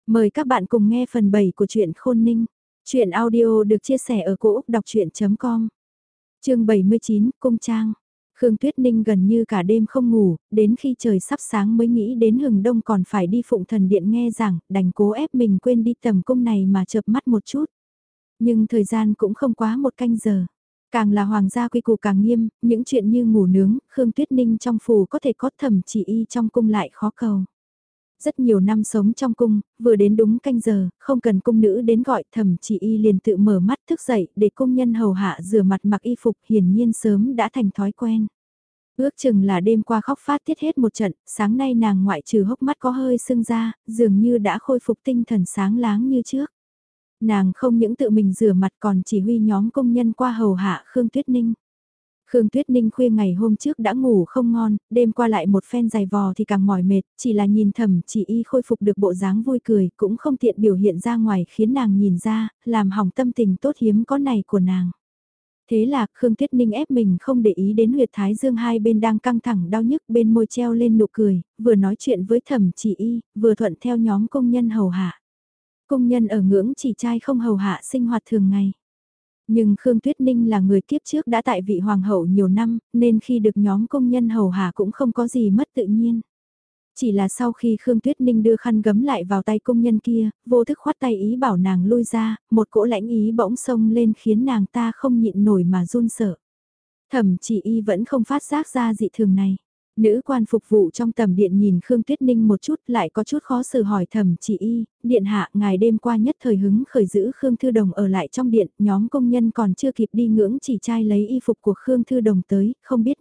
Mời các bạn cùng nghe phần 7 của truyện Khôn Ninh. Truyện audio được chia sẻ ở cỗ đọc chuyện.com. Chương 79, Cung Trang. Khương Tuyết Ninh gần như cả đêm không ngủ, đến khi trời sắp sáng mới nghĩ đến hừng đông còn phải đi Phụng Thần Điện nghe giảng, đành cố ép mình quên đi tầm cung này mà chợp mắt một chút. Nhưng thời gian cũng không quá một canh giờ. Càng là hoàng gia quy củ càng nghiêm, những chuyện như ngủ nướng, Khương Tuyết Ninh trong phủ có thể có Thẩm Chỉ Y trong cung lại khó cầu. Rất nhiều năm sống trong cung, vừa đến đúng canh giờ, không cần cung nữ đến gọi, Thẩm Chỉ Y liền tự mở mắt thức dậy để công nhân hầu hạ rửa mặt mặc y phục, hiển nhiên sớm đã thành thói quen. Ước chừng là đêm qua khóc phát tiết hết một trận, sáng nay nàng ngoại trừ hốc mắt có hơi sưng ra, dường như đã khôi phục tinh thần sáng láng như trước. Nàng không những tự mình rửa mặt còn chỉ huy nhóm công nhân qua hầu hạ Khương Tuyết Ninh. Khương Tuyết Ninh khuya ngày hôm trước đã ngủ không ngon, đêm qua lại một phen dài vò thì càng mỏi mệt, chỉ là nhìn Thẩm Chỉ Y khôi phục được bộ dáng vui cười, cũng không tiện biểu hiện ra ngoài khiến nàng nhìn ra, làm hỏng tâm tình tốt hiếm có này của nàng. Thế là Khương Tuyết Ninh ép mình không để ý đến huyệt thái dương hai bên đang căng thẳng đau nhức, bên môi treo lên nụ cười, vừa nói chuyện với Thẩm Chỉ Y, vừa thuận theo nhóm công nhân hầu hạ. Công nhân ở ngưỡng chỉ trai không hầu hạ sinh hoạt thường ngày. Nhưng Khương Tuyết Ninh là người kiếp trước đã tại vị hoàng hậu nhiều năm, nên khi được nhóm công nhân hầu hạ cũng không có gì mất tự nhiên. Chỉ là sau khi Khương Tuyết Ninh đưa khăn gấm lại vào tay công nhân kia, vô thức khoát tay ý bảo nàng lui ra, một cỗ lãnh ý bỗng xông lên khiến nàng ta không nhịn nổi mà run sợ. Thẩm Chỉ Y vẫn không phát giác ra dị thường này. Nữ quan phục vụ trong tầm điện nhìn Khương Tuyết Ninh một chút lại có chút khó xử hỏi Thẩm Chỉ Y, điện hạ ngài đêm qua nhất thời hứng khởi giữ Khương Thư Đồng ở lại trong điện, nhóm công nhân còn chưa kịp đi ngưỡng chỉ trai lấy y phục của Khương Thư Đồng tới, không biết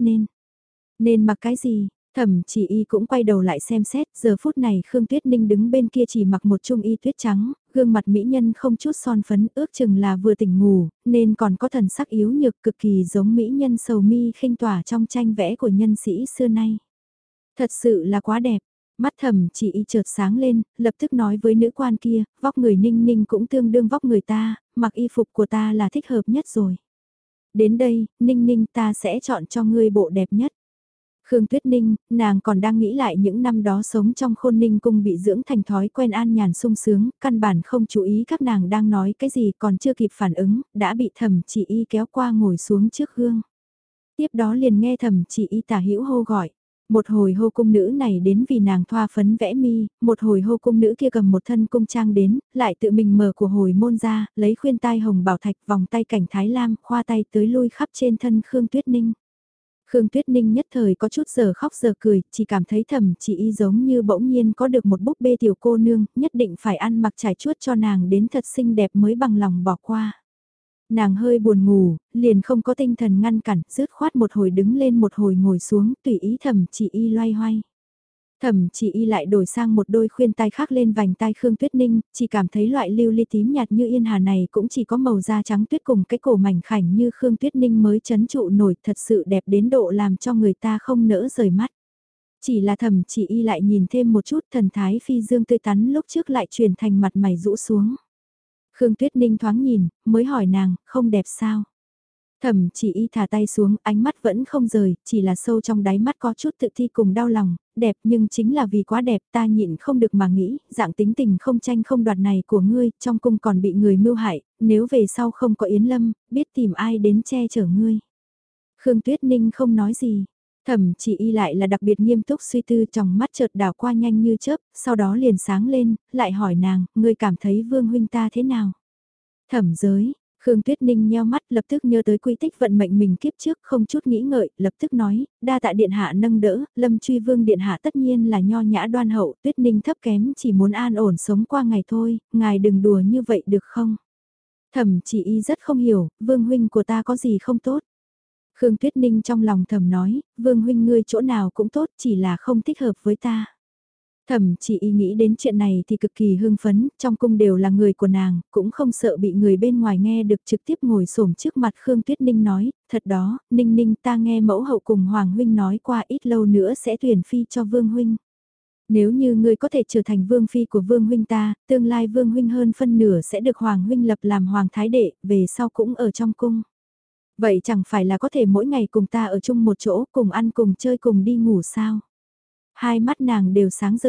nên mặc cái gì. Thẩm Chỉ Y cũng quay đầu lại xem xét, giờ phút này Khương Tuyết Ninh đứng bên kia chỉ mặc một trung y tuyết trắng, gương mặt mỹ nhân không chút son phấn, ước chừng là vừa tỉnh ngủ, nên còn có thần sắc yếu nhược cực kỳ giống mỹ nhân sầu mi khinh tỏa trong tranh vẽ của nhân sĩ xưa nay. Thật sự là quá đẹp. Mắt Thẩm Chỉ Y chợt sáng lên, lập tức nói với nữ quan kia, vóc người Ninh Ninh cũng tương đương vóc người ta, mặc y phục của ta là thích hợp nhất rồi. Đến đây, Ninh Ninh ta sẽ chọn cho ngươi bộ đẹp nhất. Khương Tuyết Ninh, nàng còn đang nghĩ lại những năm đó sống trong Khôn Ninh cung bị dưỡng thành thói quen an nhàn sung sướng, căn bản không chú ý các nàng đang nói cái gì còn chưa kịp phản ứng, đã bị Thẩm Chỉ Y kéo qua ngồi xuống trước gương. Tiếp đó liền nghe Thẩm Chỉ Y tả hữu hô gọi. Một hồi hô cung nữ này đến vì nàng thoa phấn vẽ mi, một hồi hô cung nữ kia cầm một thân cung trang đến, lại tự mình mở của hồi môn ra, lấy khuyên tai hồng bảo thạch vòng tay cảnh thái lam, khoa tay tới lui khắp trên thân Khương Tuyết Ninh. Khương Tuyết Ninh nhất thời có chút giờ khóc giờ cười, chỉ cảm thấy Thẩm Chỉ Y giống như bỗng nhiên có được một búp bê tiểu cô nương, nhất định phải ăn mặc trải chuốt cho nàng đến thật xinh đẹp mới bằng lòng bỏ qua. Nàng hơi buồn ngủ, liền không có tinh thần ngăn cản, rứt khoát một hồi đứng lên một hồi ngồi xuống, tùy ý Thẩm Chỉ Y loay hoay. Thẩm Chỉ Y lại đổi sang một đôi khuyên tai khác lên vành tai Khương Tuyết Ninh, chỉ cảm thấy loại lưu ly tím nhạt như yên hà này cũng chỉ có màu da trắng tuyết cùng cái cổ mảnh khảnh như Khương Tuyết Ninh mới chấn trụ nổi, thật sự đẹp đến độ làm cho người ta không nỡ rời mắt. Chỉ là Thẩm Chỉ Y lại nhìn thêm một chút, thần thái phi dương tươi tắn lúc trước lại chuyển thành mặt mày rũ xuống. Khương Tuyết Ninh thoáng nhìn, mới hỏi nàng, không đẹp sao? Thẩm Chỉ Y thả tay xuống, ánh mắt vẫn không rời, chỉ là sâu trong đáy mắt có chút tự thi cùng đau lòng, đẹp nhưng chính là vì quá đẹp ta nhịn không được mà nghĩ, dạng tính tình không tranh không đoạt này của ngươi, trong cung còn bị người mưu hại, nếu về sau không có Yến Lâm, biết tìm ai đến che chở ngươi. Khương Tuyết Ninh không nói gì, Thẩm Chỉ Y lại là đặc biệt nghiêm túc suy tư, trong mắt chợt đảo qua nhanh như chớp, sau đó liền sáng lên, lại hỏi nàng, ngươi cảm thấy Vương huynh ta thế nào? Thẩm Giới. Khương Tuyết Ninh nheo mắt lập tức nhớ tới quy tích vận mệnh mình kiếp trước không chút nghĩ ngợi, lập tức nói, đa tạ điện hạ nâng đỡ, Lâm Truy Vương điện hạ tất nhiên là nho nhã đoan hậu, Tuyết Ninh thấp kém chỉ muốn an ổn sống qua ngày thôi, ngài đừng đùa như vậy được không? Thẩm Chỉ Y rất không hiểu, Vương huynh của ta có gì không tốt? Khương Tuyết Ninh trong lòng thầm nói, Vương huynh ngươi chỗ nào cũng tốt chỉ là không thích hợp với ta. Thẩm Chỉ Y nghĩ đến chuyện này thì cực kỳ hưng phấn, trong cung đều là người của nàng, cũng không sợ bị người bên ngoài nghe được, trực tiếp ngồi xổm trước mặt Khương Tuyết Ninh nói, thật đó, Ninh Ninh ta nghe mẫu hậu cùng Hoàng huynh nói qua ít lâu nữa sẽ tuyển phi cho Vương huynh. Nếu như ngươi có thể trở thành Vương phi của Vương huynh ta, tương lai Vương huynh hơn phân nửa sẽ được Hoàng huynh lập làm Hoàng thái đệ, về sau cũng ở trong cung. Vậy chẳng phải là có thể mỗi ngày cùng ta ở chung một chỗ, cùng ăn cùng chơi cùng đi ngủ sao? Hai mắt nàng đều sáng rực.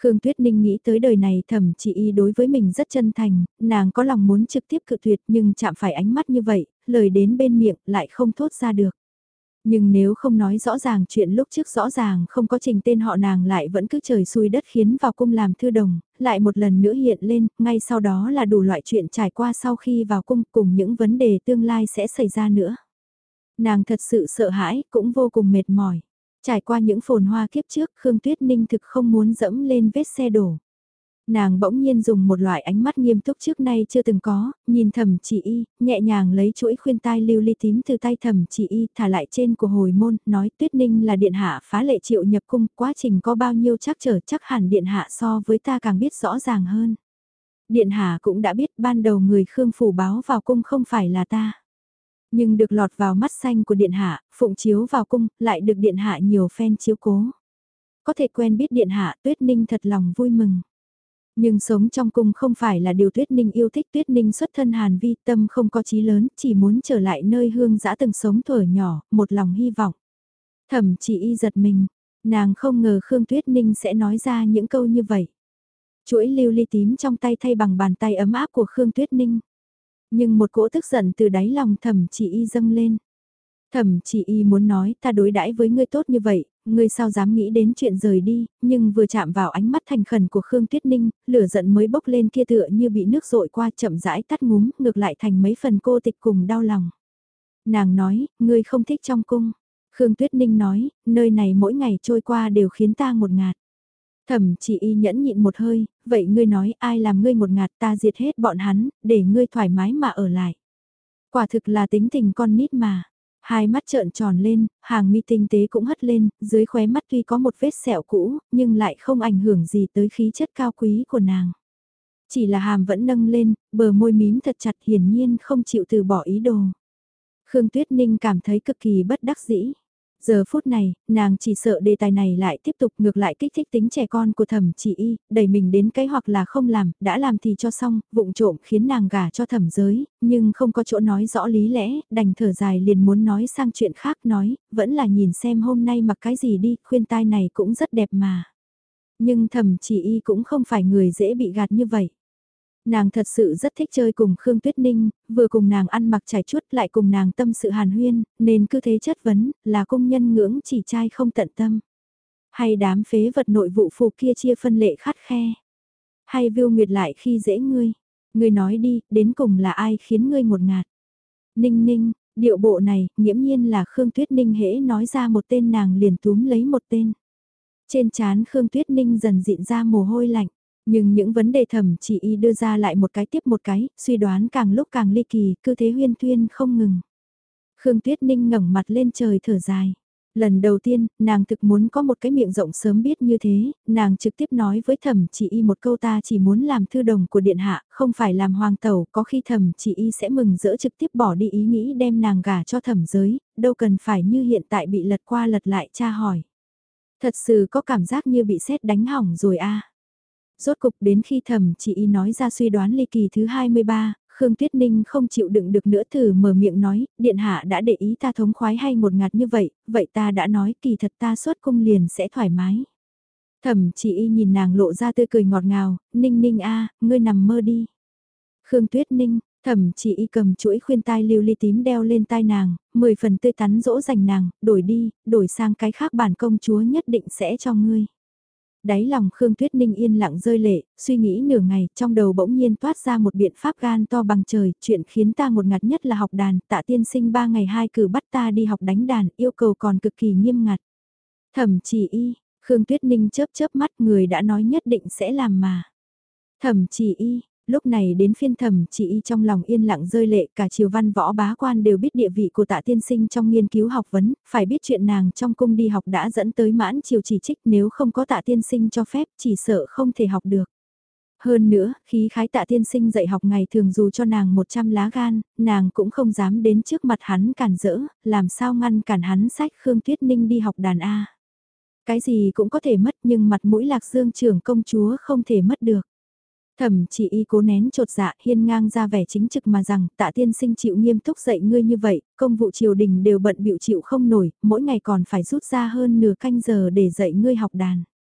Khương Tuyết Ninh nghĩ tới đời này Thẩm Chỉ Y đối với mình rất chân thành, nàng có lòng muốn trực tiếp cự tuyệt nhưng chạm phải ánh mắt như vậy, lời đến bên miệng lại không thốt ra được. Nhưng nếu không nói rõ ràng chuyện lúc trước rõ ràng không có trình tên họ nàng lại vẫn cứ trời xui đất khiến vào cung làm thư đồng, lại một lần nữa hiện lên, ngay sau đó là đủ loại chuyện trải qua sau khi vào cung cùng những vấn đề tương lai sẽ xảy ra nữa. Nàng thật sự sợ hãi, cũng vô cùng mệt mỏi. Trải qua những phồn hoa kiếp trước, Khương Tuyết Ninh thực không muốn dẫm lên vết xe đổ. Nàng bỗng nhiên dùng một loại ánh mắt nghiêm túc trước nay chưa từng có, nhìn Thẩm Chỉ Y, nhẹ nhàng lấy chuỗi khuyên tai lưu ly tím từ tay Thẩm Chỉ Y thả lại trên của hồi môn, nói Tuyết Ninh là điện hạ phá lệ triệu nhập cung, quá trình có bao nhiêu trắc trở chắc hẳn điện hạ so với ta càng biết rõ ràng hơn. Điện hạ cũng đã biết ban đầu người Khương phủ báo vào cung không phải là ta. Nhưng được lọt vào mắt xanh của điện hạ, phụng chiếu vào cung, lại được điện hạ nhiều phen chiếu cố. Có thể quen biết điện hạ Tuyết Ninh thật lòng vui mừng. Nhưng sống trong cung không phải là điều Tuyết Ninh yêu thích. Tuyết Ninh xuất thân Hàn Vi, tâm không có chí lớn, chỉ muốn trở lại nơi hương dã từng sống thuở nhỏ, một lòng hy vọng. Thẩm Chỉ Y giật mình, nàng không ngờ Khương Tuyết Ninh sẽ nói ra những câu như vậy. Chuỗi lưu ly tím trong tay thay bằng bàn tay ấm áp của Khương Tuyết Ninh. Nhưng một cỗ tức giận từ đáy lòng Thẩm Chỉ Y dâng lên. Thẩm Chỉ Y muốn nói ta đối đãi với ngươi tốt như vậy, ngươi sao dám nghĩ đến chuyện rời đi, nhưng vừa chạm vào ánh mắt thành khẩn của Khương Tuyết Ninh, lửa giận mới bốc lên kia tựa như bị nước dội qua chậm rãi tắt ngúm, ngược lại thành mấy phần cô tịch cùng đau lòng. Nàng nói, ngươi không thích trong cung. Khương Tuyết Ninh nói, nơi này mỗi ngày trôi qua đều khiến ta ngột ngạt. Thẩm Chỉ Y nhẫn nhịn một hơi, vậy ngươi nói ai làm ngươi ngột ngạt ta diệt hết bọn hắn, để ngươi thoải mái mà ở lại. Quả thực là tính tình con nít mà. Hai mắt trợn tròn lên, hàng mi tinh tế cũng hất lên, dưới khóe mắt tuy có một vết sẹo cũ, nhưng lại không ảnh hưởng gì tới khí chất cao quý của nàng. Chỉ là hàm vẫn nâng lên, bờ môi mím thật chặt hiển nhiên không chịu từ bỏ ý đồ. Khương Tuyết Ninh cảm thấy cực kỳ bất đắc dĩ. Giờ phút này, nàng chỉ sợ đề tài này lại tiếp tục ngược lại kích thích tính trẻ con của Thẩm Chỉ Y, đẩy mình đến cái hoặc là không làm, đã làm thì cho xong, vụng trộm khiến nàng gả cho Thẩm Giới, nhưng không có chỗ nói rõ lý lẽ, đành thở dài liền muốn nói sang chuyện khác nói, vẫn là nhìn xem hôm nay mặc cái gì đi, khuyên tai này cũng rất đẹp mà. Nhưng Thẩm Chỉ Y cũng không phải người dễ bị gạt như vậy. Nàng thật sự rất thích chơi cùng Khương Tuyết Ninh, vừa cùng nàng ăn mặc trải chuốt lại cùng nàng tâm sự hàn huyên, nên cứ thế chất vấn, là công nhân ngưỡng chỉ trai không tận tâm. Hay đám phế vật nội vụ phù kia chia phân lệ khắt khe. Hay Viu Nguyệt lại khi dễ ngươi. Ngươi nói đi, đến cùng là ai khiến ngươi ngột ngạt. Ninh ninh, điệu bộ này, nghiễm nhiên là Khương Tuyết Ninh hễ nói ra một tên nàng liền túm lấy một tên. Trên trán Khương Tuyết Ninh dần dịn ra mồ hôi lạnh. Nhưng những vấn đề Thẩm Chỉ Y đưa ra lại một cái tiếp một cái, suy đoán càng lúc càng ly kỳ, cứ thế huyên thuyên không ngừng. Khương Tuyết Ninh ngẩng mặt lên trời thở dài. Lần đầu tiên, nàng thực muốn có một cái miệng rộng sớm biết như thế, nàng trực tiếp nói với Thẩm Chỉ Y một câu ta chỉ muốn làm thư đồng của điện hạ, không phải làm hoàng tẩu, có khi Thẩm Chỉ Y sẽ mừng rỡ trực tiếp bỏ đi ý nghĩ đem nàng gả cho Thẩm Giới, đâu cần phải như hiện tại bị lật qua lật lại tra hỏi. Thật sự có cảm giác như bị sét đánh hỏng rồi a. Rốt cục đến khi Thẩm Chỉ Y nói ra suy đoán ly kỳ thứ 23, Khương Tuyết Ninh không chịu đựng được nữa thử mở miệng nói, điện hạ đã để ý ta thống khoái hay ngột ngạt như vậy, vậy ta đã nói kỳ thật ta xuất cung liền sẽ thoải mái. Thẩm Chỉ Y nhìn nàng lộ ra tươi cười ngọt ngào, Ninh Ninh a, ngươi nằm mơ đi. Khương Tuyết Ninh, Thẩm Chỉ Y cầm chuỗi khuyên tai lưu ly tím đeo lên tai nàng, 10 phần tươi tắn dỗ dành nàng, đổi đi, đổi sang cái khác bản công chúa nhất định sẽ cho ngươi. Đáy lòng Khương Tuyết Ninh yên lặng rơi lệ, suy nghĩ nửa ngày, trong đầu bỗng nhiên toát ra một biện pháp gan to bằng trời, chuyện khiến ta ngột ngạt nhất là học đàn, Tạ tiên sinh 3 ngày 2 cử bắt ta đi học đánh đàn, yêu cầu còn cực kỳ nghiêm ngặt. Thẩm Chỉ Y, Khương Tuyết Ninh chớp chớp mắt, người đã nói nhất định sẽ làm mà. Thẩm Chỉ Y, lúc này đến phiên Thẩm Chỉ Y trong lòng yên lặng rơi lệ, cả triều văn võ bá quan đều biết địa vị của Tạ tiên sinh trong nghiên cứu học vấn, phải biết chuyện nàng trong cung đi học đã dẫn tới mãn triều chỉ trích, nếu không có Tạ tiên sinh cho phép chỉ sợ không thể học được. Hơn nữa, khí khái Tạ tiên sinh dạy học ngày thường dù cho nàng 100 lá gan, nàng cũng không dám đến trước mặt hắn cản rỡ, làm sao ngăn cản hắn sách Khương Tuyết Ninh đi học đàn A. Cái gì cũng có thể mất nhưng mặt mũi Lạc Dương trưởng công chúa không thể mất được. Thẩm Chỉ Y cố nén trột dạ, hiên ngang ra vẻ chính trực mà rằng, Tạ tiên sinh chịu nghiêm túc dạy ngươi như vậy, công vụ triều đình đều bận bịu chịu không nổi, mỗi ngày còn phải rút ra hơn nửa canh giờ để dạy ngươi học đàn.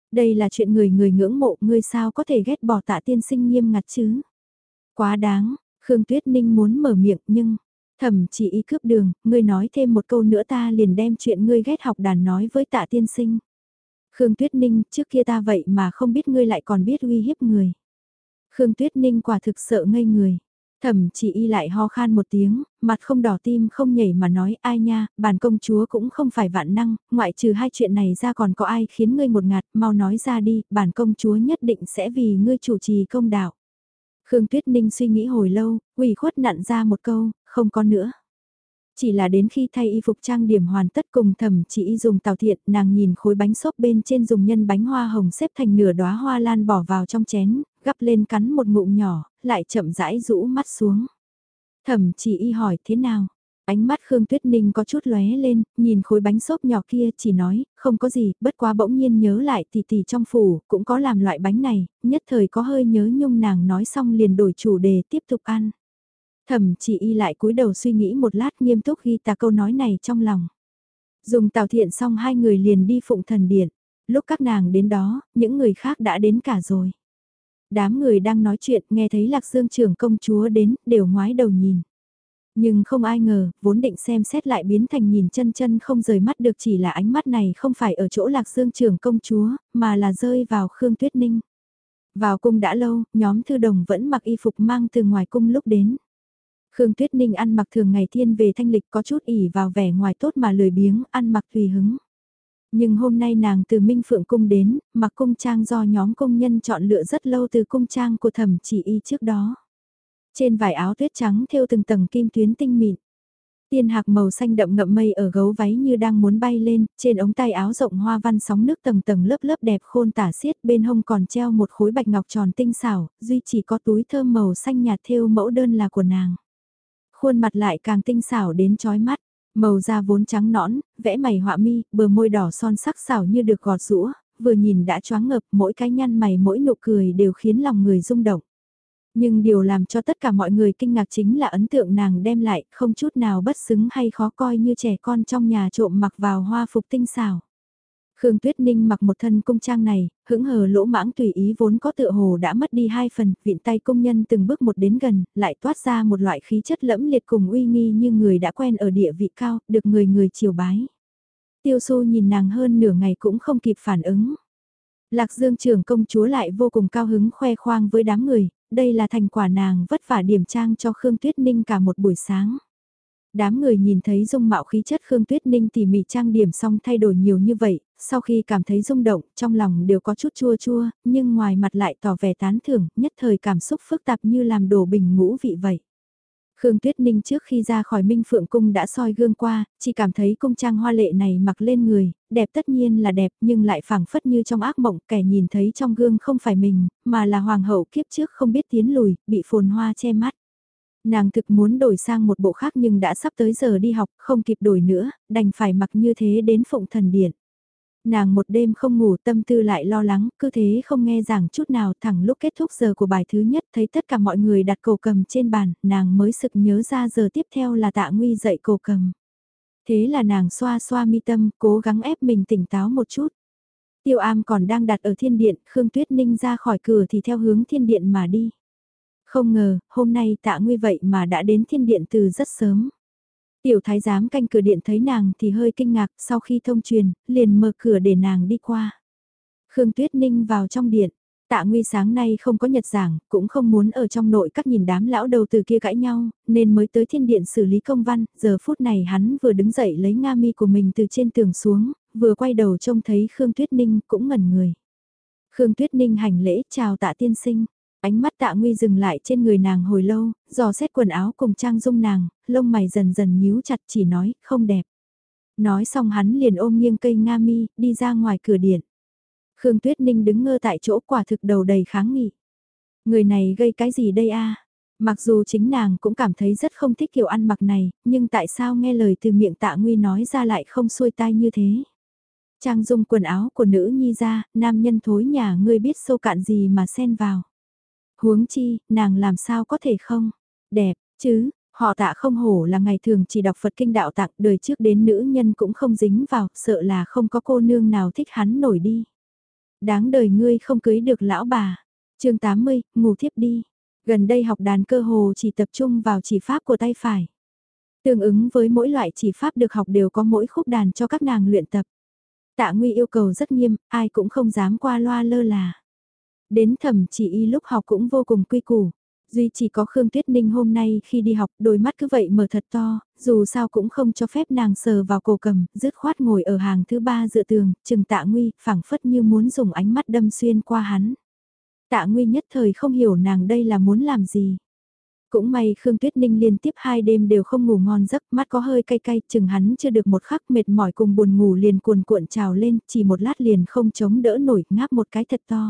Đây là chuyện người người ngưỡng mộ, ngươi sao có thể ghét bỏ Tạ tiên sinh nghiêm ngặt chứ? Quá đáng, Khương Tuyết Ninh muốn mở miệng nhưng, Thẩm Chỉ Y cướp đường, ngươi nói thêm một câu nữa ta liền đem chuyện ngươi ghét học đàn nói với Tạ tiên sinh. Khương Tuyết Ninh, trước kia ta vậy mà không biết ngươi lại còn biết uy hiếp người. Khương Tuyết Ninh quả thực sợ ngây người. Thẩm Chỉ Y lại ho khan một tiếng, mặt không đỏ tim không nhảy mà nói ai nha, bản công chúa cũng không phải vạn năng, ngoại trừ hai chuyện này ra còn có ai khiến ngươi một ngạt, mau nói ra đi, bản công chúa nhất định sẽ vì ngươi chủ trì công đạo. Khương Tuyết Ninh suy nghĩ hồi lâu, ủy khuất nặn ra một câu, không có nữa. Chỉ là đến khi thay y phục trang điểm hoàn tất cùng Thẩm Chỉ Y dùng tào thiện, nàng nhìn khối bánh xốp bên trên dùng nhân bánh hoa hồng xếp thành nửa đóa hoa lan bỏ vào trong chén, gắp lên cắn một ngụm nhỏ, lại chậm rãi rũ mắt xuống. Thẩm Chỉ Y hỏi thế nào? Ánh mắt Khương Tuyết Ninh có chút lóe lên, nhìn khối bánh xốp nhỏ kia chỉ nói, không có gì, bất quá bỗng nhiên nhớ lại tỷ tỷ trong phủ, cũng có làm loại bánh này, nhất thời có hơi nhớ nhung nàng nói xong liền đổi chủ đề tiếp tục ăn. Thẩm Chỉ Y lại cúi đầu suy nghĩ một lát nghiêm túc ghi tà câu nói này trong lòng. Dùng tào thiện xong hai người liền đi phụng thần điện. Lúc các nàng đến đó, những người khác đã đến cả rồi. Đám người đang nói chuyện nghe thấy Lạc Dương trưởng công chúa đến, đều ngoái đầu nhìn. Nhưng không ai ngờ, vốn định xem xét lại biến thành nhìn chân chân không rời mắt được, chỉ là ánh mắt này không phải ở chỗ Lạc Dương trưởng công chúa, mà là rơi vào Khương Tuyết Ninh. Vào cung đã lâu, nhóm thư đồng vẫn mặc y phục mang từ ngoài cung lúc đến. Khương Tuyết Ninh ăn mặc thường ngày thiên về thanh lịch có chút ỉ vào vẻ ngoài tốt mà lười biếng, ăn mặc tùy hứng. Nhưng hôm nay nàng từ Minh Phượng Cung đến, mặc cung trang do nhóm công nhân chọn lựa rất lâu từ cung trang của Thẩm Chỉ Y trước đó. Trên vải áo tuyết trắng thêu từng tầng kim tuyến tinh mịn. Tiên hạc màu xanh đậm ngậm mây ở gấu váy như đang muốn bay lên, trên ống tay áo rộng hoa văn sóng nước tầng tầng lớp lớp đẹp khôn tả xiết, bên hông còn treo một khối bạch ngọc tròn tinh xảo, duy chỉ có túi thơm màu xanh nhạt thêu mẫu đơn là của nàng. Khuôn mặt lại càng tinh xảo đến chói mắt, màu da vốn trắng nõn, vẽ mày họa mi, bờ môi đỏ son sắc xảo như được gọt rũa, vừa nhìn đã choáng ngợp, mỗi cái nhăn mày mỗi nụ cười đều khiến lòng người rung động. Nhưng điều làm cho tất cả mọi người kinh ngạc chính là ấn tượng nàng đem lại, không chút nào bất xứng hay khó coi như trẻ con trong nhà trộm mặc vào hoa phục tinh xảo. Khương Tuyết Ninh mặc một thân cung trang này, hững hờ lỗ mãng tùy ý vốn có tựa hồ đã mất đi hai phần, viện tay công nhân từng bước một đến gần, lại toát ra một loại khí chất lẫm liệt cùng uy nghi như người đã quen ở địa vị cao, được người người chiều bái. Tiêu Xu nhìn nàng hơn nửa ngày cũng không kịp phản ứng. Lạc Dương trưởng công chúa lại vô cùng cao hứng khoe khoang với đám người, đây là thành quả nàng vất vả điểm trang cho Khương Tuyết Ninh cả một buổi sáng. Đám người nhìn thấy dung mạo khí chất Khương Tuyết Ninh tỉ mỉ trang điểm xong thay đổi nhiều như vậy, sau khi cảm thấy rung động, trong lòng đều có chút chua chua, nhưng ngoài mặt lại tỏ vẻ tán thưởng, nhất thời cảm xúc phức tạp như làm đổ bình ngũ vị vậy. Khương Tuyết Ninh trước khi ra khỏi Minh Phượng Cung đã soi gương qua, chỉ cảm thấy cung trang hoa lệ này mặc lên người, đẹp tất nhiên là đẹp nhưng lại phảng phất như trong ác mộng, kẻ nhìn thấy trong gương không phải mình, mà là hoàng hậu kiếp trước không biết tiến lùi, bị phồn hoa che mắt. Nàng thực muốn đổi sang một bộ khác nhưng đã sắp tới giờ đi học, không kịp đổi nữa, đành phải mặc như thế đến Phụng Thần Điện. Nàng một đêm không ngủ tâm tư lại lo lắng, cứ thế không nghe giảng chút nào thẳng lúc kết thúc giờ của bài thứ nhất thấy tất cả mọi người đặt cầu cầm trên bàn, nàng mới sực nhớ ra giờ tiếp theo là Tạ Nguy dạy cầu cầm. Thế là nàng xoa xoa mi tâm, cố gắng ép mình tỉnh táo một chút. Tiêu Am còn đang đặt ở thiên điện, Khương Tuyết Ninh ra khỏi cửa thì theo hướng thiên điện mà đi. Không ngờ, hôm nay Tạ Nguy vậy mà đã đến thiên điện từ rất sớm. Tiểu thái giám canh cửa điện thấy nàng thì hơi kinh ngạc, sau khi thông truyền, liền mở cửa để nàng đi qua. Khương Tuyết Ninh vào trong điện, Tạ Nguy sáng nay không có nhật giảng, cũng không muốn ở trong nội các nhìn đám lão đầu từ kia cãi nhau, nên mới tới thiên điện xử lý công văn, giờ phút này hắn vừa đứng dậy lấy nga mi của mình từ trên tường xuống, vừa quay đầu trông thấy Khương Tuyết Ninh cũng ngẩn người. Khương Tuyết Ninh hành lễ chào Tạ tiên sinh. Ánh mắt Tạ Nguy dừng lại trên người nàng hồi lâu, dò xét quần áo cùng trang dung nàng, lông mày dần dần nhíu chặt chỉ nói, không đẹp. Nói xong hắn liền ôm nghiêng cây nga mi, đi ra ngoài cửa điện. Khương Tuyết Ninh đứng ngơ tại chỗ quả thực đầu đầy kháng nghị. Người này gây cái gì đây a? Mặc dù chính nàng cũng cảm thấy rất không thích kiểu ăn mặc này, nhưng tại sao nghe lời từ miệng Tạ Nguy nói ra lại không xuôi tai như thế? Trang dung quần áo của nữ nhi ra, nam nhân thối nhà ngươi biết sâu cạn gì mà xen vào. Huống chi, nàng làm sao có thể không? Đẹp, chứ, họ Tạ không hổ là ngày thường chỉ đọc Phật kinh đạo tạng, đời trước đến nữ nhân cũng không dính vào, sợ là không có cô nương nào thích hắn nổi đi. Đáng đời ngươi không cưới được lão bà. chương 80, ngủ thiếp đi. Gần đây học đàn cơ hồ chỉ tập trung vào chỉ pháp của tay phải. Tương ứng với mỗi loại chỉ pháp được học đều có mỗi khúc đàn cho các nàng luyện tập. Tạ Nguy yêu cầu rất nghiêm, ai cũng không dám qua loa lơ là. Đến Thẩm Chỉ Y lúc học cũng vô cùng quy củ. Duy chỉ có Khương Tuyết Ninh hôm nay khi đi học đôi mắt cứ vậy mở thật to, dù sao cũng không cho phép nàng sờ vào cổ cầm, dứt khoát ngồi ở hàng thứ ba dựa tường, chừng Tạ Nguy, phảng phất như muốn dùng ánh mắt đâm xuyên qua hắn. Tạ Nguy nhất thời không hiểu nàng đây là muốn làm gì. Cũng may Khương Tuyết Ninh liên tiếp 2 đêm đều không ngủ ngon giấc, mắt có hơi cay cay, chừng hắn chưa được một khắc mệt mỏi cùng buồn ngủ liền cuồn cuộn trào lên, chỉ một lát liền không chống đỡ nổi, ngáp một cái thật to.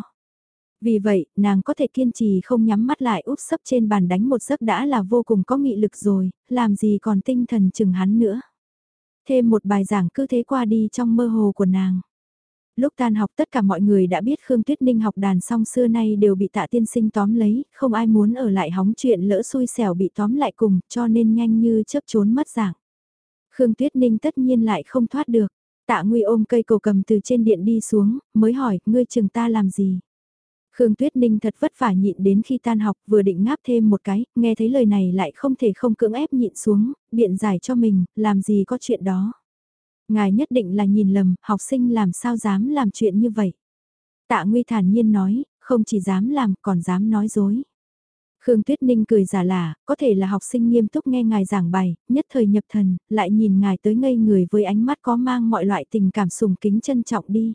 Vì vậy, nàng có thể kiên trì không nhắm mắt lại úp sấp trên bàn đánh một giấc đã là vô cùng có nghị lực rồi, làm gì còn tinh thần chừng hắn nữa. Thêm một bài giảng cứ thế qua đi trong mơ hồ của nàng. Lúc tan học tất cả mọi người đã biết Khương Tuyết Ninh học đàn xong xưa nay đều bị Tạ Tiên Sinh tóm lấy, không ai muốn ở lại hóng chuyện lỡ xui xẻo bị tóm lại cùng, cho nên nhanh như chớp trốn mất dạng. Khương Tuyết Ninh tất nhiên lại không thoát được. Tạ Nguy ôm cây cầu cầm từ trên điện đi xuống, mới hỏi, ngươi chừng ta làm gì? Khương Tuyết Ninh thật vất vả nhịn đến khi tan học vừa định ngáp thêm một cái, nghe thấy lời này lại không thể không cưỡng ép nhịn xuống, biện giải cho mình, làm gì có chuyện đó. Ngài nhất định là nhìn lầm, học sinh làm sao dám làm chuyện như vậy. Tạ Nguy thản nhiên nói, không chỉ dám làm còn dám nói dối. Khương Tuyết Ninh cười giả lả, có thể là học sinh nghiêm túc nghe ngài giảng bài, nhất thời nhập thần, lại nhìn ngài tới ngây người với ánh mắt có mang mọi loại tình cảm sùng kính trân trọng đi.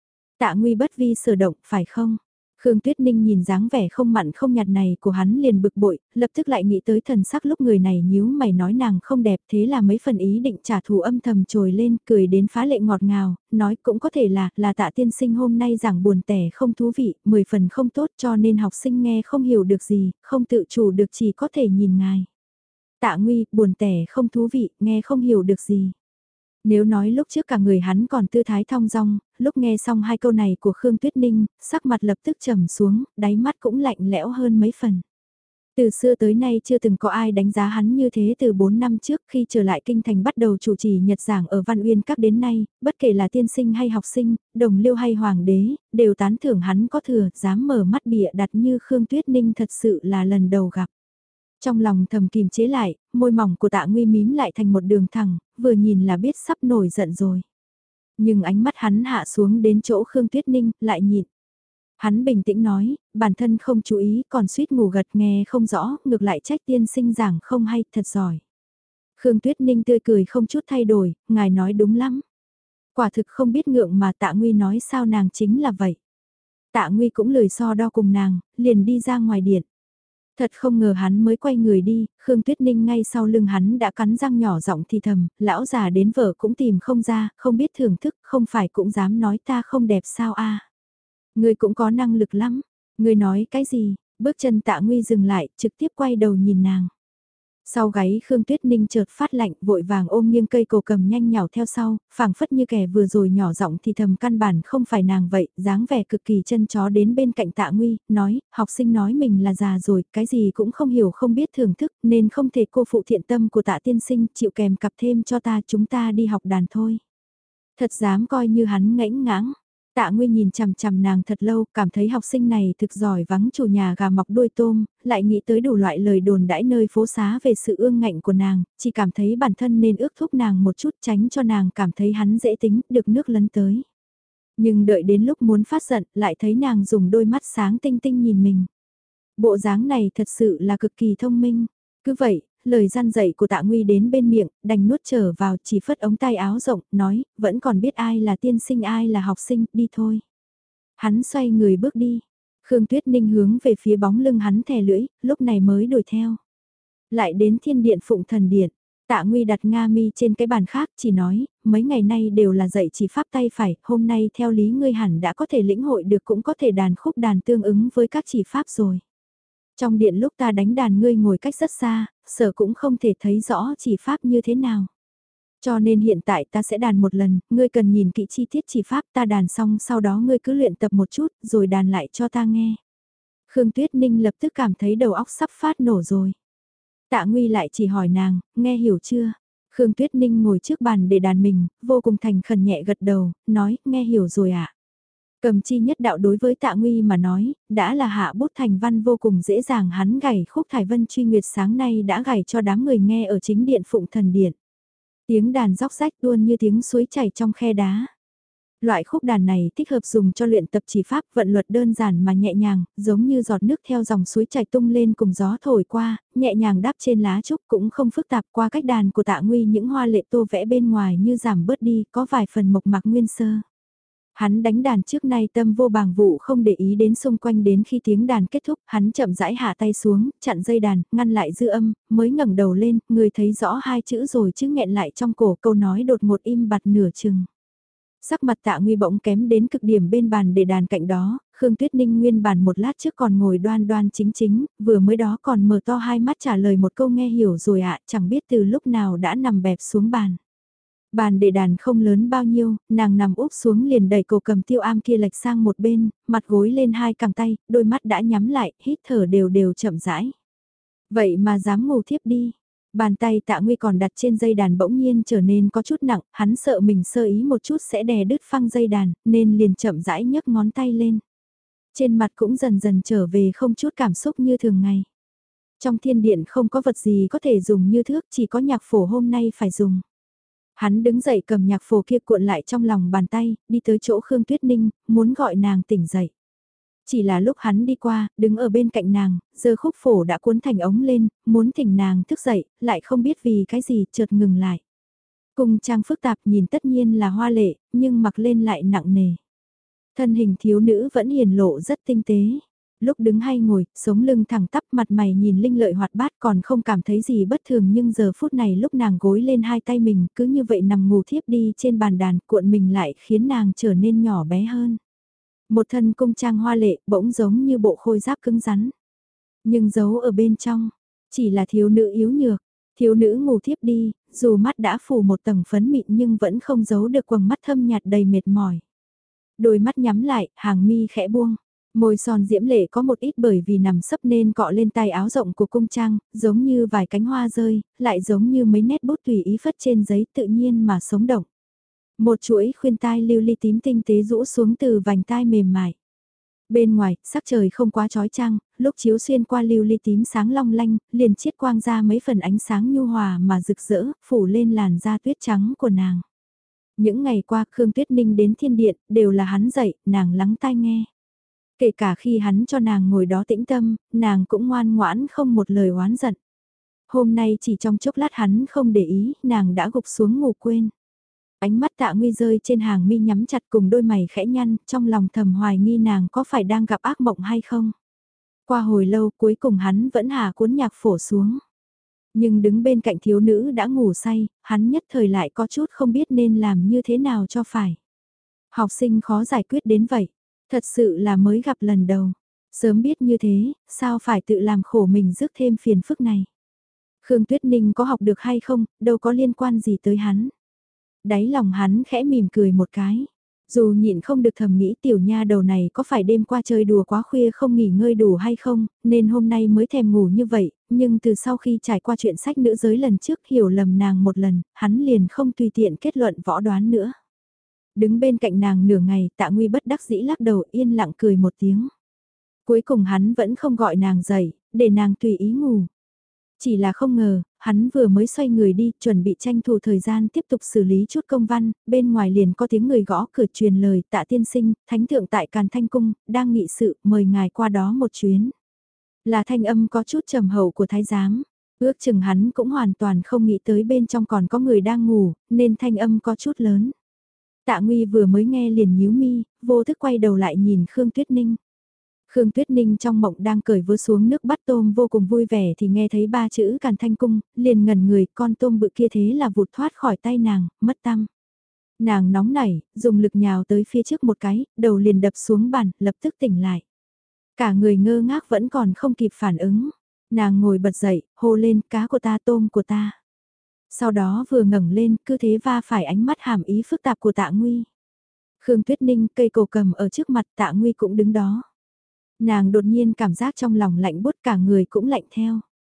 Tạ Nguy bất vi sở động, phải không? Khương Tuyết Ninh nhìn dáng vẻ không mặn không nhạt này của hắn liền bực bội, lập tức lại nghĩ tới thần sắc lúc người này nhíu mày nói nàng không đẹp, thế là mấy phần ý định trả thù âm thầm trồi lên, cười đến phá lệ ngọt ngào, nói cũng có thể là Tạ tiên sinh hôm nay giảng buồn tẻ không thú vị, 10 phần không tốt cho nên học sinh nghe không hiểu được gì, không tự chủ được chỉ có thể nhìn ngài. Tạ Nguy, buồn tẻ không thú vị, nghe không hiểu được gì. Nếu nói lúc trước cả người hắn còn tư thái thong dong, lúc nghe xong 2 câu này của Khương Tuyết Ninh, sắc mặt lập tức trầm xuống, đáy mắt cũng lạnh lẽo hơn mấy phần. Từ xưa tới nay chưa từng có ai đánh giá hắn như thế từ 4 năm trước khi trở lại kinh thành bắt đầu chủ trì nhật giảng ở Văn Uyên Các đến nay, bất kể là tiên sinh hay học sinh, đồng liêu hay hoàng đế, đều tán thưởng hắn có thừa, dám mở mắt bịa đặt như Khương Tuyết Ninh thật sự là lần đầu gặp. Trong lòng thầm kìm chế lại, môi mỏng của Tạ Nguy mím lại thành một đường thẳng, vừa nhìn là biết sắp nổi giận rồi. Nhưng ánh mắt hắn hạ xuống đến chỗ Khương Tuyết Ninh, lại nhịn. Hắn bình tĩnh nói, bản thân không chú ý còn suýt ngủ gật nghe không rõ, ngược lại trách tiên sinh giảng không hay, thật giỏi. Khương Tuyết Ninh tươi cười không chút thay đổi, ngài nói đúng lắm. Quả thực không biết ngượng mà Tạ Nguy nói sao nàng chính là vậy. Tạ Nguy cũng lười so đo cùng nàng, liền đi ra ngoài điện. Thật không ngờ hắn mới quay người đi, Khương Tuyết Ninh ngay sau lưng hắn đã cắn răng nhỏ giọng thì thầm, lão già đến vợ cũng tìm không ra, không biết thưởng thức, không phải cũng dám nói ta không đẹp sao a? Ngươi cũng có năng lực lắm, ngươi nói cái gì? Bước chân Tạ Nguy dừng lại, trực tiếp quay đầu nhìn nàng. Sau gáy Khương Tuyết Ninh chợt phát lạnh, vội vàng ôm nghiêng cây cổ cầm nhanh nhảu theo sau, phảng phất như kẻ vừa rồi nhỏ giọng thì thầm căn bản không phải nàng vậy, dáng vẻ cực kỳ chân chó đến bên cạnh Tạ Nguy, nói, học sinh nói mình là già rồi, cái gì cũng không hiểu không biết thưởng thức, nên không thể cô phụ thiện tâm của Tạ tiên sinh, chịu kèm cặp thêm cho ta, chúng ta đi học đàn thôi. Thật dám coi như hắn ngãnh ngãng. Tạ Nguy nhìn chằm chằm nàng thật lâu, cảm thấy học sinh này thực giỏi vắng chủ nhà gà mọc đuôi tôm, lại nghĩ tới đủ loại lời đồn đãi nơi phố xá về sự ương ngạnh của nàng, chỉ cảm thấy bản thân nên ước thúc nàng một chút tránh cho nàng cảm thấy hắn dễ tính, được nước lấn tới. Nhưng đợi đến lúc muốn phát giận, lại thấy nàng dùng đôi mắt sáng tinh tinh nhìn mình. Bộ dáng này thật sự là cực kỳ thông minh. Cứ vậy, lời gian dạy của Tạ Nguy đến bên miệng, đành nuốt trở vào chỉ phất ống tay áo rộng, nói, vẫn còn biết ai là tiên sinh ai là học sinh, đi thôi. Hắn xoay người bước đi. Khương Tuyết Ninh hướng về phía bóng lưng hắn thè lưỡi, lúc này mới đuổi theo. Lại đến thiên điện phụng thần điện. Tạ Nguy đặt Nga mi trên cái bàn khác chỉ nói, mấy ngày nay đều là dạy chỉ pháp tay phải, hôm nay theo lý ngươi hẳn đã có thể lĩnh hội được cũng có thể đàn khúc đàn tương ứng với các chỉ pháp rồi. Trong điện lúc ta đánh đàn ngươi ngồi cách rất xa, sở cũng không thể thấy rõ chỉ pháp như thế nào. Cho nên hiện tại ta sẽ đàn một lần, ngươi cần nhìn kỹ chi tiết chỉ pháp ta đàn xong sau đó ngươi cứ luyện tập một chút rồi đàn lại cho ta nghe. Khương Tuyết Ninh lập tức cảm thấy đầu óc sắp phát nổ rồi. Tạ Nguy lại chỉ hỏi nàng, nghe hiểu chưa? Khương Tuyết Ninh ngồi trước bàn để đàn mình, vô cùng thành khẩn nhẹ gật đầu, nói, nghe hiểu rồi ạ. Cầm chi nhất đạo đối với Tạ Nguy mà nói, đã là hạ bút thành văn vô cùng dễ dàng, hắn gảy khúc Thải Vân Truy Nguyệt sáng nay đã gảy cho đám người nghe ở chính điện Phụng Thần Điện. Tiếng đàn róc rách tuôn như tiếng suối chảy trong khe đá. Loại khúc đàn này thích hợp dùng cho luyện tập chỉ pháp, vận luật đơn giản mà nhẹ nhàng, giống như giọt nước theo dòng suối chảy tung lên cùng gió thổi qua, nhẹ nhàng đáp trên lá trúc, cũng không phức tạp. Qua cách đàn của Tạ Nguy, những hoa lệ tô vẽ bên ngoài như giảm bớt đi, có vài phần mộc mạc nguyên sơ. Hắn đánh đàn trước nay tâm vô bàng vụ, không để ý đến xung quanh, đến khi tiếng đàn kết thúc, hắn chậm rãi hạ tay xuống, chặn dây đàn, ngăn lại dư âm, mới ngẩng đầu lên, người thấy rõ hai chữ rồi chứ nghẹn lại trong cổ, câu nói đột ngột im bặt nửa chừng. Sắc mặt Tạ Nguy bỗng kém đến cực điểm, bên bàn để đàn cạnh đó, Khương Tuyết Ninh nguyên bản một lát trước còn ngồi đoan đoan chính chính, vừa mới đó còn mở to hai mắt trả lời một câu nghe hiểu rồi ạ, chẳng biết từ lúc nào đã nằm bẹp xuống bàn. Bàn để đàn không lớn bao nhiêu, nàng nằm úp xuống liền đẩy cổ cầm Tiêu Am kia lệch sang một bên, mặt gối lên hai cẳng tay, đôi mắt đã nhắm lại, hít thở đều đều chậm rãi. Vậy mà dám ngủ thiếp đi. Bàn tay Tạ Nguy còn đặt trên dây đàn bỗng nhiên trở nên có chút nặng, hắn sợ mình sơ ý một chút sẽ đè đứt phăng dây đàn, nên liền chậm rãi nhấc ngón tay lên. Trên mặt cũng dần dần trở về không chút cảm xúc như thường ngày. Trong thiên điện không có vật gì có thể dùng như thước, chỉ có nhạc phổ hôm nay phải dùng. Hắn đứng dậy cầm nhạc phổ kia cuộn lại trong lòng bàn tay, đi tới chỗ Khương Tuyết Ninh, muốn gọi nàng tỉnh dậy. Chỉ là lúc hắn đi qua, đứng ở bên cạnh nàng, giờ khúc phổ đã cuốn thành ống lên, muốn thỉnh nàng thức dậy, lại không biết vì cái gì chợt ngừng lại. Cung trang phức tạp nhìn tất nhiên là hoa lệ, nhưng mặc lên lại nặng nề. Thân hình thiếu nữ vẫn hiền lộ rất tinh tế. Lúc đứng hay ngồi, sống lưng thẳng tắp, mặt mày nhìn linh lợi hoạt bát, còn không cảm thấy gì bất thường, nhưng giờ phút này lúc nàng gối lên hai tay mình cứ như vậy nằm ngủ thiếp đi trên bàn đàn, cuộn mình lại khiến nàng trở nên nhỏ bé hơn. Một thân cung trang hoa lệ bỗng giống như bộ khôi giáp cứng rắn. Nhưng giấu ở bên trong, chỉ là thiếu nữ yếu nhược. Thiếu nữ ngủ thiếp đi, dù mắt đã phủ một tầng phấn mịn nhưng vẫn không giấu được quầng mắt thâm nhạt đầy mệt mỏi. Đôi mắt nhắm lại, hàng mi khẽ buông. Môi son diễm lệ có một ít bởi vì nằm sấp nên cọ lên tay áo rộng của cung trang, giống như vài cánh hoa rơi, lại giống như mấy nét bút tùy ý phất trên giấy tự nhiên mà sống động. Một chuỗi khuyên tai lưu ly tím tinh tế rũ xuống từ vành tai mềm mại. Bên ngoài, sắc trời không quá chói chang, lúc chiếu xuyên qua lưu ly tím sáng long lanh, liền chiết quang ra mấy phần ánh sáng nhu hòa mà rực rỡ, phủ lên làn da tuyết trắng của nàng. Những ngày qua Khương Tuyết Ninh đến thiên điện, đều là hắn dậy, nàng lắng tai nghe. Kể cả khi hắn cho nàng ngồi đó tĩnh tâm, nàng cũng ngoan ngoãn không một lời oán giận. Hôm nay chỉ trong chốc lát hắn không để ý, nàng đã gục xuống ngủ quên. Ánh mắt Tạ Nguy rơi trên hàng mi nhắm chặt cùng đôi mày khẽ nhăn, trong lòng thầm hoài nghi nàng có phải đang gặp ác mộng hay không. Qua hồi lâu cuối cùng hắn vẫn hạ cuốn nhạc phổ xuống. Nhưng đứng bên cạnh thiếu nữ đã ngủ say, hắn nhất thời lại có chút không biết nên làm như thế nào cho phải. Học sinh khó giải quyết đến vậy, thật sự là mới gặp lần đầu. Sớm biết như thế, sao phải tự làm khổ mình rước thêm phiền phức này. Khương Tuyết Ninh có học được hay không, đâu có liên quan gì tới hắn. Đáy lòng hắn khẽ mỉm cười một cái. Dù nhịn không được thầm nghĩ tiểu nha đầu này có phải đêm qua chơi đùa quá khuya không nghỉ ngơi đủ hay không, nên hôm nay mới thèm ngủ như vậy, nhưng từ sau khi trải qua chuyện sách nữ giới lần trước hiểu lầm nàng một lần, hắn liền không tùy tiện kết luận võ đoán nữa. Đứng bên cạnh nàng nửa ngày, Tạ Nguy bất đắc dĩ lắc đầu yên lặng cười một tiếng. Cuối cùng hắn vẫn không gọi nàng dậy, để nàng tùy ý ngủ. Chỉ là không ngờ, hắn vừa mới xoay người đi, chuẩn bị tranh thủ thời gian tiếp tục xử lý chút công văn, bên ngoài liền có tiếng người gõ cửa truyền lời, Tạ tiên sinh, thánh thượng tại Càn Thanh Cung, đang nghị sự, mời ngài qua đó một chuyến. Là thanh âm có chút trầm hậu của thái giám, ước chừng hắn cũng hoàn toàn không nghĩ tới bên trong còn có người đang ngủ, nên thanh âm có chút lớn. Tạ Nguy vừa mới nghe liền nhíu mi, vô thức quay đầu lại nhìn Khương Tuyết Ninh. Khương Tuyết Ninh trong mộng đang cởi vớ xuống nước bắt tôm vô cùng vui vẻ thì nghe thấy ba chữ Càn Thanh Cung, liền ngẩn người, con tôm bự kia thế là vụt thoát khỏi tay nàng, mất tăm. Nàng nóng nảy, dùng lực nhào tới phía trước một cái, đầu liền đập xuống bàn, lập tức tỉnh lại. Cả người ngơ ngác vẫn còn không kịp phản ứng. Nàng ngồi bật dậy, hô lên cá của ta tôm của ta. Sau đó vừa ngẩng lên, cứ thế va phải ánh mắt hàm ý phức tạp của Tạ Nguy. Khương Tuyết Ninh cây cổ cầm ở trước mặt Tạ Nguy cũng đứng đó. Nàng đột nhiên cảm giác trong lòng lạnh buốt cả người cũng lạnh theo.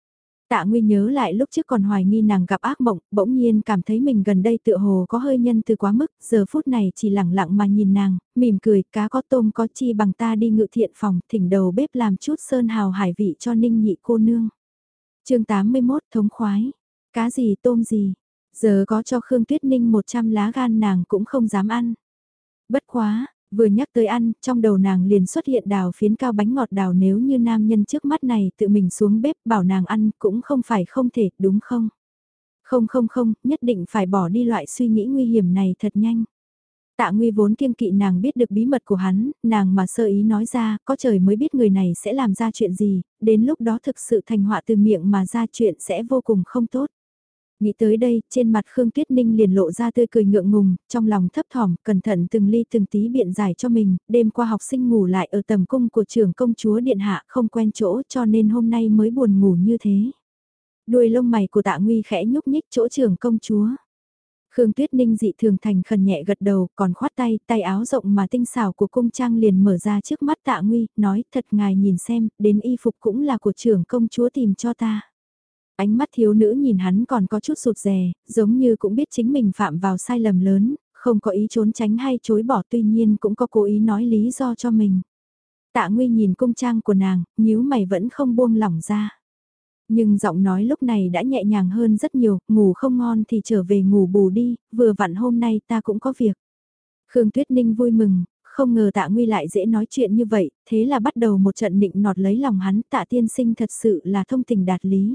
Tạ Nguy nhớ lại lúc trước còn hoài nghi nàng gặp ác mộng, bỗng nhiên cảm thấy mình gần đây tựa hồ có hơi nhân từ quá mức, giờ phút này chỉ lẳng lặng mà nhìn nàng, mỉm cười, cá có tôm có chi bằng ta đi ngự thiện phòng, thỉnh đầu bếp làm chút sơn hào hải vị cho Ninh nhị cô nương. Chương 81 thống khoái, cá gì tôm gì, giờ có cho Khương Tuyết Ninh 100 lá gan nàng cũng không dám ăn. Bất quá, vừa nhắc tới ăn, trong đầu nàng liền xuất hiện đào phiến cao bánh ngọt đào, nếu như nam nhân trước mắt này tự mình xuống bếp bảo nàng ăn cũng không phải không thể, đúng không? Không không không, nhất định phải bỏ đi loại suy nghĩ nguy hiểm này thật nhanh. Tạ Nguy vốn kiêng kỵ nàng biết được bí mật của hắn, nàng mà sơ ý nói ra, có trời mới biết người này sẽ làm ra chuyện gì, đến lúc đó thực sự thành họa từ miệng mà ra chuyện sẽ vô cùng không tốt. Nghĩ tới đây, trên mặt Khương Tuyết Ninh liền lộ ra tươi cười ngượng ngùng, trong lòng thấp thỏm, cẩn thận từng ly từng tí biện giải cho mình, đêm qua học sinh ngủ lại ở tầm cung của trưởng công chúa điện hạ không quen chỗ cho nên hôm nay mới buồn ngủ như thế. Đuôi lông mày của Tạ Nguy khẽ nhúc nhích chỗ trưởng công chúa. Khương Tuyết Ninh dị thường thành khẩn nhẹ gật đầu, còn khoát tay, tay áo rộng mà tinh xảo của cung trang liền mở ra trước mắt Tạ Nguy, nói thật ngài nhìn xem, đến y phục cũng là của trưởng công chúa tìm cho ta. Ánh mắt thiếu nữ nhìn hắn còn có chút sụt rè, giống như cũng biết chính mình phạm vào sai lầm lớn, không có ý trốn tránh hay chối bỏ, tuy nhiên cũng có cố ý nói lý do cho mình. Tạ Nguy nhìn cung trang của nàng, nhíu mày vẫn không buông lỏng ra. Nhưng giọng nói lúc này đã nhẹ nhàng hơn rất nhiều, ngủ không ngon thì trở về ngủ bù đi, vừa vặn hôm nay ta cũng có việc. Khương Tuyết Ninh vui mừng, không ngờ Tạ Nguy lại dễ nói chuyện như vậy, thế là bắt đầu một trận nịnh nọt lấy lòng hắn. Tạ tiên sinh thật sự là thông tình đạt lý.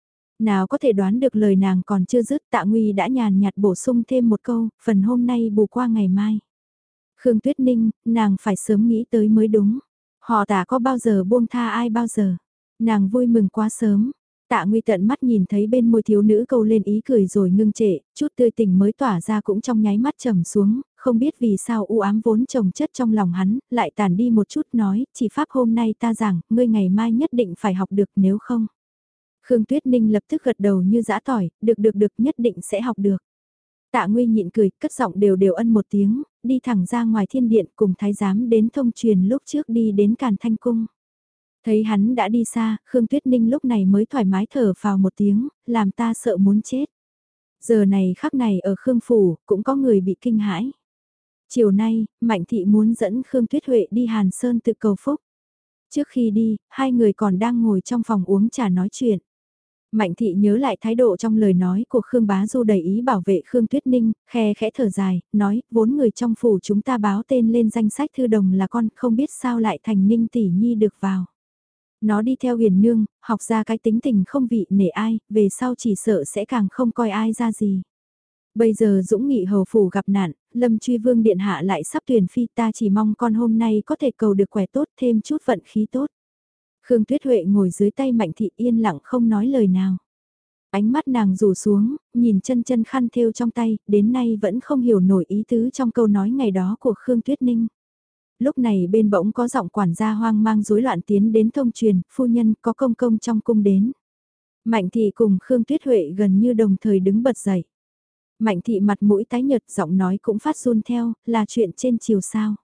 Nào có thể đoán được lời nàng còn chưa dứt, Tạ Nguy đã nhàn nhạt bổ sung thêm một câu, phần hôm nay bù qua ngày mai. Khương Tuyết Ninh, nàng phải sớm nghĩ tới mới đúng. Họ Tạ có bao giờ buông tha ai bao giờ. Nàng vui mừng quá sớm. Tạ Nguy tận mắt nhìn thấy bên môi thiếu nữ câu lên ý cười rồi ngưng trệ, chút tươi tỉnh mới tỏa ra cũng trong nháy mắt trầm xuống, không biết vì sao u ám vốn trồng chất trong lòng hắn, lại tàn đi một chút nói, chỉ pháp hôm nay ta giảng, ngươi ngày mai nhất định phải học được nếu không. Khương Tuyết Ninh lập tức gật đầu như giã tỏi, được nhất định sẽ học được. Tạ Nguy nhịn cười, cất giọng đều đều ân một tiếng, đi thẳng ra ngoài thiên điện cùng thái giám đến thông truyền lúc trước đi đến Càn Thanh Cung. Thấy hắn đã đi xa, Khương Tuyết Ninh lúc này mới thoải mái thở vào một tiếng, làm ta sợ muốn chết. Giờ này khắc này ở Khương Phủ, cũng có người bị kinh hãi. Chiều nay, Mạnh Thị muốn dẫn Khương Tuyết Huệ đi Hàn Sơn tự cầu phúc. Trước khi đi, hai người còn đang ngồi trong phòng uống trà nói chuyện. Mạnh Thị nhớ lại thái độ trong lời nói của Khương Bá Du đầy ý bảo vệ Khương Tuyết Ninh, khe khẽ thở dài, nói, vốn người trong phủ chúng ta báo tên lên danh sách thư đồng là con, không biết sao lại thành Ninh Tỷ Nhi được vào. Nó đi theo Huyền Nương, học ra cái tính tình không vị nể ai, về sau chỉ sợ sẽ càng không coi ai ra gì. Bây giờ Dũng Nghị hầu phủ gặp nạn, Lâm Truy Vương điện hạ lại sắp tuyển phi, ta chỉ mong con hôm nay có thể cầu được quẻ tốt, thêm chút vận khí tốt. Khương Tuyết Huệ ngồi dưới tay Mạnh Thị yên lặng không nói lời nào. Ánh mắt nàng rủ xuống, nhìn chân chân khăn thêu trong tay, đến nay vẫn không hiểu nổi ý tứ trong câu nói ngày đó của Khương Tuyết Ninh. Lúc này bên bỗng có giọng quản gia hoang mang rối loạn tiến đến thông truyền, phu nhân có công công trong cung đến. Mạnh Thị cùng Khương Tuyết Huệ gần như đồng thời đứng bật dậy. Mạnh Thị mặt mũi tái nhợt, giọng nói cũng phát run theo, là chuyện trên chiều sao?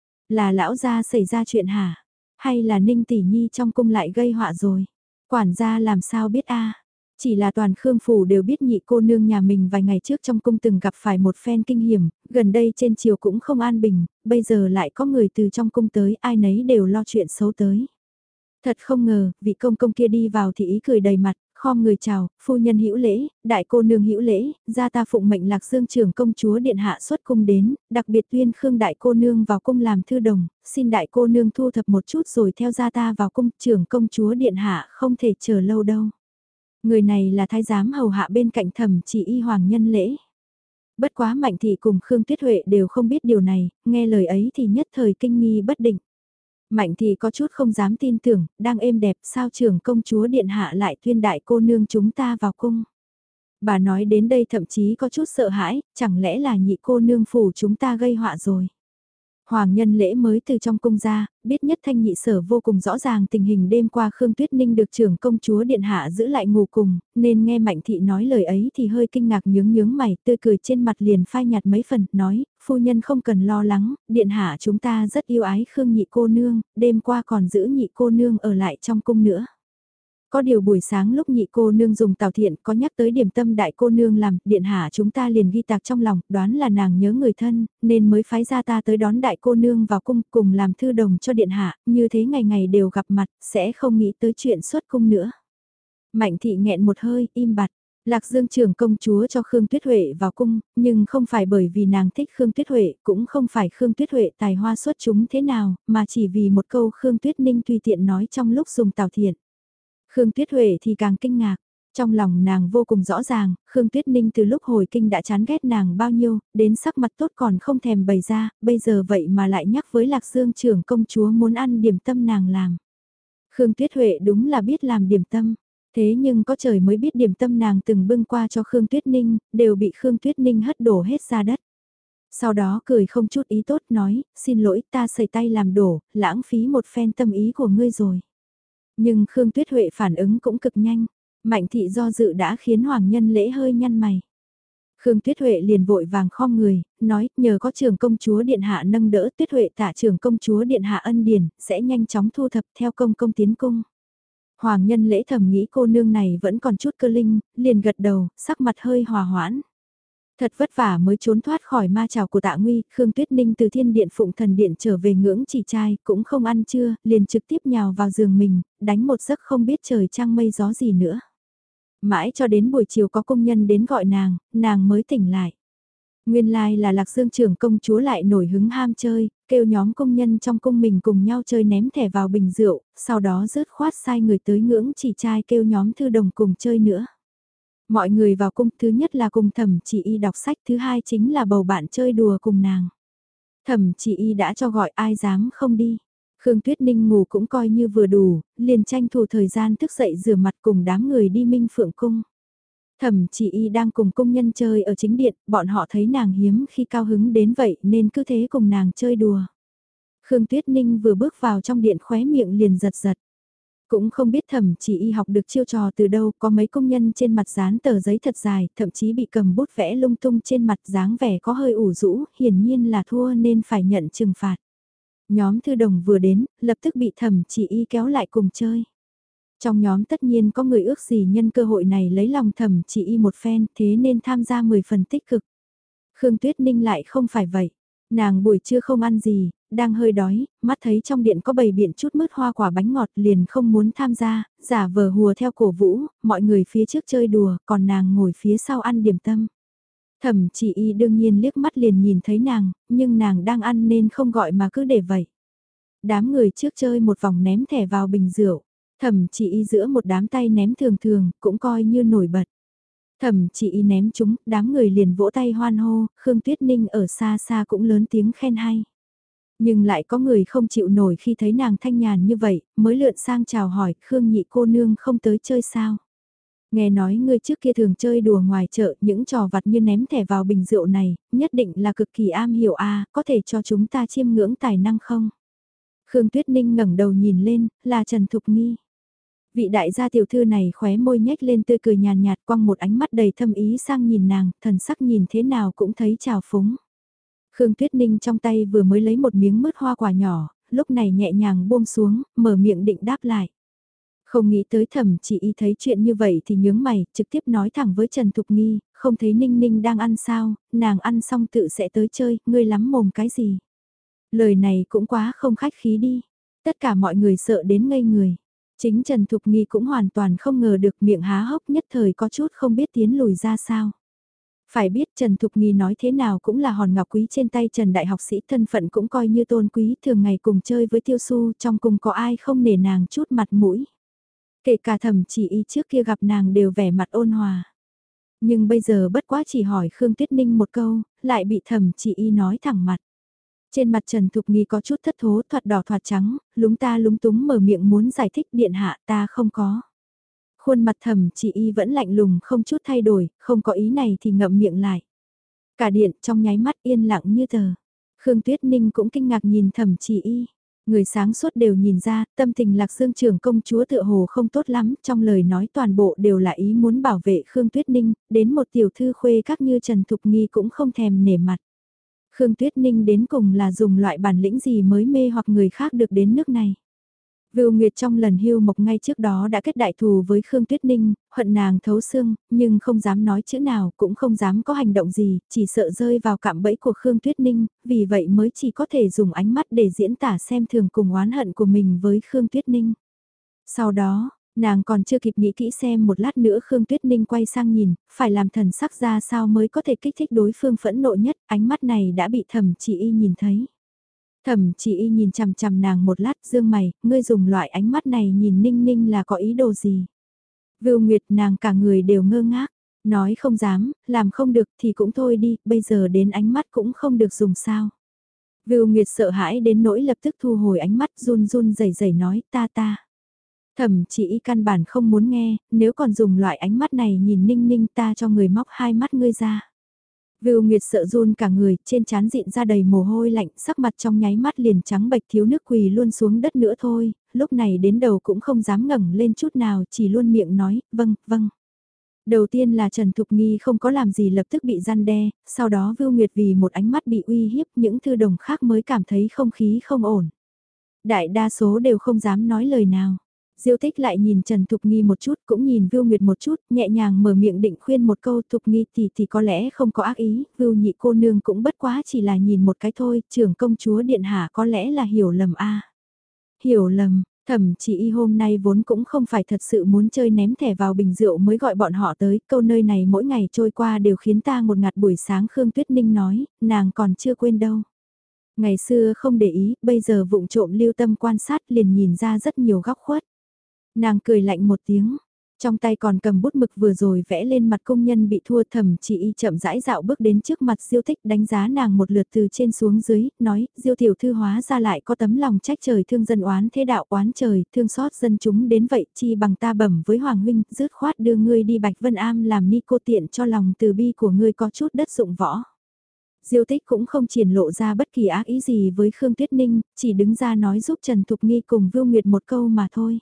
Là lão gia xảy ra chuyện hả? Hay là Ninh Tỷ Nhi trong cung lại gây họa rồi? Quản gia làm sao biết a? Chỉ là toàn Khương Phủ đều biết nhị cô nương nhà mình vài ngày trước trong cung từng gặp phải một phen kinh hiểm, gần đây trên triều cũng không an bình, bây giờ lại có người từ trong cung tới, ai nấy đều lo chuyện xấu tới. Thật không ngờ, vị công công kia đi vào thì ý cười đầy mặt, khom người chào, phu nhân hữu lễ, đại cô nương hữu lễ, gia ta phụng mệnh Lạc Dương trưởng công chúa điện hạ xuất cung đến, đặc biệt tuyên Khương đại cô nương vào cung làm thư đồng, xin đại cô nương thu thập một chút rồi theo gia ta vào cung, trưởng công chúa điện hạ không thể chờ lâu đâu. Người này là thái giám hầu hạ bên cạnh Thẩm Chỉ Y hoàng nhân lễ. Bất quá Mạnh Thị cùng Khương Tuyết Huệ đều không biết điều này, nghe lời ấy thì nhất thời kinh nghi bất định. Mạnh Thị có chút không dám tin tưởng, đang êm đẹp sao trưởng công chúa điện hạ lại tuyên đại cô nương chúng ta vào cung. Bà nói đến đây thậm chí có chút sợ hãi, chẳng lẽ là nhị cô nương phủ chúng ta gây họa rồi. Hoàng nhân lễ mới từ trong cung ra, biết nhất thanh nhị sở vô cùng rõ ràng tình hình đêm qua Khương Tuyết Ninh được trưởng công chúa điện hạ giữ lại ngủ cùng, nên nghe Mạnh Thị nói lời ấy thì hơi kinh ngạc nhướng mày, tươi cười trên mặt liền phai nhạt mấy phần, nói, phu nhân không cần lo lắng, điện hạ chúng ta rất yêu ái Khương nhị cô nương, đêm qua còn giữ nhị cô nương ở lại trong cung nữa. Có điều buổi sáng lúc nhị cô nương dùng tào thiện có nhắc tới điểm tâm đại cô nương làm, điện hạ chúng ta liền ghi tạc trong lòng, đoán là nàng nhớ người thân, nên mới phái ra ta tới đón đại cô nương vào cung cùng làm thư đồng cho điện hạ, như thế ngày ngày đều gặp mặt, sẽ không nghĩ tới chuyện xuất cung nữa. Mạnh thị nghẹn một hơi, im bặt. Lạc Dương trưởng công chúa cho Khương Tuyết Huệ vào cung, nhưng không phải bởi vì nàng thích Khương Tuyết Huệ, cũng không phải Khương Tuyết Huệ tài hoa xuất chúng thế nào, mà chỉ vì một câu Khương Tuyết Ninh tùy tiện nói trong lúc dùng tào thiện. Khương Tuyết Huệ thì càng kinh ngạc. Trong lòng nàng vô cùng rõ ràng, Khương Tuyết Ninh từ lúc hồi kinh đã chán ghét nàng bao nhiêu, đến sắc mặt tốt còn không thèm bày ra, bây giờ vậy mà lại nhắc với Lạc Dương trưởng công chúa muốn ăn điểm tâm nàng làm. Khương Tuyết Huệ đúng là biết làm điểm tâm, thế nhưng có trời mới biết điểm tâm nàng từng bưng qua cho Khương Tuyết Ninh, đều bị Khương Tuyết Ninh hất đổ hết ra đất. Sau đó cười không chút ý tốt nói, xin lỗi ta sẩy tay làm đổ, lãng phí một phen tâm ý của ngươi rồi. Nhưng Khương Tuyết Huệ phản ứng cũng cực nhanh, Mạnh thị do dự đã khiến Hoàng Nhân Lễ hơi nhăn mày. Khương Tuyết Huệ liền vội vàng khom người, nói nhờ có trưởng công chúa điện hạ nâng đỡ Tuyết Huệ tạ trưởng công chúa điện hạ ân điển, sẽ nhanh chóng thu thập theo công công tiến cung. Hoàng Nhân Lễ thầm nghĩ cô nương này vẫn còn chút cơ linh, liền gật đầu, sắc mặt hơi hòa hoãn. Thật vất vả mới trốn thoát khỏi ma trào của Tạ Nguy, Khương Tuyết Ninh từ Thiên Điện Phụng Thần Điện trở về ngưỡng chỉ trai, cũng không ăn trưa, liền trực tiếp nhào vào giường mình, đánh một giấc không biết trời trăng mây gió gì nữa. Mãi cho đến buổi chiều có công nhân đến gọi nàng mới tỉnh lại. Nguyên lai là Lạc Dương trưởng công chúa lại nổi hứng ham chơi, kêu nhóm công nhân trong cung mình cùng nhau chơi ném thẻ vào bình rượu, sau đó rớt khoát sai người tới ngưỡng chỉ trai kêu nhóm thư đồng cùng chơi nữa. Mọi người vào cung thứ nhất là cùng Thẩm Chỉ Y đọc sách, thứ hai chính là bầu bạn chơi đùa cùng nàng. Thẩm Chỉ Y đã cho gọi ai dám không đi. Khương Tuyết Ninh ngủ cũng coi như vừa đủ, liền tranh thủ thời gian thức dậy rửa mặt cùng đám người đi Minh Phượng Cung. Thẩm Chỉ Y đang cùng công nhân chơi ở chính điện, bọn họ thấy nàng hiếm khi cao hứng đến vậy nên cứ thế cùng nàng chơi đùa. Khương Tuyết Ninh vừa bước vào trong điện khóe miệng liền giật giật. Cũng không biết Thẩm Chỉ Y học được chiêu trò từ đâu, có mấy công nhân trên mặt dán tờ giấy thật dài, thậm chí bị cầm bút vẽ lung tung trên mặt dáng vẻ có hơi ủ rũ, hiển nhiên là thua nên phải nhận trừng phạt. Nhóm thư đồng vừa đến, lập tức bị Thẩm Chỉ Y kéo lại cùng chơi. Trong nhóm tất nhiên có người ước gì nhân cơ hội này lấy lòng Thẩm Chỉ Y một phen, thế nên tham gia 10 phần tích cực. Khương Tuyết Ninh lại không phải vậy. Nàng buổi trưa không ăn gì, đang hơi đói, mắt thấy trong điện có bày biện chút mứt hoa quả bánh ngọt liền không muốn tham gia, giả vờ hùa theo cổ vũ, mọi người phía trước chơi đùa, còn nàng ngồi phía sau ăn điểm tâm. Thẩm Chỉ Y đương nhiên liếc mắt liền nhìn thấy nàng, nhưng nàng đang ăn nên không gọi mà cứ để vậy. Đám người trước chơi một vòng ném thẻ vào bình rượu, Thẩm Chỉ Y giữa một đám tay ném thường thường, cũng coi như nổi bật. Thẩm Chỉ Y ném chúng, đám người liền vỗ tay hoan hô, Khương Tuyết Ninh ở xa xa cũng lớn tiếng khen hay. Nhưng lại có người không chịu nổi khi thấy nàng thanh nhàn như vậy, mới lượn sang chào hỏi, Khương nhị cô nương không tới chơi sao. Nghe nói ngươi trước kia thường chơi đùa ngoài chợ, những trò vặt như ném thẻ vào bình rượu này, nhất định là cực kỳ am hiểu có thể cho chúng ta chiêm ngưỡng tài năng không? Khương Tuyết Ninh ngẩng đầu nhìn lên, là Trần Thục Nghi. Vị đại gia tiểu thư này khóe môi nhếch lên tươi cười nhàn nhạt quăng một ánh mắt đầy thâm ý sang nhìn nàng, thần sắc nhìn thế nào cũng thấy trào phúng. Khương Tuyết Ninh trong tay vừa mới lấy một miếng mứt hoa quả nhỏ, lúc này nhẹ nhàng buông xuống, mở miệng định đáp lại. Không nghĩ tới Thẩm Chỉ Y thấy chuyện như vậy thì nhướng mày, trực tiếp nói thẳng với Trần Thục Nghi, không thấy Ninh Ninh đang ăn sao, nàng ăn xong tự sẽ tới chơi, ngươi lắm mồm cái gì. Lời này cũng quá không khách khí đi, tất cả mọi người sợ đến ngây người. Chính Trần Thục Nghi cũng hoàn toàn không ngờ được miệng há hốc nhất thời có chút không biết tiến lùi ra sao. Phải biết Trần Thục Nghi nói thế nào cũng là hòn ngọc quý trên tay Trần Đại học sĩ, thân phận cũng coi như tôn quý, thường ngày cùng chơi với Tiêu Su, trong cùng có ai không nể nàng chút mặt mũi. Kể cả Thẩm Chỉ Y trước kia gặp nàng đều vẻ mặt ôn hòa. Nhưng bây giờ bất quá chỉ hỏi Khương Tuyết Ninh một câu, lại bị Thẩm Chỉ Y nói thẳng mặt. Trên mặt Trần Thục Nghi có chút thất thố, thoạt đỏ thoạt trắng, lúng ta lúng túng mở miệng muốn giải thích, điện hạ ta không có. Khuôn mặt Thẩm Chỉ Y vẫn lạnh lùng không chút thay đổi, không có ý này thì ngậm miệng lại. Cả điện trong nháy mắt yên lặng như tờ. Khương Tuyết Ninh cũng kinh ngạc nhìn Thẩm Chỉ Y. Người sáng suốt đều nhìn ra, tâm tình Lạc Dương trưởng công chúa tựa hồ không tốt lắm, trong lời nói toàn bộ đều là ý muốn bảo vệ Khương Tuyết Ninh, đến một tiểu thư khuê các như Trần Thục Nghi cũng không thèm nể mặt. Khương Tuyết Ninh đến cùng là dùng loại bản lĩnh gì mới mê hoặc người khác được đến nước này. Vưu Nguyệt trong lần hưu mộc ngay trước đó đã kết đại thù với Khương Tuyết Ninh, hận nàng thấu xương, nhưng không dám nói chữ nào, cũng không dám có hành động gì, chỉ sợ rơi vào cạm bẫy của Khương Tuyết Ninh, vì vậy mới chỉ có thể dùng ánh mắt để diễn tả xem thường cùng oán hận của mình với Khương Tuyết Ninh. Sau đó, nàng còn chưa kịp nghĩ kỹ xem một lát nữa Khương Tuyết Ninh quay sang nhìn, phải làm thần sắc ra sao mới có thể kích thích đối phương phẫn nộ nhất, ánh mắt này đã bị Thẩm Chỉ Y nhìn thấy. Thẩm Chỉ Y nhìn chằm chằm nàng một lát, dương mày, ngươi dùng loại ánh mắt này nhìn Ninh Ninh là có ý đồ gì? Vưu Nguyệt, nàng cả người đều ngơ ngác, nói không dám, làm không được thì cũng thôi đi, bây giờ đến ánh mắt cũng không được dùng sao? Vưu Nguyệt sợ hãi đến nỗi lập tức thu hồi ánh mắt, run run rẩy rẩy nói, ta. Thẩm Chỉ Y căn bản không muốn nghe, nếu còn dùng loại ánh mắt này nhìn Ninh Ninh, ta cho người móc hai mắt ngươi ra. Vưu Nguyệt sợ run cả người, trên trán dịn ra đầy mồ hôi lạnh, sắc mặt trong nháy mắt liền trắng bệch, thiếu nước quỳ luôn xuống đất nữa thôi, lúc này đến đầu cũng không dám ngẩng lên chút nào, chỉ luôn miệng nói, vâng. Đầu tiên là Trần Thục Nghi không có làm gì lập tức bị răn đe, sau đó Vưu Nguyệt vì một ánh mắt bị uy hiếp, những thư đồng khác mới cảm thấy không khí không ổn. Đại đa số đều không dám nói lời nào. Diêu Tích lại nhìn Trần Thục Nghi một chút, cũng nhìn Vưu Nguyệt một chút, nhẹ nhàng mở miệng định khuyên một câu. Thục Nghi thì có lẽ không có ác ý, Vưu nhị cô nương cũng bất quá chỉ là nhìn một cái thôi, trưởng công chúa điện hạ có lẽ là hiểu lầm a. Hiểu lầm, Thẩm Chỉ Y hôm nay vốn cũng không phải thật sự muốn chơi ném thẻ vào bình rượu mới gọi bọn họ tới, câu nơi này mỗi ngày trôi qua đều khiến ta một ngạt buổi sáng. Khương Tuyết Ninh nói, nàng còn chưa quên đâu. Ngày xưa không để ý, bây giờ vụng trộm lưu tâm quan sát liền nhìn ra rất nhiều góc khuất. Nàng cười lạnh một tiếng, trong tay còn cầm bút mực vừa rồi vẽ lên mặt công nhân bị thua. Thẩm Chỉ Y chậm rãi dạo bước đến trước mặt Diêu Tích, đánh giá nàng một lượt từ trên xuống dưới, nói, Diêu tiểu thư hóa ra lại có tấm lòng trách trời thương dân oán thế đạo oán trời, thương xót dân chúng đến vậy, chi bằng ta bẩm với Hoàng huynh, dứt khoát đưa ngươi đi Bạch Vân Am làm ni cô, tiện cho lòng từ bi của ngươi có chút đất dụng võ. Diêu Tích cũng không triển lộ ra bất kỳ ác ý gì với Khương Tuyết Ninh, chỉ đứng ra nói giúp Trần Thục Nghi cùng Vưu Nguyệt một câu mà thôi.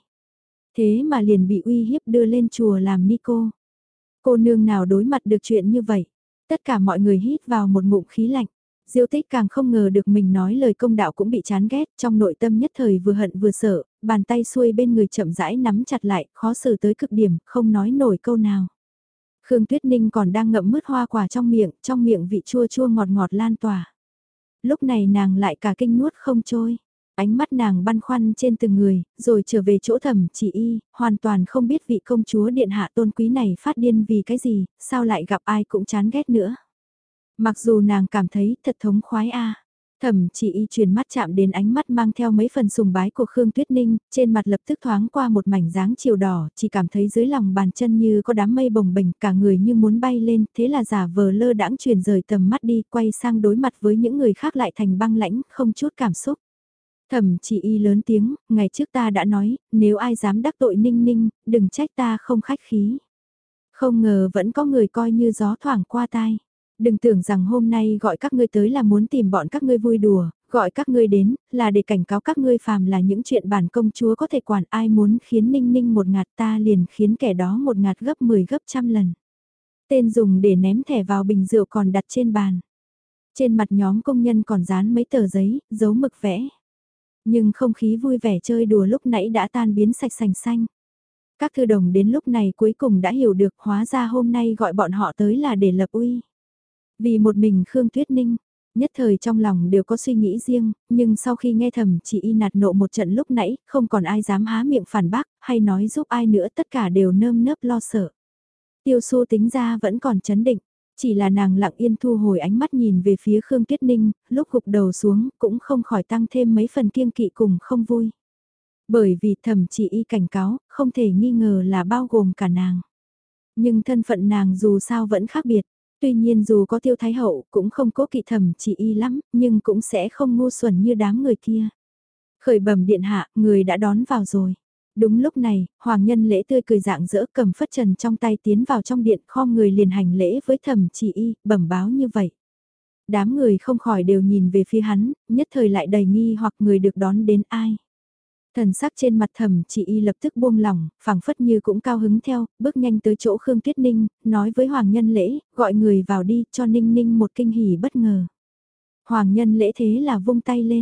Thế mà liền bị uy hiếp đưa lên chùa làm ni cô. Cô nương nào đối mặt được chuyện như vậy? Tất cả mọi người hít vào một ngụm khí lạnh. Diêu Tích càng không ngờ được mình nói lời công đạo cũng bị chán ghét, trong nội tâm nhất thời vừa hận vừa sợ, bàn tay xuôi bên người chậm rãi nắm chặt lại, khó xử tới cực điểm, không nói nổi câu nào. Khương Tuyết Ninh còn đang ngậm mứt hoa quả trong miệng vị chua chua ngọt ngọt lan tỏa. Lúc này nàng lại cả kinh nuốt không trôi. Ánh mắt nàng băn khoăn trên từng người, rồi trở về chỗ Thẩm Chỉ Y, hoàn toàn không biết vị công chúa điện hạ tôn quý này phát điên vì cái gì, sao lại gặp ai cũng chán ghét nữa. Mặc dù nàng cảm thấy thật thống khoái a. Thẩm Chỉ Y truyền mắt chạm đến ánh mắt mang theo mấy phần sùng bái của Khương Tuyết Ninh, trên mặt lập tức thoáng qua một mảnh dáng chiều đỏ, chỉ cảm thấy dưới lòng bàn chân như có đám mây bồng bềnh, cả người như muốn bay lên, thế là giả vờ lơ đãng chuyển rời tầm mắt đi, quay sang đối mặt với những người khác lại thành băng lãnh, không chút cảm xúc. Thẩm Chỉ Y lớn tiếng, ngày trước ta đã nói, nếu ai dám đắc tội Ninh Ninh, đừng trách ta không khách khí. Không ngờ vẫn có người coi như gió thoảng qua tai. Đừng tưởng rằng hôm nay gọi các ngươi tới là muốn tìm bọn các ngươi vui đùa, gọi các ngươi đến là để cảnh cáo các ngươi phàm là những chuyện bản công chúa có thể quản, ai muốn khiến Ninh Ninh một ngạt ta liền khiến kẻ đó một ngạt gấp 10 gấp trăm lần. Tên dùng để ném thẻ vào bình rượu còn đặt trên bàn. Trên mặt nhóm công nhân còn dán mấy tờ giấy, dấu mực vẽ. Nhưng không khí vui vẻ chơi đùa lúc nãy đã tan biến sạch sành xanh. Các thư đồng đến lúc này cuối cùng đã hiểu được, hóa ra hôm nay gọi bọn họ tới là để lập uy. Vì một mình Khương Tuyết Ninh, nhất thời trong lòng đều có suy nghĩ riêng, nhưng sau khi nghe Thẩm Chỉ Y nạt nộ một trận lúc nãy, không còn ai dám há miệng phản bác, hay nói giúp ai nữa, tất cả đều nơm nớp lo sợ. Tiêu Xu tính ra vẫn còn chấn định, chỉ là nàng lặng yên thu hồi ánh mắt nhìn về phía Khương Tuyết Ninh, lúc gục đầu xuống cũng không khỏi tăng thêm mấy phần kiêng kỵ cùng không vui. Bởi vì Thẩm Chỉ Y cảnh cáo, không thể nghi ngờ là bao gồm cả nàng. Nhưng thân phận nàng dù sao vẫn khác biệt. Tuy nhiên dù có Tiêu Thái Hậu cũng không cố kỵ Thẩm Chỉ Y lắm, nhưng cũng sẽ không ngu xuẩn như đám người kia. Khởi bẩm điện hạ, người đã đón vào rồi. Đúng lúc này, Hoàng Nhân Lễ tươi cười rạng rỡ cầm phất trần trong tay tiến vào trong điện, khom người liền hành lễ với Thẩm Chỉ Y, bẩm báo như vậy. Đám người không khỏi đều nhìn về phía hắn, nhất thời lại đầy nghi hoặc người được đón đến ai. Thần sắc trên mặt Thẩm Chỉ Y lập tức buông lỏng, phảng phất như cũng cao hứng theo, bước nhanh tới chỗ Khương Tuyết Ninh, nói với Hoàng Nhân Lễ, gọi người vào đi, cho Ninh Ninh một kinh hỉ bất ngờ. Hoàng Nhân Lễ thế là vung tay lên,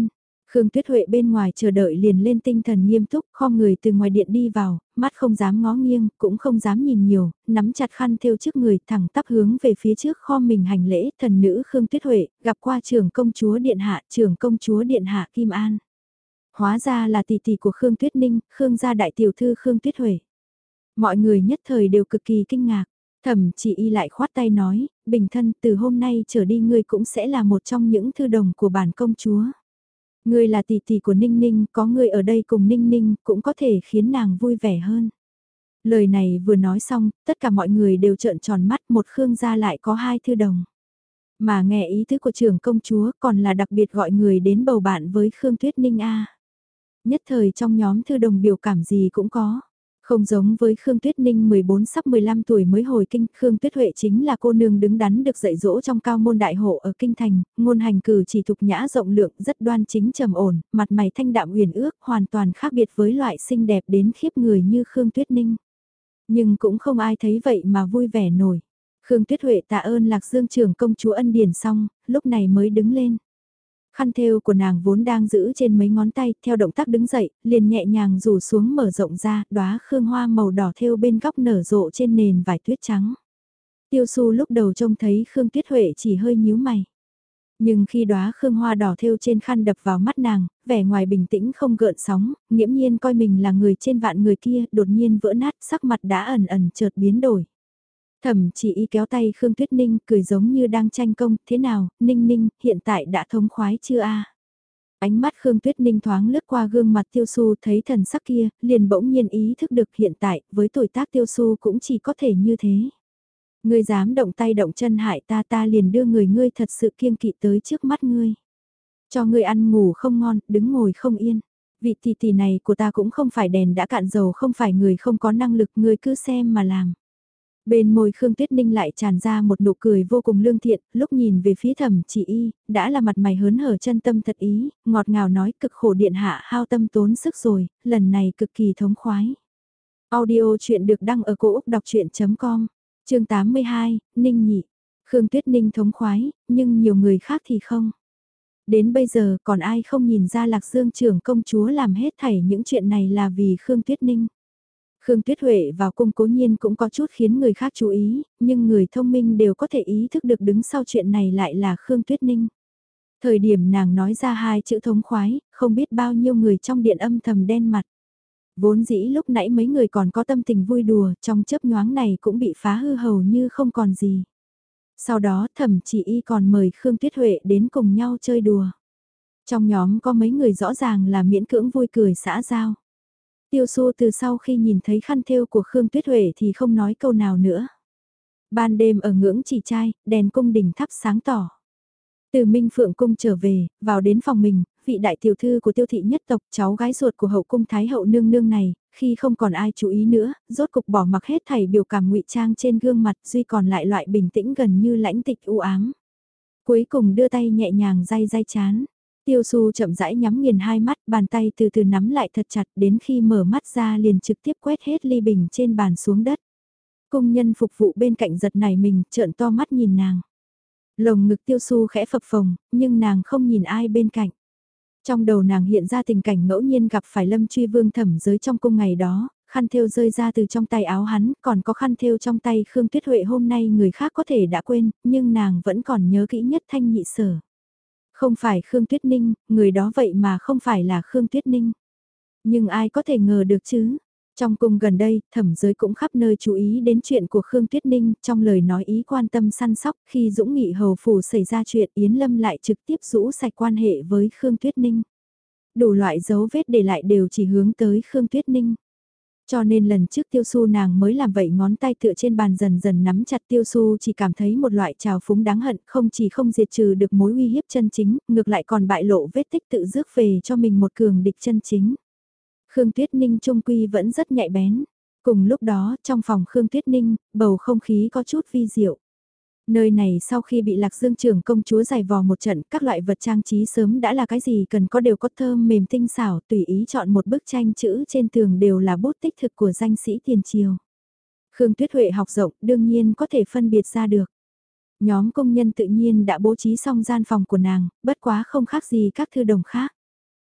Khương Tuyết Huệ bên ngoài chờ đợi liền lên tinh thần nghiêm túc, khom người từ ngoài điện đi vào, mắt không dám ngó nghiêng, cũng không dám nhìn nhiều, nắm chặt khăn thêu trước người thẳng tắp hướng về phía trước khom mình hành lễ, thần nữ Khương Tuyết Huệ, gặp qua trưởng công chúa điện hạ, trưởng công chúa điện hạ Kim An. Hóa ra là tỷ tỷ của Khương Tuyết Ninh, Khương gia đại tiểu thư Khương Tuyết Huệ. Mọi người nhất thời đều cực kỳ kinh ngạc, Thẩm Chỉ Y lại khoát tay nói, bình thân từ hôm nay trở đi ngươi cũng sẽ là một trong những thư đồng của bản công chúa. Ngươi là tỷ tỷ của Ninh Ninh, có ngươi ở đây cùng Ninh Ninh cũng có thể khiến nàng vui vẻ hơn. Lời này vừa nói xong, tất cả mọi người đều trợn tròn mắt, một Khương gia lại có hai thư đồng. Mà nghe ý tứ của trưởng công chúa còn là đặc biệt gọi người đến bầu bạn với Khương Tuyết Ninh a. Nhất thời trong nhóm thư đồng biểu cảm gì cũng có. Không giống với Khương Tuyết Ninh 14 sắp 15 tuổi mới hồi kinh, Khương Tuyết Huệ chính là cô nương đứng đắn được dạy dỗ trong cao môn đại hộ ở kinh thành, ngôn hành cử chỉ thục nhã rộng lượng, rất đoan chính trầm ổn, mặt mày thanh đạm huyền ước, hoàn toàn khác biệt với loại xinh đẹp đến khiếp người như Khương Tuyết Ninh. Nhưng cũng không ai thấy vậy mà vui vẻ nổi. Khương Tuyết Huệ tạ ơn Lạc Dương trưởng công chúa ân điển xong, lúc này mới đứng lên. Khăn thêu của nàng vốn đang giữ trên mấy ngón tay, theo động tác đứng dậy, liền nhẹ nhàng rủ xuống mở rộng ra, đóa khương hoa màu đỏ thêu bên góc nở rộ trên nền vải tuyết trắng. Tiêu Su lúc đầu trông thấy Khương Tuyết Huệ chỉ hơi nhíu mày. Nhưng khi đóa khương hoa đỏ thêu trên khăn đập vào mắt nàng, vẻ ngoài bình tĩnh không gợn sóng, nghiễm nhiên coi mình là người trên vạn người kia, đột nhiên vỡ nát, sắc mặt đã ẩn ẩn chợt biến đổi. Thẩm Chỉ Y kéo tay Khương Tuyết Ninh cười giống như đang tranh công, thế nào, Ninh Ninh, hiện tại đã thống khoái chưa a? Ánh mắt Khương Tuyết Ninh thoáng lướt qua gương mặt Tiêu Su thấy thần sắc kia, liền bỗng nhiên ý thức được hiện tại, với tuổi tác Tiêu Su cũng chỉ có thể như thế. Ngươi dám động tay động chân hại ta, ta liền đưa người ngươi thật sự kiêng kỵ tới trước mắt ngươi. Cho ngươi ăn ngủ không ngon, đứng ngồi không yên. Vị tỷ tỷ này của ta cũng không phải đèn đã cạn dầu, không phải người không có năng lực, ngươi cứ xem mà làm. Bên môi Khương Tuyết Ninh lại tràn ra một nụ cười vô cùng lương thiện, lúc nhìn về phía Thẩm Chỉ Y, đã là mặt mày hớn hở chân tâm thật ý, ngọt ngào nói cực khổ điện hạ hao tâm tốn sức rồi, lần này cực kỳ thống khoái. Audio chuyện được đăng ở cổ Úc đọc chuyện.com, chương 82, Ninh Nhị. Khương Tuyết Ninh thống khoái, nhưng nhiều người khác thì không. Đến bây giờ còn ai không nhìn ra Lạc Dương trưởng công chúa làm hết thảy những chuyện này là vì Khương Tuyết Ninh. Khương Tuyết Huệ vào cung cố nhiên cũng có chút khiến người khác chú ý, nhưng người thông minh đều có thể ý thức được đứng sau chuyện này lại là Khương Tuyết Ninh. Thời điểm nàng nói ra hai chữ thống khoái, không biết bao nhiêu người trong điện âm thầm đen mặt. Vốn dĩ lúc nãy mấy người còn có tâm tình vui đùa, trong chớp nhoáng này cũng bị phá hư hầu như không còn gì. Sau đó Thẩm Chỉ Y còn mời Khương Tuyết Huệ đến cùng nhau chơi đùa. Trong nhóm có mấy người rõ ràng là miễn cưỡng vui cười xã giao. Tiêu Su từ sau khi nhìn thấy khăn thêu của Khương Tuyết Huệ thì không nói câu nào nữa. Ban đêm ở ngưỡng chỉ trai, đèn cung đình thắp sáng tỏ. Từ Minh Phượng cung trở về, vào đến phòng mình, vị đại tiểu thư của Tiêu thị nhất tộc, cháu gái ruột của hậu cung thái hậu nương nương này, khi không còn ai chú ý nữa, rốt cục bỏ mặc hết thảy biểu cảm ngụy trang trên gương mặt, duy còn lại loại bình tĩnh gần như lãnh tịch u ám. Cuối cùng đưa tay nhẹ nhàng day day chán. Tiêu Su chậm rãi nhắm nghiền hai mắt, bàn tay từ từ nắm lại thật chặt, đến khi mở mắt ra liền trực tiếp quét hết ly bình trên bàn xuống đất. Cung nhân phục vụ bên cạnh giật nảy mình, trợn to mắt nhìn nàng. Lồng ngực Tiêu Su khẽ phập phồng, nhưng nàng không nhìn ai bên cạnh. Trong đầu nàng hiện ra tình cảnh ngẫu nhiên gặp phải Lâm Truy Vương thẩm giới trong cung ngày đó, khăn thêu rơi ra từ trong tay áo hắn, còn có khăn thêu trong tay Khương Tuyết Huệ hôm nay người khác có thể đã quên, nhưng nàng vẫn còn nhớ kỹ nhất thanh nhị sở. Không phải Khương Tuyết Ninh, người đó vậy mà không phải là Khương Tuyết Ninh. Nhưng ai có thể ngờ được chứ? Trong cung gần đây, thẩm giới cũng khắp nơi chú ý đến chuyện của Khương Tuyết Ninh, trong lời nói ý quan tâm săn sóc, khi Dũng Nghị hầu phủ xảy ra chuyện Yến Lâm lại trực tiếp rũ sạch quan hệ với Khương Tuyết Ninh. Đủ loại dấu vết để lại đều chỉ hướng tới Khương Tuyết Ninh. Cho nên lần trước Tiêu Su nàng mới làm vậy, ngón tay tựa trên bàn dần dần nắm chặt. Tiêu Su chỉ cảm thấy một loại trào phúng đáng hận, không chỉ không diệt trừ được mối uy hiếp chân chính, ngược lại còn bại lộ vết tích tự rước về cho mình một cường địch chân chính. Khương Tuyết Ninh trung quy vẫn rất nhạy bén. Cùng lúc đó, trong phòng Khương Tuyết Ninh, bầu không khí có chút vi diệu. Nơi này sau khi bị Lạc Dương trưởng công chúa giày vò một trận, các loại vật trang trí sớm đã là cái gì cần có đều có thơm mềm tinh xảo, tùy ý chọn một bức tranh chữ trên tường đều là bút tích thực của danh sĩ tiền triều. Khương Tuyết Huệ học rộng, đương nhiên có thể phân biệt ra được. Nhóm công nhân tự nhiên đã bố trí xong gian phòng của nàng, bất quá không khác gì các thư đồng khác.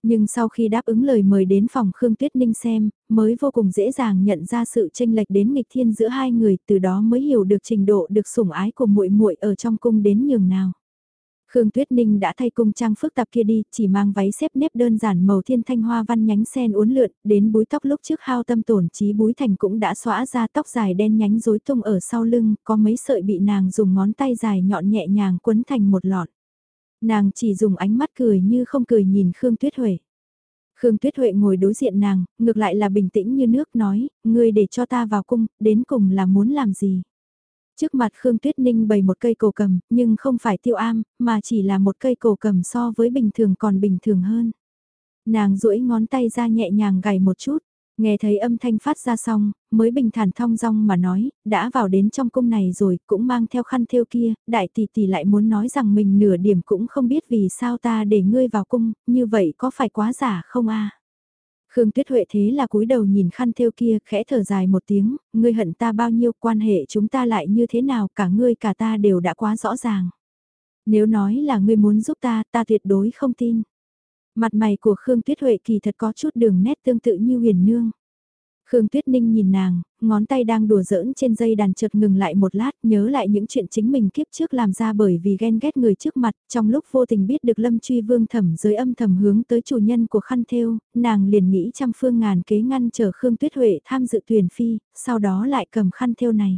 Nhưng sau khi đáp ứng lời mời đến phòng Khương Tuyết Ninh xem, mới vô cùng dễ dàng nhận ra sự chênh lệch đến nghịch thiên giữa hai người, từ đó mới hiểu được trình độ được sủng ái của muội muội ở trong cung đến nhường nào. Khương Tuyết Ninh đã thay cung trang phức tạp kia đi, chỉ mang váy xếp nếp đơn giản màu thiên thanh hoa văn nhánh sen uốn lượn, đến búi tóc lúc trước hao tâm tổn trí búi thành cũng đã xõa ra, tóc dài đen nhánh rối tung ở sau lưng, có mấy sợi bị nàng dùng ngón tay dài nhọn nhẹ nhàng quấn thành một lọn. Nàng chỉ dùng ánh mắt cười như không cười nhìn Khương Tuyết Huệ. Khương Tuyết Huệ ngồi đối diện nàng, ngược lại là bình tĩnh như nước nói, ngươi để cho ta vào cung, đến cùng là muốn làm gì? Trước mặt Khương Tuyết Ninh bày một cây cổ cầm, nhưng không phải tiêu am, mà chỉ là một cây cổ cầm so với bình thường còn bình thường hơn. Nàng duỗi ngón tay ra nhẹ nhàng gảy một chút, nghe thấy âm thanh phát ra xong, mới bình thản thong dong mà nói, đã vào đến trong cung này rồi, cũng mang theo khăn thêu kia, đại tỷ tỷ lại muốn nói rằng mình nửa điểm cũng không biết vì sao ta để ngươi vào cung, như vậy có phải quá giả không a? Khương Tuyết Huệ thế là cúi đầu nhìn khăn thêu kia, khẽ thở dài một tiếng, ngươi hận ta bao nhiêu, quan hệ chúng ta lại như thế nào, cả ngươi cả ta đều đã quá rõ ràng. Nếu nói là ngươi muốn giúp ta, ta tuyệt đối không tin. Mặt mày của Khương Tuyết Huệ kỳ thật có chút đường nét tương tự như Huyền Nương. Khương Tuyết Ninh nhìn nàng, ngón tay đang đùa giỡn trên dây đàn chợt ngừng lại một lát, nhớ lại những chuyện chính mình kiếp trước làm ra bởi vì ghen ghét người trước mặt, trong lúc vô tình biết được Lâm Truy Vương thẩm giới âm thầm hướng tới chủ nhân của khăn thêu, nàng liền nghĩ trăm phương ngàn kế ngăn trở Khương Tuyết Huệ tham dự tuyển phi, sau đó lại cầm khăn thêu này.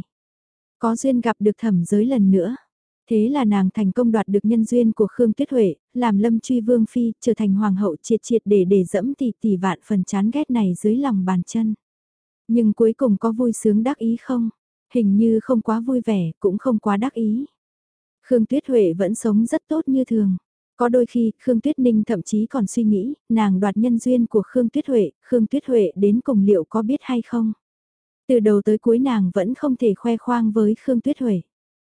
Có duyên gặp được thẩm giới lần nữa. Thế là nàng thành công đoạt được nhân duyên của Khương Tuyết Huệ, làm Lâm Truy Vương phi, trở thành hoàng hậu triệt triệt để dẫm tỷ vạn phần chán ghét này dưới lòng bàn chân. Nhưng cuối cùng có vui sướng đắc ý không? Hình như không quá vui vẻ, cũng không quá đắc ý. Khương Tuyết Huệ vẫn sống rất tốt như thường. Có đôi khi, Khương Tuyết Ninh thậm chí còn suy nghĩ, nàng đoạt nhân duyên của Khương Tuyết Huệ đến cùng liệu có biết hay không? Từ đầu tới cuối nàng vẫn không thể khoe khoang với Khương Tuyết Huệ.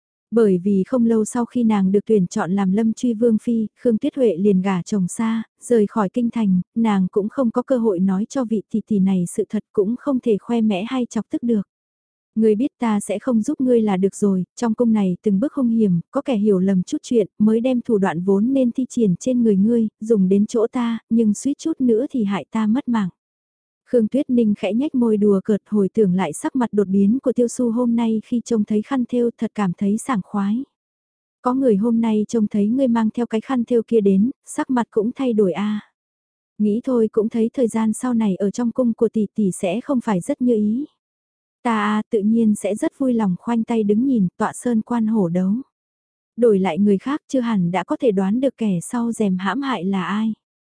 Bởi vì không lâu sau khi nàng được tuyển chọn làm Lâm Truy Vương Phi, Khương Tuyết Huệ liền gả chồng xa, rời khỏi kinh thành, nàng cũng không có cơ hội nói cho vị tỷ tỷ này sự thật, cũng không thể khoe mẽ hay chọc tức được. Ngươi biết ta sẽ không giúp ngươi là được rồi, trong cung này từng bước hung hiểm, có kẻ hiểu lầm chút chuyện, mới đem thủ đoạn vốn nên thi triển trên người ngươi, dùng đến chỗ ta, nhưng suýt chút nữa thì hại ta mất mạng. Khương Tuyết Ninh khẽ nhếch môi đùa cợt, hồi tưởng lại sắc mặt đột biến của Tiêu Su hôm nay khi trông thấy khăn thêu, thật cảm thấy sảng khoái. Có người hôm nay trông thấy ngươi mang theo cái khăn thêu kia đến, sắc mặt cũng thay đổi a. Nghĩ thôi cũng thấy thời gian sau này ở trong cung của tỷ tỷ sẽ không phải rất như ý. Ta tự nhiên sẽ rất vui lòng khoanh tay đứng nhìn, tọa sơn quan hổ đấu. Đổi lại người khác chưa hẳn đã có thể đoán được kẻ sau rèm hãm hại là ai.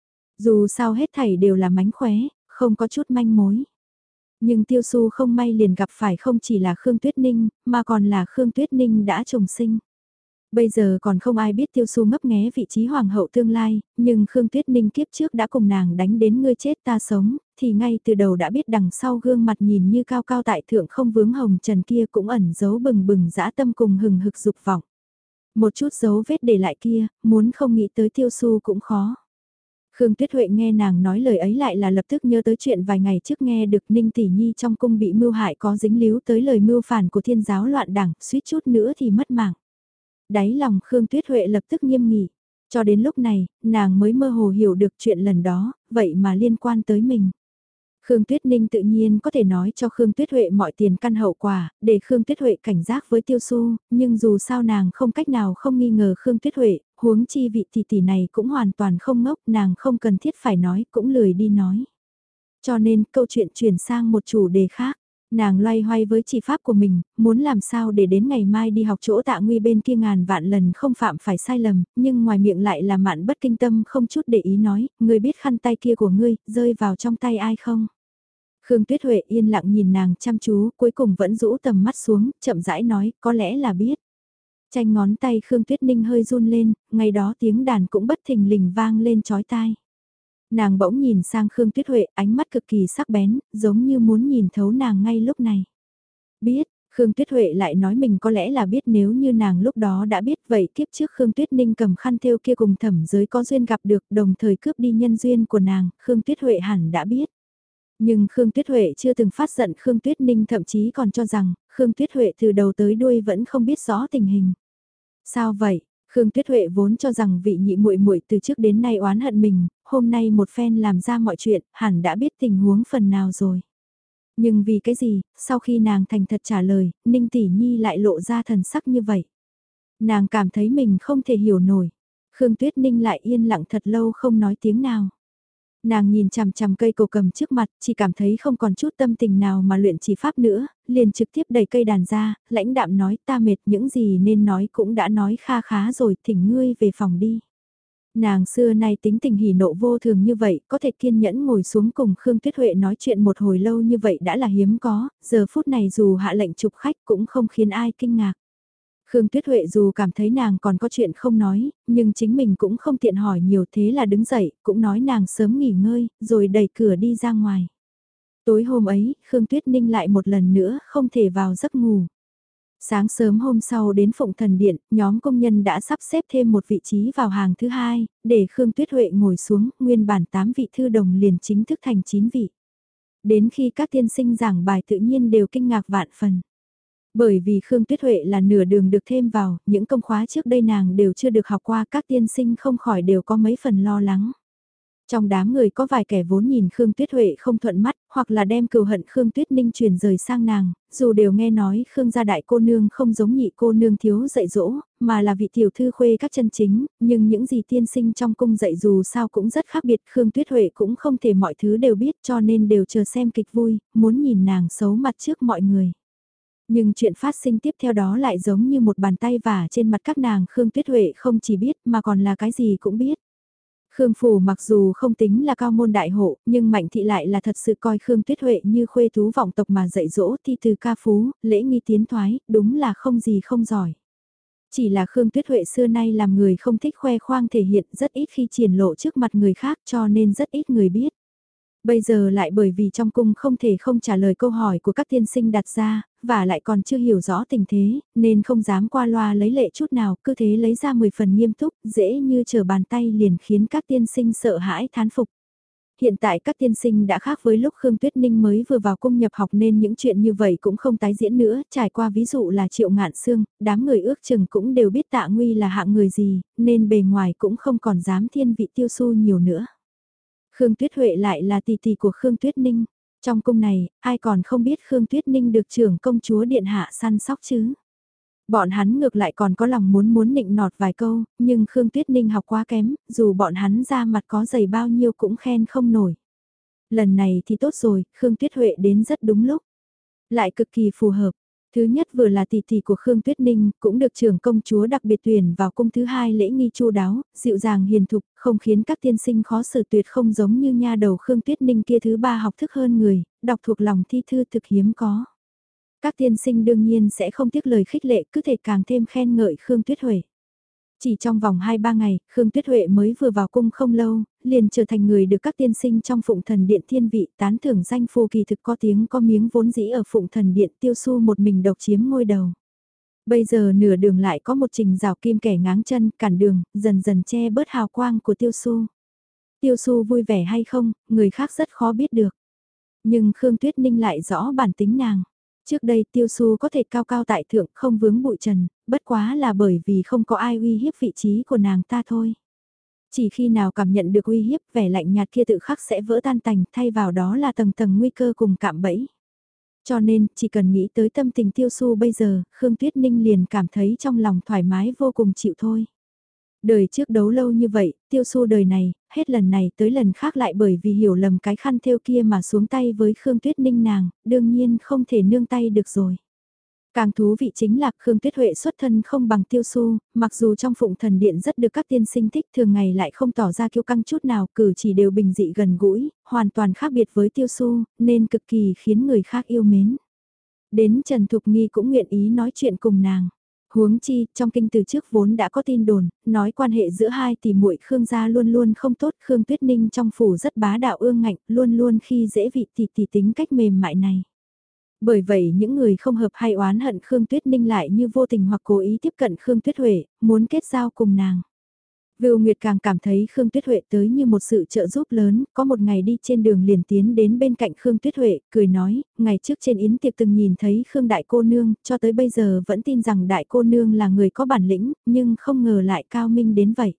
Dù sao hết thảy đều là mánh khóe, không có chút manh mối. Nhưng Tiêu Su không may liền gặp phải không chỉ là Khương Tuyết Ninh, mà còn là Khương Tuyết Ninh đã trùng sinh. Bây giờ còn không ai biết Tiêu Su ngấp nghé vị trí hoàng hậu tương lai, nhưng Khương Tuyết Ninh kiếp trước đã cùng nàng đánh đến ngươi chết ta sống, thì ngay từ đầu đã biết đằng sau gương mặt nhìn như cao cao tại thượng không vướng hồng trần kia cũng ẩn giấu bừng bừng dã tâm cùng hừng hực dục vọng. Một chút dấu vết để lại kia, muốn không nghĩ tới Tiêu Su cũng khó. Khương Tuyết Huệ nghe nàng nói lời ấy lại là lập tức nhớ tới chuyện vài ngày trước nghe được Ninh Tỷ Nhi trong cung bị mưu hại có dính líu tới lời mưu phản của thiên giáo loạn đảng, suýt chút nữa thì mất mạng. Đáy lòng Khương Tuyết Huệ lập tức nghiêm nghị. Cho đến lúc này, nàng mới mơ hồ hiểu được chuyện lần đó, vậy mà liên quan tới mình. Khương Tuyết Ninh tự nhiên có thể nói cho Khương Tuyết Huệ mọi tiền căn hậu quả, để Khương Tuyết Huệ cảnh giác với Tiêu Su, nhưng dù sao nàng không cách nào không nghi ngờ Khương Tuyết Huệ, huống chi vị tỷ tỷ này cũng hoàn toàn không ngốc, nàng không cần thiết phải nói, cũng lười đi nói. Cho nên, câu chuyện chuyển sang một chủ đề khác. Nàng loay hoay với chỉ pháp của mình, muốn làm sao để đến ngày mai đi học chỗ Tạ Nguy bên kia ngàn vạn lần không phạm phải sai lầm, nhưng ngoài miệng lại là mạn bất kinh tâm không chút để ý nói, ngươi biết khăn tay kia của ngươi, rơi vào trong tay ai không? Khương Tuyết Huệ yên lặng nhìn nàng chăm chú, cuối cùng vẫn rũ tầm mắt xuống, chậm rãi nói, có lẽ là biết. Tranh ngón tay Khương Tuyết Ninh hơi run lên, ngày đó tiếng đàn cũng bất thình lình vang lên chói tai. Nàng bỗng nhìn sang Khương Tuyết Huệ, ánh mắt cực kỳ sắc bén, giống như muốn nhìn thấu nàng ngay lúc này. Biết, Khương Tuyết Huệ lại nói mình có lẽ là biết nếu như nàng lúc đó đã biết vậy kiếp trước Khương Tuyết Ninh cầm khăn thêu kia cùng thẩm giới có duyên gặp được đồng thời cướp đi nhân duyên của nàng, Khương Tuyết Huệ hẳn đã biết. Nhưng Khương Tuyết Huệ chưa từng phát giận Khương Tuyết Ninh thậm chí còn cho rằng Khương Tuyết Huệ từ đầu tới đuôi vẫn không biết rõ tình hình. Sao vậy? Khương Tuyết Huệ vốn cho rằng vị nhị muội muội từ trước đến nay oán hận mình, hôm nay một phen làm ra mọi chuyện, hẳn đã biết tình huống phần nào rồi. Nhưng vì cái gì, sau khi nàng thành thật trả lời, Ninh Tỷ Nhi lại lộ ra thần sắc như vậy. Nàng cảm thấy mình không thể hiểu nổi. Khương Tuyết Ninh lại yên lặng thật lâu không nói tiếng nào. Nàng nhìn chằm chằm cây cổ cầm trước mặt, chỉ cảm thấy không còn chút tâm tình nào mà luyện chỉ pháp nữa, liền trực tiếp đẩy cây đàn ra, lãnh đạm nói ta mệt, những gì nên nói cũng đã nói kha khá rồi, thỉnh ngươi về phòng đi. Nàng xưa nay tính tình hỉ nộ vô thường như vậy, có thể kiên nhẫn ngồi xuống cùng Khương Tuyết Huệ nói chuyện một hồi lâu như vậy đã là hiếm có, giờ phút này dù hạ lệnh chụp khách cũng không khiến ai kinh ngạc. Khương Tuyết Huệ dù cảm thấy nàng còn có chuyện không nói, nhưng chính mình cũng không tiện hỏi nhiều, thế là đứng dậy, cũng nói nàng sớm nghỉ ngơi, rồi đẩy cửa đi ra ngoài. Tối hôm ấy, Khương Tuyết Ninh lại một lần nữa không thể vào giấc ngủ. Sáng sớm hôm sau đến Phụng Thần Điện, nhóm công nhân đã sắp xếp thêm một vị trí vào hàng thứ hai, để Khương Tuyết Huệ ngồi xuống, nguyên bản 8 vị thư đồng liền chính thức thành 9 vị. Đến khi các tiên sinh giảng bài tự nhiên đều kinh ngạc vạn phần. Bởi vì Khương Tuyết Huệ là nửa đường được thêm vào, những công khóa trước đây nàng đều chưa được học qua, các tiên sinh không khỏi đều có mấy phần lo lắng. Trong đám người có vài kẻ vốn nhìn Khương Tuyết Huệ không thuận mắt, hoặc là đem cừu hận Khương Tuyết Ninh chuyển rời sang nàng, dù đều nghe nói Khương gia đại cô nương không giống nhị cô nương thiếu dạy dỗ, mà là vị tiểu thư khuê các chân chính, nhưng những gì tiên sinh trong cung dạy dù sao cũng rất khác biệt, Khương Tuyết Huệ cũng không thể mọi thứ đều biết cho nên đều chờ xem kịch vui, muốn nhìn nàng xấu mặt trước mọi người. Nhưng chuyện phát sinh tiếp theo đó lại giống như một bàn tay vả trên mặt các nàng Khương Tuyết Huệ không chỉ biết mà còn là cái gì cũng biết. Khương Phủ mặc dù không tính là cao môn đại hộ, nhưng Mạnh Thị lại là thật sự coi Khương Tuyết Huệ như khuê tú vọng tộc mà dạy dỗ thi từ ca phú, lễ nghi tiến thoái, đúng là không gì không giỏi. Chỉ là Khương Tuyết Huệ xưa nay làm người không thích khoe khoang thể hiện rất ít khi triển lộ trước mặt người khác cho nên rất ít người biết. Bây giờ lại bởi vì trong cung không thể không trả lời câu hỏi của các tiên sinh đặt ra, và lại còn chưa hiểu rõ tình thế, nên không dám qua loa lấy lệ chút nào, cứ thế lấy ra 10 phần nghiêm túc, dễ như trở bàn tay liền khiến các tiên sinh sợ hãi thán phục. Hiện tại các tiên sinh đã khác với lúc Khương Tuyết Ninh mới vừa vào cung nhập học nên những chuyện như vậy cũng không tái diễn nữa, trải qua ví dụ là Triệu Ngạn Sương, đám người ước chừng cũng đều biết Tạ Nguy là hạng người gì, nên bề ngoài cũng không còn dám thiên vị Tiêu Xu nhiều nữa. Khương Tuyết Huệ lại là tỷ tỷ của Khương Tuyết Ninh. Trong cung này, ai còn không biết Khương Tuyết Ninh được trưởng công chúa điện hạ săn sóc chứ? Bọn hắn ngược lại còn có lòng muốn nịnh nọt vài câu, nhưng Khương Tuyết Ninh học quá kém, dù bọn hắn ra mặt có dày bao nhiêu cũng khen không nổi. Lần này thì tốt rồi, Khương Tuyết Huệ đến rất đúng lúc. Lại cực kỳ phù hợp. Thứ nhất vừa là tỷ tỷ của Khương Tuyết Ninh, cũng được trưởng công chúa đặc biệt tuyển vào cung. Thứ hai lễ nghi chu đáo, dịu dàng hiền thục, không khiến các tiên sinh khó xử, tuyệt không giống như nha đầu Khương Tuyết Ninh kia. Thứ ba học thức hơn người, đọc thuộc lòng thi thư thực hiếm có. Các tiên sinh đương nhiên sẽ không tiếc lời khích lệ, cứ thể càng thêm khen ngợi Khương Tuyết Huệ. Chỉ trong vòng 2-3 ngày, Khương Tuyết Huệ mới vừa vào cung không lâu, liền trở thành người được các tiên sinh trong Phụng Thần Điện thiên vị tán thưởng danh phù kỳ thực có tiếng có miếng vốn dĩ ở Phụng Thần Điện Tiêu Xu một mình độc chiếm ngôi đầu. Bây giờ nửa đường lại có một trình rào kim kẻ ngáng chân cản đường, dần dần che bớt hào quang của Tiêu Xu. Tiêu Xu vui vẻ hay không, người khác rất khó biết được. Nhưng Khương Tuyết Ninh lại rõ bản tính nàng. Trước đây Tiêu Xu có thể cao cao tại thượng không vướng bụi trần, bất quá là bởi vì không có ai uy hiếp vị trí của nàng ta thôi. Chỉ khi nào cảm nhận được uy hiếp, vẻ lạnh nhạt kia tự khắc sẽ vỡ tan tành, thay vào đó là tầng tầng nguy cơ cùng cạm bẫy. Cho nên, chỉ cần nghĩ tới tâm tình Tiêu Xu bây giờ, Khương Tuyết Ninh liền cảm thấy trong lòng thoải mái vô cùng chịu thôi. Đời trước đấu lâu như vậy, Tiêu Xu đời này, hết lần này tới lần khác lại bởi vì hiểu lầm cái khăn thêu kia mà xuống tay với Khương Tuyết Ninh nàng, đương nhiên không thể nương tay được rồi. Càng thú vị chính là Khương Tuyết Huệ xuất thân không bằng Tiêu Xu, mặc dù trong Phụng Thần Điện rất được các tiên sinh thích, thường ngày lại không tỏ ra kiêu căng chút nào, cử chỉ đều bình dị gần gũi, hoàn toàn khác biệt với Tiêu Xu, nên cực kỳ khiến người khác yêu mến. Đến Trần Thục Nghi cũng nguyện ý nói chuyện cùng nàng. Huống chi, trong kinh từ trước vốn đã có tin đồn, nói quan hệ giữa hai tỷ muội Khương gia luôn luôn không tốt, Khương Tuyết Ninh trong phủ rất bá đạo ương ngạnh, luôn luôn khi dễ vị tỷ tính cách mềm mại này. Bởi vậy những người không hợp hay oán hận Khương Tuyết Ninh lại như vô tình hoặc cố ý tiếp cận Khương Tuyết Huệ, muốn kết giao cùng nàng. Vưu Nguyệt càng cảm thấy Khương Tuyết Huệ tới như một sự trợ giúp lớn, có một ngày đi trên đường liền tiến đến bên cạnh Khương Tuyết Huệ, cười nói, ngày trước trên yến tiệc từng nhìn thấy Khương Đại Cô Nương, cho tới bây giờ vẫn tin rằng Đại Cô Nương là người có bản lĩnh, nhưng không ngờ lại cao minh đến vậy.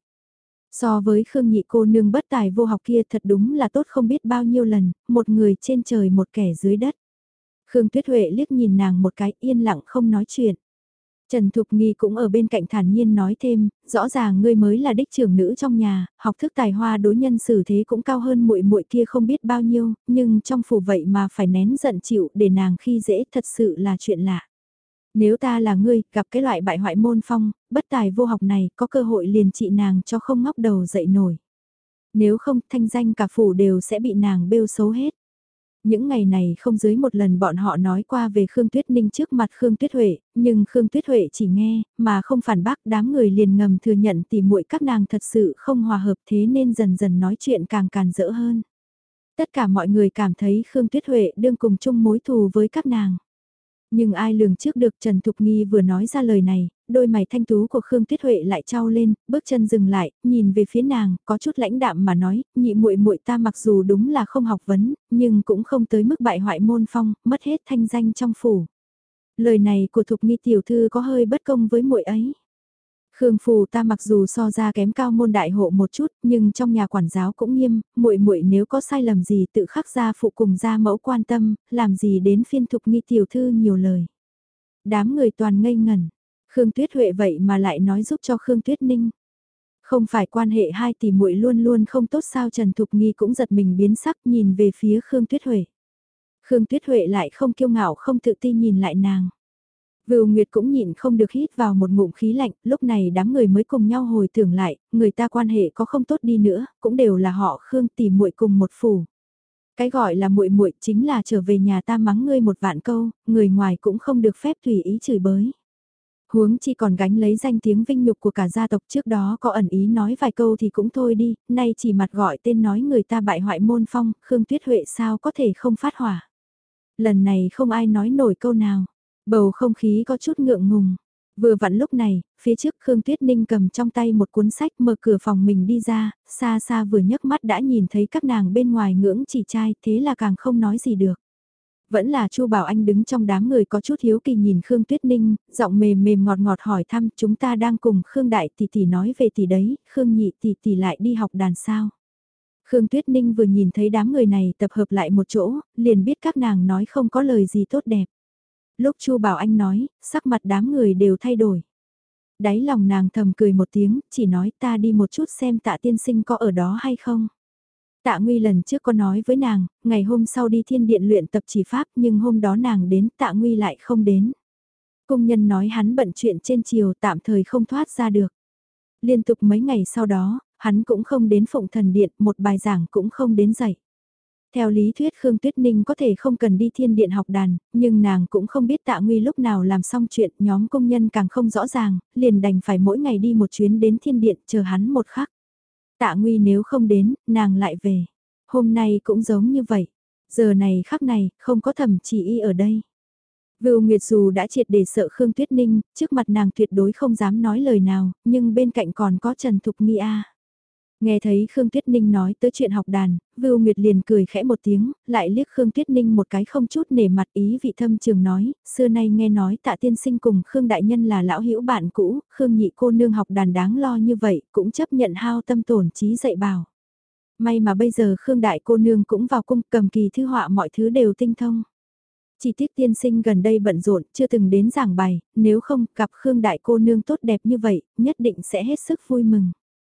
So với Khương Nhị Cô Nương bất tài vô học kia thật đúng là tốt không biết bao nhiêu lần, một người trên trời một kẻ dưới đất. Khương Tuyết Huệ liếc nhìn nàng một cái yên lặng không nói chuyện. Trần Thục Nghi cũng ở bên cạnh thản nhiên nói thêm, rõ ràng ngươi mới là đích trưởng nữ trong nhà, học thức tài hoa đối nhân xử thế cũng cao hơn muội muội kia không biết bao nhiêu, nhưng trong phủ vậy mà phải nén giận chịu để nàng khi dễ thật sự là chuyện lạ. Nếu ta là ngươi, gặp cái loại bại hoại môn phong, bất tài vô học này, có cơ hội liền trị nàng cho không ngóc đầu dậy nổi. Nếu không, thanh danh cả phủ đều sẽ bị nàng bêu xấu hết. Những ngày này không dưới một lần bọn họ nói qua về Khương Tuyết Ninh trước mặt Khương Tuyết Huệ, nhưng Khương Tuyết Huệ chỉ nghe, mà không phản bác, đám người liền ngầm thừa nhận tỉ muội các nàng thật sự không hòa hợp, thế nên dần dần nói chuyện càng càn rỡ hơn. Tất cả mọi người cảm thấy Khương Tuyết Huệ đương cùng chung mối thù với các nàng. Nhưng ai lường trước được Trần Thục Nghi vừa nói ra lời này, đôi mày thanh tú của Khương Tuyết Huệ lại trao lên, bước chân dừng lại, nhìn về phía nàng, có chút lãnh đạm mà nói, nhị muội muội ta mặc dù đúng là không học vấn, nhưng cũng không tới mức bại hoại môn phong, mất hết thanh danh trong phủ. Lời này của Thục Nghi tiểu thư có hơi bất công với muội ấy. Khương phủ ta mặc dù so ra kém cao môn đại hộ một chút, nhưng trong nhà quản giáo cũng nghiêm, muội muội nếu có sai lầm gì tự khắc gia phụ cùng gia mẫu quan tâm, làm gì đến phiên Thục Nghi tiểu thư nhiều lời. Đám người toàn ngây ngẩn, Khương Tuyết Huệ vậy mà lại nói giúp cho Khương Tuyết Ninh. Không phải quan hệ hai tỷ muội luôn luôn không tốt sao? Trần Thục Nghi cũng giật mình biến sắc nhìn về phía Khương Tuyết Huệ. Khương Tuyết Huệ lại không kiêu ngạo không tự tin nhìn lại nàng. Vưu Nguyệt cũng nhịn không được hít vào một ngụm khí lạnh, lúc này đám người mới cùng nhau hồi tưởng lại, người ta quan hệ có không tốt đi nữa, cũng đều là họ Khương tỷ muội cùng một phủ. Cái gọi là muội muội chính là trở về nhà ta mắng ngươi một vạn câu, người ngoài cũng không được phép tùy ý chửi bới. Huống chi còn gánh lấy danh tiếng vinh nhục của cả gia tộc, trước đó có ẩn ý nói vài câu thì cũng thôi đi, nay chỉ mặt gọi tên nói người ta bại hoại môn phong, Khương Tuyết Huệ sao có thể không phát hỏa. Lần này không ai nói nổi câu nào, bầu không khí có chút ngượng ngùng. Vừa vặn lúc này, phía trước Khương Tuyết Ninh cầm trong tay một cuốn sách, mở cửa phòng mình đi ra, xa xa vừa nhấc mắt đã nhìn thấy các nàng bên ngoài ngưỡng chỉ trai, thế là càng không nói gì được. Vẫn là Chu Bảo Anh đứng trong đám người có chút hiếu kỳ nhìn Khương Tuyết Ninh, giọng mềm mềm ngọt ngọt hỏi thăm, chúng ta đang cùng Khương Đại tỷ tỷ nói về tỷ đấy, Khương Nhị tỷ tỷ lại đi học đàn sao. Khương Tuyết Ninh vừa nhìn thấy đám người này tập hợp lại một chỗ, liền biết các nàng nói không có lời gì tốt đẹp. Lúc Chu Bảo Anh nói, sắc mặt đám người đều thay đổi. Đáy lòng nàng thầm cười một tiếng, chỉ nói ta đi một chút xem Tạ tiên sinh có ở đó hay không. Tạ Nguy lần trước có nói với nàng, ngày hôm sau đi thiên điện luyện tập chỉ pháp, nhưng hôm đó nàng đến, Tạ Nguy lại không đến. Công nhân nói hắn bận chuyện trên chiều, tạm thời không thoát ra được. Liên tục mấy ngày sau đó, hắn cũng không đến Phụng Thần Điện, một bài giảng cũng không đến dạy. Theo lý thuyết Khương Tuyết Ninh có thể không cần đi thiên điện học đàn, nhưng nàng cũng không biết Tạ Nguy lúc nào làm xong chuyện, nhóm công nhân càng không rõ ràng, liền đành phải mỗi ngày đi một chuyến đến thiên điện chờ hắn một khắc. Tạ Nguy nếu không đến, nàng lại về. Hôm nay cũng giống như vậy. Giờ này khắc này, không có Thẩm Chỉ Y ở đây. Vưu Nguyệt dù đã triệt để sợ Khương Tuyết Ninh, trước mặt nàng tuyệt đối không dám nói lời nào, nhưng bên cạnh còn có Trần Thục Nghi A. Nghe thấy Khương Tuyết Ninh nói tới chuyện học đàn, Vưu Nguyệt liền cười khẽ một tiếng, lại liếc Khương Tuyết Ninh một cái không chút nể mặt, ý vị thâm trường nói, xưa nay nghe nói Tạ tiên sinh cùng Khương đại nhân là lão hữu bạn cũ, Khương nhị cô nương học đàn đáng lo như vậy, cũng chấp nhận hao tâm tổn trí dạy bảo. May mà bây giờ Khương đại cô nương cũng vào cung, cầm kỳ thư họa mọi thứ đều tinh thông. Chỉ tiếc tiên sinh gần đây bận rộn, chưa từng đến giảng bài, nếu không gặp Khương đại cô nương tốt đẹp như vậy, nhất định sẽ hết sức vui mừng.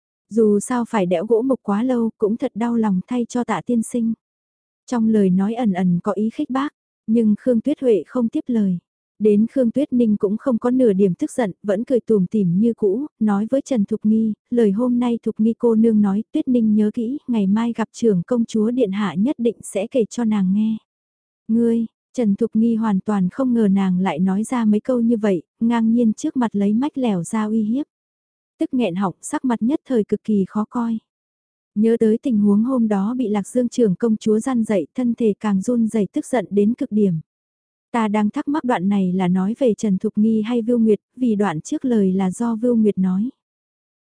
Dù sao phải đẽo gỗ mục quá lâu, cũng thật đau lòng thay cho Tạ tiên sinh. Trong lời nói ẩn ẩn có ý khích bác, nhưng Khương Tuyết Huệ không tiếp lời. Đến Khương Tuyết Ninh cũng không có nửa điểm tức giận, vẫn cười tủm tỉm như cũ, nói với Trần Thục Nghi, lời hôm nay Thục Nghi cô nương nói, Tuyết Ninh nhớ kỹ, ngày mai gặp trưởng công chúa Điện Hạ nhất định sẽ kể cho nàng nghe. Ngươi, Trần Thục Nghi hoàn toàn không ngờ nàng lại nói ra mấy câu như vậy, ngang nhiên trước mặt lấy mách lẻo ra uy hiếp. Tức nghẹn họng, sắc mặt nhất thời cực kỳ khó coi. Nhớ tới tình huống hôm đó bị Lạc Dương trưởng công chúa gian dậy, thân thể càng run rẩy tức giận đến cực điểm. Ta đang thắc mắc đoạn này là nói về Trần Thục Nghi hay Vưu Nguyệt, vì đoạn trước lời là do Vưu Nguyệt nói.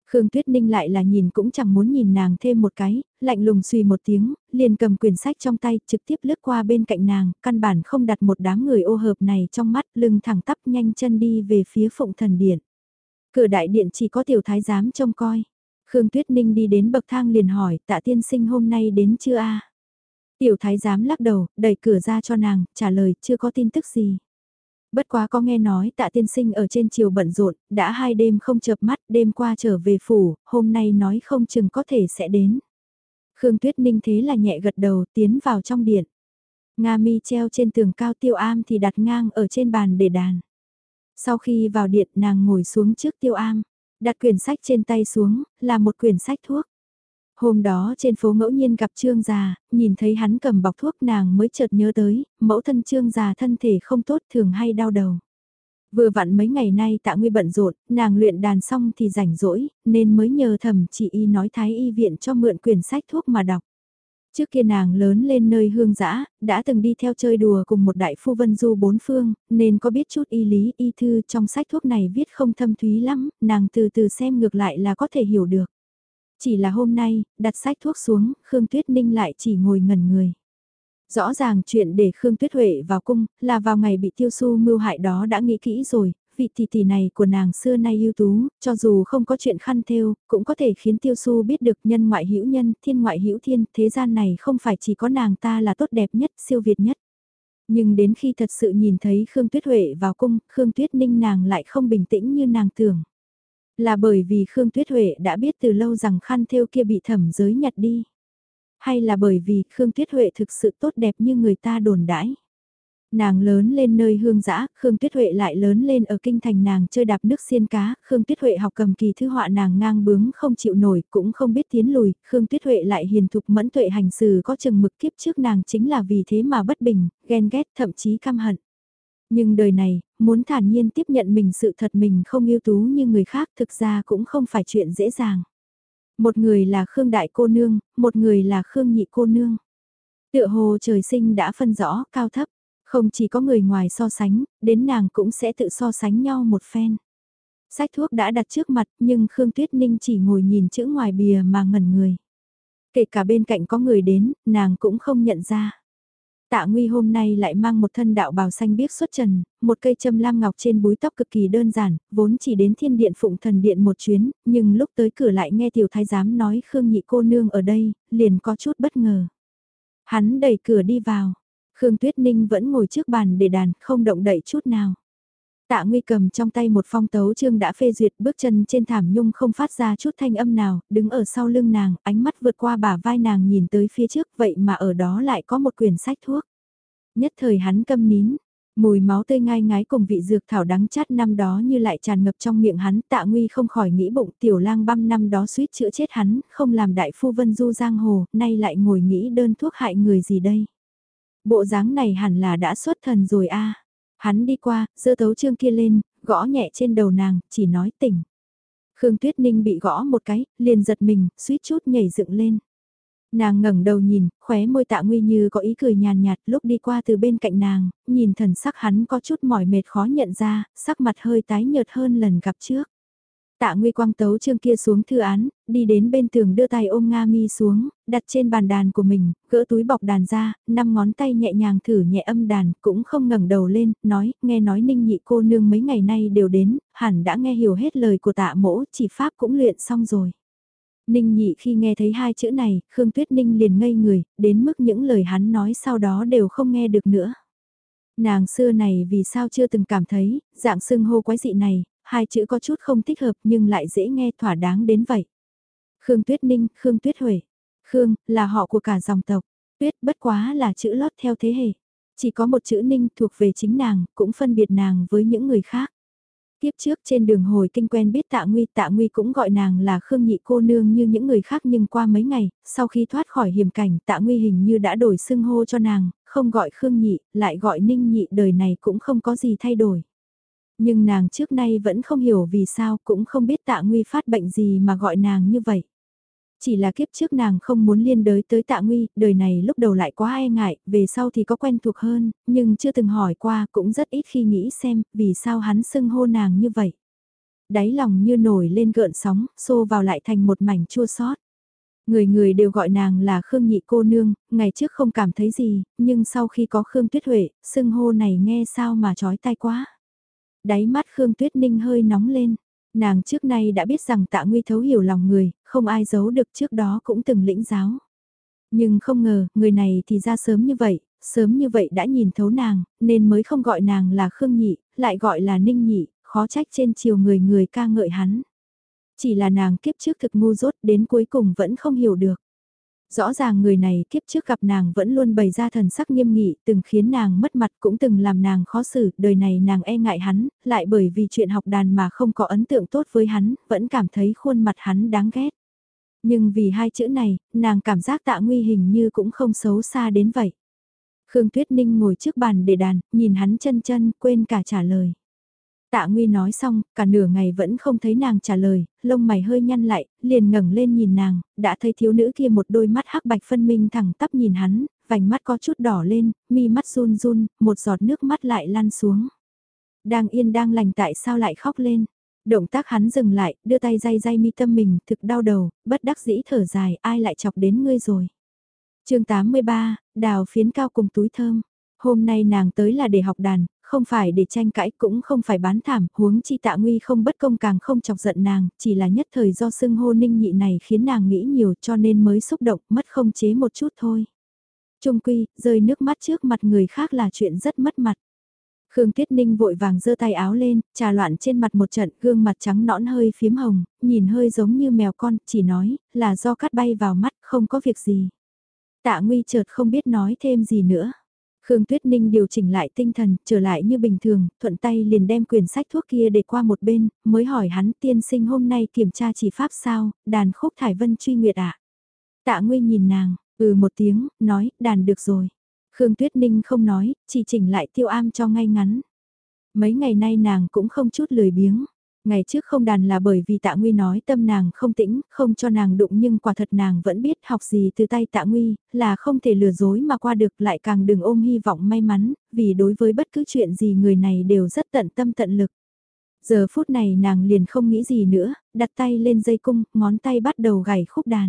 Khương Tuyết Ninh lại là nhìn cũng chẳng muốn nhìn nàng thêm một cái, lạnh lùng suy một tiếng, liền cầm quyển sách trong tay trực tiếp lướt qua bên cạnh nàng, căn bản không đặt một đám người ô hợp này trong mắt, lưng thẳng tắp nhanh chân đi về phía Phụng Thần Điện. Cửa đại điện chỉ có tiểu thái giám trông coi. Khương Tuyết Ninh đi đến bậc thang liền hỏi, Tạ tiên sinh hôm nay đến chưa a? Tiểu thái giám lắc đầu, đẩy cửa ra cho nàng, trả lời chưa có tin tức gì. Bất quá có nghe nói Tạ tiên sinh ở trên triều bận rộn, đã 2 đêm không chợp mắt, đêm qua trở về phủ, hôm nay nói không chừng có thể sẽ đến. Khương Tuyết Ninh thế là nhẹ gật đầu tiến vào trong điện. Nga mi treo trên tường cao Tiêu Am thì đặt ngang ở trên bàn để đàn. Sau khi vào điện nàng ngồi xuống trước Tiêu Am, đặt quyển sách trên tay xuống, là một quyển sách thuốc. Hôm đó trên phố ngẫu nhiên gặp Trương già, nhìn thấy hắn cầm bọc thuốc nàng mới chợt nhớ tới, mẫu thân Trương già thân thể không tốt thường hay đau đầu. Vừa vặn mấy ngày nay Tạ Nguy bận rộn, nàng luyện đàn xong thì rảnh rỗi, nên mới nhờ thẩm chị y nói thái y viện cho mượn quyển sách thuốc mà đọc. Trước kia nàng lớn lên nơi hương dã, đã từng đi theo chơi đùa cùng một đại phu vân du bốn phương, nên có biết chút y lý y thư trong sách thuốc này viết không thâm thúy lắm, nàng từ từ xem ngược lại là có thể hiểu được. Chỉ là hôm nay, đặt sách thuốc xuống, Khương Tuyết Ninh lại chỉ ngồi ngẩn người. Rõ ràng chuyện để Khương Tuyết Huệ vào cung, là vào ngày bị Tiêu Su mưu hại đó đã nghĩ kỹ rồi, vị tỷ tỷ này của nàng xưa nay ưu tú, cho dù không có chuyện khăn thêu, cũng có thể khiến Tiêu Su biết được nhân ngoại hữu nhân, thiên ngoại hữu thiên, thế gian này không phải chỉ có nàng ta là tốt đẹp nhất, siêu việt nhất. Nhưng đến khi thật sự nhìn thấy Khương Tuyết Huệ vào cung, Khương Tuyết Ninh nàng lại không bình tĩnh như nàng tưởng. Là bởi vì Khương Tuyết Huệ đã biết từ lâu rằng khăn thêu kia bị thẩm giới nhặt đi. Hay là bởi vì Khương Tuyết Huệ thực sự tốt đẹp như người ta đồn đãi. Nàng lớn lên nơi hương dã, Khương Tuyết Huệ lại lớn lên ở kinh thành nàng chơi đạp nước xiên cá, Khương Tuyết Huệ học cầm kỳ thư họa nàng ngang bướng không chịu nổi, cũng không biết tiến lùi, Khương Tuyết Huệ lại hiền thục mẫn tuệ hành xử có chừng mực kiếp trước nàng chính là vì thế mà bất bình, ghen ghét thậm chí căm hận. Nhưng đời này, muốn thản nhiên tiếp nhận mình sự thật mình không ưu tú như người khác thực ra cũng không phải chuyện dễ dàng. Một người là Khương Đại cô nương, một người là Khương Nhị cô nương. Tựa hồ trời sinh đã phân rõ cao thấp, không chỉ có người ngoài so sánh, đến nàng cũng sẽ tự so sánh nhau một phen. Sách thuốc đã đặt trước mặt nhưng Khương Tuyết Ninh chỉ ngồi nhìn chữ ngoài bìa mà ngẩn người. Kể cả bên cạnh có người đến, nàng cũng không nhận ra. Tạ Nguy hôm nay lại mang một thân đạo bào xanh biếc xuất trần, một cây châm lam ngọc trên búi tóc cực kỳ đơn giản, vốn chỉ đến Thiên Điện Phụng Thần Điện một chuyến, nhưng lúc tới cửa lại nghe tiểu thái giám nói Khương Nhị cô nương ở đây, liền có chút bất ngờ. Hắn đẩy cửa đi vào, Khương Tuyết Ninh vẫn ngồi trước bàn để đàn, không động đậy chút nào. Tạ Nguy cầm trong tay một phong tấu chương đã phê duyệt, bước chân trên thảm nhung không phát ra chút thanh âm nào, đứng ở sau lưng nàng, ánh mắt vượt qua bả vai nàng nhìn tới phía trước, vậy mà ở đó lại có một quyển sách thuốc. Nhất thời hắn câm nín, mùi máu tươi ngai ngái cùng vị dược thảo đắng chát năm đó như lại tràn ngập trong miệng hắn. Tạ Nguy không khỏi nghĩ bụng tiểu lang băm năm đó suýt chữa chết hắn, không làm đại phu vân du giang hồ, nay lại ngồi nghĩ đơn thuốc hại người gì đây. Bộ dáng này hẳn là đã xuất thần rồi a. Hắn đi qua, giơ tấu chương kia lên, gõ nhẹ trên đầu nàng, chỉ nói tỉnh. Khương Tuyết Ninh bị gõ một cái, liền giật mình, suýt chút nhảy dựng lên. Nàng ngẩng đầu nhìn, khóe môi Tạ Nguy như có ý cười nhàn nhạt lúc đi qua từ bên cạnh nàng, nhìn thần sắc hắn có chút mỏi mệt khó nhận ra, sắc mặt hơi tái nhợt hơn lần gặp trước. Tạ Nguy quăng tấu chương kia xuống thư án, đi đến bên tường đưa tay ôm Nga Mi xuống, đặt trên bàn đàn của mình, gỡ túi bọc đàn ra, 5 ngón tay nhẹ nhàng thử nhẹ âm đàn, cũng không ngẩng đầu lên, nói, nghe nói Ninh Nhị cô nương mấy ngày nay đều đến, hẳn đã nghe hiểu hết lời của Tạ mỗ, chỉ pháp cũng luyện xong rồi. Ninh Nhị khi nghe thấy 2 chữ này, Khương Tuyết Ninh liền ngây người, đến mức những lời hắn nói sau đó đều không nghe được nữa. Nàng xưa này vì sao chưa từng cảm thấy, dạng xưng hô quái dị này, 2 chữ có chút không thích hợp nhưng lại dễ nghe thỏa đáng đến vậy. Khương Tuyết Ninh, Khương Tuyết Huệ. Khương, là họ của cả dòng tộc. Tuyết bất quá là chữ lót theo thế hệ. Chỉ có một chữ Ninh thuộc về chính nàng, cũng phân biệt nàng với những người khác. Tiếp trước trên đường hồi kinh quen biết Tạ Nguy cũng gọi nàng là Khương Nhị cô nương như những người khác nhưng qua mấy ngày, sau khi thoát khỏi hiểm cảnh Tạ Nguy hình như đã đổi xưng hô cho nàng, không gọi Khương Nhị, lại gọi Ninh Nhị đời này cũng không có gì thay đổi. Nhưng nàng trước nay vẫn không hiểu vì sao cũng không biết Tạ Nguy phát bệnh gì mà gọi nàng như vậy. Chỉ là kiếp trước nàng không muốn liên đới tới Tạ Nguy, đời này lúc đầu lại quá e ngại, về sau thì có quen thuộc hơn, nhưng chưa từng hỏi qua cũng rất ít khi nghĩ xem vì sao hắn xưng hô nàng như vậy. Đáy lòng như nổi lên gợn sóng, xô vào lại thành một mảnh chua xót. Người người đều gọi nàng là Khương nhị cô nương, ngày trước không cảm thấy gì, nhưng sau khi có Khương Tuyết Huệ, xưng hô này nghe sao mà chói tai quá. Đáy mắt Khương Tuyết Ninh hơi nóng lên, nàng trước nay đã biết rằng Tạ Nguy thấu hiểu lòng người, không ai giấu được, trước đó cũng từng lĩnh giáo. Nhưng không ngờ, người này thì ra sớm như vậy đã nhìn thấu nàng, nên mới không gọi nàng là Khương nhị, lại gọi là Ninh nhị, khó trách trên chiều người người ca ngợi hắn. Chỉ là nàng kiếp trước thực ngu dốt đến cuối cùng vẫn không hiểu được. Rõ ràng người này kiếp trước gặp nàng vẫn luôn bày ra thần sắc nghiêm nghị, từng khiến nàng mất mặt cũng từng làm nàng khó xử, đời này nàng e ngại hắn, lại bởi vì chuyện học đàn mà không có ấn tượng tốt với hắn, vẫn cảm thấy khuôn mặt hắn đáng ghét. Nhưng vì hai chữ này, nàng cảm giác Tạ Nguy hình như cũng không xấu xa đến vậy. Khương Tuyết Ninh ngồi trước bàn để đàn, nhìn hắn chân chân, quên cả trả lời. Tạ Nguy nói xong, cả nửa ngày vẫn không thấy nàng trả lời, lông mày hơi nhăn lại, liền ngẩng lên nhìn nàng, đã thấy thiếu nữ kia một đôi mắt hắc bạch phân minh thẳng tắp nhìn hắn, vành mắt có chút đỏ lên, mi mắt run run, một giọt nước mắt lại lăn xuống. Đang yên đang lành tại sao lại khóc lên? Động tác hắn dừng lại, đưa tay day day mi tâm mình, thực đau đầu, bất đắc dĩ thở dài, ai lại chọc đến ngươi rồi. Chương 83, đào phiến cao cùng túi thơm. Hôm nay nàng tới là để học đàn, không phải để tranh cãi cũng không phải bán thảm, huống chi Tạ Nguy không bất công càng không chọc giận nàng, chỉ là nhất thời do xưng hô Ninh nhị này khiến nàng nghĩ nhiều cho nên mới xúc động, mất không chế một chút thôi. Trung quy, rơi nước mắt trước mặt người khác là chuyện rất mất mặt. Khương Tuyết Ninh vội vàng giơ tay áo lên, trà loạn trên mặt một trận, gương mặt trắng nõn hơi phím hồng, nhìn hơi giống như mèo con, chỉ nói, là do cát bay vào mắt, không có việc gì. Tạ Nguy chợt không biết nói thêm gì nữa. Khương Tuyết Ninh điều chỉnh lại tinh thần, trở lại như bình thường, thuận tay liền đem quyển sách thuốc kia để qua một bên, mới hỏi hắn tiên sinh hôm nay kiểm tra chỉ pháp sao, đàn khúc thải vân truy nguyệt ạ. Tạ Nguy nhìn nàng, một tiếng, nói, đàn được rồi. Khương Tuyết Ninh không nói, chỉ chỉnh lại tiêu am cho ngay ngắn. Mấy ngày nay nàng cũng không chút lười biếng. Ngày trước không đàn là bởi vì Tạ Nguy nói tâm nàng không tĩnh, không cho nàng đụng, nhưng quả thật nàng vẫn biết học gì từ tay Tạ Nguy, là không thể lừa dối mà qua được, lại càng đừng ôm hy vọng may mắn, vì đối với bất cứ chuyện gì người này đều rất tận tâm tận lực. Giờ phút này nàng liền không nghĩ gì nữa, đặt tay lên dây cung, ngón tay bắt đầu gảy khúc đàn.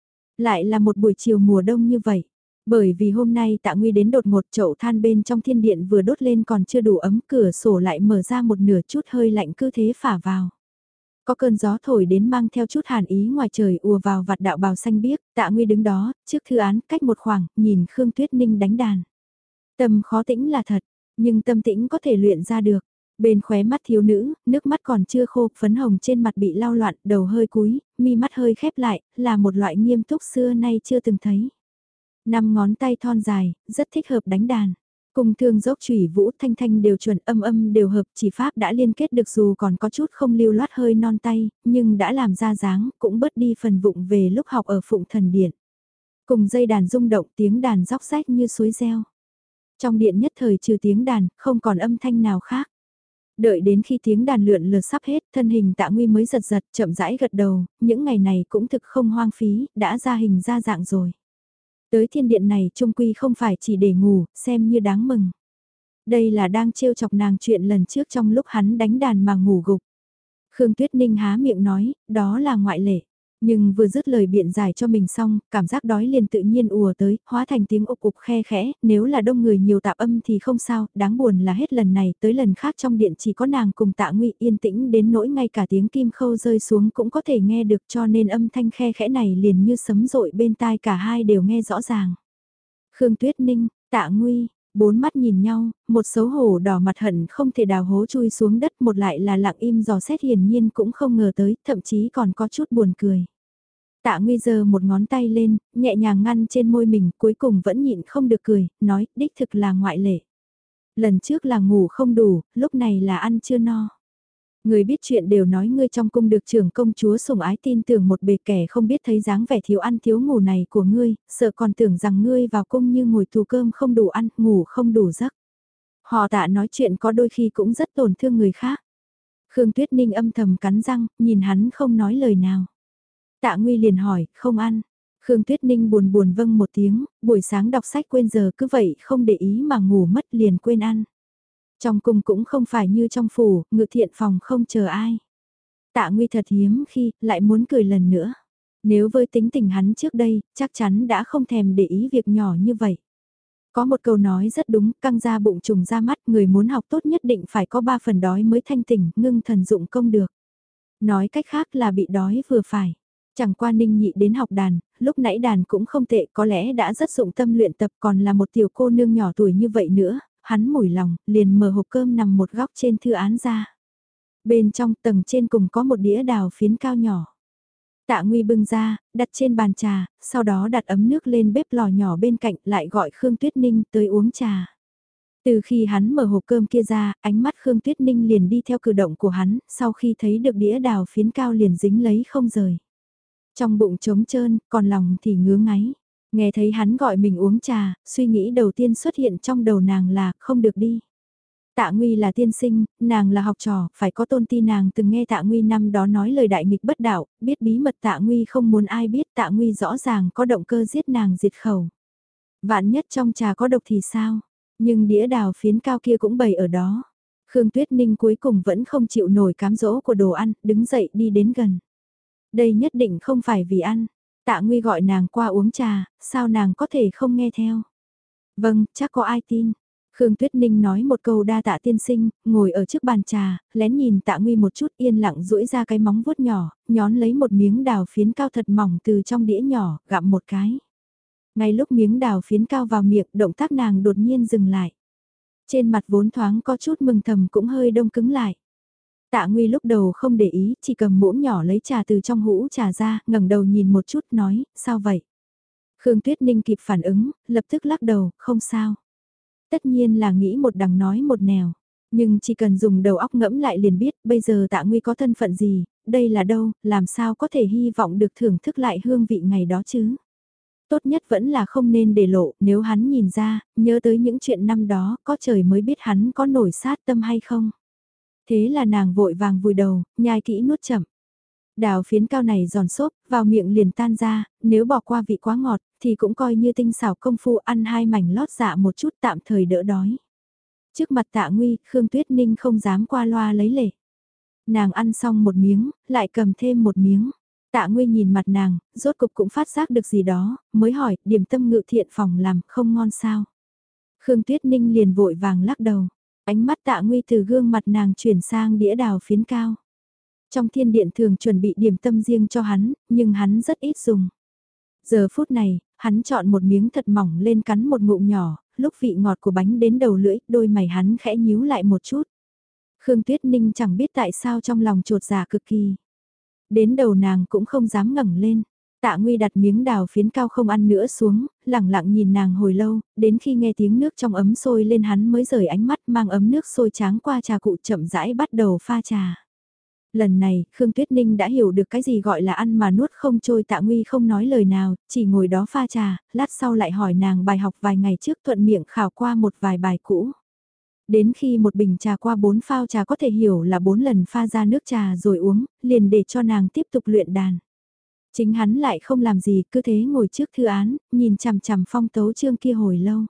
Lại là một buổi chiều mùa đông như vậy. Bởi vì hôm nay Tạ Nguy đến đột ngột, chậu than bên trong thiên điện vừa đốt lên còn chưa đủ ấm, cửa sổ lại mở ra một nửa, chút hơi lạnh cứ thế phả vào. Có cơn gió thổi đến mang theo chút hàn ý, ngoài trời ùa vào vạt đạo bào xanh biếc, Tạ Nguy đứng đó, trước thư án, cách một khoảng, nhìn Khương Tuyết Ninh đánh đàn. Tâm khó tĩnh là thật, nhưng tâm tĩnh có thể luyện ra được. Bên khóe mắt thiếu nữ, nước mắt còn chưa khô, phấn hồng trên mặt bị lau loạn, đầu hơi cúi, mi mắt hơi khép lại, là một loại nghiêm túc xưa nay chưa từng thấy. Năm ngón tay thon dài, rất thích hợp đánh đàn. Cùng thương dốc chủy vũ thanh thanh đều chuẩn, âm âm đều hợp, chỉ pháp đã liên kết được, dù còn có chút không lưu loát hơi non tay, nhưng đã làm ra dáng, cũng bớt đi phần vụng về lúc học ở Phụng Thần Điện. Cùng dây đàn rung động, tiếng đàn róc rách như suối reo. Trong điện nhất thời trừ tiếng đàn, không còn âm thanh nào khác. Đợi đến khi tiếng đàn lượn lượt sắp hết, thân hình Tạ Nguy mới giật giật, chậm rãi gật đầu, những ngày này cũng thực không hoang phí, đã ra hình ra dạng rồi. Tới thiên điện này trung quy không phải chỉ để ngủ, xem như đáng mừng. Đây là đang trêu chọc nàng chuyện lần trước trong lúc hắn đánh đàn mà ngủ gục. Khương Tuyết Ninh há miệng nói, đó là ngoại lệ. Nhưng vừa dứt lời biện giải cho mình xong, cảm giác đói liền tự nhiên ùa tới, hóa thành tiếng ục ục khe khẽ, nếu là đông người nhiều tạp âm thì không sao, đáng buồn là hết lần này tới lần khác trong điện chỉ có nàng cùng Tạ Nguy, yên tĩnh đến nỗi ngay cả tiếng kim khâu rơi xuống cũng có thể nghe được, cho nên âm thanh khe khẽ này liền như sấm rội bên tai, cả hai đều nghe rõ ràng. Khương Tuyết Ninh, Tạ Nguy, bốn mắt nhìn nhau, một xấu hổ đỏ mặt hận không thể đào hố chui xuống đất, một lại là lặng im dò xét, hiển nhiên cũng không ngờ tới, thậm chí còn có chút buồn cười. Tạ Nguy giơ một ngón tay lên, nhẹ nhàng ngăn trên môi mình, cuối cùng vẫn nhịn không được cười, nói, đích thực là ngoại lệ. Lần trước là ngủ không đủ, lúc này là ăn chưa no. Người biết chuyện đều nói ngươi trong cung được trưởng công chúa sủng ái, tin tưởng một bề, kẻ không biết thấy dáng vẻ thiếu ăn thiếu ngủ này của ngươi, sợ còn tưởng rằng ngươi vào cung như ngồi tù, cơm không đủ ăn, ngủ không đủ giấc. Họ Tạ nói chuyện có đôi khi cũng rất tổn thương người khác. Khương Tuyết Ninh âm thầm cắn răng, nhìn hắn không nói lời nào. Tạ Nguy liền hỏi, không ăn. Khương Tuyết Ninh buồn buồn vâng một tiếng, buổi sáng đọc sách quên giờ, cứ vậy không để ý mà ngủ mất, liền quên ăn. Trong cung cũng không phải như trong phủ, ngự thiện phòng không chờ ai. Tạ Nguy thật hiếm khi, lại muốn cười lần nữa. Nếu với tính tình hắn trước đây, chắc chắn đã không thèm để ý việc nhỏ như vậy. Có một câu nói rất đúng, căng ra bụng trùng ra mắt, người muốn học tốt nhất định phải có 3 phần đói mới thanh tỉnh, ngưng thần dụng công được. Nói cách khác là bị đói vừa phải. Chẳng qua Ninh Nhị đến học đàn, lúc nãy đàn cũng không tệ, có lẽ đã rất dụng tâm luyện tập, còn là một tiểu cô nương nhỏ tuổi như vậy nữa, hắn mủi lòng, liền mở hộp cơm nằm một góc trên thư án ra. Bên trong tầng trên cùng có một đĩa đào phiến cao nhỏ. Tạ Nguy bưng ra, đặt trên bàn trà, sau đó đặt ấm nước lên bếp lò nhỏ bên cạnh, lại gọi Khương Tuyết Ninh tới uống trà. Từ khi hắn mở hộp cơm kia ra, ánh mắt Khương Tuyết Ninh liền đi theo cử động của hắn, sau khi thấy được đĩa đào phiến cao liền dính lấy không rời. Trong bụng trống trơn, còn lòng thì ngứa ngáy. Nghe thấy hắn gọi mình uống trà, suy nghĩ đầu tiên xuất hiện trong đầu nàng là không được đi. Tạ Nguy là tiên sinh, nàng là học trò, phải có tôn ti. Nàng từng nghe Tạ Nguy năm đó nói lời đại nghịch bất đạo, biết bí mật Tạ Nguy không muốn ai biết, Tạ Nguy rõ ràng có động cơ giết nàng diệt khẩu. Vạn nhất trong trà có độc thì sao? Nhưng đĩa đào phiến cao kia cũng bày ở đó. Khương Tuyết Ninh cuối cùng vẫn không chịu nổi cám dỗ của đồ ăn, đứng dậy đi đến gần. Đây nhất định không phải vì ăn. Tạ Nguy gọi nàng qua uống trà, sao nàng có thể không nghe theo? Vâng, chắc có ai tin. Khương Tuyết Ninh nói một câu đa tạ tiên sinh, ngồi ở trước bàn trà, lén nhìn Tạ Nguy một chút yên lặng duỗi ra cái móng vuốt nhỏ, nhón lấy một miếng đào phiến cao thật mỏng từ trong đĩa nhỏ, gặm một cái. Ngay lúc miếng đào phiến cao vào miệng, động tác nàng đột nhiên dừng lại. Trên mặt vốn thoáng có chút mừng thầm cũng hơi đông cứng lại. Tạ Nguy lúc đầu không để ý, chỉ cầm muỗng nhỏ lấy trà từ trong hũ trà ra, ngẩng đầu nhìn một chút nói, sao vậy? Khương Tuyết Ninh kịp phản ứng, lập tức lắc đầu, không sao. Tất nhiên là nghĩ một đằng nói một nẻo, nhưng chỉ cần dùng đầu óc ngẫm lại liền biết bây giờ Tạ Nguy có thân phận gì, đây là đâu, làm sao có thể hy vọng được thưởng thức lại hương vị ngày đó chứ. Tốt nhất vẫn là không nên để lộ, nếu hắn nhìn ra, nhớ tới những chuyện năm đó, có trời mới biết hắn có nổi sát tâm hay không. Thế là nàng vội vàng vùi đầu, nhai kỹ nuốt chậm. Đào phiến cao này giòn xốp, vào miệng liền tan ra, nếu bỏ qua vị quá ngọt, thì cũng coi như tinh xảo công phu ăn hai mảnh lót dạ một chút tạm thời đỡ đói. Trước mặt Tạ Nguy, Khương Tuyết Ninh không dám qua loa lấy lệ. Nàng ăn xong một miếng, lại cầm thêm một miếng. Tạ Nguy nhìn mặt nàng, rốt cục cũng phát giác được gì đó, mới hỏi, điểm tâm ngự thiện phòng làm không ngon sao. Khương Tuyết Ninh liền vội vàng lắc đầu, ánh mắt Tạ Nguy từ gương mặt nàng chuyển sang đĩa đào phiến cao. Trong thiên điện thường chuẩn bị điểm tâm riêng cho hắn, nhưng hắn rất ít dùng. Giờ phút này, hắn chọn một miếng thật mỏng lên cắn một ngụm nhỏ, lúc vị ngọt của bánh đến đầu lưỡi, đôi mày hắn khẽ nhíu lại một chút. Khương Tuyết Ninh chẳng biết tại sao trong lòng trột dạ cực kỳ. Đến đầu nàng cũng không dám ngẩng lên. Tạ Nguy đặt miếng đào phiến cao không ăn nữa xuống, lẳng lặng nhìn nàng hồi lâu, đến khi nghe tiếng nước trong ấm sôi lên hắn mới rời ánh mắt mang ấm nước sôi tráng qua trà cụ chậm rãi bắt đầu pha trà. Lần này, Khương Tuyết Ninh đã hiểu được cái gì gọi là ăn mà nuốt không trôi. Tạ Nguy không nói lời nào, chỉ ngồi đó pha trà, lát sau lại hỏi nàng bài học vài ngày trước thuận miệng khảo qua một vài bài cũ. Đến khi một bình trà qua 4 phao trà có thể hiểu là 4 lần pha ra nước trà rồi uống, liền để cho nàng tiếp tục luyện đàn. Chính hắn lại không làm gì, cứ thế ngồi trước thư án, nhìn chằm chằm phong tấu chương kia hồi lâu.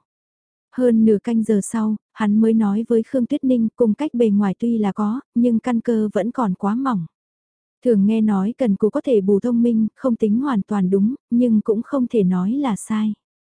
Hơn nửa canh giờ sau, hắn mới nói với Khương Tuyết Ninh cùng cách bề ngoài tuy là có, nhưng căn cơ vẫn còn quá mỏng. Thường nghe nói cần cù có thể bù thông minh, không tính hoàn toàn đúng, nhưng cũng không thể nói là sai.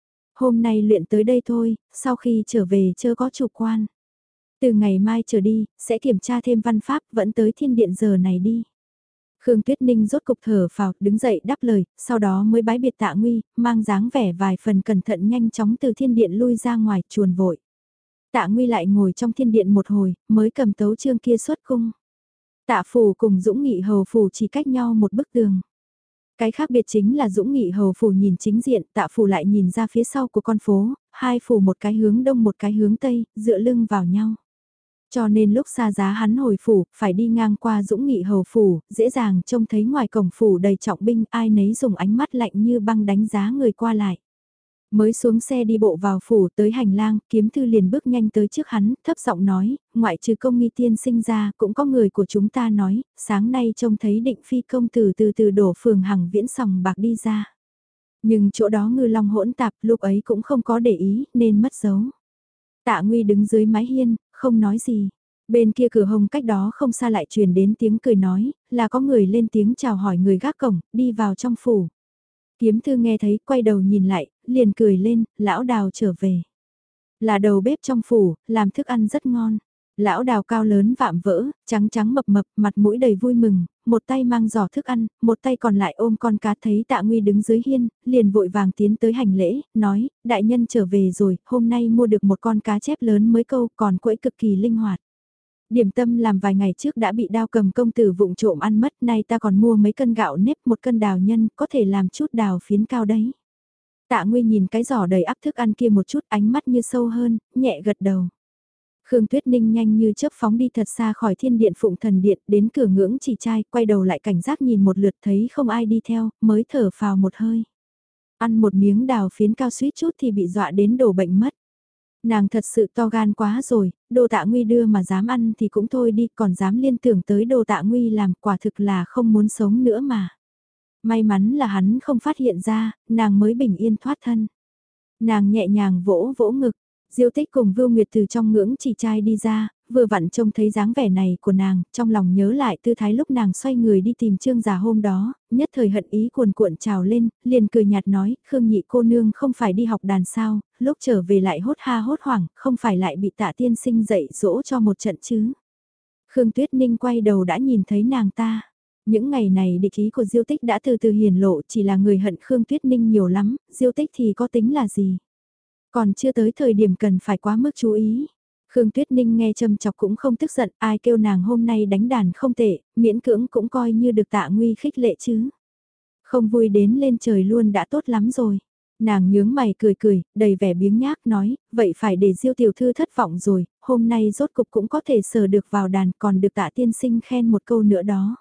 Hôm nay luyện tới đây thôi, sau khi trở về chưa có chủ quan. Từ ngày mai trở đi, sẽ kiểm tra thêm văn pháp vẫn tới thiên điện giờ này đi. Khương Tuyết Ninh rốt cục thở phào, đứng dậy đáp lời, sau đó mới bái biệt Tạ Nguy, mang dáng vẻ vài phần cẩn thận nhanh chóng từ thiên điện lui ra ngoài, chuồn vội. Tạ Nguy lại ngồi trong thiên điện một hồi, mới cầm tấu chương kia xuất cung. Tạ Phủ cùng Dũng Nghị Hầu Phủ chỉ cách nhau một bức tường. Cái khác biệt chính là Dũng Nghị Hầu Phủ nhìn chính diện, Tạ Phủ lại nhìn ra phía sau của con phố, hai phủ một cái hướng đông một cái hướng tây, dựa lưng vào nhau. Cho nên lúc xa giá hắn hồi phủ, phải đi ngang qua Dũng Nghị Hầu Phủ, dễ dàng trông thấy ngoài cổng phủ đầy trọng binh, ai nấy dùng ánh mắt lạnh như băng đánh giá người qua lại. Mới xuống xe đi bộ vào phủ tới hành lang, Kiếm Thư liền bước nhanh tới trước hắn, thấp giọng nói, ngoại trừ Công Nghi tiên sinh ra, cũng có người của chúng ta nói, sáng nay trông thấy Định Phi công tử từ từ đổ phường Hằng Viễn sòng bạc đi ra. Nhưng chỗ đó ngư long hỗn tạp, lúc ấy cũng không có để ý, nên mất dấu. Tạ Nguy đứng dưới mái hiên, không nói gì. Bên kia cửa hông cách đó không xa lại truyền đến tiếng cười nói, là có người lên tiếng chào hỏi người gác cổng, đi vào trong phủ. Kiếm thư nghe thấy, quay đầu nhìn lại, liền cười lên, lão Đào trở về. Là đầu bếp trong phủ, làm thức ăn rất ngon. Lão Đào cao lớn vạm vỡ, trắng trắng mập mập, mặt mũi đầy vui mừng, một tay mang giỏ thức ăn, một tay còn lại ôm con cá. Thấy Tạ Nguy đứng dưới hiên, liền vội vàng tiến tới hành lễ, nói, đại nhân trở về rồi, hôm nay mua được một con cá chép lớn mới câu, còn quẫy cực kỳ linh hoạt. Điểm tâm làm vài ngày trước đã bị Đao Cầm công tử vụng trộm ăn mất, nay ta còn mua mấy cân gạo nếp, một cân đào nhân, có thể làm chút đào phiến cao đấy. Tạ Nguy nhìn cái giỏ đầy ắp thức ăn kia một chút, ánh mắt như sâu hơn, nhẹ gật đầu. Khương Tuyết Ninh nhanh như chớp phóng đi thật xa khỏi thiên điện Phụng Thần Điện, đến cửa ngưỡng chỉ trai, quay đầu lại cảnh giác nhìn một lượt thấy không ai đi theo, mới thở phào một hơi. Ăn một miếng đào phiến cao suýt chút thì bị dọa đến đổ bệnh mất. Nàng thật sự to gan quá rồi, đồ Tạ Nguy đưa mà dám ăn thì cũng thôi đi, còn dám liên tưởng tới đồ Tạ Nguy làm, quả thực là không muốn sống nữa mà. May mắn là hắn không phát hiện ra, nàng mới bình yên thoát thân. Nàng nhẹ nhàng vỗ vỗ ngực, Diêu Tích cùng Vưu Nguyệt từ trong ngưỡng chỉ trai đi ra, vừa vặn trông thấy dáng vẻ này của nàng, trong lòng nhớ lại tư thái lúc nàng xoay người đi tìm Trương Già hôm đó, nhất thời hận ý cuồn cuộn trào lên, liền cười nhạt nói, Khương nhị cô nương không phải đi học đàn sao, lúc trở về lại hốt ha hốt hoảng, không phải lại bị Tạ tiên sinh dạy dỗ cho một trận chứ. Khương Tuyết Ninh quay đầu đã nhìn thấy nàng ta. Những ngày này địch ý của Diêu Tích đã từ từ hiển lộ, chỉ là người hận Khương Tuyết Ninh nhiều lắm, Diêu Tích thì có tính là gì. Còn chưa tới thời điểm cần phải quá mức chú ý. Khương Tuyết Ninh nghe châm chọc cũng không tức giận, ai kêu nàng hôm nay đánh đàn không tệ, miễn cưỡng cũng coi như được Tạ Nguy khích lệ chứ. Không vui đến lên trời luôn đã tốt lắm rồi. Nàng nhướng mày cười cười, đầy vẻ biếng nhác nói, vậy phải để Diêu tiểu thư thất vọng rồi, hôm nay rốt cục cũng có thể sờ được vào đàn, còn được Tạ tiên sinh khen một câu nữa đó.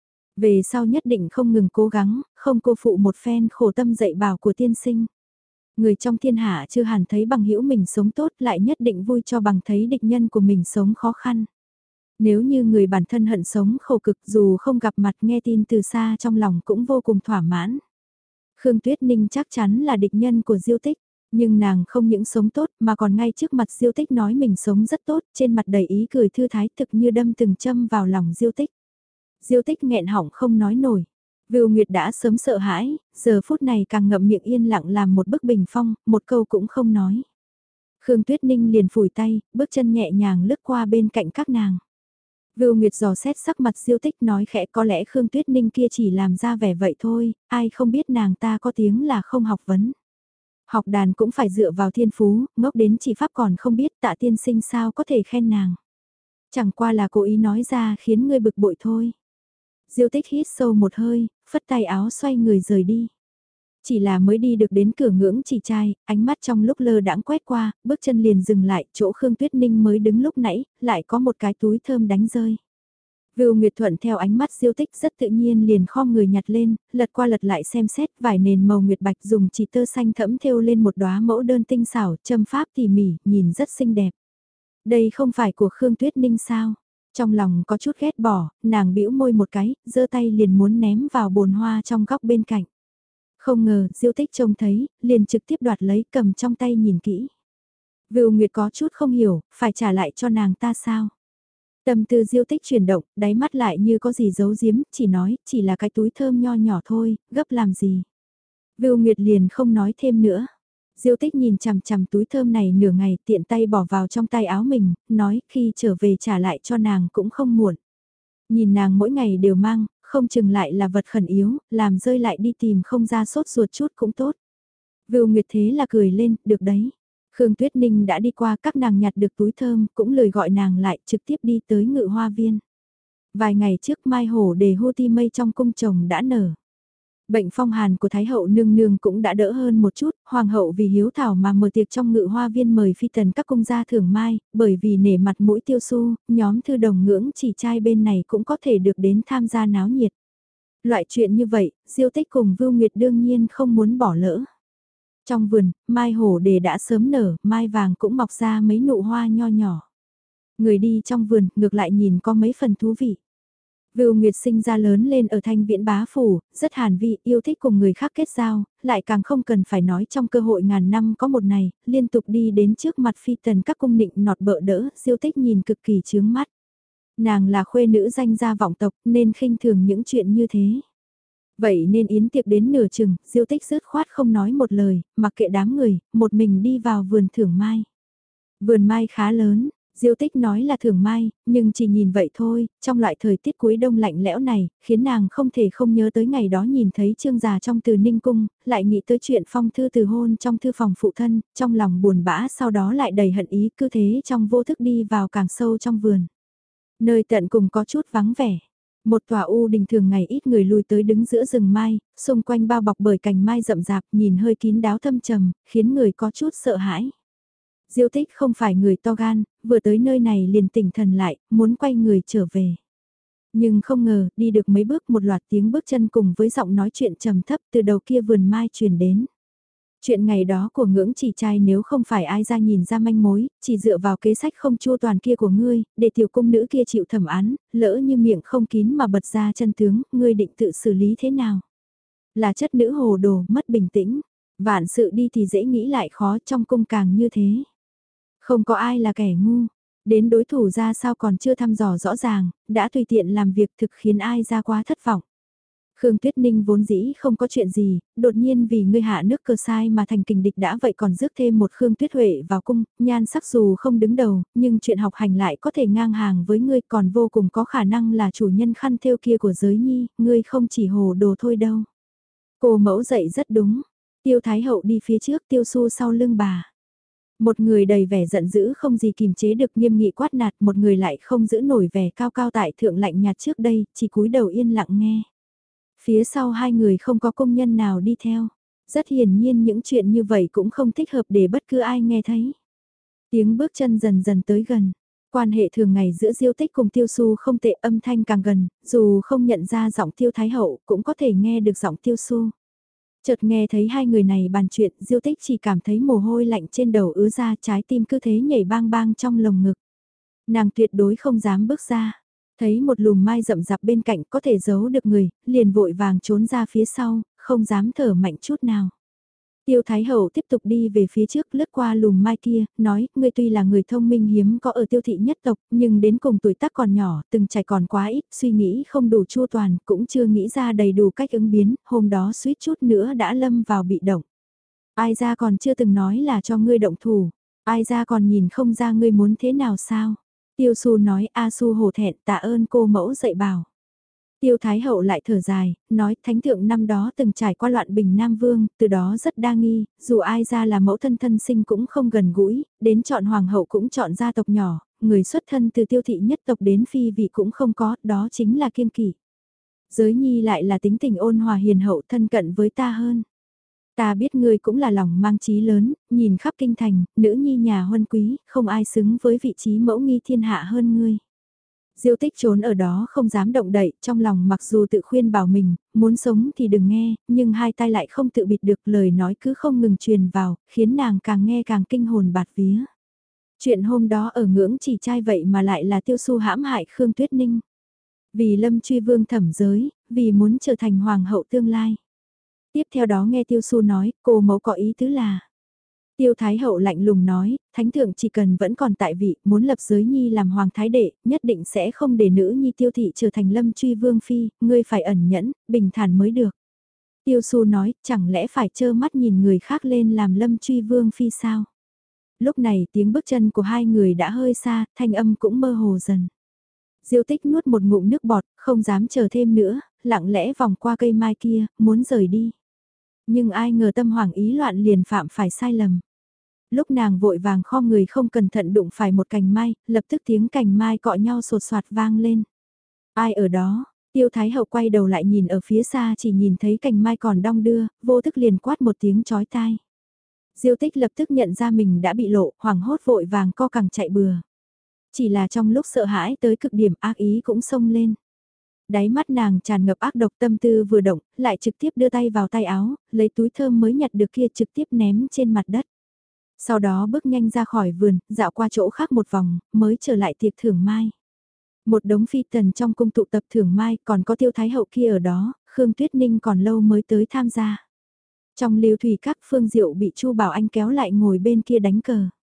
Về sau nhất định không ngừng cố gắng, không cô phụ một phen khổ tâm dạy bảo của tiên sinh. Người trong thiên hạ chưa hẳn thấy bằng hữu mình sống tốt, lại nhất định vui cho bằng thấy địch nhân của mình sống khó khăn. Nếu như người bản thân hận sống khổ cực, dù không gặp mặt nghe tin từ xa, trong lòng cũng vô cùng thỏa mãn. Khương Tuyết Ninh chắc chắn là địch nhân của Diêu Tích, nhưng nàng không những sống tốt mà còn ngay trước mặt Diêu Tích nói mình sống rất tốt, trên mặt đầy ý cười thư thái, thực như đâm từng châm vào lòng Diêu Tích. Diêu Tích nghẹn họng không nói nổi. Vưu Nguyệt đã sớm sợ hãi, giờ phút này càng ngậm miệng yên lặng làm một bức bình phong, một câu cũng không nói. Khương Tuyết Ninh liền phủi tay, bước chân nhẹ nhàng lướt qua bên cạnh các nàng. Vưu Nguyệt dò xét sắc mặt Diêu Tích nói khẽ, có lẽ Khương Tuyết Ninh kia chỉ làm ra vẻ vậy thôi, ai không biết nàng ta có tiếng là không học vấn. Học đàn cũng phải dựa vào thiên phú, ngốc đến chỉ pháp còn không biết, Tạ tiên sinh sao có thể khen nàng. Chẳng qua là cố ý nói ra khiến ngươi bực bội thôi. Diêu Tích hít sâu một hơi, phất tay áo xoay người rời đi. Chỉ là mới đi được đến cửa ngưỡng chỉ trai, ánh mắt trong lúc lơ đãng quét qua, bước chân liền dừng lại, chỗ Khương Tuyết Ninh mới đứng lúc nãy, lại có một cái túi thơm đánh rơi. Vưu Nguyệt Thuận theo ánh mắt Diêu Tích rất tự nhiên liền khom người nhặt lên, lật qua lật lại xem xét, vải nền màu nguyệt bạch dùng chỉ tơ xanh thẫm thêu lên một đóa mẫu đơn tinh xảo, châm pháp tỉ mỉ, nhìn rất xinh đẹp. Đây không phải của Khương Tuyết Ninh sao? Trong lòng có chút ghét bỏ, nàng bĩu môi một cái, giơ tay liền muốn ném vào bồn hoa trong góc bên cạnh. Không ngờ, Diêu Tích trông thấy, liền trực tiếp đoạt lấy cầm trong tay nhìn kỹ. Vưu Nguyệt có chút không hiểu, phải trả lại cho nàng ta sao? Tâm tư Diêu Tích chuyển động, đáy mắt lại như có gì giấu giếm, chỉ nói, chỉ là cái túi thơm nho nhỏ thôi, gấp làm gì? Vưu Nguyệt liền không nói thêm nữa. Diêu Tích nhìn chằm chằm túi thơm này nửa ngày, tiện tay bỏ vào trong tay áo mình, nói khi trở về trả lại cho nàng cũng không muộn. Nhìn nàng mỗi ngày đều mang, không chừng lại là vật khẩn yếu, làm rơi lại đi tìm không ra sốt ruột chút cũng tốt. Vưu Nguyệt thế là cười lên, được đấy. Khương Tuyết Ninh đã đi qua, các nàng nhặt được túi thơm, cũng lời gọi nàng lại, trực tiếp đi tới Ngự Hoa Viên. Vài ngày trước mai hổ đề hô ti mây trong cung chồng đã nở. Bệnh phong hàn của Thái hậu nương nương cũng đã đỡ hơn một chút, hoàng hậu vì hiếu thảo mà mở tiệc trong Ngự Hoa Viên mời phi tần các cung gia thưởng mai, bởi vì nể mặt mũi Tiêu Xu, nhóm thư đồng ngưỡng chỉ trai bên này cũng có thể được đến tham gia náo nhiệt. Loại chuyện như vậy, Diêu Tích cùng Vưu Nguyệt đương nhiên không muốn bỏ lỡ. Trong vườn, mai hổ đề đã sớm nở, mai vàng cũng mọc ra mấy nụ hoa nho nhỏ. Người đi trong vườn, ngược lại nhìn có mấy phần thú vị. Vưu Nguyệt sinh ra lớn lên ở Thanh Viễn Bá Phủ, rất hàn vi, yêu thích cùng người khác kết giao, lại càng không cần phải nói trong cơ hội ngàn năm có một ngày, liên tục đi đến trước mặt phi tần các cung nịnh nọt bợ đỡ, Diêu Tích nhìn cực kỳ chướng mắt. Nàng là khuê nữ danh gia vọng tộc nên khinh thường những chuyện như thế. Vậy nên yến tiệc đến nửa chừng, Diêu Tích dứt khoát không nói một lời, mặc kệ đám người, một mình đi vào vườn thưởng mai. Vườn mai khá lớn, Diêu Tích nói là thưởng mai, nhưng chỉ nhìn vậy thôi, trong loại thời tiết cuối đông lạnh lẽo này, khiến nàng không thể không nhớ tới ngày đó nhìn thấy Trương già trong Từ Ninh cung, lại nghĩ tới chuyện phong thư từ hôn trong thư phòng phụ thân, trong lòng buồn bã sau đó lại đầy hận ý, cứ thế trong vô thức đi vào càng sâu trong vườn. Nơi tận cùng có chút vắng vẻ. Một tòa u đình thường ngày ít người lui tới đứng giữa rừng mai, xung quanh bao bọc bởi cành mai rậm rạp, nhìn hơi kín đáo thâm trầm, khiến người có chút sợ hãi. Diêu Tích không phải người to gan, vừa tới nơi này liền tỉnh thần lại, muốn quay người trở về. Nhưng không ngờ, đi được mấy bước một loạt tiếng bước chân cùng với giọng nói chuyện trầm thấp từ đầu kia vườn mai truyền đến. Chuyện ngày đó của ngưỡng chỉ trai nếu không phải ai ra nhìn ra manh mối, chỉ dựa vào kế sách không chua toàn kia của ngươi, để tiểu cung nữ kia chịu thẩm án, lỡ như miệng không kín mà bật ra chân tướng, ngươi định tự xử lý thế nào? Là chất nữ hồ đồ, mất bình tĩnh, vạn sự đi thì dễ nghĩ lại khó, trong cung càng như thế. Không có ai là kẻ ngu, đến đối thủ ra sao còn chưa thăm dò rõ ràng, đã tùy tiện làm việc thực khiến ai ra quá thất vọng. Khương Tuyết Ninh vốn dĩ không có chuyện gì, đột nhiên vì ngươi hạ nước cờ sai mà thành kình địch đã vậy còn rước thêm một Khương Tuyết Huệ vào cung, nhan sắc dù không đứng đầu, nhưng chuyện học hành lại có thể ngang hàng với ngươi còn vô cùng có khả năng là chủ nhân khăn thêu kia của giới nhi, ngươi không chỉ hồ đồ thôi đâu. Cô mẫu dạy rất đúng, Tiêu Thái Hậu đi phía trước Tiêu Xu sau lưng bà. Một người đầy vẻ giận dữ không gì kìm chế được nghiêm nghị quát nạt, một người lại không giữ nổi vẻ cao cao tại thượng lạnh nhạt trước đây, chỉ cúi đầu yên lặng nghe. Phía sau hai người không có công nhân nào đi theo. Rất hiển nhiên những chuyện như vậy cũng không thích hợp để bất cứ ai nghe thấy. Tiếng bước chân dần dần tới gần. Quan hệ thường ngày giữa Diêu Tích cùng Tiêu Xu không tệ, âm thanh càng gần, dù không nhận ra giọng Tiêu Thái Hậu cũng có thể nghe được giọng Tiêu Xu. Chợt nghe thấy hai người này bàn chuyện, Diêu Tích chỉ cảm thấy mồ hôi lạnh trên đầu ứa ra, trái tim cứ thế nhảy bang bang trong lồng ngực. Nàng tuyệt đối không dám bước ra. Thấy một lùm mai rậm rạp bên cạnh có thể giấu được người, liền vội vàng trốn ra phía sau, không dám thở mạnh chút nào. Tiêu Thái Hậu tiếp tục đi về phía trước lướt qua lùm mai kia, nói, ngươi tuy là người thông minh hiếm có ở tiêu thị nhất tộc, nhưng đến cùng tuổi tác còn nhỏ, từng trải còn quá ít, suy nghĩ không đủ chu toàn, cũng chưa nghĩ ra đầy đủ cách ứng biến, hôm đó suýt chút nữa đã lâm vào bị động. Ai ra còn chưa từng nói là cho ngươi động thủ, ai ra còn nhìn không ra ngươi muốn thế nào sao? Tiêu Su nói A Su hổ thẹn tạ ơn cô mẫu dạy bảo. Tiêu Thái Hậu lại thở dài, nói thánh thượng năm đó từng trải qua loạn bình Nam Vương, từ đó rất đa nghi, dù ai ra là mẫu thân thân sinh cũng không gần gũi, đến chọn hoàng hậu cũng chọn gia tộc nhỏ, người xuất thân từ tiêu thị nhất tộc đến phi vị cũng không có, đó chính là kiêng kỵ. Giới nhi lại là tính tình ôn hòa hiền hậu thân cận với ta hơn. Ta biết ngươi cũng là lòng mang chí lớn, nhìn khắp kinh thành, nữ nhi nhà huân quý, không ai xứng với vị trí mẫu nghi thiên hạ hơn ngươi. Diêu Tích trốn ở đó không dám động đậy, trong lòng mặc dù tự khuyên bảo mình, muốn sống thì đừng nghe, nhưng hai tay lại không tự bịt được lời nói cứ không ngừng truyền vào, khiến nàng càng nghe càng kinh hồn bạt vía. Chuyện hôm đó ở ngưỡng chỉ trai vậy mà lại là Tiêu Xu hãm hại Khương Tuyết Ninh. Vì Lâm Truy Vương thẩm giới, vì muốn trở thành hoàng hậu tương lai. Tiếp theo đó nghe Tiêu Xu nói, cô mẫu có ý tứ là. Tiêu Thái Hậu lạnh lùng nói, Thánh Thượng chỉ cần vẫn còn tại vị, muốn lập giới nhi làm hoàng thái đệ, nhất định sẽ không để nữ nhi Tiêu Thị trở thành Lâm Truy Vương Phi, ngươi phải ẩn nhẫn, bình thản mới được. Tiêu Xu nói, chẳng lẽ phải trơ mắt nhìn người khác lên làm Lâm Truy Vương Phi sao? Lúc này tiếng bước chân của hai người đã hơi xa, thanh âm cũng mơ hồ dần. Diêu Tích nuốt một ngụm nước bọt, không dám chờ thêm nữa, lặng lẽ vòng qua cây mai kia, muốn rời đi. Nhưng ai ngờ tâm hoảng ý loạn liền phạm phải sai lầm. Lúc nàng vội vàng khom người không cẩn thận đụng phải một cành mai, lập tức tiếng cành mai cọ nhau sột soạt vang lên. Ai ở đó? Tiêu Thái Hậu quay đầu lại nhìn ở phía xa chỉ nhìn thấy cành mai còn đong đưa, vô thức liền quát một tiếng chói tai. Diêu Tích lập tức nhận ra mình đã bị lộ, hoảng hốt vội vàng co cẳng chạy bừa. Chỉ là trong lúc sợ hãi tới cực điểm ác ý cũng xông lên. Đáy mắt nàng tràn ngập ác độc tâm tư vừa động, lại trực tiếp đưa tay vào tay áo, lấy túi thơm mới nhặt được kia trực tiếp ném trên mặt đất. Sau đó bước nhanh ra khỏi vườn, dạo qua chỗ khác một vòng, mới trở lại tiệc thưởng mai. Một đống phi tần trong cung tụ tập thưởng mai, còn có Tiêu Thái Hậu kia ở đó, Khương Tuyết Ninh còn lâu mới tới tham gia. Trong Lưu Thủy các Phương Diệu bị Chu Bảo Anh kéo lại ngồi bên kia đánh cờ.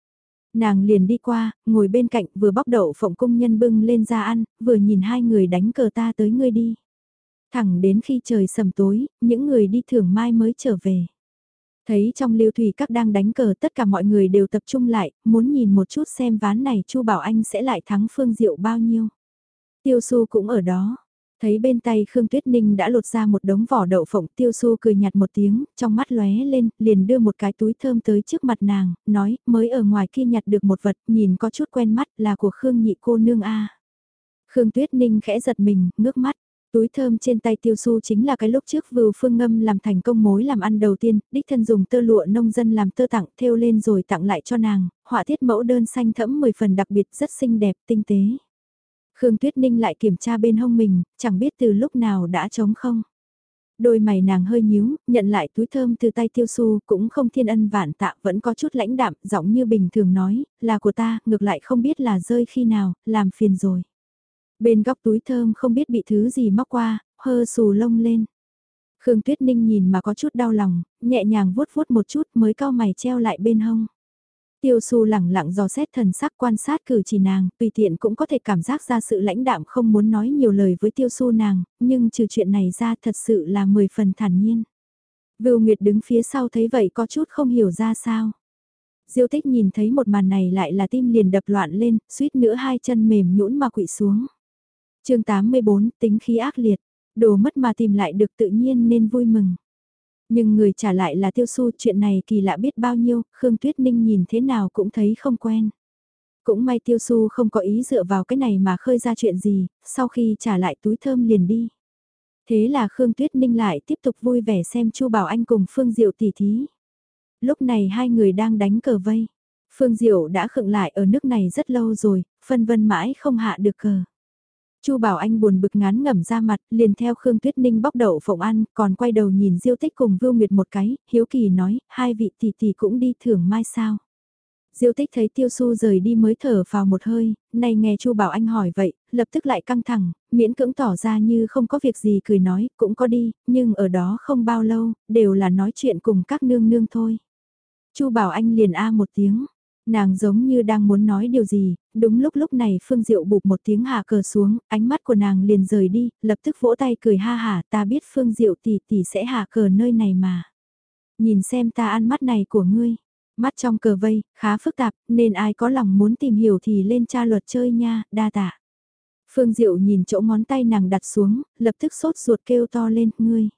Nàng liền đi qua, ngồi bên cạnh vừa bóc đậu phộng cung nhân bưng lên ra ăn, vừa nhìn hai người đánh cờ ta tới ngươi đi. Thẳng đến khi trời sầm tối, những người đi thưởng mai mới trở về. Thấy trong Lưu Thủy Các đang đánh cờ tất cả mọi người đều tập trung lại, muốn nhìn một chút xem ván này Chu Bảo Anh sẽ lại thắng Phương Diệu bao nhiêu. Tiêu Su cũng ở đó. Thấy bên tay Khương Tuyết Ninh đã lột ra một đống vỏ đậu phộng, Tiêu Su cười nhạt một tiếng, trong mắt lóe lên, liền đưa một cái túi thơm tới trước mặt nàng, nói, mới ở ngoài kia nhặt được một vật, nhìn có chút quen mắt, là của Khương nhị cô nương a. Khương Tuyết Ninh khẽ giật mình, ngước mắt. Túi thơm trên tay Tiêu Su chính là cái lúc trước Vưu Phương Ngâm làm thành công mối làm ăn đầu tiên, đích thân dùng tơ lụa nông dân làm tơ tặng thêu lên rồi tặng lại cho nàng, họa tiết mẫu đơn xanh thẫm 10 phần đặc biệt rất xinh đẹp, tinh tế. Khương Tuyết Ninh lại kiểm tra bên hông mình, chẳng biết từ lúc nào đã trống không. Đôi mày nàng hơi nhíu, nhận lại túi thơm từ tay Tiêu Su, cũng không thiên ân vạn tạ, vẫn có chút lãnh đạm, giọng như bình thường nói, là của ta, ngược lại không biết là rơi khi nào, làm phiền rồi. Bên góc túi thơm không biết bị thứ gì móc qua, hơ xù lông lên. Khương Tuyết Ninh nhìn mà có chút đau lòng, nhẹ nhàng vuốt vuốt một chút mới cau mày treo lại bên hông. Tiêu Su lẳng lặng dò xét thần sắc quan sát cử chỉ nàng, tùy tiện cũng có thể cảm giác ra sự lãnh đạm không muốn nói nhiều lời với Tiêu Su nàng, nhưng trừ chuyện này ra thật sự là 10 phần thản nhiên. Vưu Nguyệt đứng phía sau thấy vậy có chút không hiểu ra sao. Diêu Tích nhìn thấy một màn này lại là tim liền đập loạn lên, suýt nữa hai chân mềm nhũn mà quỵ xuống. Chương 84, tính khí ác liệt, đồ mất mà tìm lại được tự nhiên nên vui mừng. Nhưng người trả lại là Tiêu Su, chuyện này kỳ lạ biết bao nhiêu, Khương Tuyết Ninh nhìn thế nào cũng thấy không quen. Cũng may Tiêu Su không có ý dựa vào cái này mà khơi ra chuyện gì, sau khi trả lại túi thơm liền đi. Thế là Khương Tuyết Ninh lại tiếp tục vui vẻ xem Chu Bảo Anh cùng Phương Diệu tỉ thí. Lúc này hai người đang đánh cờ vây. Phương Diệu đã khựng lại ở nước này rất lâu rồi, phân vân mãi không hạ được cờ. Chu Bảo Anh buồn bực ngán ngẩm ra mặt, liền theo Khương Tuyết Ninh bóc đậu phộng ăn, còn quay đầu nhìn Diêu Tích cùng Vưu Nguyệt một cái, hiếu kỳ nói, hai vị tỷ tỷ cũng đi thưởng mai sao. Diêu Tích thấy Tiêu Su rời đi mới thở vào một hơi, nay nghe Chu Bảo Anh hỏi vậy, lập tức lại căng thẳng, miễn cưỡng tỏ ra như không có việc gì cười nói, cũng có đi, nhưng ở đó không bao lâu, đều là nói chuyện cùng các nương nương thôi. Chu Bảo Anh liền a một tiếng. Nàng giống như đang muốn nói điều gì, đúng lúc này Phương Diệu bụp một tiếng hạ cờ xuống, ánh mắt của nàng liền rời đi, lập tức vỗ tay cười ha hả, ta biết Phương Diệu tỷ tỷ sẽ hạ cờ nơi này mà. Nhìn xem ta ăn mắt này của ngươi, mắt trong cờ vây, khá phức tạp, nên ai có lòng muốn tìm hiểu thì lên tra luật chơi nha, đa tạ. Phương Diệu nhìn chỗ ngón tay nàng đặt xuống, lập tức sốt ruột kêu to lên,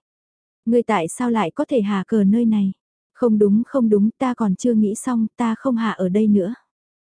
ngươi tại sao lại có thể hạ cờ nơi này? Không đúng, ta còn chưa nghĩ xong, ta không hạ ở đây nữa.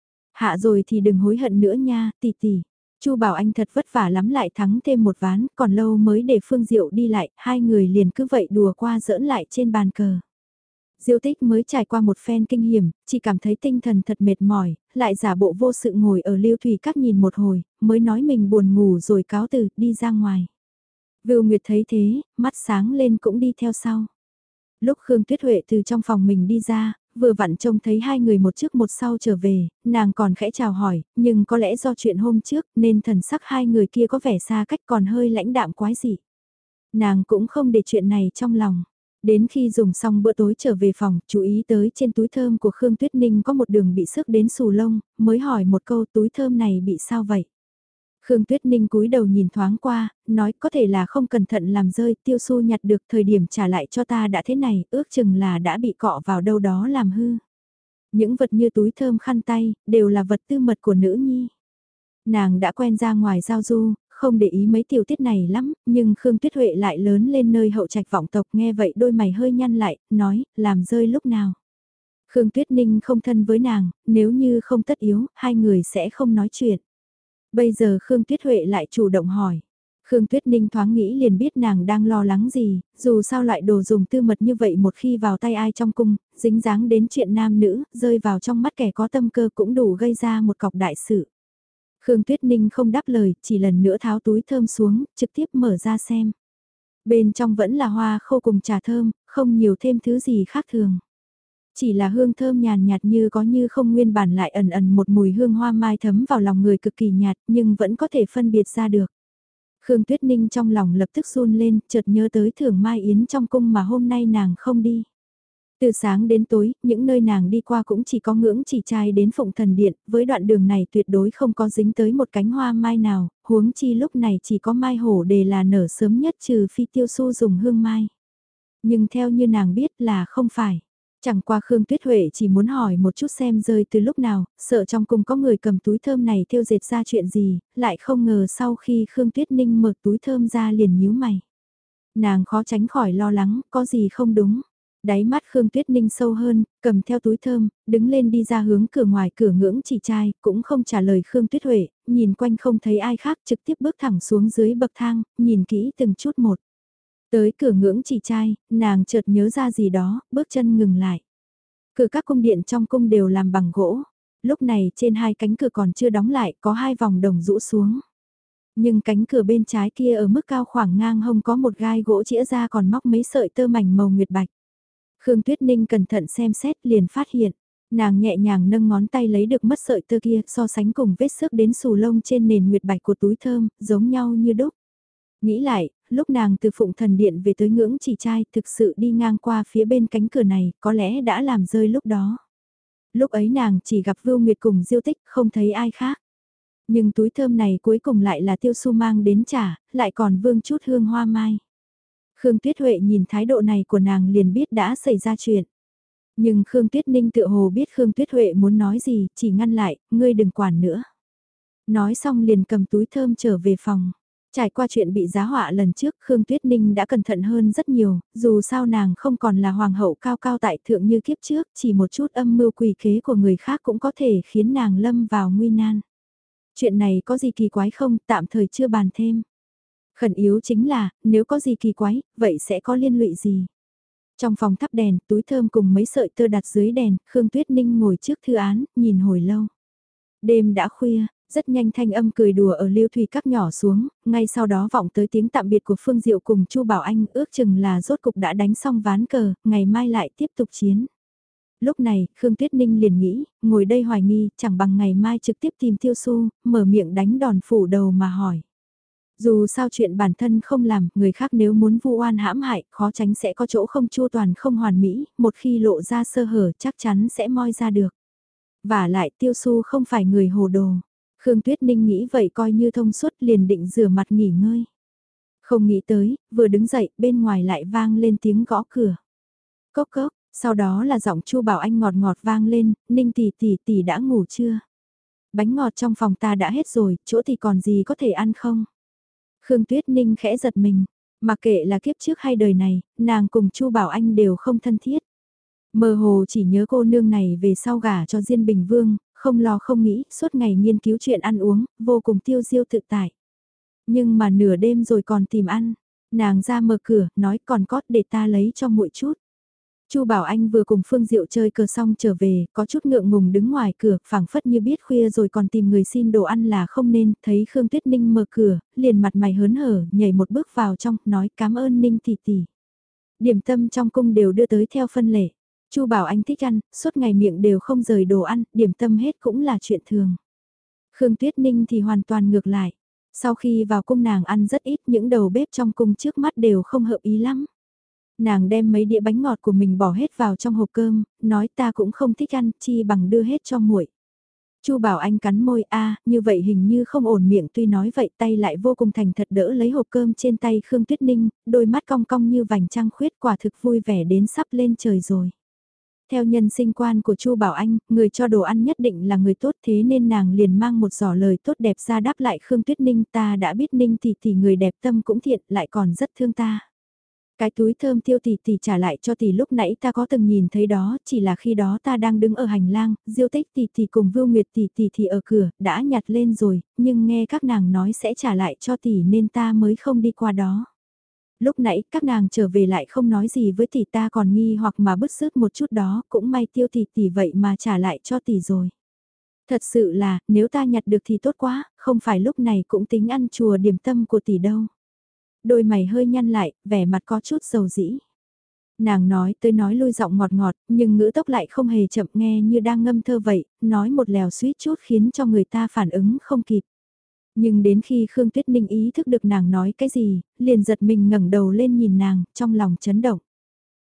Hạ rồi thì đừng hối hận nữa nha, tỷ tỷ. Chu Bảo Anh thật vất vả lắm lại thắng thêm một ván, còn lâu mới để Phương Diệu đi lại, hai người liền cứ vậy đùa qua giỡn lại trên bàn cờ. Diêu Tích mới trải qua một phen kinh hiểm, chỉ cảm thấy tinh thần thật mệt mỏi, lại giả bộ vô sự ngồi ở Lưu Thủy Các nhìn một hồi, mới nói mình buồn ngủ rồi cáo từ, đi ra ngoài. Vưu Nguyệt thấy thế, mắt sáng lên cũng đi theo sau. Lúc Khương Tuyết Huệ từ trong phòng mình đi ra, vừa vặn trông thấy hai người một trước một sau trở về, nàng còn khẽ chào hỏi, nhưng có lẽ do chuyện hôm trước nên thần sắc hai người kia có vẻ xa cách còn hơi lãnh đạm quái dị. Nàng cũng không để chuyện này trong lòng. Đến khi dùng xong bữa tối trở về phòng, chú ý tới trên túi thơm của Khương Tuyết Ninh có một đường bị xước đến xù lông, mới hỏi một câu túi thơm này bị sao vậy? Khương Tuyết Ninh cúi đầu nhìn thoáng qua, nói có thể là không cẩn thận làm rơi, Tiêu Su nhặt được thời điểm trả lại cho ta đã thế này, ước chừng là đã bị cọ vào đâu đó làm hư. Những vật như túi thơm khăn tay, đều là vật tư mật của nữ nhi. Nàng đã quen ra ngoài giao du, không để ý mấy tiểu tiết này lắm, nhưng Khương Tuyết Huệ lại lớn lên nơi hậu trạch vọng tộc nghe vậy đôi mày hơi nhăn lại, nói, làm rơi lúc nào. Khương Tuyết Ninh không thân với nàng, nếu như không tất yếu, hai người sẽ không nói chuyện. Bây giờ Khương Tuyết Huệ lại chủ động hỏi. Khương Tuyết Ninh thoáng nghĩ liền biết nàng đang lo lắng gì, dù sao loại đồ dùng tư mật như vậy một khi vào tay ai trong cung, dính dáng đến chuyện nam nữ, rơi vào trong mắt kẻ có tâm cơ cũng đủ gây ra một cọc đại sự. Khương Tuyết Ninh không đáp lời, chỉ lần nữa tháo túi thơm xuống, trực tiếp mở ra xem. Bên trong vẫn là hoa khô cùng trà thơm, không nhiều thêm thứ gì khác thường. Chỉ là hương thơm nhàn nhạt như có như không nguyên bản lại ẩn ẩn một mùi hương hoa mai thấm vào lòng người cực kỳ nhạt nhưng vẫn có thể phân biệt ra được. Khương Tuyết Ninh trong lòng lập tức run lên, chợt nhớ tới thưởng Mai Yến trong cung mà hôm nay nàng không đi. Từ sáng đến tối, những nơi nàng đi qua cũng chỉ có ngưỡng chỉ trai đến Phụng Thần Điện, với đoạn đường này tuyệt đối không có dính tới một cánh hoa mai nào, huống chi lúc này chỉ có mai hổ đề là nở sớm nhất trừ phi Tiêu Su dùng hương mai. Nhưng theo như nàng biết là không phải. Chẳng qua Khương Tuyết Huệ chỉ muốn hỏi một chút xem rơi từ lúc nào, sợ trong cung có người cầm túi thơm này thêu dệt ra chuyện gì, lại không ngờ sau khi Khương Tuyết Ninh mở túi thơm ra liền nhíu mày. Nàng khó tránh khỏi lo lắng, có gì không đúng. Đáy mắt Khương Tuyết Ninh sâu hơn, cầm theo túi thơm, đứng lên đi ra hướng cửa ngoài cửa ngưỡng chỉ trai, cũng không trả lời Khương Tuyết Huệ, nhìn quanh không thấy ai khác trực tiếp bước thẳng xuống dưới bậc thang, nhìn kỹ từng chút một. Tới cửa ngưỡng chỉ trai, nàng chợt nhớ ra gì đó, bước chân ngừng lại. Cửa các cung điện trong cung đều làm bằng gỗ. Lúc này trên hai cánh cửa còn chưa đóng lại, có hai vòng đồng rũ xuống. Nhưng cánh cửa bên trái kia ở mức cao khoảng ngang hông có một gai gỗ chĩa ra còn móc mấy sợi tơ mảnh màu nguyệt bạch. Khương Tuyết Ninh cẩn thận xem xét liền phát hiện. Nàng nhẹ nhàng nâng ngón tay lấy được mất sợi tơ kia so sánh cùng vết xước đến xù lông trên nền nguyệt bạch của túi thơm, giống nhau như đúc. Nghĩ lại, lúc nàng từ Phụng Thần Điện về tới ngưỡng chỉ trai thực sự đi ngang qua phía bên cánh cửa này, có lẽ đã làm rơi lúc đó. Lúc ấy nàng chỉ gặp Vưu Nguyệt cùng Diêu Tích, không thấy ai khác. Nhưng túi thơm này cuối cùng lại là Tiêu Su mang đến trả, lại còn vương chút hương hoa mai. Khương Tuyết Huệ nhìn thái độ này của nàng liền biết đã xảy ra chuyện. Nhưng Khương Tuyết Ninh tự hồ biết Khương Tuyết Huệ muốn nói gì, chỉ ngăn lại, ngươi đừng quản nữa. Nói xong liền cầm túi thơm trở về phòng. Trải qua chuyện bị giá họa lần trước, Khương Tuyết Ninh đã cẩn thận hơn rất nhiều, dù sao nàng không còn là hoàng hậu cao cao tại thượng như kiếp trước, chỉ một chút âm mưu quỷ kế của người khác cũng có thể khiến nàng lâm vào nguy nan. Chuyện này có gì kỳ quái không, tạm thời chưa bàn thêm. Khẩn yếu chính là, nếu có gì kỳ quái, vậy sẽ có liên lụy gì? Trong phòng thắp đèn, túi thơm cùng mấy sợi tơ đặt dưới đèn, Khương Tuyết Ninh ngồi trước thư án, nhìn hồi lâu. Đêm đã khuya, rất nhanh thanh âm cười đùa ở Lưu Thủy Các nhỏ xuống, ngay sau đó vọng tới tiếng tạm biệt của Phương Diệu cùng Chu Bảo Anh, ước chừng là rốt cục đã đánh xong ván cờ, ngày mai lại tiếp tục chiến. Lúc này, Khương Tuyết Ninh liền nghĩ, ngồi đây hoài nghi, chẳng bằng ngày mai trực tiếp tìm Tiêu Su, mở miệng đánh đòn phủ đầu mà hỏi. Dù sao chuyện bản thân không làm, người khác nếu muốn vu oan hãm hại, khó tránh sẽ có chỗ không chu toàn không hoàn mỹ, một khi lộ ra sơ hở chắc chắn sẽ moi ra được. Và lại Tiêu Su không phải người hồ đồ. Khương Tuyết Ninh nghĩ vậy coi như thông suốt liền định rửa mặt nghỉ ngơi. Không nghĩ tới, vừa đứng dậy, bên ngoài lại vang lên tiếng gõ cửa. Cốc cốc, sau đó là giọng Chu Bảo Anh ngọt ngọt vang lên, Ninh tỷ đã ngủ chưa? Bánh ngọt trong phòng ta đã hết rồi, chỗ thì còn gì có thể ăn không? Khương Tuyết Ninh khẽ giật mình, mà kệ là kiếp trước hay đời này, nàng cùng Chu Bảo Anh đều không thân thiết. Mơ hồ chỉ nhớ cô nương này về sau gả cho Diên Bình Vương, không lo không nghĩ, suốt ngày nghiên cứu chuyện ăn uống, vô cùng tiêu diêu tự tại. Nhưng mà nửa đêm rồi còn tìm ăn, nàng ra mở cửa, nói còn cót để ta lấy cho muội chút. Chu Bảo Anh vừa cùng Phương Diệu chơi cờ xong trở về, có chút ngượng ngùng đứng ngoài cửa, phảng phất như biết khuya rồi còn tìm người xin đồ ăn là không nên, thấy Khương Tuyết Ninh mở cửa, liền mặt mày hớn hở, nhảy một bước vào trong, nói cảm ơn Ninh tỷ. Điểm tâm trong cung đều đưa tới theo phân lệ. Chu Bảo Anh thích ăn, suốt ngày miệng đều không rời đồ ăn, điểm tâm hết cũng là chuyện thường. Khương Tuyết Ninh thì hoàn toàn ngược lại. Sau khi vào cung nàng ăn rất ít, những đầu bếp trong cung trước mắt đều không hợp ý lắm. Nàng đem mấy đĩa bánh ngọt của mình bỏ hết vào trong hộp cơm, nói ta cũng không thích ăn, chi bằng đưa hết cho muội. Chu Bảo Anh cắn môi như vậy hình như không ổn miệng, tuy nói vậy tay lại vô cùng thành thật đỡ lấy hộp cơm trên tay Khương Tuyết Ninh, đôi mắt cong cong như vành trăng khuyết, quả thực vui vẻ đến sắp lên trời rồi. Theo nhân sinh quan của Chu Bảo Anh, người cho đồ ăn nhất định là người tốt, thế nên nàng liền mang một giỏ lời tốt đẹp ra đáp lại Khương Tuyết Ninh, ta đã biết Ninh tỷ người đẹp tâm cũng thiện, lại còn rất thương ta. Cái túi thơm Tiêu tỷ trả lại cho tỷ lúc nãy ta có từng nhìn thấy đó, chỉ là khi đó ta đang đứng ở hành lang, Diêu Tích tỷ cùng Vưu Nguyệt tỷ thì ở cửa, đã nhặt lên rồi, nhưng nghe các nàng nói sẽ trả lại cho tỷ nên ta mới không đi qua đó. Lúc nãy các nàng trở về lại không nói gì với tỷ, ta còn nghi hoặc mà bứt rứt một chút đó, cũng may Tiêu tỷ vậy mà trả lại cho tỷ rồi. Thật sự là, nếu ta nhặt được thì tốt quá, không phải lúc này cũng tính ăn chùa điểm tâm của tỷ đâu. Đôi mày hơi nhăn lại, vẻ mặt có chút dầu dĩ. Nàng nói tới nói lui giọng ngọt ngọt, nhưng ngữ tốc lại không hề chậm, nghe như đang ngâm thơ vậy, nói một lèo suýt chút khiến cho người ta phản ứng không kịp. Nhưng đến khi Khương Tuyết Ninh ý thức được nàng nói cái gì, liền giật mình ngẩng đầu lên nhìn nàng, trong lòng chấn động.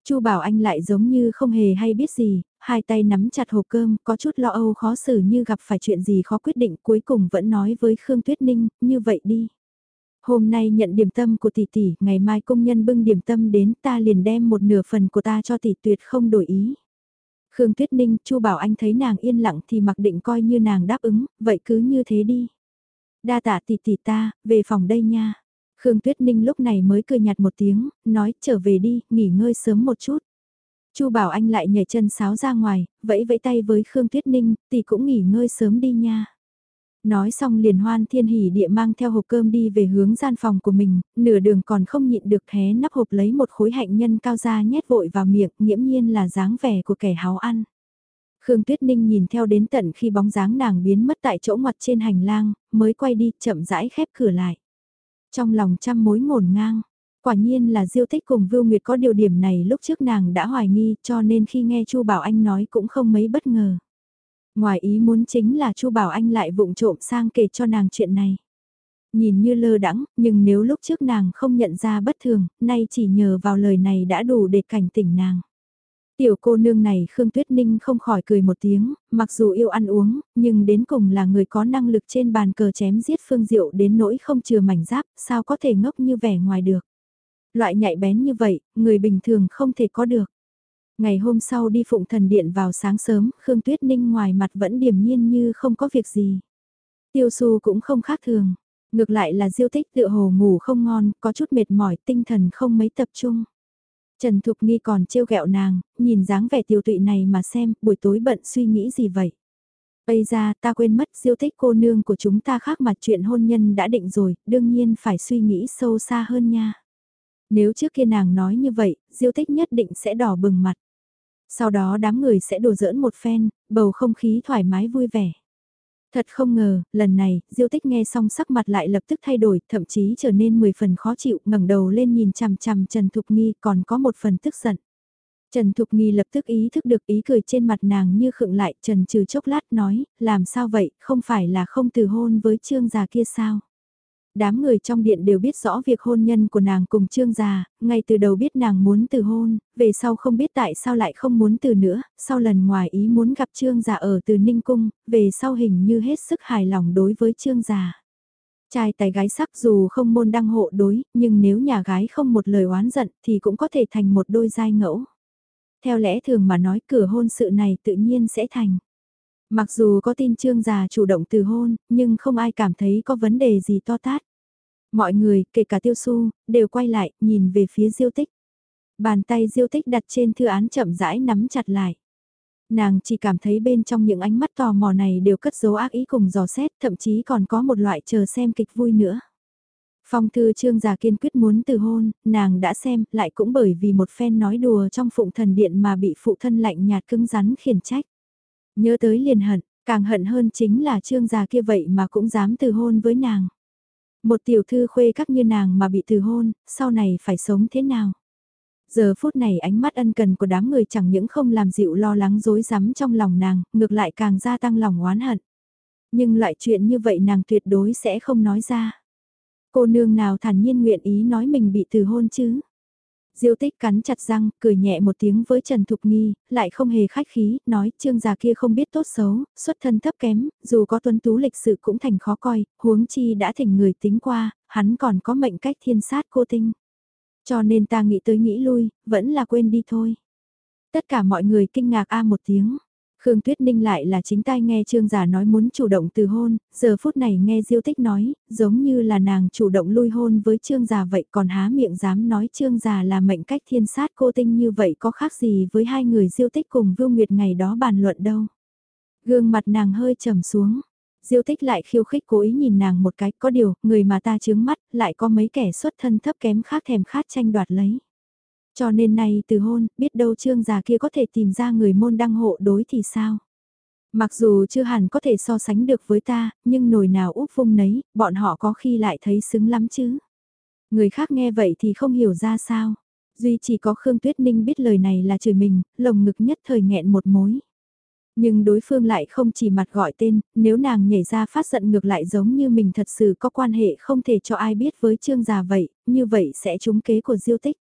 Chu Bảo Anh lại giống như không hề hay biết gì, hai tay nắm chặt hộp cơm, có chút lo âu khó xử như gặp phải chuyện gì khó quyết định, cuối cùng vẫn nói với Khương Tuyết Ninh, như vậy đi. Hôm nay nhận điểm tâm của tỷ tỷ, ngày mai công nhân bưng điểm tâm đến, ta liền đem một nửa phần của ta cho tỷ, tuyệt không đổi ý. Khương Tuyết Ninh, Chu Bảo Anh thấy nàng yên lặng thì mặc định coi như nàng đáp ứng, vậy cứ như thế đi. Đa tạ tỷ tỷ ta, về phòng đây nha. Khương Tuyết Ninh lúc này mới cười nhạt một tiếng, nói trở về đi, nghỉ ngơi sớm một chút. Chu Bảo Anh lại nhảy chân sáo ra ngoài, vẫy vẫy tay với Khương Tuyết Ninh, tỷ cũng nghỉ ngơi sớm đi nha. Nói xong liền hoan thiên hỉ địa mang theo hộp cơm đi về hướng gian phòng của mình, nửa đường còn không nhịn được hé nắp hộp lấy một khối hạnh nhân cao ra nhét vội vào miệng, nghiễm nhiên là dáng vẻ của kẻ háo ăn. Khương Tuyết Ninh nhìn theo đến tận khi bóng dáng nàng biến mất tại chỗ ngoặt trên hành lang, mới quay đi chậm rãi khép cửa lại. Trong lòng trăm mối ngổn ngang, quả nhiên là Diêu Tích cùng Vưu Nguyệt có điều điểm này lúc trước nàng đã hoài nghi cho nên khi nghe Chu Bảo Anh nói cũng không mấy bất ngờ. Ngoài ý muốn chính là Chu Bảo Anh lại vụng trộm sang kể cho nàng chuyện này. Nhìn như lơ đãng, nhưng nếu lúc trước nàng không nhận ra bất thường, nay chỉ nhờ vào lời này đã đủ để cảnh tỉnh nàng. Tiểu cô nương này Khương Tuyết Ninh không khỏi cười một tiếng, mặc dù yêu ăn uống, nhưng đến cùng là người có năng lực trên bàn cờ chém giết Phương Diệu đến nỗi không chừa mảnh giáp, sao có thể ngốc như vẻ ngoài được. Loại nhạy bén như vậy, người bình thường không thể có được. Ngày hôm sau đi Phụng Thần Điện vào sáng sớm, Khương Tuyết Ninh ngoài mặt vẫn điềm nhiên như không có việc gì. Tiêu Xu cũng không khác thường, ngược lại là Diêu Tích tựa hồ ngủ không ngon, có chút mệt mỏi, tinh thần không mấy tập trung. Trần Thục Nghi còn trêu ghẹo nàng, nhìn dáng vẻ tiêu tụy này mà xem, buổi tối bận suy nghĩ gì vậy. Bây ra ta quên mất Diêu Tích cô nương của chúng ta khác mà chuyện hôn nhân đã định rồi, đương nhiên phải suy nghĩ sâu xa hơn nha. Nếu trước kia nàng nói như vậy, Diêu Tích nhất định sẽ đỏ bừng mặt. Sau đó đám người sẽ đùa giỡn một phen, bầu không khí thoải mái vui vẻ. Thật không ngờ, lần này, Diêu Tích nghe xong sắc mặt lại lập tức thay đổi, thậm chí trở nên 10 phần khó chịu, ngẩng đầu lên nhìn chằm chằm Trần Thục Nghi còn có một phần tức giận. Trần Thục Nghi lập tức ý thức được ý cười trên mặt nàng như khựng lại, Trần trừ chốc lát nói, làm sao vậy, không phải là không từ hôn với trương già kia sao? Đám người trong điện đều biết rõ việc hôn nhân của nàng cùng trương già, ngay từ đầu biết nàng muốn từ hôn, về sau không biết tại sao lại không muốn từ nữa, sau lần ngoài ý muốn gặp trương già ở từ Ninh Cung, về sau hình như hết sức hài lòng đối với trương già. Trai tài gái sắc dù không môn đăng hộ đối, nhưng nếu nhà gái không một lời oán giận thì cũng có thể thành một đôi giai ngẫu. Theo lẽ thường mà nói cửa hôn sự này tự nhiên sẽ thành. Mặc dù có tin trương già chủ động từ hôn, nhưng không ai cảm thấy có vấn đề gì to tát. Mọi người, kể cả Tiêu Xu, đều quay lại, nhìn về phía Diêu Tích. Bàn tay Diêu Tích đặt trên thư án chậm rãi nắm chặt lại. Nàng chỉ cảm thấy bên trong những ánh mắt tò mò này đều cất dấu ác ý cùng dò xét, thậm chí còn có một loại chờ xem kịch vui nữa. Phong thư trương già kiên quyết muốn từ hôn, nàng đã xem, lại cũng bởi vì một phen nói đùa trong Phụng Thần Điện mà bị phụ thân lạnh nhạt cứng rắn khiển trách. Nhớ tới liền hận, càng hận hơn chính là trương già kia vậy mà cũng dám từ hôn với nàng. Một tiểu thư khuê các như nàng mà bị từ hôn, sau này phải sống thế nào? Giờ phút này ánh mắt ân cần của đám người chẳng những không làm dịu lo lắng rối rắm trong lòng nàng, ngược lại càng gia tăng lòng oán hận. Nhưng loại chuyện như vậy nàng tuyệt đối sẽ không nói ra. Cô nương nào thản nhiên nguyện ý nói mình bị từ hôn chứ? Diêu Tích cắn chặt răng, cười nhẹ một tiếng với Trần Thục Nghi, lại không hề khách khí, nói trương già kia không biết tốt xấu, xuất thân thấp kém, dù có tuấn tú lịch sự cũng thành khó coi, huống chi đã thỉnh người tính qua, hắn còn có mệnh cách thiên sát cô tinh. Cho nên ta nghĩ tới nghĩ lui, vẫn là quên đi thôi. Tất cả mọi người kinh ngạc một tiếng. Khương Tuyết Ninh lại là chính tai nghe trương giả nói muốn chủ động từ hôn, giờ phút này nghe Diêu Tích nói, giống như là nàng chủ động lui hôn với trương giả vậy còn há miệng dám nói trương giả là mệnh cách thiên sát cô tinh như vậy có khác gì với hai người Diêu Tích cùng Vưu Nguyệt ngày đó bàn luận đâu. Gương mặt nàng hơi trầm xuống, Diêu Tích lại khiêu khích cố ý nhìn nàng một cái, có điều, người mà ta chướng mắt, lại có mấy kẻ xuất thân thấp kém khác thèm khát tranh đoạt lấy. Cho nên này từ hôn, biết đâu trương già kia có thể tìm ra người môn đăng hộ đối thì sao? Mặc dù chưa hẳn có thể so sánh được với ta, nhưng nồi nào úp vung nấy, bọn họ có khi lại thấy xứng lắm chứ. Người khác nghe vậy thì không hiểu ra sao. Duy chỉ có Khương Tuyết Ninh biết lời này là chửi mình, lồng ngực nhất thời nghẹn một mối. Nhưng đối phương lại không chỉ mặt gọi tên, nếu nàng nhảy ra phát giận ngược lại giống như mình thật sự có quan hệ không thể cho ai biết với trương già vậy, như vậy sẽ trúng kế của Diêu Tích.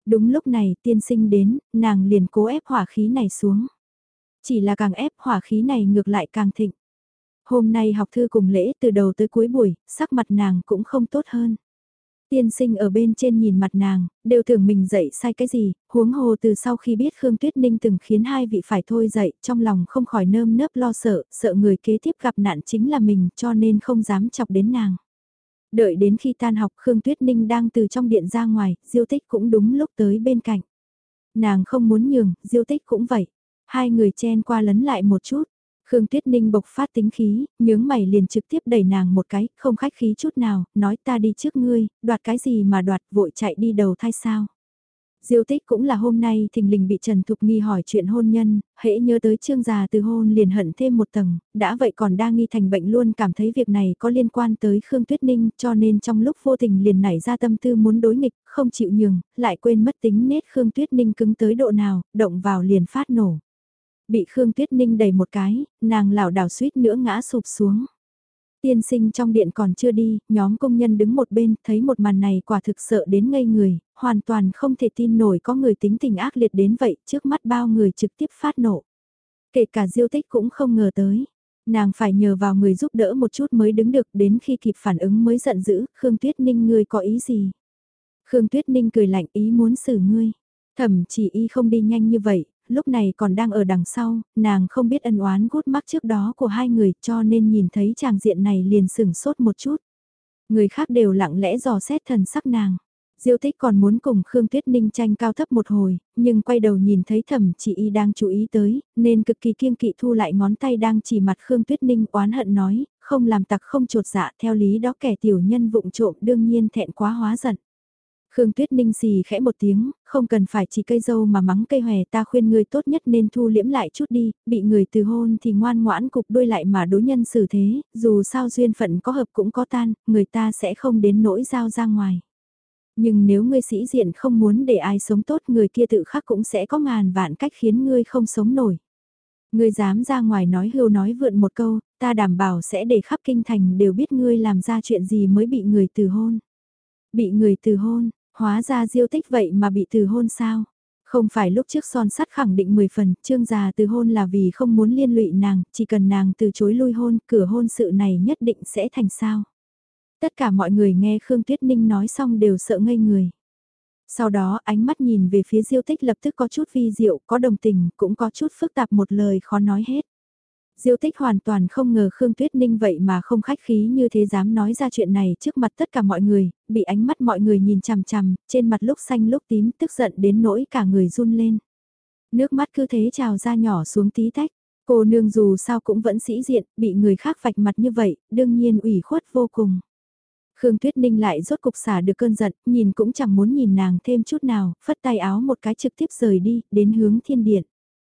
Đúng lúc này tiên sinh đến, nàng liền cố ép hỏa khí này xuống. Chỉ là càng ép hỏa khí này ngược lại càng thịnh. Hôm nay học thư cùng lễ từ đầu tới cuối buổi, sắc mặt nàng cũng không tốt hơn. Tiên sinh ở bên trên nhìn mặt nàng, đều tưởng mình dạy sai cái gì, huống hồ từ sau khi biết Khương Tuyết Ninh từng khiến hai vị phải thôi dạy, trong lòng không khỏi nơm nớp lo sợ, sợ người kế tiếp gặp nạn chính là mình cho nên không dám chọc đến nàng. Đợi đến khi tan học Khương Tuyết Ninh đang từ trong điện ra ngoài, Diêu Tích cũng đúng lúc tới bên cạnh. Nàng không muốn nhường, Diêu Tích cũng vậy. Hai người chen qua lấn lại một chút. Khương Tuyết Ninh bộc phát tính khí, nhướng mày liền trực tiếp đẩy nàng một cái, không khách khí chút nào, nói ta đi trước ngươi, đoạt cái gì mà đoạt vội chạy đi đầu thai sao. Diêu Tích cũng là hôm nay thình lình bị Trần Thục Nghi hỏi chuyện hôn nhân, hễ nhớ tới Trương già từ hôn liền hận thêm một tầng, đã vậy còn đa nghi thành bệnh luôn cảm thấy việc này có liên quan tới Khương Tuyết Ninh cho nên trong lúc vô tình liền nảy ra tâm tư muốn đối nghịch, không chịu nhường, lại quên mất tính nết Khương Tuyết Ninh cứng tới độ nào, động vào liền phát nổ. Bị Khương Tuyết Ninh đẩy một cái, nàng lảo đảo suýt nữa ngã sụp xuống. Tiên sinh trong điện còn chưa đi, nhóm công nhân đứng một bên, thấy một màn này quả thực sợ đến ngây người, hoàn toàn không thể tin nổi có người tính tình ác liệt đến vậy, trước mắt bao người trực tiếp phát nổ. Kể cả Diêu Tích cũng không ngờ tới. Nàng phải nhờ vào người giúp đỡ một chút mới đứng được, đến khi kịp phản ứng mới giận dữ, Khương Tuyết Ninh ngươi có ý gì? Khương Tuyết Ninh cười lạnh ý muốn xử ngươi. Thẩm chỉ y không đi nhanh như vậy, lúc này còn đang ở đằng sau, nàng không biết ân oán gút mắc trước đó của hai người cho nên nhìn thấy tràng diện này liền sửng sốt một chút. Người khác đều lặng lẽ dò xét thần sắc nàng. Diêu Tích còn muốn cùng Khương Tuyết Ninh tranh cao thấp một hồi, nhưng quay đầu nhìn thấy thẩm chỉ y đang chú ý tới, nên cực kỳ kiêng kỵ thu lại ngón tay đang chỉ mặt Khương Tuyết Ninh oán hận nói, không làm tặc không trột dạ theo lý đó kẻ tiểu nhân vụng trộm đương nhiên thẹn quá hóa giận. Khương Tuyết Ninh xì khẽ một tiếng, không cần phải chỉ cây dâu mà mắng cây hòe ta khuyên ngươi tốt nhất nên thu liễm lại chút đi, bị người từ hôn thì ngoan ngoãn cục đuôi lại mà đối nhân xử thế, dù sao duyên phận có hợp cũng có tan, người ta sẽ không đến nỗi giao ra ngoài. Nhưng nếu ngươi sĩ diện không muốn để ai sống tốt người kia tự khắc cũng sẽ có ngàn vạn cách khiến ngươi không sống nổi. Ngươi dám ra ngoài nói hưu nói vượn một câu, ta đảm bảo sẽ để khắp kinh thành đều biết ngươi làm ra chuyện gì mới bị người từ hôn. Bị người từ hôn, hóa ra Diêu Tích vậy mà bị từ hôn sao? Không phải lúc trước son sắt khẳng định 10 phần, Trương già từ hôn là vì không muốn liên lụy nàng, chỉ cần nàng từ chối lui hôn, cửa hôn sự này nhất định sẽ thành sao. Tất cả mọi người nghe Khương Tuyết Ninh nói xong đều sợ ngây người. Sau đó ánh mắt nhìn về phía Diêu Tích lập tức có chút vi diệu, có đồng tình, cũng có chút phức tạp một lời khó nói hết. Diêu Tích hoàn toàn không ngờ Khương Tuyết Ninh vậy mà không khách khí như thế dám nói ra chuyện này trước mặt tất cả mọi người, bị ánh mắt mọi người nhìn chằm chằm, trên mặt lúc xanh lúc tím tức giận đến nỗi cả người run lên. Nước mắt cứ thế trào ra nhỏ xuống tí tách, cô nương dù sao cũng vẫn sĩ diện, bị người khác vạch mặt như vậy, đương nhiên ủy khuất vô cùng. Khương Tuyết Ninh lại rốt cục xả được cơn giận, nhìn cũng chẳng muốn nhìn nàng thêm chút nào, phất tay áo một cái trực tiếp rời đi, đến hướng thiên điện.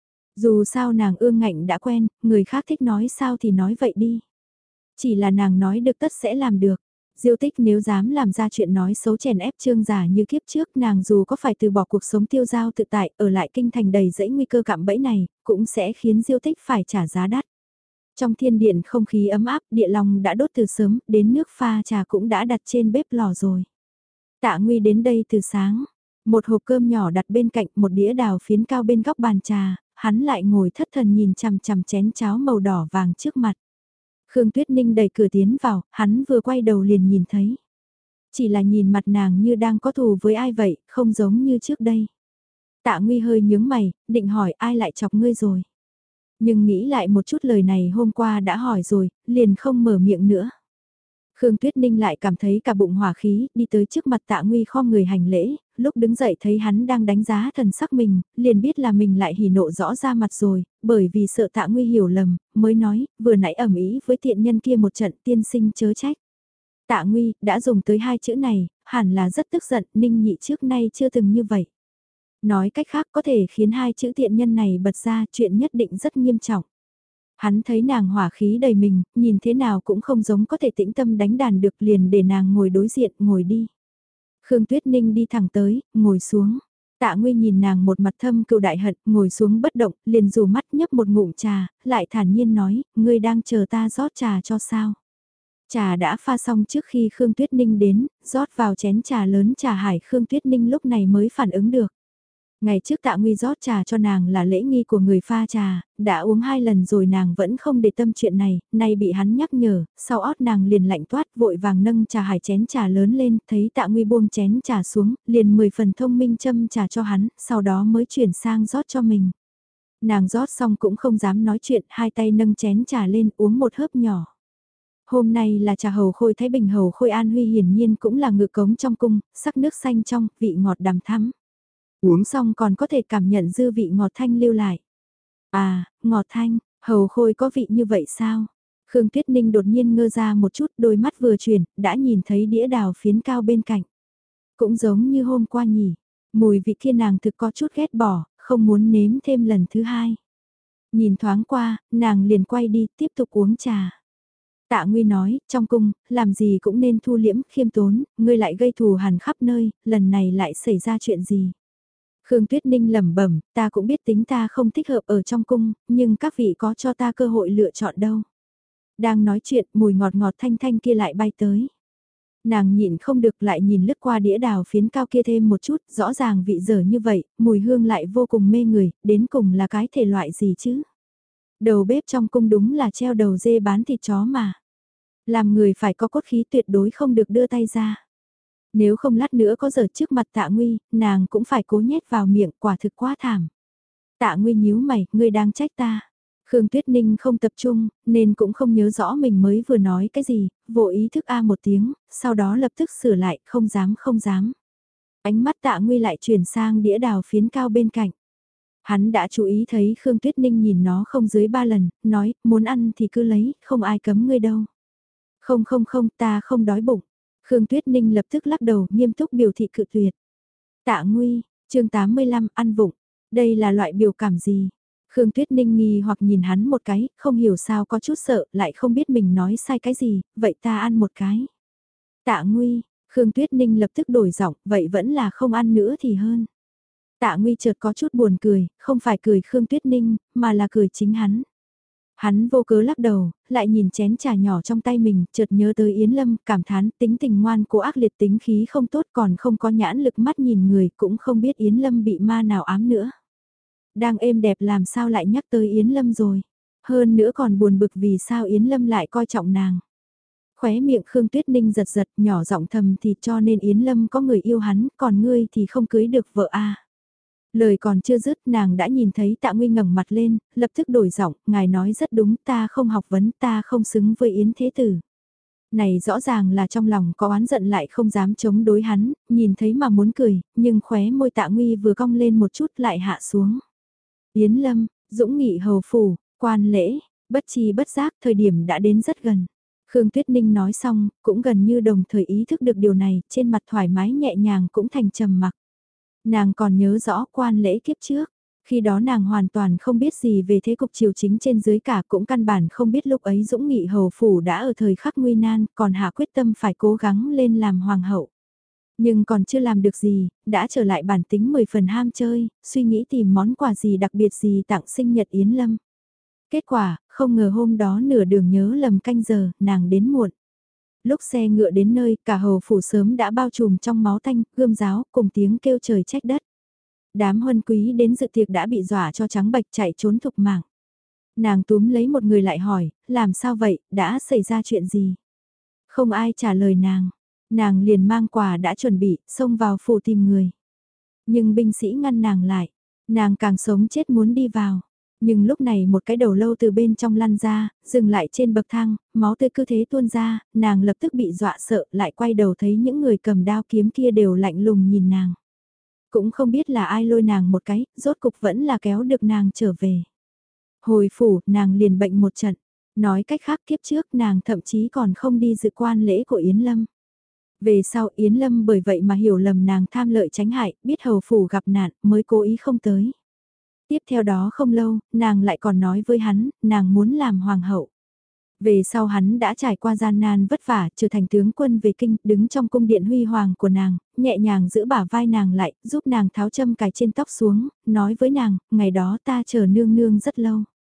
Dù sao nàng ương ngạnh đã quen, người khác thích nói sao thì nói vậy đi. Chỉ là nàng nói được tất sẽ làm được. Diêu Tích nếu dám làm ra chuyện nói xấu chèn ép Trương giả như kiếp trước nàng dù có phải từ bỏ cuộc sống tiêu dao tự tại ở lại kinh thành đầy dẫy nguy cơ cạm bẫy này, cũng sẽ khiến Diêu Tích phải trả giá đắt. Trong thiên điện không khí ấm áp, địa lòng đã đốt từ sớm, đến nước pha trà cũng đã đặt trên bếp lò rồi. Tạ Nguy đến đây từ sáng, một hộp cơm nhỏ đặt bên cạnh một đĩa đào phiến cao bên góc bàn trà, hắn lại ngồi thất thần nhìn chằm chằm chén cháo màu đỏ vàng trước mặt. Khương Tuyết Ninh đẩy cửa tiến vào, hắn vừa quay đầu liền nhìn thấy. Chỉ là nhìn mặt nàng như đang có thù với ai vậy, không giống như trước đây. Tạ Nguy hơi nhướng mày, định hỏi ai lại chọc ngươi rồi. Nhưng nghĩ lại một chút lời này hôm qua đã hỏi rồi, liền không mở miệng nữa. Khương Tuyết Ninh lại cảm thấy cả bụng hỏa khí, đi tới trước mặt Tạ Nguy khom người hành lễ, lúc đứng dậy thấy hắn đang đánh giá thần sắc mình, liền biết là mình lại hỉ nộ rõ ra mặt rồi, bởi vì sợ Tạ Nguy hiểu lầm, mới nói, vừa nãy ẩm ý với tiện nhân kia một trận tiên sinh chớ trách. Tạ Nguy, đã dùng tới hai chữ này, hẳn là rất tức giận, Ninh Nhị trước nay chưa từng như vậy. Nói cách khác có thể khiến hai chữ tiện nhân này bật ra chuyện nhất định rất nghiêm trọng. Hắn thấy nàng hỏa khí đầy mình, nhìn thế nào cũng không giống có thể tĩnh tâm đánh đàn được liền để nàng ngồi đối diện, ngồi đi. Khương Tuyết Ninh đi thẳng tới, ngồi xuống. Tạ Nguy nhìn nàng một mặt thâm cừu đại hận, ngồi xuống bất động, liền rủ mắt nhấp một ngụm trà, lại thản nhiên nói, ngươi đang chờ ta rót trà cho sao. Trà đã pha xong trước khi Khương Tuyết Ninh đến, rót vào chén trà lớn trà hải Khương Tuyết Ninh lúc này mới phản ứng được. Ngày trước Tạ Nguy rót trà cho nàng là lễ nghi của người pha trà, đã uống 2 lần rồi nàng vẫn không để tâm chuyện này, nay bị hắn nhắc nhở, sau ót nàng liền lạnh toát vội vàng nâng trà hải chén trà lớn lên, thấy Tạ Nguy buông chén trà xuống, liền 10 phần thông minh châm trà cho hắn, sau đó mới chuyển sang rót cho mình. Nàng rót xong cũng không dám nói chuyện, hai tay nâng chén trà lên uống một hớp nhỏ. Hôm nay là trà hầu khôi Thái Bình hầu khôi An Huy hiển nhiên cũng là ngự cống trong cung, sắc nước xanh trong, vị ngọt đằm thắm. Uống xong còn có thể cảm nhận dư vị ngọt thanh lưu lại. À, ngọt thanh, hầu khôi có vị như vậy sao? Khương Tuyết Ninh đột nhiên ngơ ra một chút, đôi mắt vừa chuyển, đã nhìn thấy đĩa đào phiến cao bên cạnh. Cũng giống như hôm qua nhỉ, mùi vị kia nàng thực có chút ghét bỏ, không muốn nếm thêm lần thứ hai. Nhìn thoáng qua, nàng liền quay đi tiếp tục uống trà. Tạ Nguy nói, trong cung, làm gì cũng nên thu liễm, khiêm tốn, ngươi lại gây thù hằn khắp nơi, lần này lại xảy ra chuyện gì. Khương Tuyết Ninh lẩm bẩm, ta cũng biết tính ta không thích hợp ở trong cung, nhưng các vị có cho ta cơ hội lựa chọn đâu. Đang nói chuyện, mùi ngọt ngọt thanh thanh kia lại bay tới. Nàng nhịn không được lại nhìn lướt qua đĩa đào phiến cao kia thêm một chút, rõ ràng vị dở như vậy, mùi hương lại vô cùng mê người, đến cùng là cái thể loại gì chứ? Đầu bếp trong cung đúng là treo đầu dê bán thịt chó mà. Làm người phải có cốt khí tuyệt đối không được đưa tay ra. Nếu không lát nữa có giờ trước mặt Tạ Nguy, nàng cũng phải cố nhét vào miệng, quả thực quá thảm. Tạ Nguy nhíu mày, ngươi đang trách ta. Khương Tuyết Ninh không tập trung, nên cũng không nhớ rõ mình mới vừa nói cái gì, vô ý thức a một tiếng, sau đó lập tức sửa lại, không dám không dám. Ánh mắt Tạ Nguy lại chuyển sang đĩa đào phiến cao bên cạnh. Hắn đã chú ý thấy Khương Tuyết Ninh nhìn nó không dưới 3 lần, nói, muốn ăn thì cứ lấy, không ai cấm ngươi đâu. Không không không, ta không đói bụng. Khương Tuyết Ninh lập tức lắc đầu, nghiêm túc biểu thị cự tuyệt. Tạ Nguy, chương 85, ăn vụng. Đây là loại biểu cảm gì? Khương Tuyết Ninh nghi hoặc nhìn hắn một cái, không hiểu sao có chút sợ, lại không biết mình nói sai cái gì, vậy ta ăn một cái. Tạ Nguy, Khương Tuyết Ninh lập tức đổi giọng, vậy vẫn là không ăn nữa thì hơn. Tạ Nguy chợt có chút buồn cười, không phải cười Khương Tuyết Ninh, mà là cười chính hắn. Hắn vô cớ lắc đầu, lại nhìn chén trà nhỏ trong tay mình, chợt nhớ tới Yến Lâm, cảm thán tính tình ngoan cố ác liệt tính khí không tốt còn không có nhãn lực mắt nhìn người, cũng không biết Yến Lâm bị ma nào ám nữa. Đang êm đẹp làm sao lại nhắc tới Yến Lâm rồi, hơn nữa còn buồn bực vì sao Yến Lâm lại coi trọng nàng. Khóe miệng Khương Tuyết Ninh giật giật nhỏ giọng thầm thì cho nên Yến Lâm có người yêu hắn, còn ngươi thì không cưới được vợ a. Lời còn chưa dứt nàng đã nhìn thấy Tạ Nguy ngẩng mặt lên, lập tức đổi giọng, ngài nói rất đúng, ta không học vấn, ta không xứng với Yến Thế Tử. Này rõ ràng là trong lòng có oán giận lại không dám chống đối hắn, nhìn thấy mà muốn cười, nhưng khóe môi Tạ Nguy vừa cong lên một chút lại hạ xuống. Yến Lâm, Dũng Nghị hầu phủ, quan lễ, bất chi bất giác thời điểm đã đến rất gần. Khương Tuyết Ninh nói xong, cũng gần như đồng thời ý thức được điều này, trên mặt thoải mái nhẹ nhàng cũng thành trầm mặc. Nàng còn nhớ rõ quan lễ kiếp trước, khi đó nàng hoàn toàn không biết gì về thế cục triều chính trên dưới cả cũng căn bản không biết lúc ấy Dũng Nghị hầu phủ đã ở thời khắc nguy nan còn hạ quyết tâm phải cố gắng lên làm hoàng hậu. Nhưng còn chưa làm được gì, đã trở lại bản tính 10 phần ham chơi, suy nghĩ tìm món quà gì đặc biệt gì tặng sinh nhật Yến Lâm. Kết quả, không ngờ hôm đó nửa đường nhớ lầm canh giờ, nàng đến muộn. Lúc xe ngựa đến nơi, cả hầu phủ sớm đã bao trùm trong máu tanh, gươm giáo, cùng tiếng kêu trời trách đất. Đám huân quý đến dự tiệc đã bị dọa cho trắng bạch chạy trốn thục mạng. Nàng túm lấy một người lại hỏi, làm sao vậy, đã xảy ra chuyện gì? Không ai trả lời nàng liền mang quà đã chuẩn bị, xông vào phủ tìm người. Nhưng binh sĩ ngăn nàng lại, nàng càng sống chết muốn đi vào. Nhưng lúc này một cái đầu lâu từ bên trong lăn ra, dừng lại trên bậc thang, máu tươi cứ thế tuôn ra, nàng lập tức bị dọa sợ lại quay đầu thấy những người cầm đao kiếm kia đều lạnh lùng nhìn nàng. Cũng không biết là ai lôi nàng một cái, rốt cục vẫn là kéo được nàng trở về. Hồi phủ, nàng liền bệnh một trận. Nói cách khác kiếp trước nàng thậm chí còn không đi dự quan lễ của Yến Lâm. Về sau Yến Lâm bởi vậy mà hiểu lầm nàng tham lợi tránh hại, biết hầu phủ gặp nạn mới cố ý không tới. Tiếp theo đó không lâu, nàng lại còn nói với hắn, nàng muốn làm hoàng hậu. Về sau hắn đã trải qua gian nan vất vả, trở thành tướng quân về kinh, đứng trong cung điện huy hoàng của nàng, nhẹ nhàng giữ bả vai nàng lại, giúp nàng tháo châm cài trên tóc xuống, nói với nàng, ngày đó ta chờ nương nương rất lâu.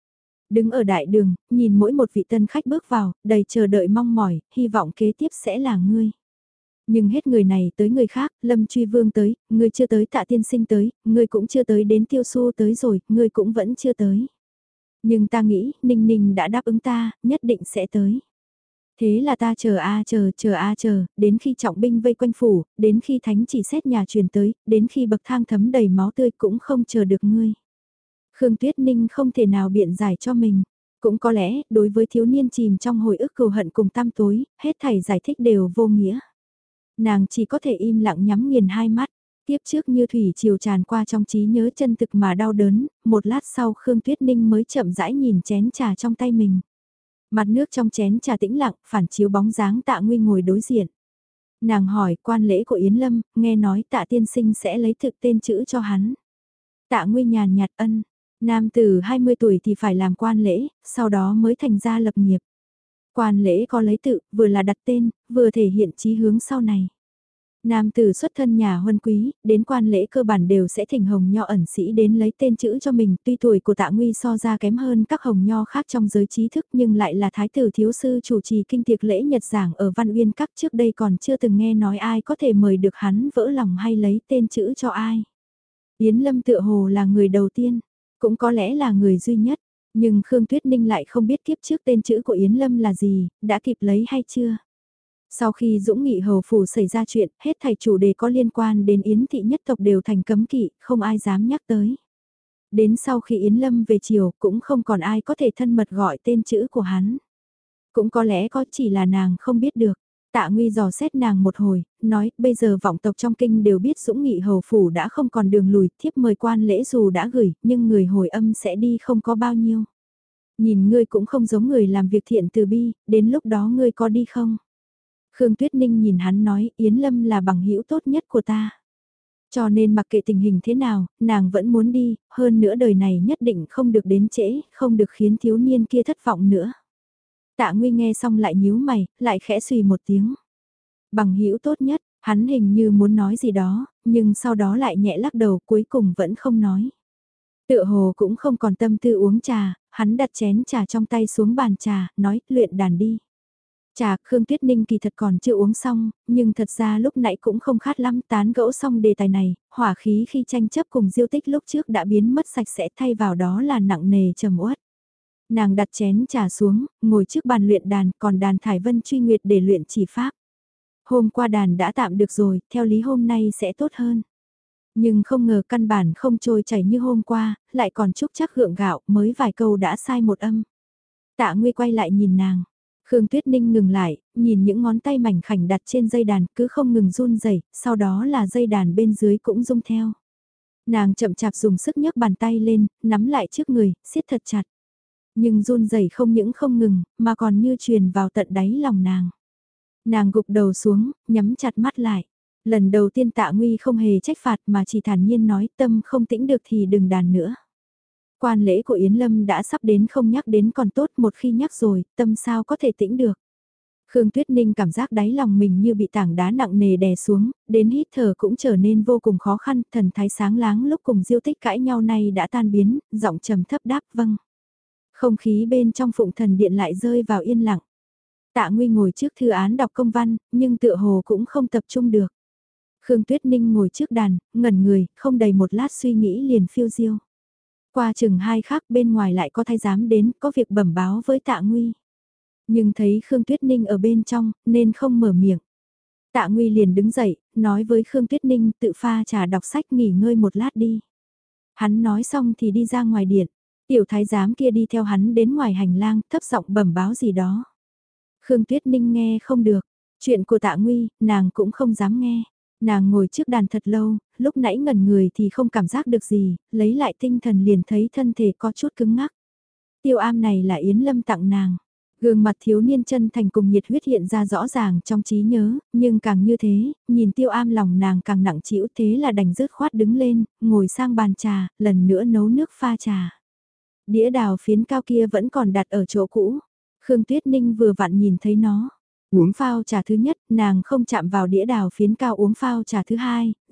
Đứng ở đại đường, nhìn mỗi một vị tân khách bước vào, đầy chờ đợi mong mỏi, hy vọng kế tiếp sẽ là ngươi. Nhưng hết người này tới người khác, Lâm Truy Vương tới, ngươi chưa tới, Tạ Tiên Sinh tới, ngươi cũng chưa tới, đến Tiêu Xu tới rồi, ngươi cũng vẫn chưa tới. Nhưng ta nghĩ, Ninh Ninh đã đáp ứng ta, nhất định sẽ tới. Thế là ta chờ a chờ, chờ a chờ, đến khi trọng binh vây quanh phủ, đến khi thánh chỉ xét nhà truyền tới, đến khi bậc thang thấm đầy máu tươi cũng không chờ được ngươi. Khương Tuyết Ninh không thể nào biện giải cho mình. Cũng có lẽ, đối với thiếu niên chìm trong hồi ức cừu hận cùng tam tối, hết thảy giải thích đều vô nghĩa. Nàng chỉ có thể im lặng nhắm nghiền hai mắt, tiếp trước như thủy chiều tràn qua trong trí nhớ chân thực mà đau đớn, một lát sau Khương Tuyết Ninh mới chậm rãi nhìn chén trà trong tay mình. Mặt nước trong chén trà tĩnh lặng, phản chiếu bóng dáng Tạ Nguy ngồi đối diện. Nàng hỏi quan lễ của Yến Lâm, nghe nói Tạ Tiên Sinh sẽ lấy thực tên chữ cho hắn. Tạ Nguy nhàn nhạt ân, nam tử 20 tuổi thì phải làm quan lễ, sau đó mới thành ra lập nghiệp. Quan lễ có lấy tự, vừa là đặt tên, vừa thể hiện chí hướng sau này. Nam tử xuất thân nhà huân quý, đến quan lễ cơ bản đều sẽ thỉnh hồng nho ẩn sĩ đến lấy tên chữ cho mình. Tuy tuổi của Tạ Nguy so ra kém hơn các hồng nho khác trong giới trí thức nhưng lại là thái tử thiếu sư chủ trì kinh tiệc lễ nhật giảng ở Văn Uyên Các, trước đây còn chưa từng nghe nói ai có thể mời được hắn vỡ lòng hay lấy tên chữ cho ai. Yến Lâm tựa hồ là người đầu tiên, cũng có lẽ là người duy nhất, nhưng Khương Tuyết Ninh lại không biết kiếp trước tên chữ của Yến Lâm là gì, đã kịp lấy hay chưa. Sau khi Dũng Nghị Hầu Phủ xảy ra chuyện, hết thảy chủ đề có liên quan đến Yến thị nhất tộc đều thành cấm kỵ, không ai dám nhắc tới. Đến sau khi Yến Lâm về chiều, cũng không còn ai có thể thân mật gọi tên chữ của hắn. Cũng có lẽ có chỉ là nàng không biết được. Tạ Nguy dò xét nàng một hồi, nói bây giờ vọng tộc trong kinh đều biết Dũng Nghị Hầu Phủ đã không còn đường lùi, thiếp mời quan lễ dù đã gửi, nhưng người hồi âm sẽ đi không có bao nhiêu. Nhìn ngươi cũng không giống người làm việc thiện từ bi, đến lúc đó ngươi có đi không? Khương Tuyết Ninh nhìn hắn nói, Yến Lâm là bằng hữu tốt nhất của ta. Cho nên mặc kệ tình hình thế nào, nàng vẫn muốn đi, hơn nữa đời này nhất định không được đến trễ, không được khiến thiếu niên kia thất vọng nữa. Tạ Nguy nghe xong lại nhíu mày, lại khẽ suy một tiếng. Bằng hữu tốt nhất, hắn hình như muốn nói gì đó, nhưng sau đó lại nhẹ lắc đầu cuối cùng vẫn không nói. Tựa hồ cũng không còn tâm tư uống trà, hắn đặt chén trà trong tay xuống bàn trà, nói luyện đàn đi. Trà Khương Tuyết Ninh kỳ thật còn chưa uống xong, nhưng thật ra lúc nãy cũng không khát lắm, tán gẫu xong đề tài này, hỏa khí khi tranh chấp cùng Diêu Tích lúc trước đã biến mất sạch sẽ, thay vào đó là nặng nề trầm uất. Nàng đặt chén trà xuống, ngồi trước bàn luyện đàn, còn đàn Thải Vân Truy Nguyệt để luyện chỉ pháp. Hôm qua đàn đã tạm được rồi, theo lý hôm nay sẽ tốt hơn. Nhưng không ngờ căn bản không trôi chảy như hôm qua, lại còn chúc chắc gượng gạo, mới vài câu đã sai một âm. Tạ Nguy quay lại nhìn nàng. Khương Tuyết Ninh ngừng lại, nhìn những ngón tay mảnh khảnh đặt trên dây đàn cứ không ngừng run rẩy, sau đó là dây đàn bên dưới cũng rung theo. Nàng chậm chạp dùng sức nhấc bàn tay lên, nắm lại trước người, siết thật chặt. Nhưng run rẩy không những không ngừng, mà còn như truyền vào tận đáy lòng nàng. Nàng gục đầu xuống, nhắm chặt mắt lại. Lần đầu tiên Tạ Nguy không hề trách phạt mà chỉ thản nhiên nói tâm không tĩnh được thì đừng đàn nữa. Quan lễ của Yến Lâm đã sắp đến không nhắc đến còn tốt, một khi nhắc rồi, tâm sao có thể tĩnh được. Khương Tuyết Ninh cảm giác đáy lòng mình như bị tảng đá nặng nề đè xuống, đến hít thở cũng trở nên vô cùng khó khăn, thần thái sáng láng lúc cùng Diêu Tích cãi nhau nay đã tan biến, giọng trầm thấp đáp vâng. Không khí bên trong Phụng Thần Điện lại rơi vào yên lặng. Tạ Nguy ngồi trước thư án đọc công văn, nhưng tựa hồ cũng không tập trung được. Khương Tuyết Ninh ngồi trước đàn, ngẩn người, không đầy một lát suy nghĩ liền phiêu diêu. Qua chừng 2 khắc bên ngoài lại có thái giám đến, có việc bẩm báo với Tạ Nguy. Nhưng thấy Khương Tuyết Ninh ở bên trong, nên không mở miệng. Tạ Nguy liền đứng dậy, nói với Khương Tuyết Ninh tự pha trà đọc sách nghỉ ngơi một lát đi. Hắn nói xong thì đi ra ngoài điện, tiểu thái giám kia đi theo hắn đến ngoài hành lang, thấp giọng bẩm báo gì đó. Khương Tuyết Ninh nghe không được, chuyện của Tạ Nguy, nàng cũng không dám nghe. Nàng ngồi trước đàn thật lâu, lúc nãy ngẩn người thì không cảm giác được gì, lấy lại tinh thần liền thấy thân thể có chút cứng ngắc. Tiêu am này là Yến Lâm tặng nàng. Gương mặt thiếu niên chân thành cùng nhiệt huyết hiện ra rõ ràng trong trí nhớ, nhưng càng như thế, nhìn tiêu am lòng nàng càng nặng chịu, thế là đành dứt khoát đứng lên, ngồi sang bàn trà, lần nữa nấu nước pha trà. Đĩa đào phiến cao kia vẫn còn đặt ở chỗ cũ. Khương Tuyết Ninh vừa vặn nhìn thấy nó. Uống phao trà thứ nhất, nàng không chạm vào đĩa đào phiến cao, uống phao trà thứ hai,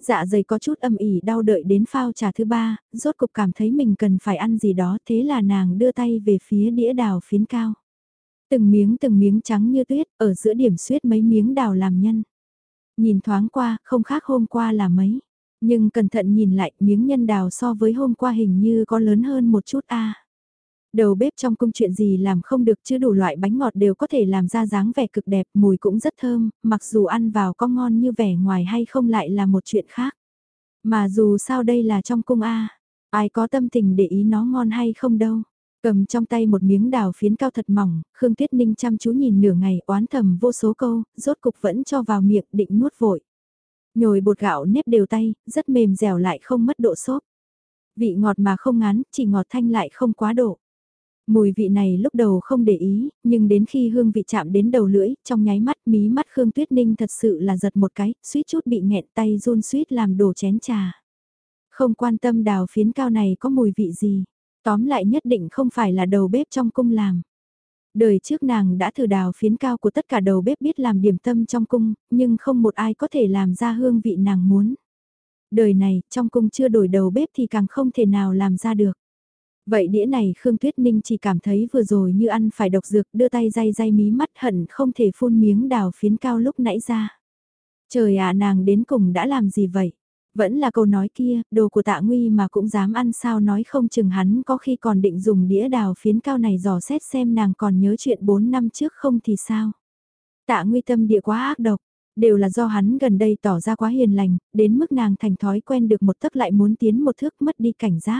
dạ dày có chút âm ỉ đau đợi đến phao trà thứ ba, rốt cục cảm thấy mình cần phải ăn gì đó, thế là nàng đưa tay về phía đĩa đào phiến cao. Từng miếng trắng như tuyết, ở giữa điểm xuyết mấy miếng đào làm nhân. Nhìn thoáng qua, không khác hôm qua là mấy. Nhưng cẩn thận nhìn lại, miếng nhân đào so với hôm qua hình như có lớn hơn một chút a. Đầu bếp trong cung chuyện gì làm không được chứ đủ loại bánh ngọt đều có thể làm ra dáng vẻ cực đẹp, mùi cũng rất thơm, mặc dù ăn vào có ngon như vẻ ngoài hay không lại là một chuyện khác. Mà dù sao đây là trong cung a, ai có tâm tình để ý nó ngon hay không đâu. Cầm trong tay một miếng đào phiến cao thật mỏng, Khương Tuyết Ninh chăm chú nhìn nửa ngày oán thầm vô số câu, rốt cục vẫn cho vào miệng định nuốt vội. Nhồi bột gạo nếp đều tay, rất mềm dẻo lại không mất độ xốp. Vị ngọt mà không ngán, chỉ ngọt thanh lại không quá độ. Mùi vị này lúc đầu không để ý, nhưng đến khi hương vị chạm đến đầu lưỡi, trong nháy mắt mí mắt Khương Tuyết Ninh thật sự là giật một cái, suýt chút bị nghẹn tay run suýt làm đổ chén trà. Không quan tâm đào phiến cao này có mùi vị gì, tóm lại nhất định không phải là đầu bếp trong cung làm. Đời trước nàng đã thử đào phiến cao của tất cả đầu bếp biết làm điểm tâm trong cung, nhưng không một ai có thể làm ra hương vị nàng muốn. Đời này, trong cung chưa đổi đầu bếp thì càng không thể nào làm ra được. Vậy đĩa này Khương Tuyết Ninh chỉ cảm thấy vừa rồi như ăn phải độc dược, đưa tay day day mí mắt hận không thể phun miếng đào phiến cao lúc nãy ra. Trời ạ, nàng đến cùng đã làm gì vậy? Vẫn là câu nói kia, đồ của Tạ Nguy mà cũng dám ăn, sao nói không chừng hắn có khi còn định dùng đĩa đào phiến cao này dò xét xem nàng còn nhớ chuyện 4 năm trước không thì sao. Tạ Nguy tâm địa quá ác độc, đều là do hắn gần đây tỏ ra quá hiền lành, đến mức nàng thành thói quen được một tấc lại muốn tiến một thước, mất đi cảnh giác.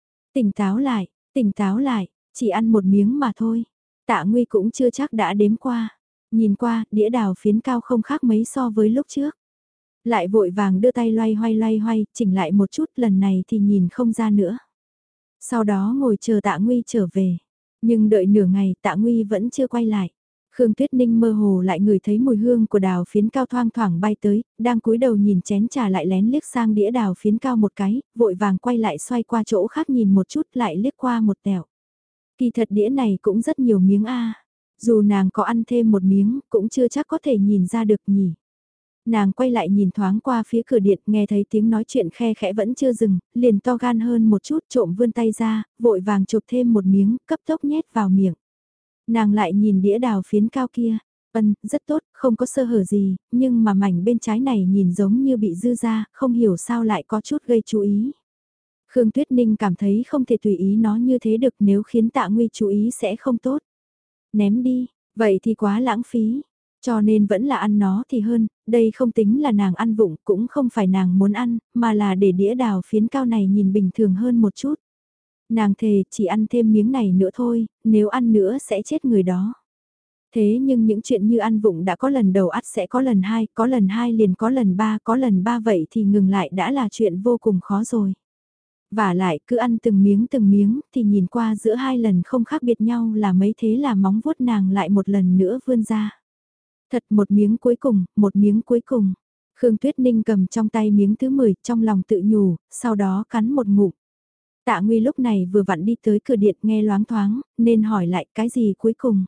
Tỉnh táo lại, chỉ ăn một miếng mà thôi. Tạ Nguy cũng chưa chắc đã đếm qua. Nhìn qua, đĩa đào phiến cao không khác mấy so với lúc trước. Lại vội vàng đưa tay loay hoay, chỉnh lại một chút, lần này thì nhìn không ra nữa. Sau đó ngồi chờ Tạ Nguy trở về. Nhưng đợi nửa ngày Tạ Nguy vẫn chưa quay lại. Khương Tuyết Ninh mơ hồ lại ngửi thấy mùi hương của đào phiến cao thoang thoảng bay tới, đang cúi đầu nhìn chén trà lại lén liếc sang đĩa đào phiến cao một cái, vội vàng quay lại xoay qua chỗ khác nhìn một chút lại liếc qua một tẹo. Kỳ thật đĩa này cũng rất nhiều miếng a. Dù nàng có ăn thêm một miếng, cũng chưa chắc có thể nhìn ra được nhỉ. Nàng quay lại nhìn thoáng qua phía cửa điện, nghe thấy tiếng nói chuyện khe khẽ vẫn chưa dừng, liền to gan hơn một chút, trộm vươn tay ra, vội vàng chụp thêm một miếng, cấp tốc nhét vào miệng. Nàng lại nhìn đĩa đào phiến cao kia, rất tốt, không có sơ hở gì, nhưng mà mảnh bên trái này nhìn giống như bị dư ra, không hiểu sao lại có chút gây chú ý. Khương Tuyết Ninh cảm thấy không thể tùy ý nó như thế được, nếu khiến Tạ Nguy chú ý sẽ không tốt. Ném đi, vậy thì quá lãng phí. Cho nên vẫn là ăn nó thì hơn, đây không tính là nàng ăn vụng, cũng không phải nàng muốn ăn, mà là để đĩa đào phiến cao này nhìn bình thường hơn một chút. Nàng thề chỉ ăn thêm miếng này nữa thôi, nếu ăn nữa sẽ chết người đó. Thế nhưng những chuyện như ăn vụng đã có lần đầu ắt sẽ có lần hai liền có lần ba, có lần ba vậy thì ngừng lại đã là chuyện vô cùng khó rồi. Và lại cứ ăn từng miếng thì nhìn qua giữa hai lần không khác biệt nhau là mấy, thế là móng vuốt nàng lại một lần nữa vươn ra. Thật một miếng cuối cùng, một miếng cuối cùng. Khương Tuyết Ninh cầm trong tay miếng thứ 10 trong lòng tự nhủ, sau đó cắn một ngụm. Tạ Nguy lúc này vừa vặn đi tới cửa điện nghe loáng thoáng, nên hỏi lại cái gì cuối cùng.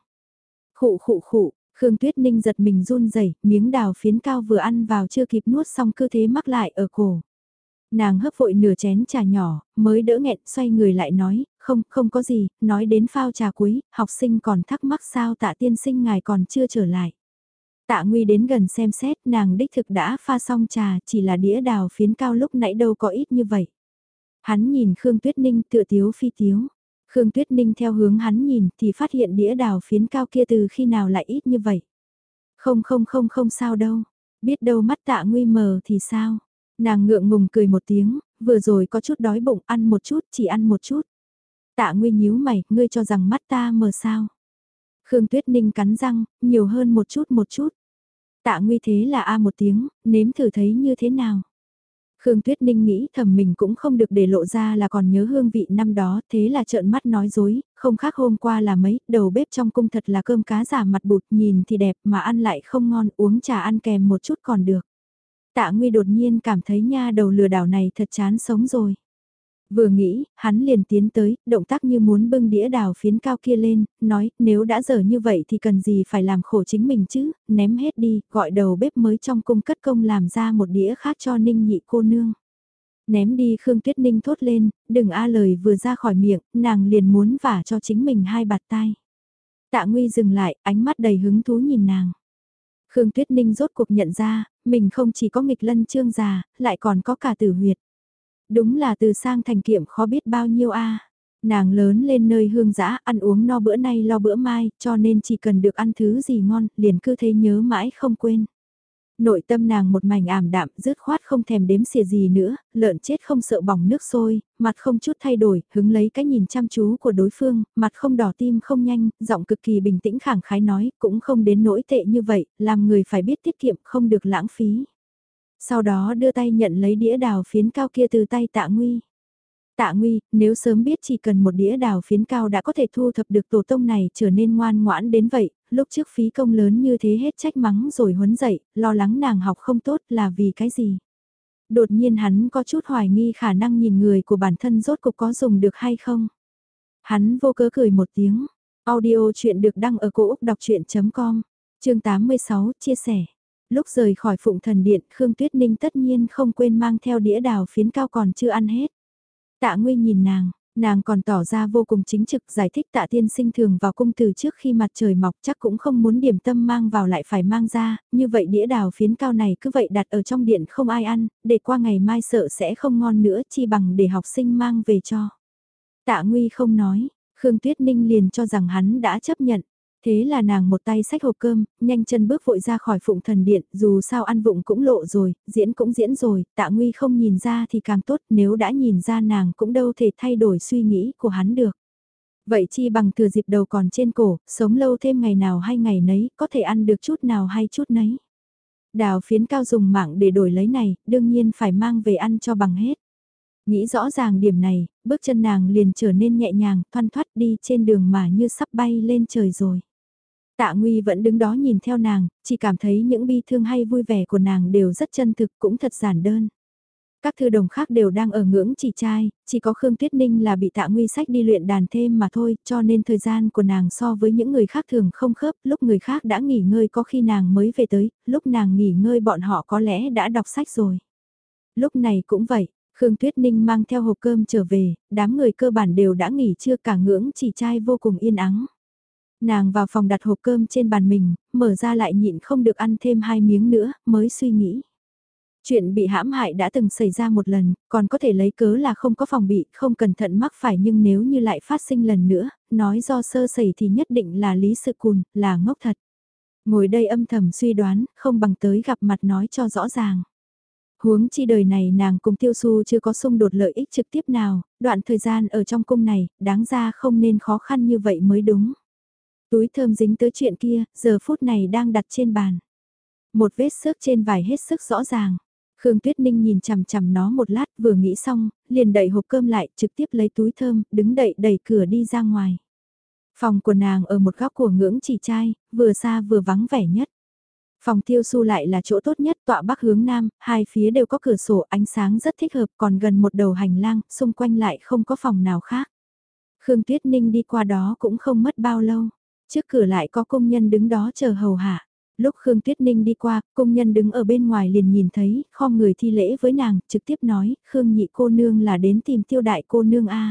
Khụ, Khương Tuyết Ninh giật mình run rẩy, miếng đào phiến cao vừa ăn vào chưa kịp nuốt xong cứ thế mắc lại ở cổ. Nàng hấp vội nửa chén trà nhỏ, mới đỡ nghẹn, xoay người lại nói, không có gì, nói đến phao trà cuối, học sinh còn thắc mắc sao Tạ tiên sinh ngài còn chưa trở lại. Tạ Nguy đến gần xem xét, nàng đích thực đã pha xong trà, chỉ là đĩa đào phiến cao lúc nãy đâu có ít như vậy. Hắn nhìn Khương Tuyết Ninh tựa tiếu phi tiếu. Khương Tuyết Ninh theo hướng hắn nhìn thì phát hiện đĩa đào phiến cao kia từ khi nào lại ít như vậy. Không sao đâu, biết đâu mắt Tạ Nguy mờ thì sao. Nàng ngượng ngùng cười một tiếng, vừa rồi có chút đói bụng, ăn một chút, chỉ ăn một chút. Tạ Nguy nhíu mày, ngươi cho rằng mắt ta mờ sao. Khương Tuyết Ninh cắn răng, nhiều hơn một chút. Tạ Nguy thế là a một tiếng, nếm thử thấy như thế nào. Khương Tuyết Ninh nghĩ thầm mình cũng không được để lộ ra là còn nhớ hương vị năm đó, thế là trợn mắt nói dối, không khác hôm qua là mấy, đầu bếp trong cung thật là cơm cá giả mặt bụt, nhìn thì đẹp mà ăn lại không ngon, uống trà ăn kèm một chút còn được. Tạ Nguy đột nhiên cảm thấy nha đầu lừa đảo này thật chán sống rồi. Vừa nghĩ, hắn liền tiến tới, động tác như muốn bưng đĩa đào phiến cao kia lên, nói, nếu đã dở như vậy thì cần gì phải làm khổ chính mình chứ, ném hết đi, gọi đầu bếp mới trong cung cất công làm ra một đĩa khác cho Ninh nhị cô nương. Ném đi Khương Tuyết Ninh thốt lên, đừng a lời vừa ra khỏi miệng, nàng liền muốn vả cho chính mình hai bạt tai. Tạ Nguy dừng lại, ánh mắt đầy hứng thú nhìn nàng. Khương Tuyết Ninh rốt cuộc nhận ra, mình không chỉ có nghịch lân trương già, lại còn có cả tử huyệt. Đúng là từ sang thành kiệm khó biết bao nhiêu a. Nàng lớn lên nơi hương dã, ăn uống no bữa nay lo bữa mai, cho nên chỉ cần được ăn thứ gì ngon, liền cứ thấy nhớ mãi không quên. Nội tâm nàng một mảnh ảm đạm, dứt khoát không thèm đếm xỉa gì nữa, lợn chết không sợ bỏng nước sôi, mặt không chút thay đổi, hứng lấy cái nhìn chăm chú của đối phương, mặt không đỏ tim không nhanh, giọng cực kỳ bình tĩnh khẳng khái nói, cũng không đến nỗi tệ như vậy, làm người phải biết tiết kiệm không được lãng phí. Sau đó đưa tay nhận lấy đĩa đào phiến cao kia từ tay Tạ Nguy. Tạ Nguy, nếu sớm biết chỉ cần một đĩa đào phiến cao đã có thể thu thập được tổ tông này trở nên ngoan ngoãn đến vậy, lúc trước phí công lớn như thế hết trách mắng rồi huấn dậy, lo lắng nàng học không tốt là vì cái gì. Đột nhiên hắn có chút hoài nghi khả năng nhìn người của bản thân rốt cục có dùng được hay không. Hắn vô cớ cười một tiếng, audio chuyện được đăng ở cổ Úc đọc chuyện.com, chương 86, chia sẻ. Lúc rời khỏi Phụng Thần Điện, Khương Tuyết Ninh tất nhiên không quên mang theo đĩa đào phiến cao còn chưa ăn hết. Tạ Nguy nhìn nàng còn tỏ ra vô cùng chính trực giải thích Tạ tiên sinh thường vào cung từ trước khi mặt trời mọc chắc cũng không muốn điểm tâm mang vào lại phải mang ra, như vậy đĩa đào phiến cao này cứ vậy đặt ở trong điện không ai ăn, để qua ngày mai sợ sẽ không ngon nữa chi bằng để học sinh mang về cho. Tạ Nguy không nói, Khương Tuyết Ninh liền cho rằng hắn đã chấp nhận. Thế là nàng một tay xách hộp cơm, nhanh chân bước vội ra khỏi Phụng Thần Điện, dù sao ăn vụng cũng lộ rồi, diễn cũng diễn rồi, Tạ Nguy không nhìn ra thì càng tốt, nếu đã nhìn ra nàng cũng đâu thể thay đổi suy nghĩ của hắn được. Vậy chi bằng thừa dịp đầu còn trên cổ, sống lâu thêm ngày nào hay ngày nấy, có thể ăn được chút nào hay chút nấy. Đào phiến cao dùng mạng để đổi lấy này, đương nhiên phải mang về ăn cho bằng hết. Nghĩ rõ ràng điểm này, bước chân nàng liền trở nên nhẹ nhàng, thoăn thoắt đi trên đường mà như sắp bay lên trời rồi. Tạ Nguy vẫn đứng đó nhìn theo nàng, chỉ cảm thấy những bi thương hay vui vẻ của nàng đều rất chân thực cũng thật giản đơn. Các thư đồng khác đều đang ở ngưỡng chỉ trai, chỉ có Khương Tuyết Ninh là bị Tạ Nguy sách đi luyện đàn thêm mà thôi, cho nên thời gian của nàng so với những người khác thường không khớp, lúc người khác đã nghỉ ngơi có khi nàng mới về tới, lúc nàng nghỉ ngơi bọn họ có lẽ đã đọc sách rồi. Lúc này cũng vậy, Khương Tuyết Ninh mang theo hộp cơm trở về, đám người cơ bản đều đã nghỉ trưa cả ngưỡng chỉ trai vô cùng yên ắng. Nàng vào phòng đặt hộp cơm trên bàn mình, mở ra lại nhịn không được ăn thêm 2 miếng nữa, mới suy nghĩ. Chuyện bị hãm hại đã từng xảy ra một lần, còn có thể lấy cớ là không có phòng bị, không cẩn thận mắc phải nhưng nếu như lại phát sinh lần nữa, nói do sơ sẩy thì nhất định là lý sự cùn, là ngốc thật. Ngồi đây âm thầm suy đoán, không bằng tới gặp mặt nói cho rõ ràng. Huống chi đời này nàng cùng Tiêu Xu chưa có xung đột lợi ích trực tiếp nào, đoạn thời gian ở trong cung này, đáng ra không nên khó khăn như vậy mới đúng. Túi thơm dính tới chuyện kia, giờ phút này đang đặt trên bàn. Một vết xước trên vải hết sức rõ ràng. Khương Tuyết Ninh nhìn chằm chằm nó một lát vừa nghĩ xong, liền đậy hộp cơm lại, trực tiếp lấy túi thơm, đứng đậy đẩy cửa đi ra ngoài. Phòng của nàng ở một góc của ngưỡng chỉ trai, vừa xa vừa vắng vẻ nhất. Phòng Tiêu Xu lại là chỗ tốt nhất, tọa bắc hướng nam, hai phía đều có cửa sổ, ánh sáng rất thích hợp, còn gần một đầu hành lang, xung quanh lại không có phòng nào khác. Khương Tuyết Ninh đi qua đó cũng không mất bao lâu. Trước cửa lại có công nhân đứng đó chờ hầu hạ. Lúc Khương Tuyết Ninh đi qua, công nhân đứng ở bên ngoài liền nhìn thấy, khom người thi lễ với nàng, trực tiếp nói, Khương nhị cô nương là đến tìm Tiêu đại cô nương a.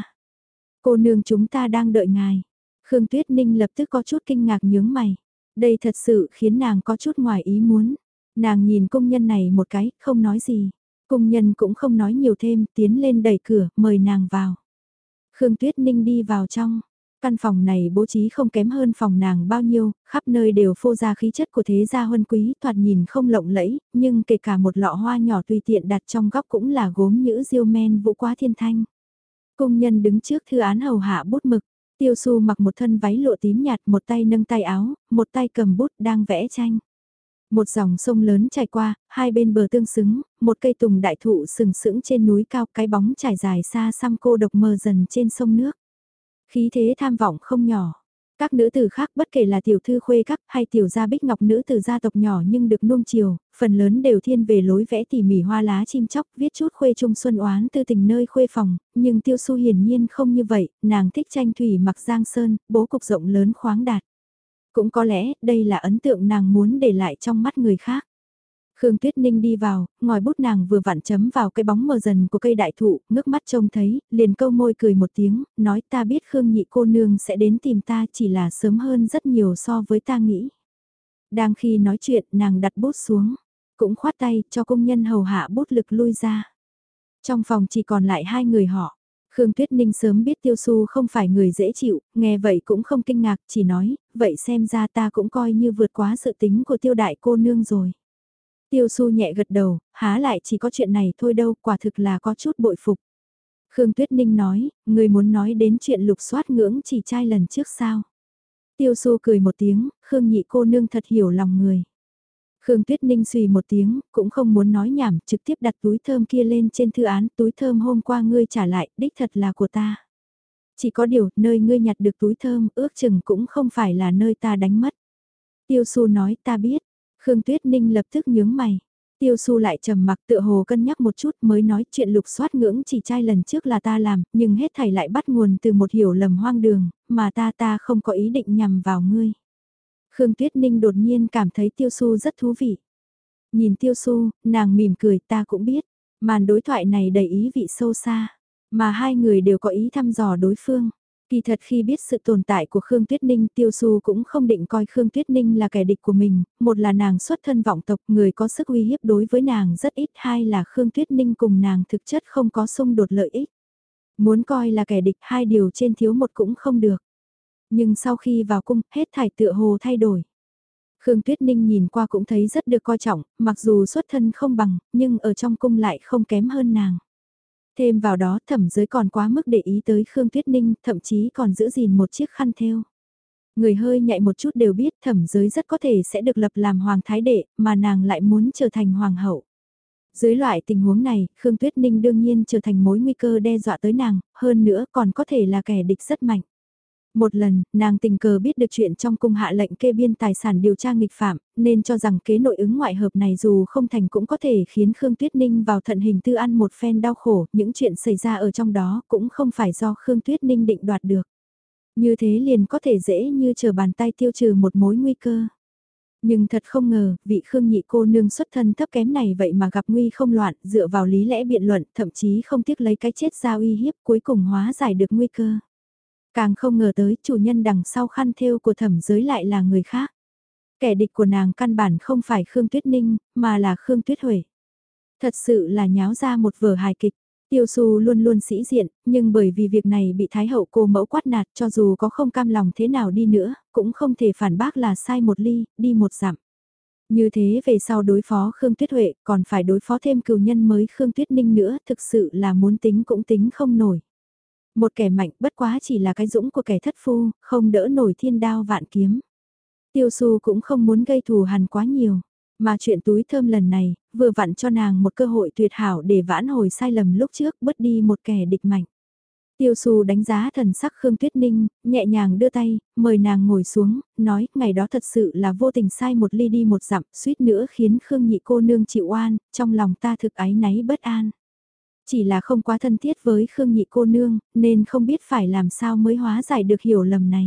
Cô nương chúng ta đang đợi ngài. Khương Tuyết Ninh lập tức có chút kinh ngạc nhướng mày. Đây thật sự khiến nàng có chút ngoài ý muốn. Nàng nhìn công nhân này một cái, không nói gì. Công nhân cũng không nói nhiều thêm, tiến lên đẩy cửa, mời nàng vào. Khương Tuyết Ninh đi vào trong. Căn phòng này bố trí không kém hơn phòng nàng bao nhiêu, khắp nơi đều phô ra khí chất của thế gia huân quý, thoạt nhìn không lộng lẫy, nhưng kể cả một lọ hoa nhỏ tùy tiện đặt trong góc cũng là gốm nhữ diêu men vũ quá thiên thanh. Công nhân đứng trước thư án hầu hạ bút mực, Tiêu Xu mặc một thân váy lụa tím nhạt, một tay nâng tay áo, một tay cầm bút đang vẽ tranh. Một dòng sông lớn chảy qua, hai bên bờ tương xứng, một cây tùng đại thụ sừng sững trên núi cao, cái bóng trải dài xa xăm cô độc mờ dần trên sông nước. Khí thế tham vọng không nhỏ. Các nữ tử khác bất kể là tiểu thư khuê các hay tiểu gia bích ngọc nữ tử gia tộc nhỏ nhưng được nuông chiều, phần lớn đều thiên về lối vẽ tỉ mỉ hoa lá chim chóc, viết chút khuê trung xuân oán tư tình nơi khuê phòng, nhưng Tiêu Xu hiển nhiên không như vậy, nàng thích tranh thủy mặc giang sơn, bố cục rộng lớn khoáng đạt. Cũng có lẽ đây là ấn tượng nàng muốn để lại trong mắt người khác. Khương Tuyết Ninh đi vào, ngòi bút nàng vừa vặn chấm vào cái bóng mờ dần của cây đại thụ, ngước mắt trông thấy, liền câu môi cười một tiếng, nói ta biết Khương nhị cô nương sẽ đến tìm ta chỉ là sớm hơn rất nhiều so với ta nghĩ. Đang khi nói chuyện nàng đặt bút xuống, cũng khoát tay cho công nhân hầu hạ bút lực lui ra. Trong phòng chỉ còn lại hai người họ. Khương Tuyết Ninh sớm biết Tiêu Xu không phải người dễ chịu, nghe vậy cũng không kinh ngạc, chỉ nói, vậy xem ra ta cũng coi như vượt quá sự tính của Tiêu đại cô nương rồi. Tiêu Xu nhẹ gật đầu, há lại chỉ có chuyện này thôi đâu, quả thực là có chút bội phục. Khương Tuyết Ninh nói, người muốn nói đến chuyện lục soát ngưỡng chỉ trai lần trước sao. Tiêu Xu cười một tiếng, Khương nhị cô nương thật hiểu lòng người. Khương Tuyết Ninh suy một tiếng, cũng không muốn nói nhảm, trực tiếp đặt túi thơm kia lên trên thư án, túi thơm hôm qua ngươi trả lại, đích thật là của ta. Chỉ có điều, nơi ngươi nhặt được túi thơm, ước chừng cũng không phải là nơi ta đánh mất. Tiêu Xu nói, ta biết. Khương Tuyết Ninh lập tức nhướng mày. Tiêu Xu lại trầm mặc tựa hồ cân nhắc một chút mới nói chuyện lục soát ngưỡng chỉ trai lần trước là ta làm, nhưng hết thảy lại bắt nguồn từ một hiểu lầm hoang đường, mà ta không có ý định nhằm vào ngươi. Khương Tuyết Ninh đột nhiên cảm thấy Tiêu Xu rất thú vị. Nhìn Tiêu Xu, nàng mỉm cười ta cũng biết, màn đối thoại này đầy ý vị sâu xa, mà hai người đều có ý thăm dò đối phương. Kỳ thật khi biết sự tồn tại của Khương Tuyết Ninh, Tiêu Xu cũng không định coi Khương Tuyết Ninh là kẻ địch của mình, một là nàng xuất thân vọng tộc, người có sức uy hiếp đối với nàng rất ít, hai là Khương Tuyết Ninh cùng nàng thực chất không có xung đột lợi ích. Muốn coi là kẻ địch hai điều trên thiếu một cũng không được. Nhưng sau khi vào cung, hết thảy tựa hồ thay đổi. Khương Tuyết Ninh nhìn qua cũng thấy rất được coi trọng, mặc dù xuất thân không bằng, nhưng ở trong cung lại không kém hơn nàng. Thêm vào đó thẩm giới còn quá mức để ý tới Khương Tuyết Ninh, thậm chí còn giữ gìn một chiếc khăn thêu. Người hơi nhạy một chút đều biết thẩm giới rất có thể sẽ được lập làm hoàng thái đệ, mà nàng lại muốn trở thành hoàng hậu. Dưới loại tình huống này, Khương Tuyết Ninh đương nhiên trở thành mối nguy cơ đe dọa tới nàng, hơn nữa còn có thể là kẻ địch rất mạnh. Một lần, nàng tình cờ biết được chuyện trong cung hạ lệnh kê biên tài sản điều tra nghịch phạm, nên cho rằng kế nội ứng ngoại hợp này dù không thành cũng có thể khiến Khương Tuyết Ninh vào thận hình tư ăn một phen đau khổ, những chuyện xảy ra ở trong đó cũng không phải do Khương Tuyết Ninh định đoạt được. Như thế liền có thể dễ như chờ bàn tay tiêu trừ một mối nguy cơ. Nhưng thật không ngờ, vị Khương nhị cô nương xuất thân thấp kém này vậy mà gặp nguy không loạn, dựa vào lý lẽ biện luận, thậm chí không tiếc lấy cái chết ra uy hiếp cuối cùng hóa giải được nguy cơ. Càng không ngờ tới chủ nhân đằng sau khăn thêu của thẩm giới lại là người khác. Kẻ địch của nàng căn bản không phải Khương Tuyết Ninh, mà là Khương Tuyết Huệ. Thật sự là nháo ra một vở hài kịch. Tiêu Xu luôn luôn sĩ diện, nhưng bởi vì việc này bị Thái hậu cô mẫu quát nạt cho dù có không cam lòng thế nào đi nữa, cũng không thể phản bác là sai một ly, đi một dặm. Như thế về sau đối phó Khương Tuyết Huệ còn phải đối phó thêm cừu nhân mới Khương Tuyết Ninh nữa, thực sự là muốn tính cũng tính không nổi. Một kẻ mạnh bất quá chỉ là cái dũng của kẻ thất phu, không đỡ nổi thiên đao vạn kiếm. Tiêu Xu cũng không muốn gây thù hằn quá nhiều, mà chuyện túi thơm lần này, vừa vặn cho nàng một cơ hội tuyệt hảo để vãn hồi sai lầm lúc trước, bớt đi một kẻ địch mạnh. Tiêu Xu đánh giá thần sắc Khương Tuyết Ninh, nhẹ nhàng đưa tay, mời nàng ngồi xuống, nói, ngày đó thật sự là vô tình sai một ly đi một dặm, suýt nữa khiến Khương nhị cô nương chịu oan, trong lòng ta thực áy náy bất an. Chỉ là không quá thân thiết với Khương nhị cô nương, nên không biết phải làm sao mới hóa giải được hiểu lầm này.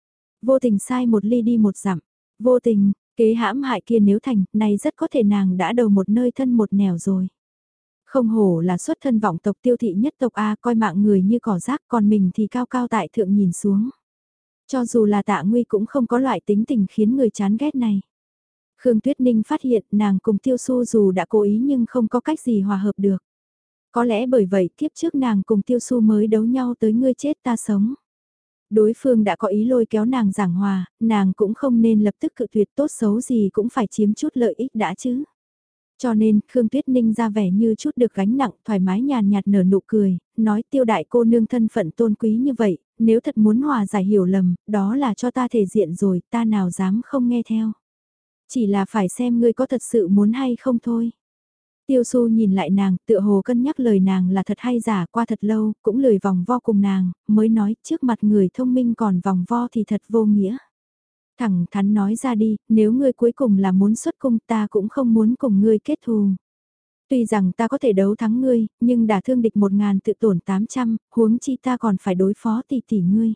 Vô tình sai một ly đi một dặm, vô tình, kế hãm hại kia nếu thành, này rất có thể nàng đã đầu một nơi thân một nẻo rồi. Không hổ là xuất thân vọng tộc tiêu thị nhất tộc A coi mạng người như cỏ rác còn mình thì cao cao tại thượng nhìn xuống. Cho dù là Tạ Nguy cũng không có loại tính tình khiến người chán ghét này. Khương Tuyết Ninh phát hiện nàng cùng Tiêu Xu dù đã cố ý nhưng không có cách gì hòa hợp được. Có lẽ bởi vậy kiếp trước nàng cùng Tiêu Xu mới đấu nhau tới ngươi chết ta sống. Đối phương đã có ý lôi kéo nàng giảng hòa, nàng cũng không nên lập tức cự tuyệt tốt xấu gì cũng phải chiếm chút lợi ích đã chứ. Cho nên, Khương Tuyết Ninh ra vẻ như chút được gánh nặng, thoải mái nhàn nhạt nở nụ cười, nói Tiêu đại cô nương thân phận tôn quý như vậy, nếu thật muốn hòa giải hiểu lầm, đó là cho ta thể diện rồi, ta nào dám không nghe theo. Chỉ là phải xem ngươi có thật sự muốn hay không thôi. Tiêu Su nhìn lại nàng, tựa hồ cân nhắc lời nàng là thật hay giả, qua thật lâu, cũng lười vòng vo cùng nàng, mới nói trước mặt người thông minh còn vòng vo thì thật vô nghĩa. Thẳng thắn nói ra đi, nếu ngươi cuối cùng là muốn xuất cung ta cũng không muốn cùng ngươi kết thù. Tuy rằng ta có thể đấu thắng ngươi, nhưng đả thương địch 1000 tự tổn 800, huống chi ta còn phải đối phó tỷ tỷ ngươi.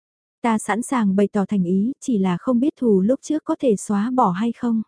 Ta sẵn sàng bày tỏ thành ý, chỉ là không biết thù lúc trước có thể xóa bỏ hay không.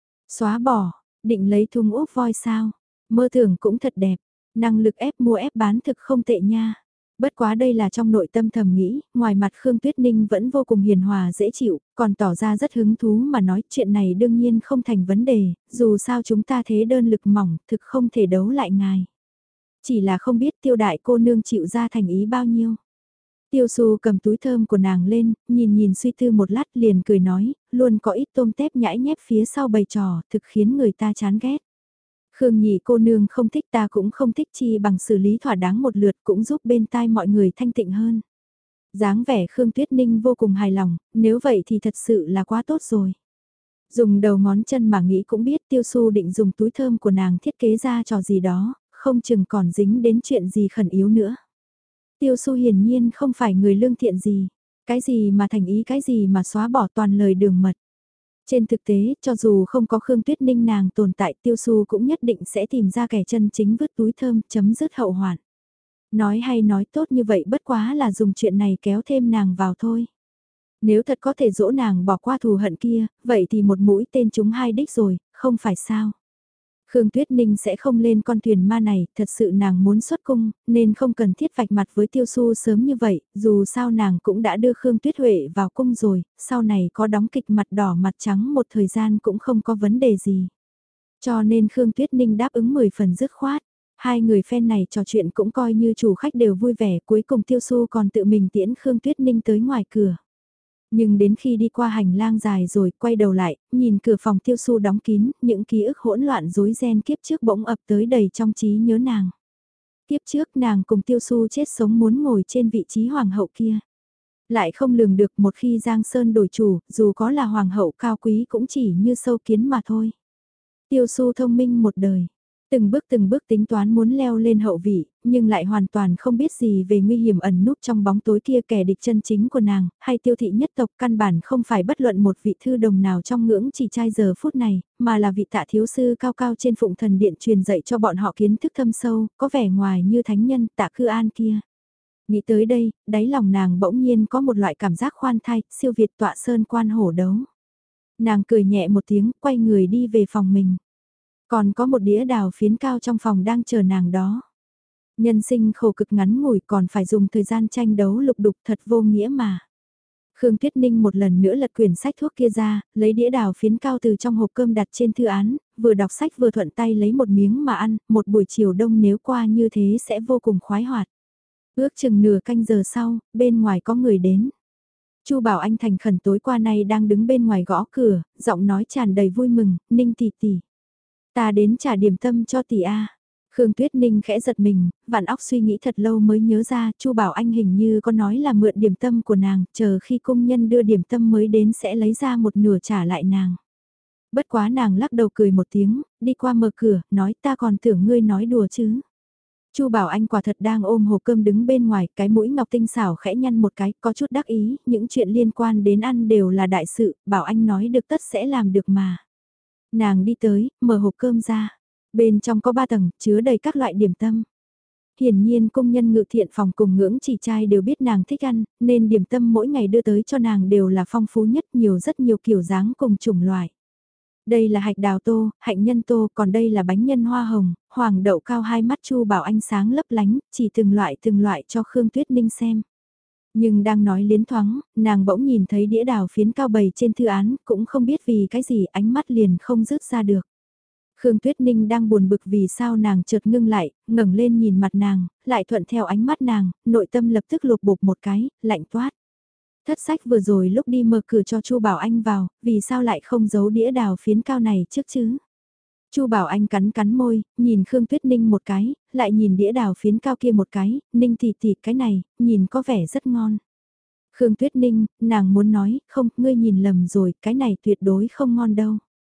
Xóa bỏ, định lấy thùng úp voi sao? Mơ tưởng cũng thật đẹp, năng lực ép mua ép bán thực không tệ nha. Bất quá đây là trong nội tâm thầm nghĩ, ngoài mặt Khương Tuyết Ninh vẫn vô cùng hiền hòa dễ chịu, còn tỏ ra rất hứng thú mà nói chuyện này đương nhiên không thành vấn đề, dù sao chúng ta thế đơn lực mỏng, thực không thể đấu lại ngài. Chỉ là không biết Tiêu đại cô nương chịu ra thành ý bao nhiêu. Tiêu Su cầm túi thơm của nàng lên, nhìn nhìn suy tư một lát liền cười nói, luôn có ít tôm tép nhãi nhép phía sau bày trò, thực khiến người ta chán ghét. Khương nhị cô nương không thích ta cũng không thích chi bằng xử lý thỏa đáng một lượt cũng giúp bên tai mọi người thanh tịnh hơn. Dáng vẻ Khương Tuyết Ninh vô cùng hài lòng, nếu vậy thì thật sự là quá tốt rồi. Dùng đầu ngón chân mà nghĩ cũng biết Tiêu Su định dùng túi thơm của nàng thiết kế ra trò gì đó, không chừng còn dính đến chuyện gì khẩn yếu nữa. Tiêu Su hiển nhiên không phải người lương thiện gì, cái gì mà thành ý cái gì mà xóa bỏ toàn lời đường mật. Trên thực tế, cho dù không có Khương Tuyết Ninh nàng tồn tại Tiêu Su cũng nhất định sẽ tìm ra kẻ chân chính vứt túi thơm chấm dứt hậu hoạn. Nói hay nói tốt như vậy bất quá là dùng chuyện này kéo thêm nàng vào thôi. Nếu thật có thể dỗ nàng bỏ qua thù hận kia, vậy thì một mũi tên trúng hai đích rồi, không phải sao. Khương Tuyết Ninh sẽ không lên con thuyền ma này, thật sự nàng muốn xuất cung, nên không cần thiết vạch mặt với Tiêu Su sớm như vậy, dù sao nàng cũng đã đưa Khương Tuyết Huệ vào cung rồi, sau này có đóng kịch mặt đỏ mặt trắng một thời gian cũng không có vấn đề gì. Cho nên Khương Tuyết Ninh đáp ứng 10 phần dứt khoát, hai người fan này trò chuyện cũng coi như chủ khách đều vui vẻ, cuối cùng Tiêu Su còn tự mình tiễn Khương Tuyết Ninh tới ngoài cửa. Nhưng đến khi đi qua hành lang dài rồi quay đầu lại, nhìn cửa phòng Tiêu Su đóng kín, những ký ức hỗn loạn rối ren kiếp trước bỗng ập tới đầy trong trí nhớ nàng. Kiếp trước nàng cùng Tiêu Su chết sống muốn ngồi trên vị trí hoàng hậu kia. Lại không lường được một khi Giang Sơn đổi chủ, dù có là hoàng hậu cao quý cũng chỉ như sâu kiến mà thôi. Tiêu Su thông minh một đời. Từng bước tính toán muốn leo lên hậu vị, nhưng lại hoàn toàn không biết gì về nguy hiểm ẩn núp trong bóng tối kia kẻ địch chân chính của nàng, hay Tiêu thị nhất tộc căn bản không phải bất luận một vị thư đồng nào trong ngưỡng chỉ trai giờ phút này, mà là vị Tạ thiếu sư cao cao trên phụng thần điện truyền dạy cho bọn họ kiến thức thâm sâu, có vẻ ngoài như thánh nhân Tạ Cư An kia. Nghĩ tới đây, đáy lòng nàng bỗng nhiên có một loại cảm giác khoan thai, siêu việt tọa sơn quan hổ đấu. Nàng cười nhẹ một tiếng, quay người đi về phòng mình. Còn có một đĩa đào phiến cao trong phòng đang chờ nàng đó. Nhân sinh khổ cực ngắn ngủi còn phải dùng thời gian tranh đấu lục đục thật vô nghĩa mà. Khương Tuyết Ninh một lần nữa lật quyển sách thuốc kia ra, lấy đĩa đào phiến cao từ trong hộp cơm đặt trên thư án, vừa đọc sách vừa thuận tay lấy một miếng mà ăn, một buổi chiều đông nếu qua như thế sẽ vô cùng khoái hoạt. Ước chừng nửa canh giờ sau, bên ngoài có người đến. Chu Bảo Anh thành khẩn tối qua nay đang đứng bên ngoài gõ cửa, giọng nói tràn đầy vui mừng, Ninh tỷ tỷ. Ta đến trả điểm tâm cho tỷ A. Khương Tuyết Ninh khẽ giật mình, vạn óc suy nghĩ thật lâu mới nhớ ra, Chu Bảo Anh hình như có nói là mượn điểm tâm của nàng, chờ khi công nhân đưa điểm tâm mới đến sẽ lấy ra một nửa trả lại nàng. Bất quá nàng lắc đầu cười một tiếng, đi qua mở cửa, nói ta còn tưởng ngươi nói đùa chứ. Chu Bảo Anh quả thật đang ôm hộp cơm đứng bên ngoài, cái mũi ngọc tinh xảo khẽ nhăn một cái, có chút đắc ý, những chuyện liên quan đến ăn đều là đại sự, Bảo Anh nói được tất sẽ làm được mà. Nàng đi tới, mở hộp cơm ra. Bên trong có 3 tầng, chứa đầy các loại điểm tâm. Hiển nhiên công nhân ngự thiện phòng cùng ngưỡng chỉ trai đều biết nàng thích ăn, nên điểm tâm mỗi ngày đưa tới cho nàng đều là phong phú nhất nhiều rất nhiều kiểu dáng cùng chủng loại. Đây là hạch đào tô, hạnh nhân tô, còn đây là bánh nhân hoa hồng, hoàng đậu cao hai mắt Chu Bảo Anh sáng lấp lánh, chỉ từng loại cho Khương Tuyết Ninh xem. Nhưng đang nói liến thoáng, nàng bỗng nhìn thấy đĩa đào phiến cao bầy trên thư án, cũng không biết vì cái gì ánh mắt liền không rước ra được. Khương Tuyết Ninh đang buồn bực vì sao nàng chợt ngưng lại, ngẩng lên nhìn mặt nàng, lại thuận theo ánh mắt nàng, nội tâm lập tức lục bục một cái, lạnh toát. Thất sách vừa rồi lúc đi mở cửa cho Chu Bảo Anh vào, vì sao lại không giấu đĩa đào phiến cao này trước chứ? Chu Bảo Anh cắn cắn môi, nhìn Khương Tuyết Ninh một cái, lại nhìn đĩa đào phiến cao kia một cái, Ninh tỷ cái này, nhìn có vẻ rất ngon. Khương Tuyết Ninh, nàng muốn nói, không, ngươi nhìn lầm rồi, cái này tuyệt đối không ngon đâu.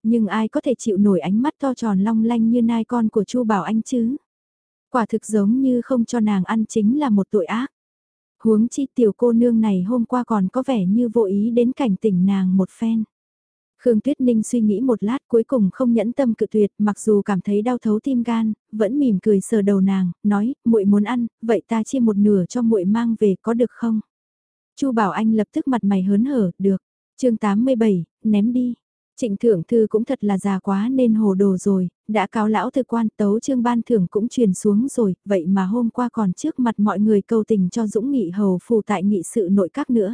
Nhưng ai có thể chịu nổi ánh mắt to tròn long lanh như nai con của Chu Bảo Anh chứ? Quả thực giống như không cho nàng ăn chính là một tội ác. Huống chi tiểu cô nương này hôm qua còn có vẻ như vô ý đến cảnh tỉnh nàng một phen. Khương Tuyết Ninh suy nghĩ một lát cuối cùng không nhẫn tâm cự tuyệt, mặc dù cảm thấy đau thấu tim gan, vẫn mỉm cười sờ đầu nàng, nói, muội muốn ăn, vậy ta chia một nửa cho muội mang về có được không? Chu Bảo Anh lập tức mặt mày hớn hở, được. Chương 87, ném đi. Trịnh Thượng Thư cũng thật là già quá nên hồ đồ rồi, đã cáo lão thư quan tấu chương ban thưởng cũng truyền xuống rồi, vậy mà hôm qua còn trước mặt mọi người cầu tình cho Dũng Nghị hầu phù tại nghị sự nội các nữa.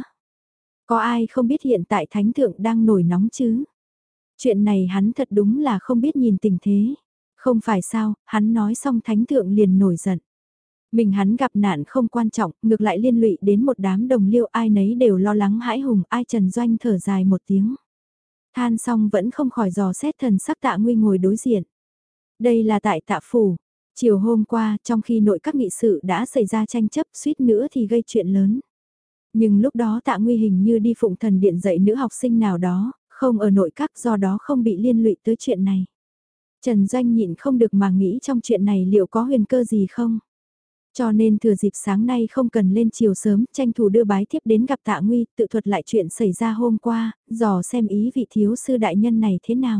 Có ai không biết hiện tại Thánh Thượng đang nổi nóng chứ? Chuyện này hắn thật đúng là không biết nhìn tình thế. Không phải sao, hắn nói xong Thánh Thượng liền nổi giận. Mình hắn gặp nạn không quan trọng, ngược lại liên lụy đến một đám đồng liêu ai nấy đều lo lắng hãi hùng, ai Trần Doanh thở dài một tiếng. Than xong vẫn không khỏi dò xét thần sắc Tạ Nguy ngồi đối diện. Đây là tại Tạ Phủ. Chiều hôm qua, trong khi nội các nghị sự đã xảy ra tranh chấp suýt nữa thì gây chuyện lớn. Nhưng lúc đó Tạ Nguy hình như đi phụng thần điện dạy nữ học sinh nào đó, không ở nội các do đó không bị liên lụy tới chuyện này. Trần Doanh nhịn không được mà nghĩ trong chuyện này liệu có huyền cơ gì không? Cho nên thừa dịp sáng nay không cần lên chiều sớm, tranh thủ đưa bái thiếp đến gặp Tạ Nguy, tự thuật lại chuyện xảy ra hôm qua, dò xem ý vị thiếu sư đại nhân này thế nào.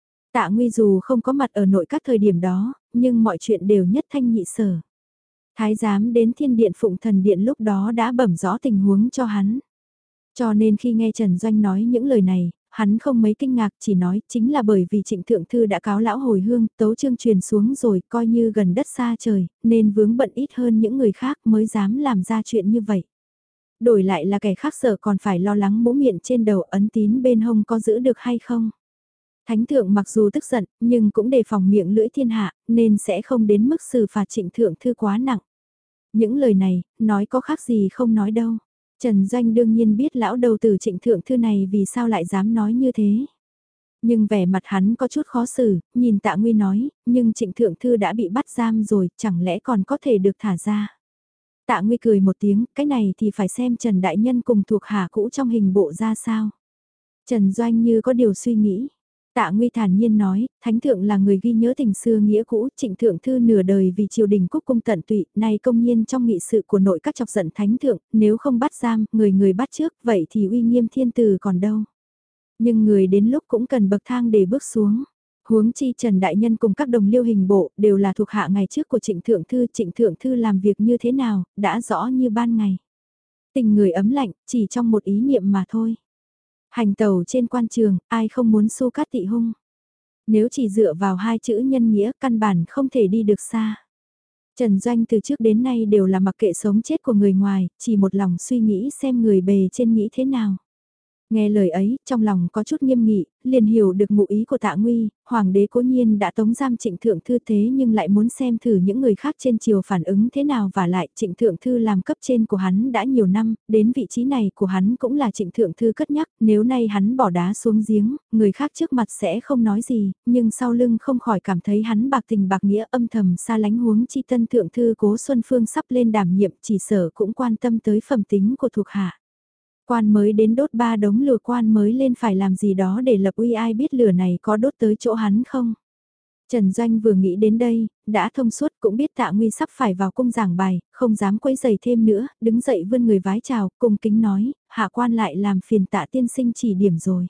Tạ Nguy dù không có mặt ở nội các thời điểm đó, nhưng mọi chuyện đều nhất thanh nhị sở. Thái giám đến thiên điện phụng thần điện lúc đó đã bẩm rõ tình huống cho hắn. Cho nên khi nghe Trần Doanh nói những lời này, hắn không mấy kinh ngạc chỉ nói chính là bởi vì Trịnh Thượng Thư đã cáo lão hồi hương, tấu chương truyền xuống rồi coi như gần đất xa trời, nên vướng bận ít hơn những người khác mới dám làm ra chuyện như vậy. Đổi lại là kẻ khác sợ còn phải lo lắng mũ miệng trên đầu ấn tín bên hông có giữ được hay không. Thánh thượng mặc dù tức giận, nhưng cũng đề phòng miệng lưỡi thiên hạ, nên sẽ không đến mức xử phạt Trịnh Thượng Thư quá nặng. Những lời này, nói có khác gì không nói đâu. Trần Doanh đương nhiên biết lão đầu tử Trịnh Thượng Thư này vì sao lại dám nói như thế. Nhưng vẻ mặt hắn có chút khó xử, nhìn Tạ Nguy nói, nhưng Trịnh Thượng Thư đã bị bắt giam rồi, chẳng lẽ còn có thể được thả ra. Tạ Nguy cười một tiếng, cái này thì phải xem Trần Đại Nhân cùng thuộc hạ cũ trong hình bộ ra sao. Trần Doanh như có điều suy nghĩ. Tạ Nguy thản nhiên nói, Thánh Thượng là người ghi nhớ tình xưa nghĩa cũ, Trịnh Thượng Thư nửa đời vì triều đình cúc cung tận tụy, nay công nhiên trong nghị sự của nội các chọc giận Thánh Thượng, nếu không bắt giam, người bắt trước, vậy thì uy nghiêm thiên tử còn đâu. Nhưng người đến lúc cũng cần bậc thang để bước xuống. Huống chi Trần Đại Nhân cùng các đồng liêu hình bộ đều là thuộc hạ ngày trước của Trịnh Thượng Thư làm việc như thế nào, đã rõ như ban ngày. Tình người ấm lạnh, chỉ trong một ý niệm mà thôi. Hành tàu trên quan trường, ai không muốn xu cát tị hung. Nếu chỉ dựa vào hai chữ nhân nghĩa căn bản không thể đi được xa. Trần Doanh từ trước đến nay đều là mặc kệ sống chết của người ngoài, chỉ một lòng suy nghĩ xem người bề trên nghĩ thế nào. Nghe lời ấy, trong lòng có chút nghiêm nghị, liền hiểu được ngụ ý của Tạ Nguy, hoàng đế cố nhiên đã tống giam Trịnh Thượng Thư thế nhưng lại muốn xem thử những người khác trên triều phản ứng thế nào và lại Trịnh Thượng Thư làm cấp trên của hắn đã nhiều năm, đến vị trí này của hắn cũng là Trịnh Thượng Thư cất nhắc, nếu nay hắn bỏ đá xuống giếng, người khác trước mặt sẽ không nói gì, nhưng sau lưng không khỏi cảm thấy hắn bạc tình bạc nghĩa âm thầm xa lánh huống chi tân Thượng Thư Cố Xuân Phương sắp lên đảm nhiệm chỉ sở cũng quan tâm tới phẩm tính của thuộc hạ. Quan mới đến đốt 3 đống lửa quan mới lên phải làm gì đó để lập uy ai biết lửa này có đốt tới chỗ hắn không. Trần Doanh vừa nghĩ đến đây, đã thông suốt cũng biết Tạ Nguy sắp phải vào cung giảng bài, không dám quấy giày thêm nữa, đứng dậy vươn người vái chào, cung kính nói, hạ quan lại làm phiền Tạ tiên sinh chỉ điểm rồi.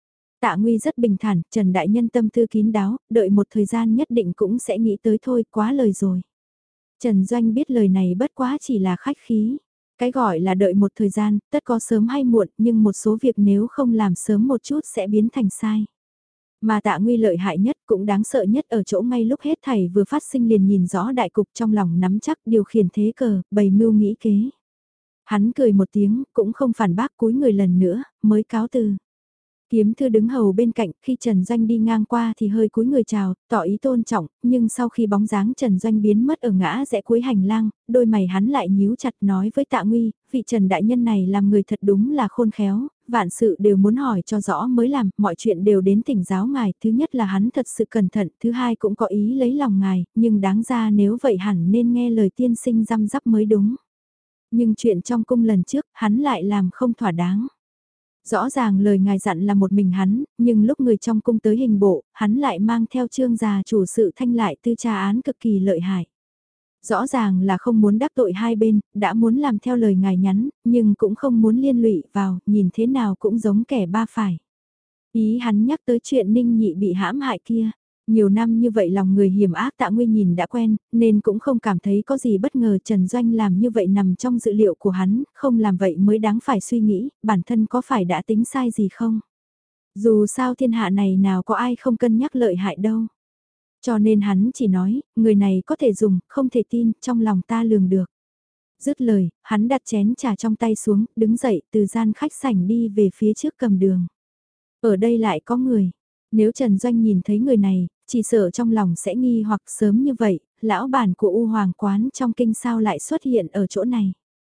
Tạ Nguy rất bình thản, Trần Đại Nhân tâm tư kín đáo, đợi một thời gian nhất định cũng sẽ nghĩ tới thôi, quá lời rồi. Trần Doanh biết lời này bất quá chỉ là khách khí. Cái gọi là đợi một thời gian, tất có sớm hay muộn, nhưng một số việc nếu không làm sớm một chút sẽ biến thành sai. Mà Tạ Nguy lợi hại nhất cũng đáng sợ nhất ở chỗ ngay lúc hết thảy vừa phát sinh liền nhìn rõ đại cục trong lòng nắm chắc điều khiển thế cờ, bày mưu nghĩ kế. Hắn cười một tiếng, cũng không phản bác cúi người lần nữa, mới cáo từ. Kiếm thư đứng hầu bên cạnh, khi Trần Doanh đi ngang qua thì hơi cúi người chào, tỏ ý tôn trọng, nhưng sau khi bóng dáng Trần Doanh biến mất ở ngã rẽ cuối hành lang, đôi mày hắn lại nhíu chặt nói với Tạ Nguy, vị Trần Đại Nhân này làm người thật đúng là khôn khéo, vạn sự đều muốn hỏi cho rõ mới làm, mọi chuyện đều đến thỉnh giáo ngài, thứ nhất là hắn thật sự cẩn thận, thứ hai cũng có ý lấy lòng ngài, nhưng đáng ra nếu vậy hẳn nên nghe lời tiên sinh răm rắp mới đúng. Nhưng chuyện trong cung lần trước, hắn lại làm không thỏa đáng. Rõ ràng lời ngài dặn là một mình hắn, nhưng lúc người trong cung tới hình bộ, hắn lại mang theo trương gia chủ sự thanh lại tư tra án cực kỳ lợi hại. Rõ ràng là không muốn đắc tội hai bên, đã muốn làm theo lời ngài nhắn, nhưng cũng không muốn liên lụy vào, nhìn thế nào cũng giống kẻ ba phải. Ý hắn nhắc tới chuyện Ninh Nhị bị hãm hại kia. Nhiều năm như vậy lòng người hiểm ác Tạ Nguy nhìn đã quen, nên cũng không cảm thấy có gì bất ngờ Trần Doanh làm như vậy nằm trong dự liệu của hắn, không làm vậy mới đáng phải suy nghĩ, bản thân có phải đã tính sai gì không? Dù sao thiên hạ này nào có ai không cân nhắc lợi hại đâu. Cho nên hắn chỉ nói, người này có thể dùng, không thể tin, trong lòng ta lường được. Dứt lời, hắn đặt chén trà trong tay xuống, đứng dậy từ gian khách sảnh đi về phía trước cầm đường. Ở đây lại có người. Nếu Trần Doanh nhìn thấy người này, chỉ sợ trong lòng sẽ nghi hoặc sớm như vậy, lão bản của U Hoàng quán trong kinh sao lại xuất hiện ở chỗ này.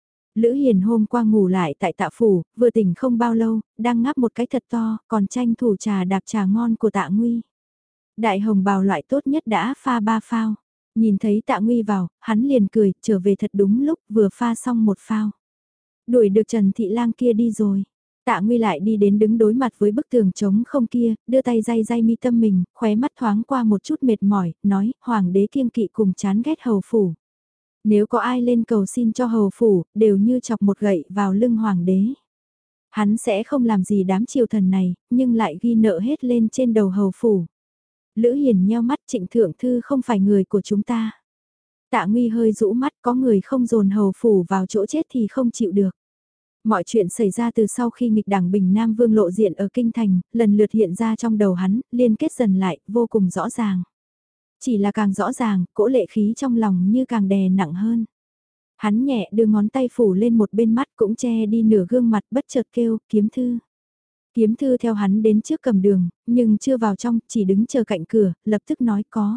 Lữ Hiền hôm qua ngủ lại tại Tạ Phủ, vừa tỉnh không bao lâu, đang ngáp một cái thật to, còn tranh thủ trà đạp trà ngon của Tạ Nguy. Đại hồng bào loại tốt nhất đã pha 3 phao. Nhìn thấy Tạ Nguy vào, hắn liền cười, trở về thật đúng lúc, vừa pha xong một phao. Đuổi được Trần Thị Lang kia đi rồi. Tạ Nguy lại đi đến đứng đối mặt với bức tường trống không kia, đưa tay day day mi tâm mình, khóe mắt thoáng qua một chút mệt mỏi, nói, hoàng đế kiêng kỵ cùng chán ghét hầu phủ. Nếu có ai lên cầu xin cho hầu phủ, đều như chọc một gậy vào lưng hoàng đế. Hắn sẽ không làm gì đám triều thần này, nhưng lại ghi nợ hết lên trên đầu hầu phủ. Lữ Hiền nheo mắt Trịnh Thượng Thư không phải người của chúng ta. Tạ Nguy hơi rũ mắt có người không dồn hầu phủ vào chỗ chết thì không chịu được. Mọi chuyện xảy ra từ sau khi nghịch đảng Bình Nam Vương lộ diện ở Kinh Thành, lần lượt hiện ra trong đầu hắn, liên kết dần lại, vô cùng rõ ràng. Chỉ là càng rõ ràng, cỗ lệ khí trong lòng như càng đè nặng hơn. Hắn nhẹ đưa ngón tay phủ lên một bên mắt cũng che đi nửa gương mặt bất chợt kêu, kiếm thư. Kiếm thư theo hắn đến trước cầm đường, nhưng chưa vào trong, chỉ đứng chờ cạnh cửa, lập tức nói có.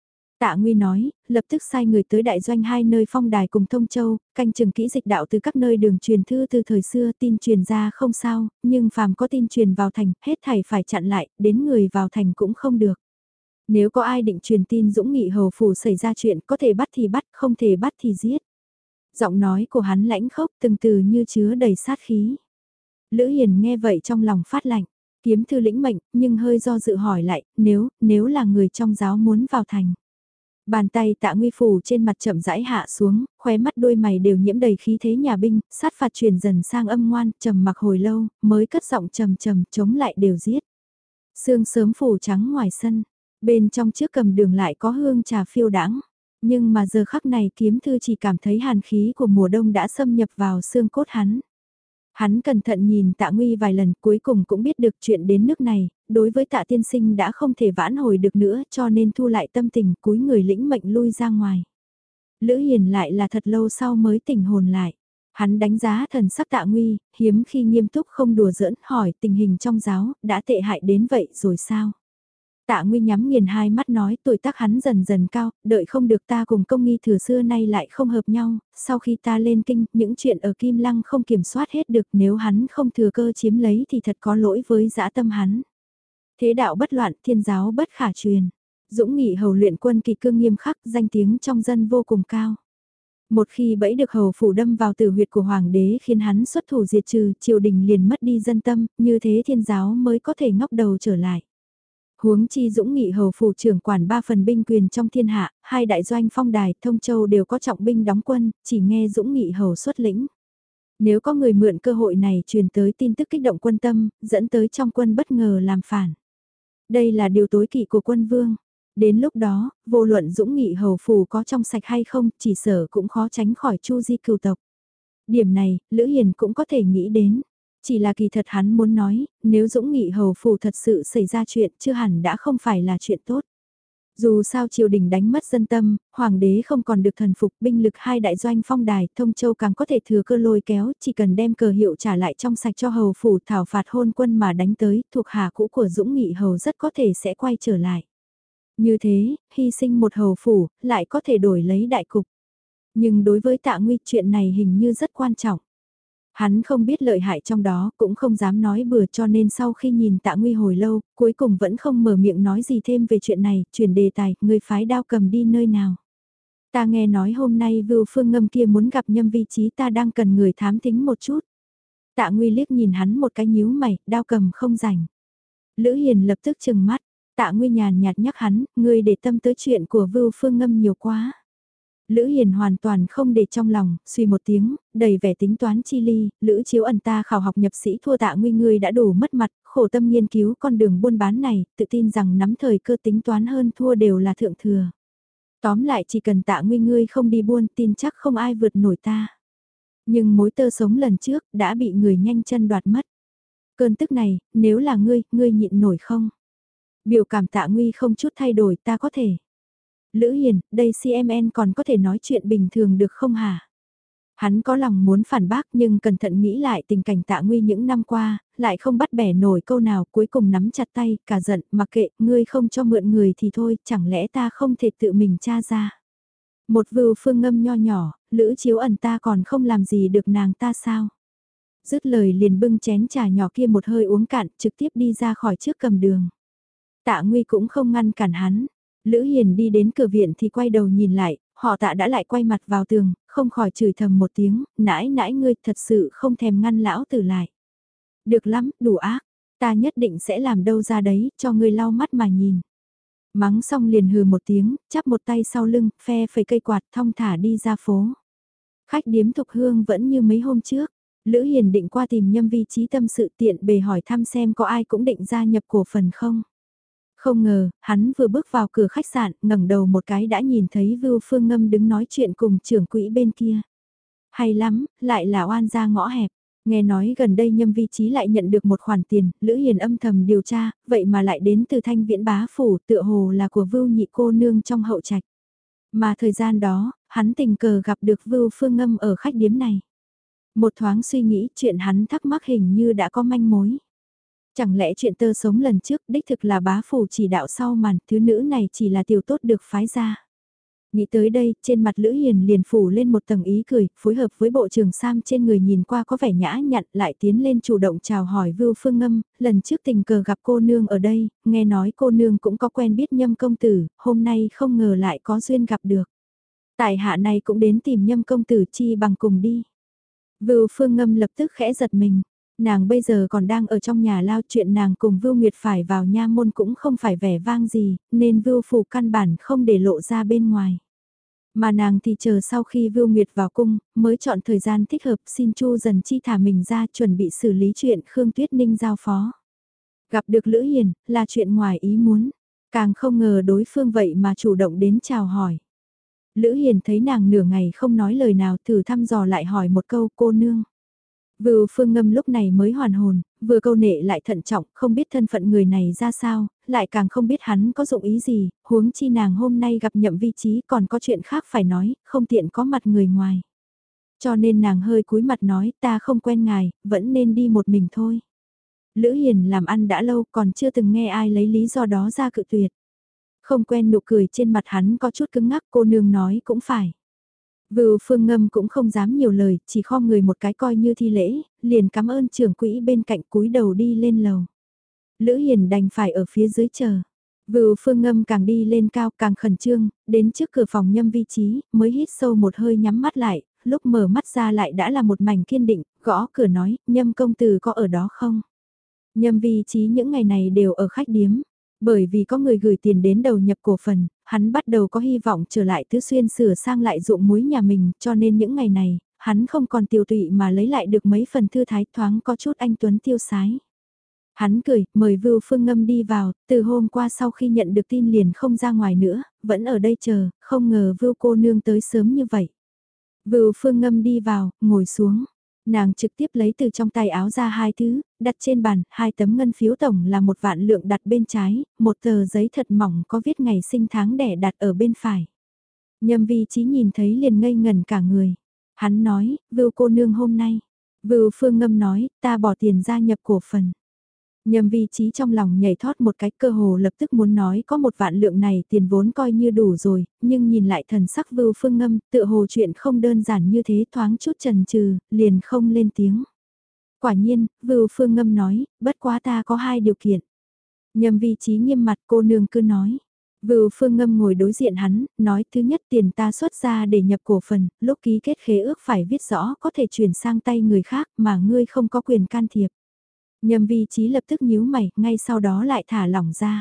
Tạ Nguy nói, lập tức sai người tới đại doanh hai nơi Phong Đài cùng Thông Châu, canh chừng kỹ dịch đạo từ các nơi đường truyền thư từ thời xưa tin truyền ra không sao, nhưng phàm có tin truyền vào thành, hết thảy phải chặn lại, đến người vào thành cũng không được. Nếu có ai định truyền tin Dũng Nghị hầu phủ xảy ra chuyện, có thể bắt thì bắt, không thể bắt thì giết. Giọng nói của hắn lãnh khốc từng từ như chứa đầy sát khí. Lữ Hiền nghe vậy trong lòng phát lạnh, kiếm thư lĩnh mệnh, nhưng hơi do dự hỏi lại, nếu là người trong giáo muốn vào thành. Bàn tay Tạ Nguy phủ trên mặt chậm rãi hạ xuống, khóe mắt đôi mày đều nhiễm đầy khí thế nhà binh, sát phạt chuyển dần sang âm ngoan, trầm mặc hồi lâu, mới cất giọng trầm trầm, chống lại đều giết. Sương sớm phủ trắng ngoài sân, bên trong trước cầm đường lại có hương trà phiêu đãng, nhưng mà giờ khắc này kiếm thư chỉ cảm thấy hàn khí của mùa đông đã xâm nhập vào xương cốt hắn. Hắn cẩn thận nhìn Tạ Nguy vài lần cuối cùng cũng biết được chuyện đến nước này, đối với Tạ tiên sinh đã không thể vãn hồi được nữa cho nên thu lại tâm tình cúi người lĩnh mệnh lui ra ngoài. Lữ Hiền lại là thật lâu sau mới tỉnh hồn lại. Hắn đánh giá thần sắc Tạ Nguy, hiếm khi nghiêm túc không đùa giỡn hỏi tình hình trong giáo đã tệ hại đến vậy rồi sao? Tạ Nguy nhắm nghiền hai mắt nói tuổi tác hắn dần dần cao, đợi không được ta cùng công nghi thừa xưa nay lại không hợp nhau, sau khi ta lên kinh, những chuyện ở Kim Lăng không kiểm soát hết được nếu hắn không thừa cơ chiếm lấy thì thật có lỗi với dã tâm hắn. Thế đạo bất loạn, thiên giáo bất khả truyền. Dũng Nghị hầu luyện quân kỳ cương nghiêm khắc, danh tiếng trong dân vô cùng cao. Một khi bẫy được hầu phủ đâm vào tử huyệt của hoàng đế khiến hắn xuất thủ diệt trừ, triều đình liền mất đi dân tâm, như thế thiên giáo mới có thể ngóc đầu trở lại. Huống chi Dũng Nghị hầu phủ trưởng quản 3 phần binh quyền trong thiên hạ, hai đại doanh Phong Đài, Thông Châu đều có trọng binh đóng quân, chỉ nghe Dũng Nghị hầu xuất lĩnh. Nếu có người mượn cơ hội này truyền tới tin tức kích động quân tâm, dẫn tới trong quân bất ngờ làm phản. Đây là điều tối kỵ của quân vương. Đến lúc đó, vô luận Dũng Nghị hầu phủ có trong sạch hay không, chỉ sở cũng khó tránh khỏi chu di cừu tộc. Điểm này, Lữ Hiền cũng có thể nghĩ đến. Chỉ là kỳ thật hắn muốn nói, nếu Dũng Nghị hầu phủ thật sự xảy ra chuyện chưa hẳn đã không phải là chuyện tốt. Dù sao triều đình đánh mất dân tâm, hoàng đế không còn được thần phục binh lực hai đại doanh Phong Đài, Thông Châu càng có thể thừa cơ lôi kéo, chỉ cần đem cờ hiệu trả lại trong sạch cho hầu phủ thảo phạt hôn quân mà đánh tới, thuộc hạ cũ của Dũng Nghị hầu rất có thể sẽ quay trở lại. Như thế, hy sinh một hầu phủ, lại có thể đổi lấy đại cục. Nhưng đối với Tạ Nguy chuyện này hình như rất quan trọng. Hắn không biết lợi hại trong đó, cũng không dám nói bừa cho nên sau khi nhìn Tạ Nguy hồi lâu, cuối cùng vẫn không mở miệng nói gì thêm về chuyện này, chuyển đề tài, người phái đao cầm đi nơi nào. Ta nghe nói hôm nay Vưu Phương Ngâm kia muốn gặp Nhâm Vi Chí ta đang cần người thám thính một chút. Tạ Nguy liếc nhìn hắn một cái nhíu mày, đao cầm không rảnh. Lữ Hiền lập tức trừng mắt, Tạ Nguy nhàn nhạt nhắc hắn, ngươi để tâm tới chuyện của Vưu Phương Ngâm nhiều quá. Lữ Hiền hoàn toàn không để trong lòng, suy một tiếng, đầy vẻ tính toán chi ly, Lữ Chiếu ẩn ta khảo học nhập sĩ thua Tạ Nguy ngươi đã đủ mất mặt, khổ tâm nghiên cứu con đường buôn bán này, tự tin rằng nắm thời cơ tính toán hơn thua đều là thượng thừa. Tóm lại chỉ cần Tạ Nguy ngươi không đi buôn tin chắc không ai vượt nổi ta. Nhưng mối tơ sống lần trước đã bị người nhanh chân đoạt mất. Cơn tức này, nếu là ngươi nhịn nổi không? Biểu cảm Tạ Nguy không chút thay đổi ta có thể. Lữ Hiền, đây CMN còn có thể nói chuyện bình thường được không hả? Hắn có lòng muốn phản bác nhưng cẩn thận nghĩ lại tình cảnh Tạ Nguy những năm qua, lại không bắt bẻ nổi câu nào cuối cùng nắm chặt tay, cả giận, mặc kệ, ngươi không cho mượn người thì thôi, chẳng lẽ ta không thể tự mình tra ra. Một Vưu Phương Ngâm nho nhỏ, Lữ Chiếu ẩn ta còn không làm gì được nàng ta sao? Dứt lời liền bưng chén trà nhỏ kia một hơi uống cạn, trực tiếp đi ra khỏi trước cầm đường. Tạ Nguy cũng không ngăn cản hắn. Lữ Hiền đi đến cửa viện thì quay đầu nhìn lại, họ Tạ đã lại quay mặt vào tường, không khỏi chửi thầm một tiếng, nãi nãi ngươi thật sự không thèm ngăn lão tử lại. Được lắm, đủ ác, ta nhất định sẽ làm đâu ra đấy, cho ngươi lau mắt mà nhìn. Mắng xong liền hừ một tiếng, chắp một tay sau lưng, phe phẩy cây quạt thong thả đi ra phố. Khách điếm Thục Hương vẫn như mấy hôm trước. Lữ Hiền định qua tìm Nhâm Vi Trí tâm sự tiện bề hỏi thăm xem có ai cũng định gia nhập cổ phần không. Không ngờ, hắn vừa bước vào cửa khách sạn, ngẩng đầu một cái đã nhìn thấy Vưu Phương Ngâm đứng nói chuyện cùng trưởng quỹ bên kia. Hay lắm, lại là oan gia ngõ hẹp. Nghe nói gần đây Nhâm Vi Trí lại nhận được một khoản tiền, Lữ Hiền âm thầm điều tra, vậy mà lại đến từ Thanh Viễn Bá Phủ, tựa hồ là của Vưu nhị cô nương trong hậu trạch. Mà thời gian đó, hắn tình cờ gặp được Vưu Phương Ngâm ở khách điếm này. Một thoáng suy nghĩ chuyện hắn thắc mắc hình như đã có manh mối. Chẳng lẽ chuyện tơ sống lần trước đích thực là bá phủ chỉ đạo sau màn, thứ nữ này chỉ là tiểu tốt được phái ra. Nghĩ tới đây, trên mặt Lữ Hiền liền phủ lên một tầng ý cười, phối hợp với bộ trường sam trên người nhìn qua có vẻ nhã nhặn lại tiến lên chủ động chào hỏi Vưu Phương Ngâm, lần trước tình cờ gặp cô nương ở đây, nghe nói cô nương cũng có quen biết Nhâm công tử, hôm nay không ngờ lại có duyên gặp được. Tại hạ này cũng đến tìm Nhâm công tử chi bằng cùng đi. Vưu Phương Ngâm lập tức khẽ giật mình. Nàng bây giờ còn đang ở trong nhà lao chuyện nàng cùng Vưu Nguyệt phải vào nha môn cũng không phải vẻ vang gì, nên Vưu Phủ căn bản không để lộ ra bên ngoài. Mà nàng thì chờ sau khi Vưu Nguyệt vào cung, mới chọn thời gian thích hợp xin Chu Dần Chi thả mình ra chuẩn bị xử lý chuyện Khương Tuyết Ninh giao phó. Gặp được Lữ Hiền, là chuyện ngoài ý muốn, càng không ngờ đối phương vậy mà chủ động đến chào hỏi. Lữ Hiền thấy nàng nửa ngày không nói lời nào thử thăm dò lại hỏi một câu cô nương. Vưu Phương Ngâm lúc này mới hoàn hồn, vừa câu nệ lại thận trọng, không biết thân phận người này ra sao, lại càng không biết hắn có dụng ý gì, huống chi nàng hôm nay gặp Nhậm Vi Trí còn có chuyện khác phải nói, không tiện có mặt người ngoài. Cho nên nàng hơi cúi mặt nói ta không quen ngài, vẫn nên đi một mình thôi. Lữ Hiền làm ăn đã lâu còn chưa từng nghe ai lấy lý do đó ra cự tuyệt. Không quen nụ cười trên mặt hắn có chút cứng ngắc cô nương nói cũng phải. Vưu Phương Ngâm cũng không dám nhiều lời, chỉ khom người một cái coi như thi lễ, liền cảm ơn trưởng quỹ bên cạnh cúi đầu đi lên lầu. Lữ Hiền đành phải ở phía dưới chờ. Vưu Phương Ngâm càng đi lên cao càng khẩn trương, đến trước cửa phòng Nhâm Vi Trí, mới hít sâu một hơi nhắm mắt lại, lúc mở mắt ra lại đã là một mảnh kiên định, gõ cửa nói, Nhâm công tử có ở đó không? Nhâm Vi Trí những ngày này đều ở khách điếm. Bởi vì có người gửi tiền đến đầu nhập cổ phần, hắn bắt đầu có hy vọng trở lại Tứ Xuyên sửa sang lại ruộng muối nhà mình, cho nên những ngày này, hắn không còn tiêu tụy mà lấy lại được mấy phần thư thái thoáng có chút anh Tuấn tiêu sái. Hắn cười, mời Vưu Phương Ngâm đi vào, từ hôm qua sau khi nhận được tin liền không ra ngoài nữa, vẫn ở đây chờ, không ngờ Vưu cô nương tới sớm như vậy. Vưu Phương Ngâm đi vào, ngồi xuống. Nàng trực tiếp lấy từ trong tay áo ra hai thứ, đặt trên bàn, hai tấm ngân phiếu tổng là 1 vạn lượng đặt bên trái, một tờ giấy thật mỏng có viết ngày sinh tháng đẻ đặt ở bên phải. Nhâm Vi Trí nhìn thấy liền ngây ngần cả người. Hắn nói, Vưu cô nương hôm nay. Vưu Phương Ngâm nói, ta bỏ tiền gia nhập cổ phần. Nhâm Vi Trí trong lòng nhảy thót một cái cơ hồ lập tức muốn nói có 1 vạn lượng này tiền vốn coi như đủ rồi, nhưng nhìn lại thần sắc Vưu Phương Ngâm tựa hồ chuyện không đơn giản như thế thoáng chút chần chừ, liền không lên tiếng. Quả nhiên, Vưu Phương Ngâm nói, bất quá ta có 2 điều kiện. Nhâm Vi Trí nghiêm mặt cô nương cứ nói. Vưu Phương Ngâm ngồi đối diện hắn, nói thứ nhất tiền ta xuất ra để nhập cổ phần, lúc ký kết khế ước phải viết rõ có thể chuyển sang tay người khác mà ngươi không có quyền can thiệp. Nhâm Vi Chí lập tức nhíu mày, ngay sau đó lại thả lỏng ra.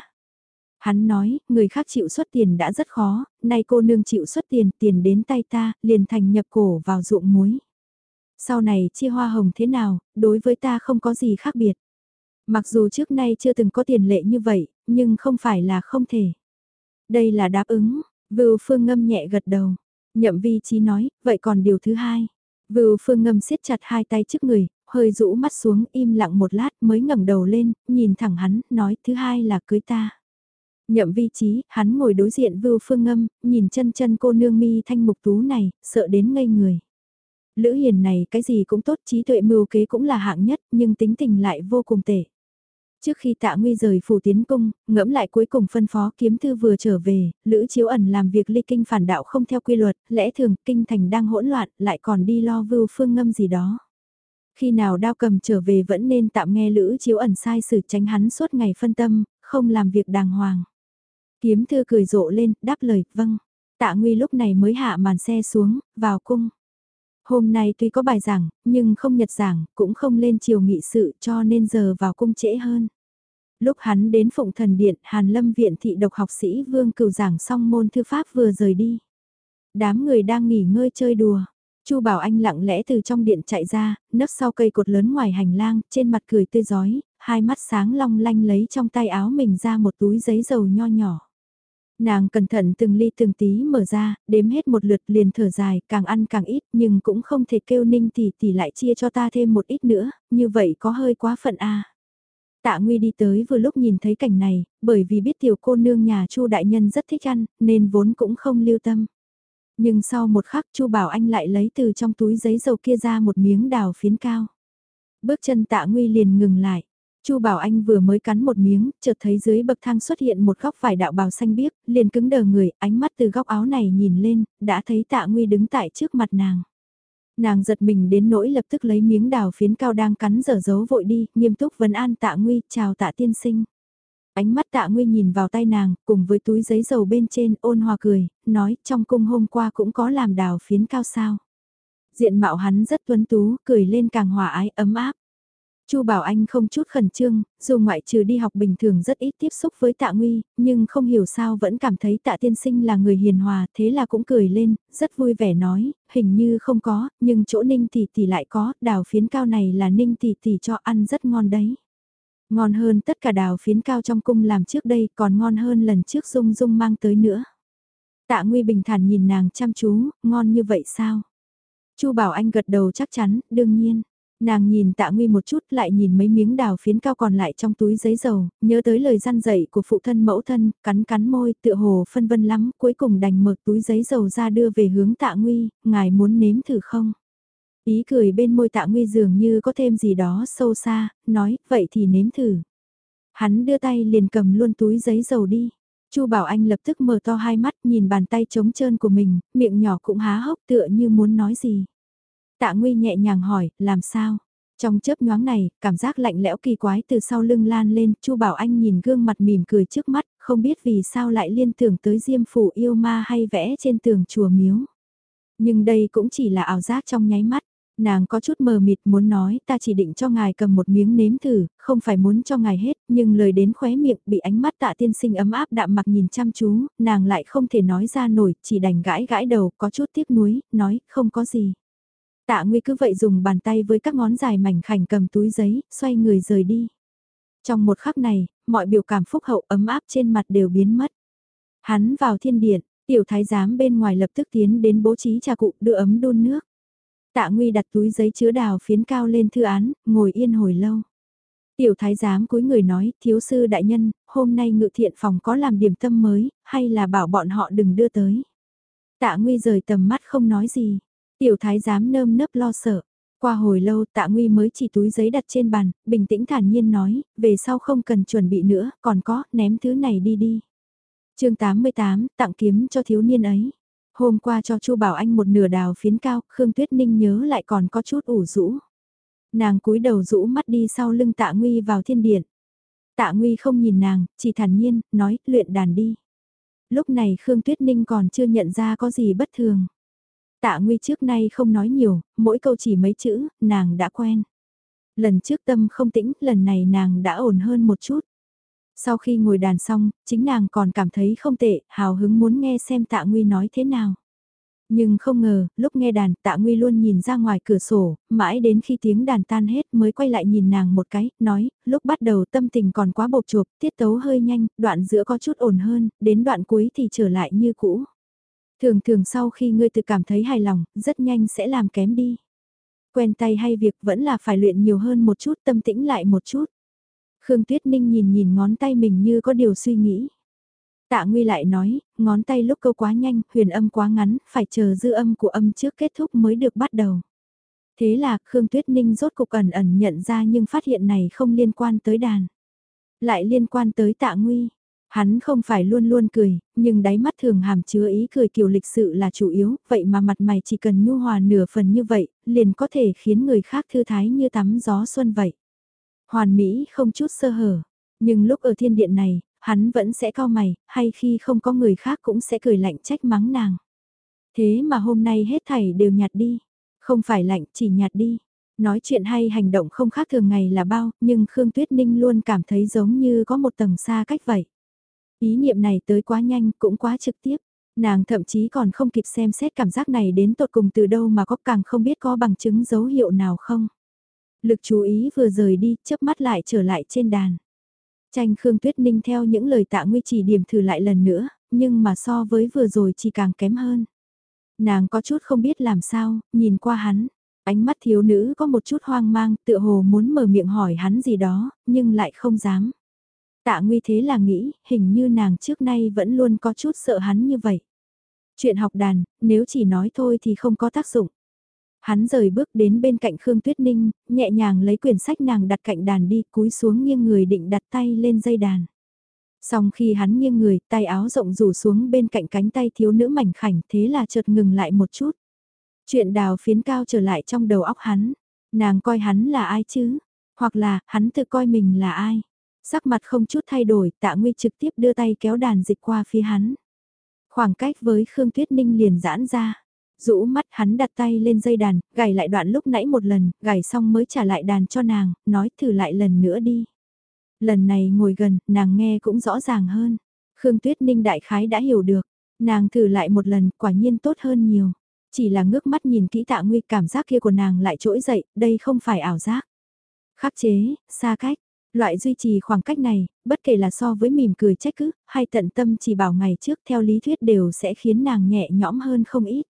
Hắn nói, người khác chịu xuất tiền đã rất khó, nay cô nương chịu xuất tiền, tiền đến tay ta, liền thành nhập cổ vào ruộng muối. Sau này chia hoa hồng thế nào, đối với ta không có gì khác biệt. Mặc dù trước nay chưa từng có tiền lệ như vậy, nhưng không phải là không thể. Đây là đáp ứng, Vưu Phương Ngâm nhẹ gật đầu. Nhậm Vi Chí nói, vậy còn điều thứ hai. Vưu Phương Ngâm siết chặt hai tay trước người, hơi rũ mắt xuống im lặng một lát mới ngẩng đầu lên, nhìn thẳng hắn, nói thứ hai là cưới ta. Nhậm Vi Chí, hắn ngồi đối diện Vưu Phương Ngâm, nhìn chân chân cô nương mi thanh mục tú này, sợ đến ngây người. Lữ Hiền này cái gì cũng tốt, trí tuệ mưu kế cũng là hạng nhất, nhưng tính tình lại vô cùng tệ. Trước khi Tạ Nguy rời phủ tiến cung, ngẫm lại cuối cùng phân phó kiếm thư vừa trở về, Lữ Chiếu Ẩn làm việc ly kinh phản đạo không theo quy luật, lẽ thường kinh thành đang hỗn loạn, lại còn đi lo Vưu Phương Ngâm gì đó. Khi nào Đao Cầm trở về vẫn nên tạm nghe Lữ Chiếu Ẩn sai xử tránh hắn suốt ngày phân tâm, không làm việc đàng hoàng. Kiếm thư cười rộ lên, đáp lời, vâng. Tạ Nguy lúc này mới hạ màn xe xuống, vào cung. Hôm nay tuy có bài giảng, nhưng không nhật giảng, cũng không lên chiều nghị sự cho nên giờ vào cung trễ hơn. Lúc hắn đến Phụng Thần Điện, Hàn Lâm Viện thị độc học sĩ Vương Cửu giảng xong môn thư pháp vừa rời đi. Đám người đang nghỉ ngơi chơi đùa. Chu Bảo Anh lặng lẽ từ trong điện chạy ra, nấp sau cây cột lớn ngoài hành lang, trên mặt cười tươi rói, hai mắt sáng long lanh lấy trong tay áo mình ra một túi giấy dầu nho nhỏ. Nàng cẩn thận từng ly từng tí mở ra, đếm hết một lượt liền thở dài, càng ăn càng ít, nhưng cũng không thể kêu Ninh tỷ tỷ lại chia cho ta thêm một ít nữa, như vậy có hơi quá phận a. Tạ Nguy đi tới vừa lúc nhìn thấy cảnh này, bởi vì biết tiểu cô nương nhà Chu đại nhân rất thích ăn, nên vốn cũng không lưu tâm. Nhưng sau một khắc Chu Bảo Anh lại lấy từ trong túi giấy dầu kia ra một miếng đào phiến cao. Bước chân Tạ Nguy liền ngừng lại. Chu Bảo Anh vừa mới cắn một miếng, chợt thấy dưới bậc thang xuất hiện một góc vải đạo bào xanh biếc, liền cứng đờ người, ánh mắt từ góc áo này nhìn lên, đã thấy Tạ Nguy đứng tại trước mặt nàng. Nàng giật mình đến nỗi lập tức lấy miếng đào phiến cao đang cắn dở giấu vội đi, nghiêm túc vấn an Tạ Nguy, chào Tạ tiên sinh. Ánh mắt Tạ Nguy nhìn vào tay nàng, cùng với túi giấy dầu bên trên, ôn hòa cười, nói, trong cung hôm qua cũng có làm đào phiến cao sao. Diện mạo hắn rất tuấn tú, cười lên càng hòa ái, ấm áp. Chu Bảo Anh không chút khẩn trương, dù ngoại trừ đi học bình thường rất ít tiếp xúc với Tạ Nguy, nhưng không hiểu sao vẫn cảm thấy Tạ tiên sinh là người hiền hòa, thế là cũng cười lên, rất vui vẻ nói, hình như không có, nhưng chỗ Ninh tỷ tỷ lại có, đào phiến cao này là Ninh tỷ tỷ cho ăn rất ngon đấy. Ngon hơn tất cả đào phiến cao trong cung làm trước đây, còn ngon hơn lần trước Dung Dung mang tới nữa. Tạ Nguy bình thản nhìn nàng chăm chú, ngon như vậy sao? Chu Bảo Anh gật đầu chắc chắn, đương nhiên. Nàng nhìn Tạ Nguy một chút lại nhìn mấy miếng đào phiến cao còn lại trong túi giấy dầu, nhớ tới lời răn dạy của phụ thân mẫu thân, cắn cắn môi tựa hồ phân vân lắm, cuối cùng đành mở túi giấy dầu ra đưa về hướng Tạ Nguy, ngài muốn nếm thử không? Ý cười bên môi Tạ Nguy dường như có thêm gì đó sâu xa, nói, vậy thì nếm thử. Hắn đưa tay liền cầm luôn túi giấy dầu đi. Chu Bảo Anh lập tức mở to hai mắt nhìn bàn tay trống trơn của mình, miệng nhỏ cũng há hốc tựa như muốn nói gì. Tạ Nguy nhẹ nhàng hỏi, làm sao? Trong chớp nhoáng này, cảm giác lạnh lẽo kỳ quái từ sau lưng lan lên, Chu Bảo Anh nhìn gương mặt mỉm cười trước mắt, không biết vì sao lại liên tưởng tới diêm phủ yêu ma hay vẽ trên tường chùa miếu. Nhưng đây cũng chỉ là ảo giác trong nháy mắt. Nàng có chút mờ mịt muốn nói ta chỉ định cho ngài cầm một miếng nếm thử, không phải muốn cho ngài hết, nhưng lời đến khóe miệng bị ánh mắt Tạ tiên sinh ấm áp đạm mặc nhìn chăm chú, nàng lại không thể nói ra nổi, chỉ đành gãi gãi đầu, có chút tiếc nuối, nói không có gì. Tạ Nguy cứ vậy dùng bàn tay với các ngón dài mảnh khảnh cầm túi giấy, xoay người rời đi. Trong một khắc này, mọi biểu cảm phúc hậu ấm áp trên mặt đều biến mất. Hắn vào thiên điện, tiểu thái giám bên ngoài lập tức tiến đến bố trí trà cụ đưa ấm đun nước. Tạ Nguy đặt túi giấy chứa đào phiến cao lên thư án, ngồi yên hồi lâu. Tiểu thái giám cúi người nói, thiếu sư đại nhân, hôm nay ngự thiện phòng có làm điểm tâm mới, hay là bảo bọn họ đừng đưa tới. Tạ Nguy rời tầm mắt không nói gì. Tiểu thái giám nơm nớp lo sợ. Qua hồi lâu Tạ Nguy mới chỉ túi giấy đặt trên bàn, bình tĩnh thản nhiên nói, về sau không cần chuẩn bị nữa, còn có, ném thứ này đi đi. Chương 88, tặng kiếm cho thiếu niên ấy. Hôm qua cho Chu Bảo Anh một nửa đào phiến cao, Khương Tuyết Ninh nhớ lại còn có chút ủ rũ. Nàng cúi đầu rũ mắt đi sau lưng Tạ Nguy vào thiên điện. Tạ Nguy không nhìn nàng, chỉ thản nhiên, nói, luyện đàn đi. Lúc này Khương Tuyết Ninh còn chưa nhận ra có gì bất thường. Tạ Nguy trước nay không nói nhiều, mỗi câu chỉ mấy chữ, nàng đã quen. Lần trước tâm không tĩnh, lần này nàng đã ổn hơn một chút. Sau khi ngồi đàn xong, chính nàng còn cảm thấy không tệ, hào hứng muốn nghe xem Tạ Nguy nói thế nào. Nhưng không ngờ, lúc nghe đàn, Tạ Nguy luôn nhìn ra ngoài cửa sổ, mãi đến khi tiếng đàn tan hết mới quay lại nhìn nàng một cái, nói, lúc bắt đầu tâm tình còn quá bộp chộp, tiết tấu hơi nhanh, đoạn giữa có chút ổn hơn, đến đoạn cuối thì trở lại như cũ. Thường thường sau khi ngươi tự cảm thấy hài lòng, rất nhanh sẽ làm kém đi. Quen tay hay việc vẫn là phải luyện nhiều hơn một chút, tâm tĩnh lại một chút. Khương Tuyết Ninh nhìn nhìn ngón tay mình như có điều suy nghĩ. Tạ Nguy lại nói, ngón tay lúc câu quá nhanh, huyền âm quá ngắn, phải chờ dư âm của âm trước kết thúc mới được bắt đầu. Thế là Khương Tuyết Ninh rốt cục ẩn ẩn nhận ra nhưng phát hiện này không liên quan tới đàn. Lại liên quan tới Tạ Nguy. Hắn không phải luôn luôn cười, nhưng đáy mắt thường hàm chứa ý cười kiểu lịch sự là chủ yếu, vậy mà mặt mày chỉ cần nhu hòa nửa phần như vậy, liền có thể khiến người khác thư thái như tắm gió xuân vậy. Hoàn mỹ không chút sơ hở, nhưng lúc ở thiên điện này, hắn vẫn sẽ cau mày, hay khi không có người khác cũng sẽ cười lạnh trách mắng nàng. Thế mà hôm nay hết thảy đều nhạt đi, không phải lạnh chỉ nhạt đi. Nói chuyện hay hành động không khác thường ngày là bao, nhưng Khương Tuyết Ninh luôn cảm thấy giống như có một tầng xa cách vậy. Ý niệm này tới quá nhanh cũng quá trực tiếp. Nàng thậm chí còn không kịp xem xét cảm giác này đến tột cùng từ đâu mà có càng không biết có bằng chứng dấu hiệu nào không. Lực chú ý vừa rời đi, chớp mắt lại trở lại trên đàn. Tranh Khương Tuyết Ninh theo những lời Tạ Nguy chỉ điểm thử lại lần nữa, nhưng mà so với vừa rồi chỉ càng kém hơn. Nàng có chút không biết làm sao, nhìn qua hắn. Ánh mắt thiếu nữ có một chút hoang mang, tựa hồ muốn mở miệng hỏi hắn gì đó, nhưng lại không dám. Tạ Nguy thế là nghĩ, hình như nàng trước nay vẫn luôn có chút sợ hắn như vậy. Chuyện học đàn, nếu chỉ nói thôi thì không có tác dụng. Hắn rời bước đến bên cạnh Khương Tuyết Ninh, nhẹ nhàng lấy quyển sách nàng đặt cạnh đàn đi, cúi xuống nghiêng người định đặt tay lên dây đàn. Xong khi hắn nghiêng người, tay áo rộng rủ xuống bên cạnh cánh tay thiếu nữ mảnh khảnh, thế là chợt ngừng lại một chút. Chuyện đào phiến cao trở lại trong đầu óc hắn. Nàng coi hắn là ai chứ? Hoặc là, hắn tự coi mình là ai? Sắc mặt không chút thay đổi, Tạ Nguy trực tiếp đưa tay kéo đàn dịch qua phía hắn. Khoảng cách với Khương Tuyết Ninh liền giãn ra. Rũ mắt hắn đặt tay lên dây đàn, gảy lại đoạn lúc nãy một lần, gảy xong mới trả lại đàn cho nàng, nói thử lại lần nữa đi. Lần này ngồi gần, nàng nghe cũng rõ ràng hơn. Khương Tuyết Ninh đại khái đã hiểu được. Nàng thử lại một lần, quả nhiên tốt hơn nhiều. Chỉ là ngước mắt nhìn kỹ Tạ Nguy, cảm giác kia của nàng lại trỗi dậy, đây không phải ảo giác. Khắc chế, xa cách, loại duy trì khoảng cách này, bất kể là so với mỉm cười trách cứ, hay tận tâm chỉ bảo ngày trước theo lý thuyết đều sẽ khiến nàng nhẹ nhõm hơn không ít.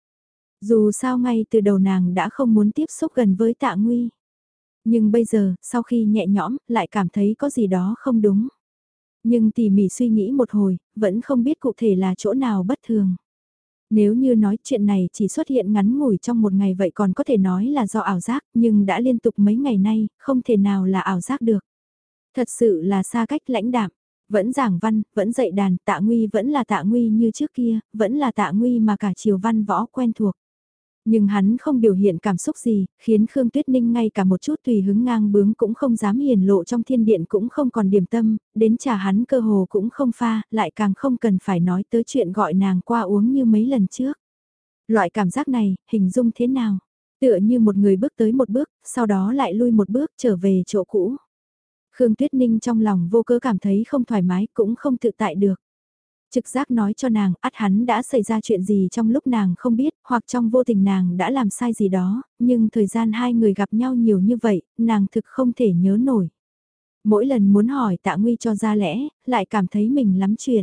Dù sao ngay từ đầu nàng đã không muốn tiếp xúc gần với Tạ Nguy. Nhưng bây giờ, sau khi nhẹ nhõm, lại cảm thấy có gì đó không đúng. Nhưng tỉ mỉ suy nghĩ một hồi, vẫn không biết cụ thể là chỗ nào bất thường. Nếu như nói chuyện này chỉ xuất hiện ngắn ngủi trong một ngày vậy còn có thể nói là do ảo giác, nhưng đã liên tục mấy ngày nay, không thể nào là ảo giác được. Thật sự là xa cách lãnh đạm, vẫn giảng văn, vẫn dạy đàn, Tạ Nguy vẫn là Tạ Nguy như trước kia, vẫn là Tạ Nguy mà cả triều văn võ quen thuộc. Nhưng hắn không biểu hiện cảm xúc gì, khiến Khương Tuyết Ninh ngay cả một chút tùy hứng ngang bướng cũng không dám hiển lộ trong thiên điện cũng không còn điểm tâm, đến trà hắn cơ hồ cũng không pha, lại càng không cần phải nói tới chuyện gọi nàng qua uống như mấy lần trước. Loại cảm giác này, hình dung thế nào? Tựa như một người bước tới một bước, sau đó lại lui một bước trở về chỗ cũ. Khương Tuyết Ninh trong lòng vô cớ cảm thấy không thoải mái cũng không tự tại được. Trực giác nói cho nàng, ắt hắn đã xảy ra chuyện gì trong lúc nàng không biết, hoặc trong vô tình nàng đã làm sai gì đó, nhưng thời gian hai người gặp nhau nhiều như vậy, nàng thực không thể nhớ nổi. Mỗi lần muốn hỏi Tạ Nguy cho ra lẽ, lại cảm thấy mình lắm chuyện.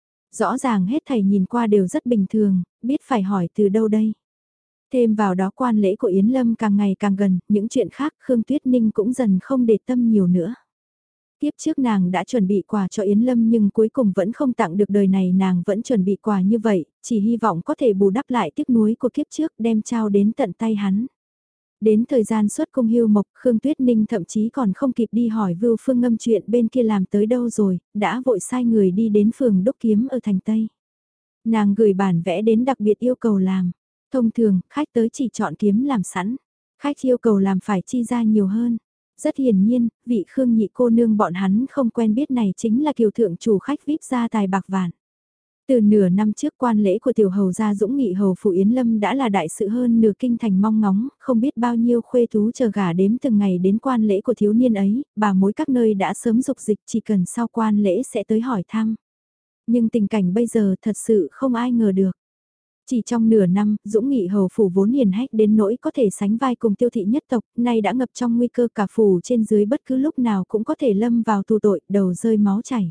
Rõ ràng hết thầy nhìn qua đều rất bình thường, biết phải hỏi từ đâu đây. Thêm vào đó quan lễ của Yến Lâm càng ngày càng gần, những chuyện khác Khương Tuyết Ninh cũng dần không để tâm nhiều nữa. Tiếp trước nàng đã chuẩn bị quà cho Yến Lâm nhưng cuối cùng vẫn không tặng được, đời này nàng vẫn chuẩn bị quà như vậy, chỉ hy vọng có thể bù đắp lại tiếc nuối của kiếp trước đem trao đến tận tay hắn. Đến thời gian xuất cung hưu mộc, Khương Tuyết Ninh thậm chí còn không kịp đi hỏi Vưu Phương Ngâm chuyện bên kia làm tới đâu rồi, đã vội sai người đi đến phường Đúc Kiếm ở thành Tây. Nàng gửi bản vẽ đến đặc biệt yêu cầu làm. Thông thường, khách tới chỉ chọn kiếm làm sẵn. Khách yêu cầu làm phải chi ra nhiều hơn. Rất hiển nhiên, vị Khương nhị cô nương bọn hắn không quen biết này chính là kiều thượng chủ khách VIP gia tài bạc vạn. Từ nửa năm trước quan lễ của tiểu hầu gia Dũng Nghị hầu phủ Yến Lâm đã là đại sự hơn nửa kinh thành mong ngóng, không biết bao nhiêu khuê tú chờ gả đếm từng ngày đến quan lễ của thiếu niên ấy, bà mối các nơi đã sớm dục dịch chỉ cần sau quan lễ sẽ tới hỏi thăm. Nhưng tình cảnh bây giờ thật sự không ai ngờ được. Chỉ trong nửa năm, Dũng Nghị hầu phủ vốn hiền hách đến nỗi có thể sánh vai cùng Tiêu thị nhất tộc, nay đã ngập trong nguy cơ cả phủ trên dưới bất cứ lúc nào cũng có thể lâm vào tù tội, đầu rơi máu chảy.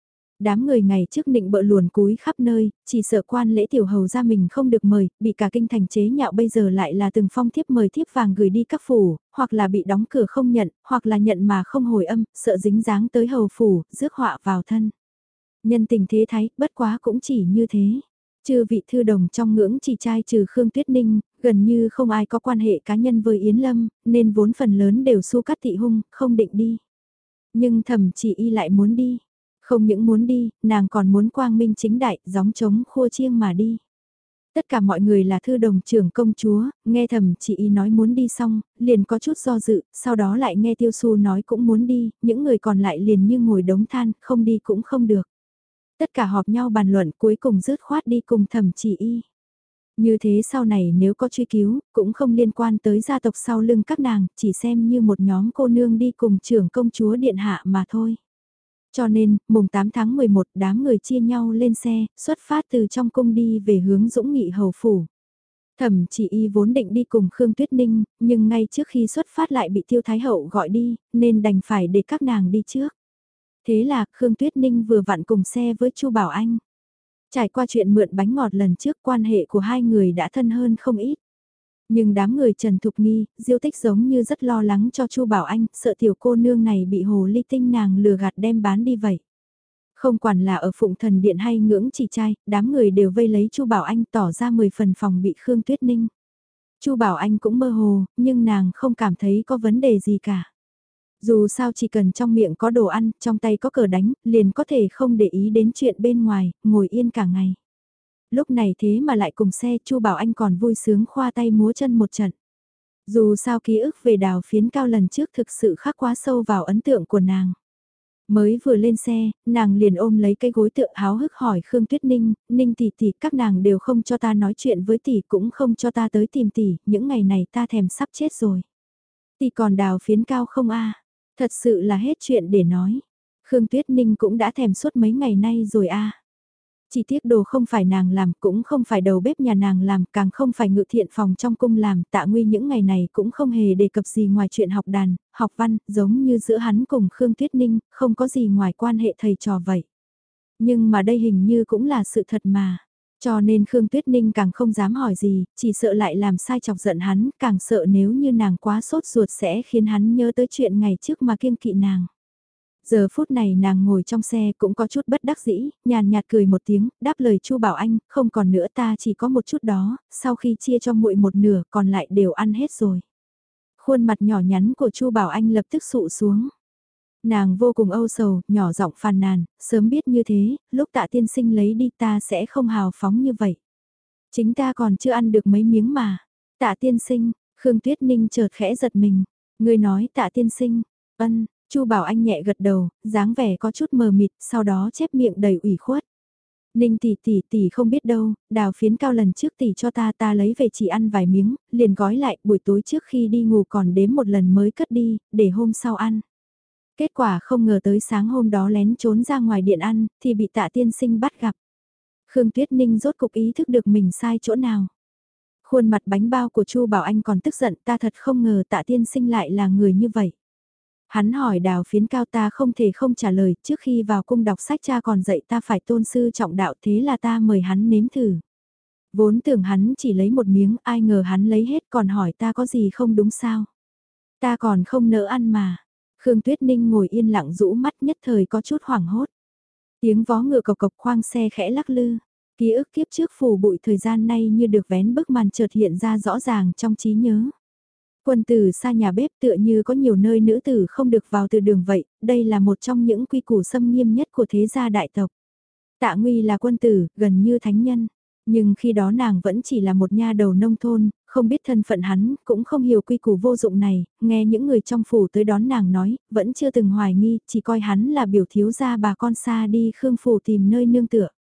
Đám người ngày trước nịnh bợ luồn cúi khắp nơi, chỉ sợ quan lễ tiểu hầu ra mình không được mời, bị cả kinh thành chế nhạo bây giờ lại là từng phong thiếp mời thiếp vàng gửi đi các phủ, hoặc là bị đóng cửa không nhận, hoặc là nhận mà không hồi âm, sợ dính dáng tới hầu phủ, rước họa vào thân. Nhân tình thế thái, bất quá cũng chỉ như thế. Chư vị thư đồng trong ngưỡng chỉ trai trừ Khương Tuyết Ninh, gần như không ai có quan hệ cá nhân với Yến Lâm, nên vốn phần lớn đều su cắt thị hung, không định đi. Nhưng Thẩm Chỉ Y lại muốn đi. Không những muốn đi, nàng còn muốn quang minh chính đại, gióng trống khua chiêng mà đi. Tất cả mọi người là thư đồng trưởng công chúa, nghe Thẩm Chỉ Y nói muốn đi xong, liền có chút do dự, sau đó lại nghe Tiêu Su nói cũng muốn đi, những người còn lại liền như ngồi đống than, không đi cũng không được. Tất cả họp nhau bàn luận cuối cùng dứt khoát đi cùng Thẩm Chỉ Y. Như thế sau này nếu có truy cứu, cũng không liên quan tới gia tộc sau lưng các nàng, chỉ xem như một nhóm cô nương đi cùng trưởng công chúa điện hạ mà thôi. Cho nên, mùng 8 tháng 11 đám người chia nhau lên xe, xuất phát từ trong cung đi về hướng Dũng Nghị hầu phủ. Thẩm Chỉ Y vốn định đi cùng Khương Tuyết Ninh, nhưng ngay trước khi xuất phát lại bị Tiêu Thái Hậu gọi đi, nên đành phải để các nàng đi trước. Thế là Khương Tuyết Ninh vừa vặn cùng xe với Chu Bảo Anh. Trải qua chuyện mượn bánh ngọt lần trước quan hệ của hai người đã thân hơn không ít. Nhưng đám người Trần Thục Nghi, Diêu Tích giống như rất lo lắng cho Chu Bảo Anh, sợ tiểu cô nương này bị hồ ly tinh nàng lừa gạt đem bán đi vậy. Không quản là ở Phụng Thần Điện hay ngưỡng chỉ trai, đám người đều vây lấy Chu Bảo Anh tỏ ra 10 phần phòng bị Khương Tuyết Ninh. Chu Bảo Anh cũng mơ hồ, nhưng nàng không cảm thấy có vấn đề gì cả. Dù sao chỉ cần trong miệng có đồ ăn, trong tay có cờ đánh, liền có thể không để ý đến chuyện bên ngoài, ngồi yên cả ngày. Lúc này thế mà lại cùng xe Chu Bảo Anh còn vui sướng khoa tay múa chân một trận. Dù sao ký ức về Đào Phiến Cao lần trước thực sự khắc quá sâu vào ấn tượng của nàng. Mới vừa lên xe, nàng liền ôm lấy cái gối tựa háo hức hỏi Khương Tuyết Ninh, Ninh tỷ tỷ các nàng đều không cho ta nói chuyện với tỷ cũng không cho ta tới tìm tỷ, những ngày này ta thèm sắp chết rồi. Tỷ còn Đào Phiến Cao không a? Thật sự là hết chuyện để nói. Khương Tuyết Ninh cũng đã thèm suốt mấy ngày nay rồi a. Chỉ tiếc đồ không phải nàng làm, cũng không phải đầu bếp nhà nàng làm, càng không phải ngự thiện phòng trong cung làm, Tạ Nguy những ngày này cũng không hề đề cập gì ngoài chuyện học đàn, học văn, giống như giữa hắn cùng Khương Tuyết Ninh, không có gì ngoài quan hệ thầy trò vậy. Nhưng mà đây hình như cũng là sự thật mà. Cho nên Khương Tuyết Ninh càng không dám hỏi gì, chỉ sợ lại làm sai chọc giận hắn, càng sợ nếu như nàng quá sốt ruột sẽ khiến hắn nhớ tới chuyện ngày trước mà kiêng kỵ nàng. Giờ phút này nàng ngồi trong xe cũng có chút bất đắc dĩ, nhàn nhạt cười một tiếng, đáp lời Chu Bảo Anh, không còn nữa ta chỉ có một chút đó, sau khi chia cho muội một nửa còn lại đều ăn hết rồi. Khuôn mặt nhỏ nhắn của Chu Bảo Anh lập tức sụ xuống. Nàng vô cùng âu sầu, nhỏ giọng phàn nàn, sớm biết như thế, lúc Tạ tiên sinh lấy đi ta sẽ không hào phóng như vậy. Chính ta còn chưa ăn được mấy miếng mà. Tạ tiên sinh, Khương Tuyết Ninh chợt khẽ giật mình. Người nói Tạ tiên sinh, ân. Chu Bảo Anh nhẹ gật đầu, dáng vẻ có chút mờ mịt, sau đó chép miệng đầy ủy khuất. Ninh tỷ không biết đâu, Đào Phiến Cao lần trước tỷ cho ta lấy về chỉ ăn vài miếng, liền gói lại, buổi tối trước khi đi ngủ còn đếm một lần mới cất đi, để hôm sau ăn. Kết quả không ngờ tới sáng hôm đó lén trốn ra ngoài điện ăn, thì bị Tạ tiên sinh bắt gặp. Khương Tuyết Ninh rốt cục ý thức được mình sai chỗ nào. Khuôn mặt bánh bao của Chu Bảo Anh còn tức giận, ta thật không ngờ Tạ tiên sinh lại là người như vậy. Hắn hỏi Đào Phiến Cao, ta không thể không trả lời, trước khi vào cung đọc sách cha còn dạy ta phải tôn sư trọng đạo, thế là ta mời hắn nếm thử. Vốn tưởng hắn chỉ lấy một miếng, ai ngờ hắn lấy hết, còn hỏi ta có gì không đúng sao. Ta còn không nỡ ăn mà. Khương Tuyết Ninh ngồi yên lặng rũ mắt, nhất thời có chút hoảng hốt. Tiếng vó ngựa cộc cộc, khoang xe khẽ lắc lư. Ký ức kiếp trước phủ bụi thời gian nay như được vén bức màn chợt hiện ra rõ ràng trong trí nhớ. Quân tử xa nhà bếp tựa như có nhiều nơi nữ tử không được vào từ đường vậy, đây là một trong những quy củ xâm nghiêm nhất của thế gia đại tộc. Tạ Nguy là quân tử, gần như thánh nhân, nhưng khi đó nàng vẫn chỉ là một nha đầu nông thôn, không biết thân phận hắn, cũng không hiểu quy củ vô dụng này, nghe những người trong phủ tới đón nàng nói, vẫn chưa từng hoài nghi, chỉ coi hắn là biểu thiếu gia bà con xa đi Khương phủ tìm nơi nương tựa.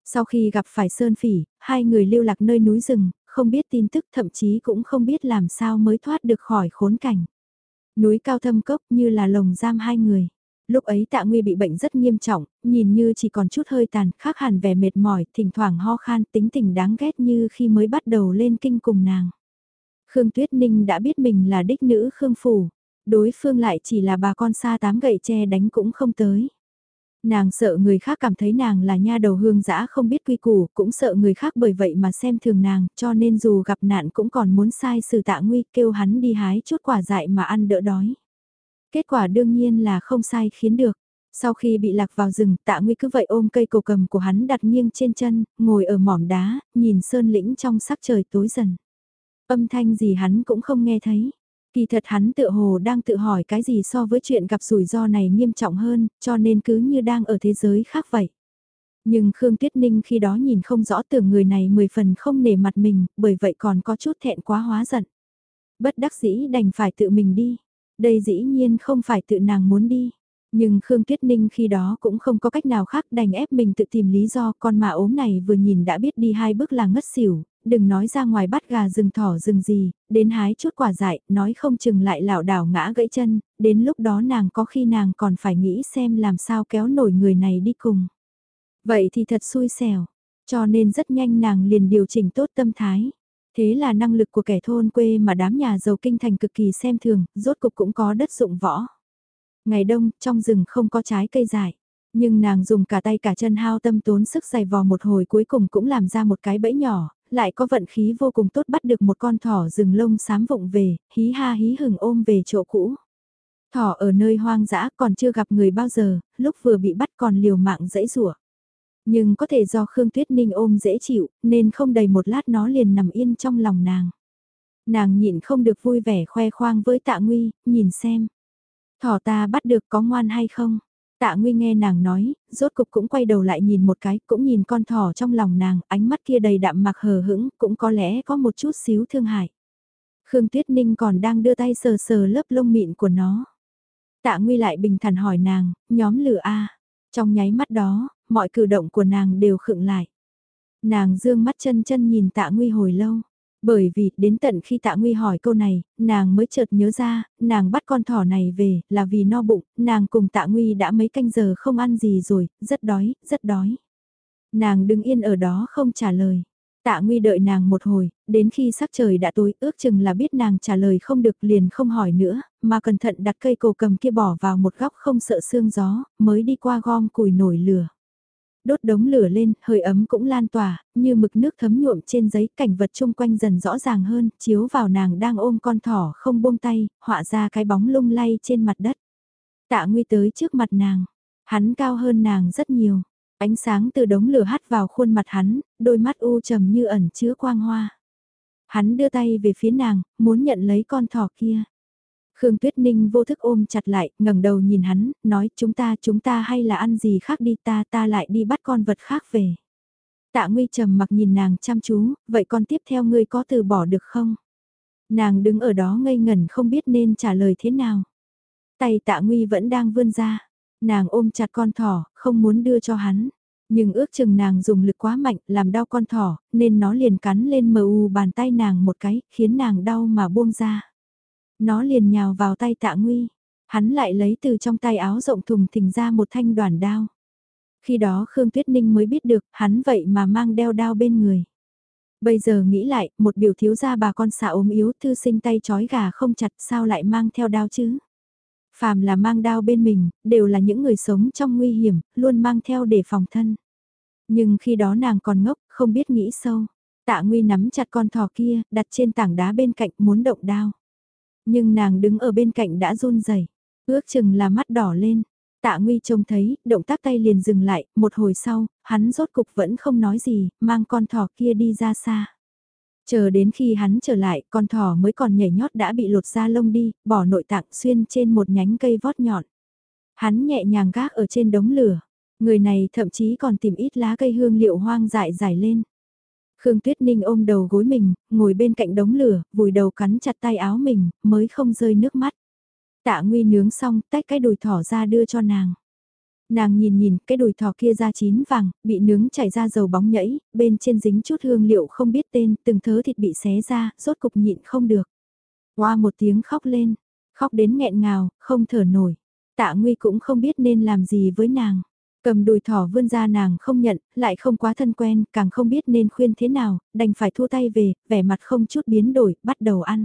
Sau khi gặp phải Sơn Phỉ, hai người lưu lạc nơi núi rừng, không biết tin tức thậm chí cũng không biết làm sao mới thoát được khỏi khốn cảnh. Núi cao thâm cốc như là lồng giam hai người. Lúc ấy Tạ Nguy bị bệnh rất nghiêm trọng, nhìn như chỉ còn chút hơi tàn, khác hẳn vẻ mệt mỏi, thỉnh thoảng ho khan, tính tình đáng ghét như khi mới bắt đầu lên kinh cùng nàng. Khương Tuyết Ninh đã biết mình là đích nữ Khương Phủ, đối phương lại chỉ là bà con xa tám gậy tre đánh cũng không tới. Nàng sợ người khác cảm thấy nàng là nha đầu hương dã không biết quy củ, cũng sợ người khác bởi vậy mà xem thường nàng, cho nên dù gặp nạn cũng còn muốn sai xử Tạ Nguy kêu hắn đi hái chút quả dại mà ăn đỡ đói. Kết quả đương nhiên là không sai khiến được. Sau khi bị lạc vào rừng, Tạ Nguy cứ vậy ôm cây cổ cầm của hắn đặt nghiêng trên chân, ngồi ở mỏm đá, nhìn sơn lĩnh trong sắc trời tối dần. Âm thanh gì hắn cũng không nghe thấy. Kỳ thật hắn tựa hồ đang tự hỏi cái gì so với chuyện gặp rủi ro này nghiêm trọng hơn, cho nên cứ như đang ở thế giới khác vậy. Nhưng Khương Tuyết Ninh khi đó nhìn không rõ tưởng người này 10 phần không nể mặt mình, bởi vậy còn có chút thẹn quá hóa giận. Bất đắc dĩ đành phải tự mình đi. Đây dĩ nhiên không phải tự nàng muốn đi. Nhưng Khương Tuyết Ninh khi đó cũng không có cách nào khác đành ép mình tự tìm lý do con mà ốm này vừa nhìn đã biết đi hai bước là ngất xỉu, đừng nói ra ngoài bắt gà rừng thỏ rừng gì, đến hái chút quả dại, nói không chừng lại lảo đảo ngã gãy chân, đến lúc đó nàng có khi nàng còn phải nghĩ xem làm sao kéo nổi người này đi cùng. Vậy thì thật xui xẻo, cho nên rất nhanh nàng liền điều chỉnh tốt tâm thái. Thế là năng lực của kẻ thôn quê mà đám nhà giàu kinh thành cực kỳ xem thường, rốt cục cũng có đất dụng võ. Ngày đông, trong rừng không có trái cây dại. Nhưng nàng dùng cả tay cả chân hao tâm tốn sức giày vò một hồi cuối cùng cũng làm ra một cái bẫy nhỏ, lại có vận khí vô cùng tốt bắt được một con thỏ rừng lông xám vụng về, hí ha hí hừng ôm về chỗ cũ. Thỏ ở nơi hoang dã còn chưa gặp người bao giờ, lúc vừa bị bắt còn liều mạng dẫy rủa. Nhưng có thể do Khương Tuyết Ninh ôm dễ chịu, nên không đầy một lát nó liền nằm yên trong lòng nàng. Nàng nhịn không được vui vẻ khoe khoang với Tạ Nguy, nhìn xem. Thỏ ta bắt được có ngoan hay không? Tạ Nguy nghe nàng nói, rốt cục cũng quay đầu lại nhìn một cái, cũng nhìn con thỏ trong lòng nàng, ánh mắt kia đầy đạm mặc hờ hững, cũng có lẽ có một chút xíu thương hại. Khương Tuyết Ninh còn đang đưa tay sờ sờ lớp lông mịn của nó. Tạ Nguy lại bình thản hỏi nàng, nhóm lửa A. Trong nháy mắt đó, mọi cử động của nàng đều khựng lại. Nàng dương mắt chân chân nhìn Tạ Nguy hồi lâu. Bởi vì, đến tận khi Tạ Nguy hỏi câu này, nàng mới chợt nhớ ra, nàng bắt con thỏ này về, là vì no bụng, nàng cùng Tạ Nguy đã mấy canh giờ không ăn gì rồi, rất đói, rất đói. Nàng đứng yên ở đó không trả lời. Tạ Nguy đợi nàng một hồi, đến khi sắc trời đã tối, ước chừng là biết nàng trả lời không được liền không hỏi nữa, mà cẩn thận đặt cây cổ cầm kia bỏ vào một góc không sợ sương gió, mới đi qua gom củi nổi lửa. Đốt đống lửa lên, hơi ấm cũng lan tỏa, như mực nước thấm nhuộm trên giấy, cảnh vật chung quanh dần rõ ràng hơn, chiếu vào nàng đang ôm con thỏ không buông tay, họa ra cái bóng lung lay trên mặt đất. Tạ Nguy tới trước mặt nàng, hắn cao hơn nàng rất nhiều, ánh sáng từ đống lửa hắt vào khuôn mặt hắn, đôi mắt u trầm như ẩn chứa quang hoa. Hắn đưa tay về phía nàng, muốn nhận lấy con thỏ kia. Khương Tuyết Ninh vô thức ôm chặt lại, ngẩng đầu nhìn hắn, nói chúng ta hay là ăn gì khác đi ta lại đi bắt con vật khác về. Tạ Nguy trầm mặc nhìn nàng chăm chú, vậy con tiếp theo ngươi có từ bỏ được không? Nàng đứng ở đó ngây ngẩn không biết nên trả lời thế nào. Tay Tạ Nguy vẫn đang vươn ra, nàng ôm chặt con thỏ, không muốn đưa cho hắn. Nhưng ước chừng nàng dùng lực quá mạnh làm đau con thỏ, nên nó liền cắn lên mờ u bàn tay nàng một cái, khiến nàng đau mà buông ra. Nó liền nhào vào tay Tạ Nguy, hắn lại lấy từ trong tay áo rộng thùng thình ra một thanh đoản đao. Khi đó Khương Tuyết Ninh mới biết được hắn vậy mà mang đeo đao bên người. Bây giờ nghĩ lại, một biểu thiếu gia bà con xà ốm yếu thư sinh tay chói gà không chặt sao lại mang theo đao chứ. Phàm là mang đao bên mình, đều là những người sống trong nguy hiểm, luôn mang theo để phòng thân. Nhưng khi đó nàng còn ngốc, không biết nghĩ sâu. Tạ Nguy nắm chặt con thỏ kia, đặt trên tảng đá bên cạnh muốn động đao. Nhưng nàng đứng ở bên cạnh đã run rẩy, ước chừng là mắt đỏ lên. Tạ Nguy trông thấy, động tác tay liền dừng lại, một hồi sau, hắn rốt cục vẫn không nói gì, mang con thỏ kia đi ra xa. Chờ đến khi hắn trở lại, con thỏ mới còn nhảy nhót đã bị lột da lông đi, bỏ nội tạng xuyên trên một nhánh cây vót nhọn. Hắn nhẹ nhàng gác ở trên đống lửa, người này thậm chí còn tìm ít lá cây hương liệu hoang dại giải lên. Khương Tuyết Ninh ôm đầu gối mình, ngồi bên cạnh đống lửa, vùi đầu cắn chặt tay áo mình, mới không rơi nước mắt. Tạ Nguy nướng xong, tách cái đùi thỏ ra đưa cho nàng. Nàng nhìn nhìn cái đùi thỏ kia da chín vàng, bị nướng chảy ra dầu bóng nhẫy, bên trên dính chút hương liệu không biết tên, từng thớ thịt bị xé ra, rốt cục nhịn không được. Oa một tiếng khóc lên, khóc đến nghẹn ngào, không thở nổi. Tạ Nguy cũng không biết nên làm gì với nàng. Cầm đùi thỏ vươn ra nàng không nhận, lại không quá thân quen, càng không biết nên khuyên thế nào, đành phải thua tay về, vẻ mặt không chút biến đổi, bắt đầu ăn.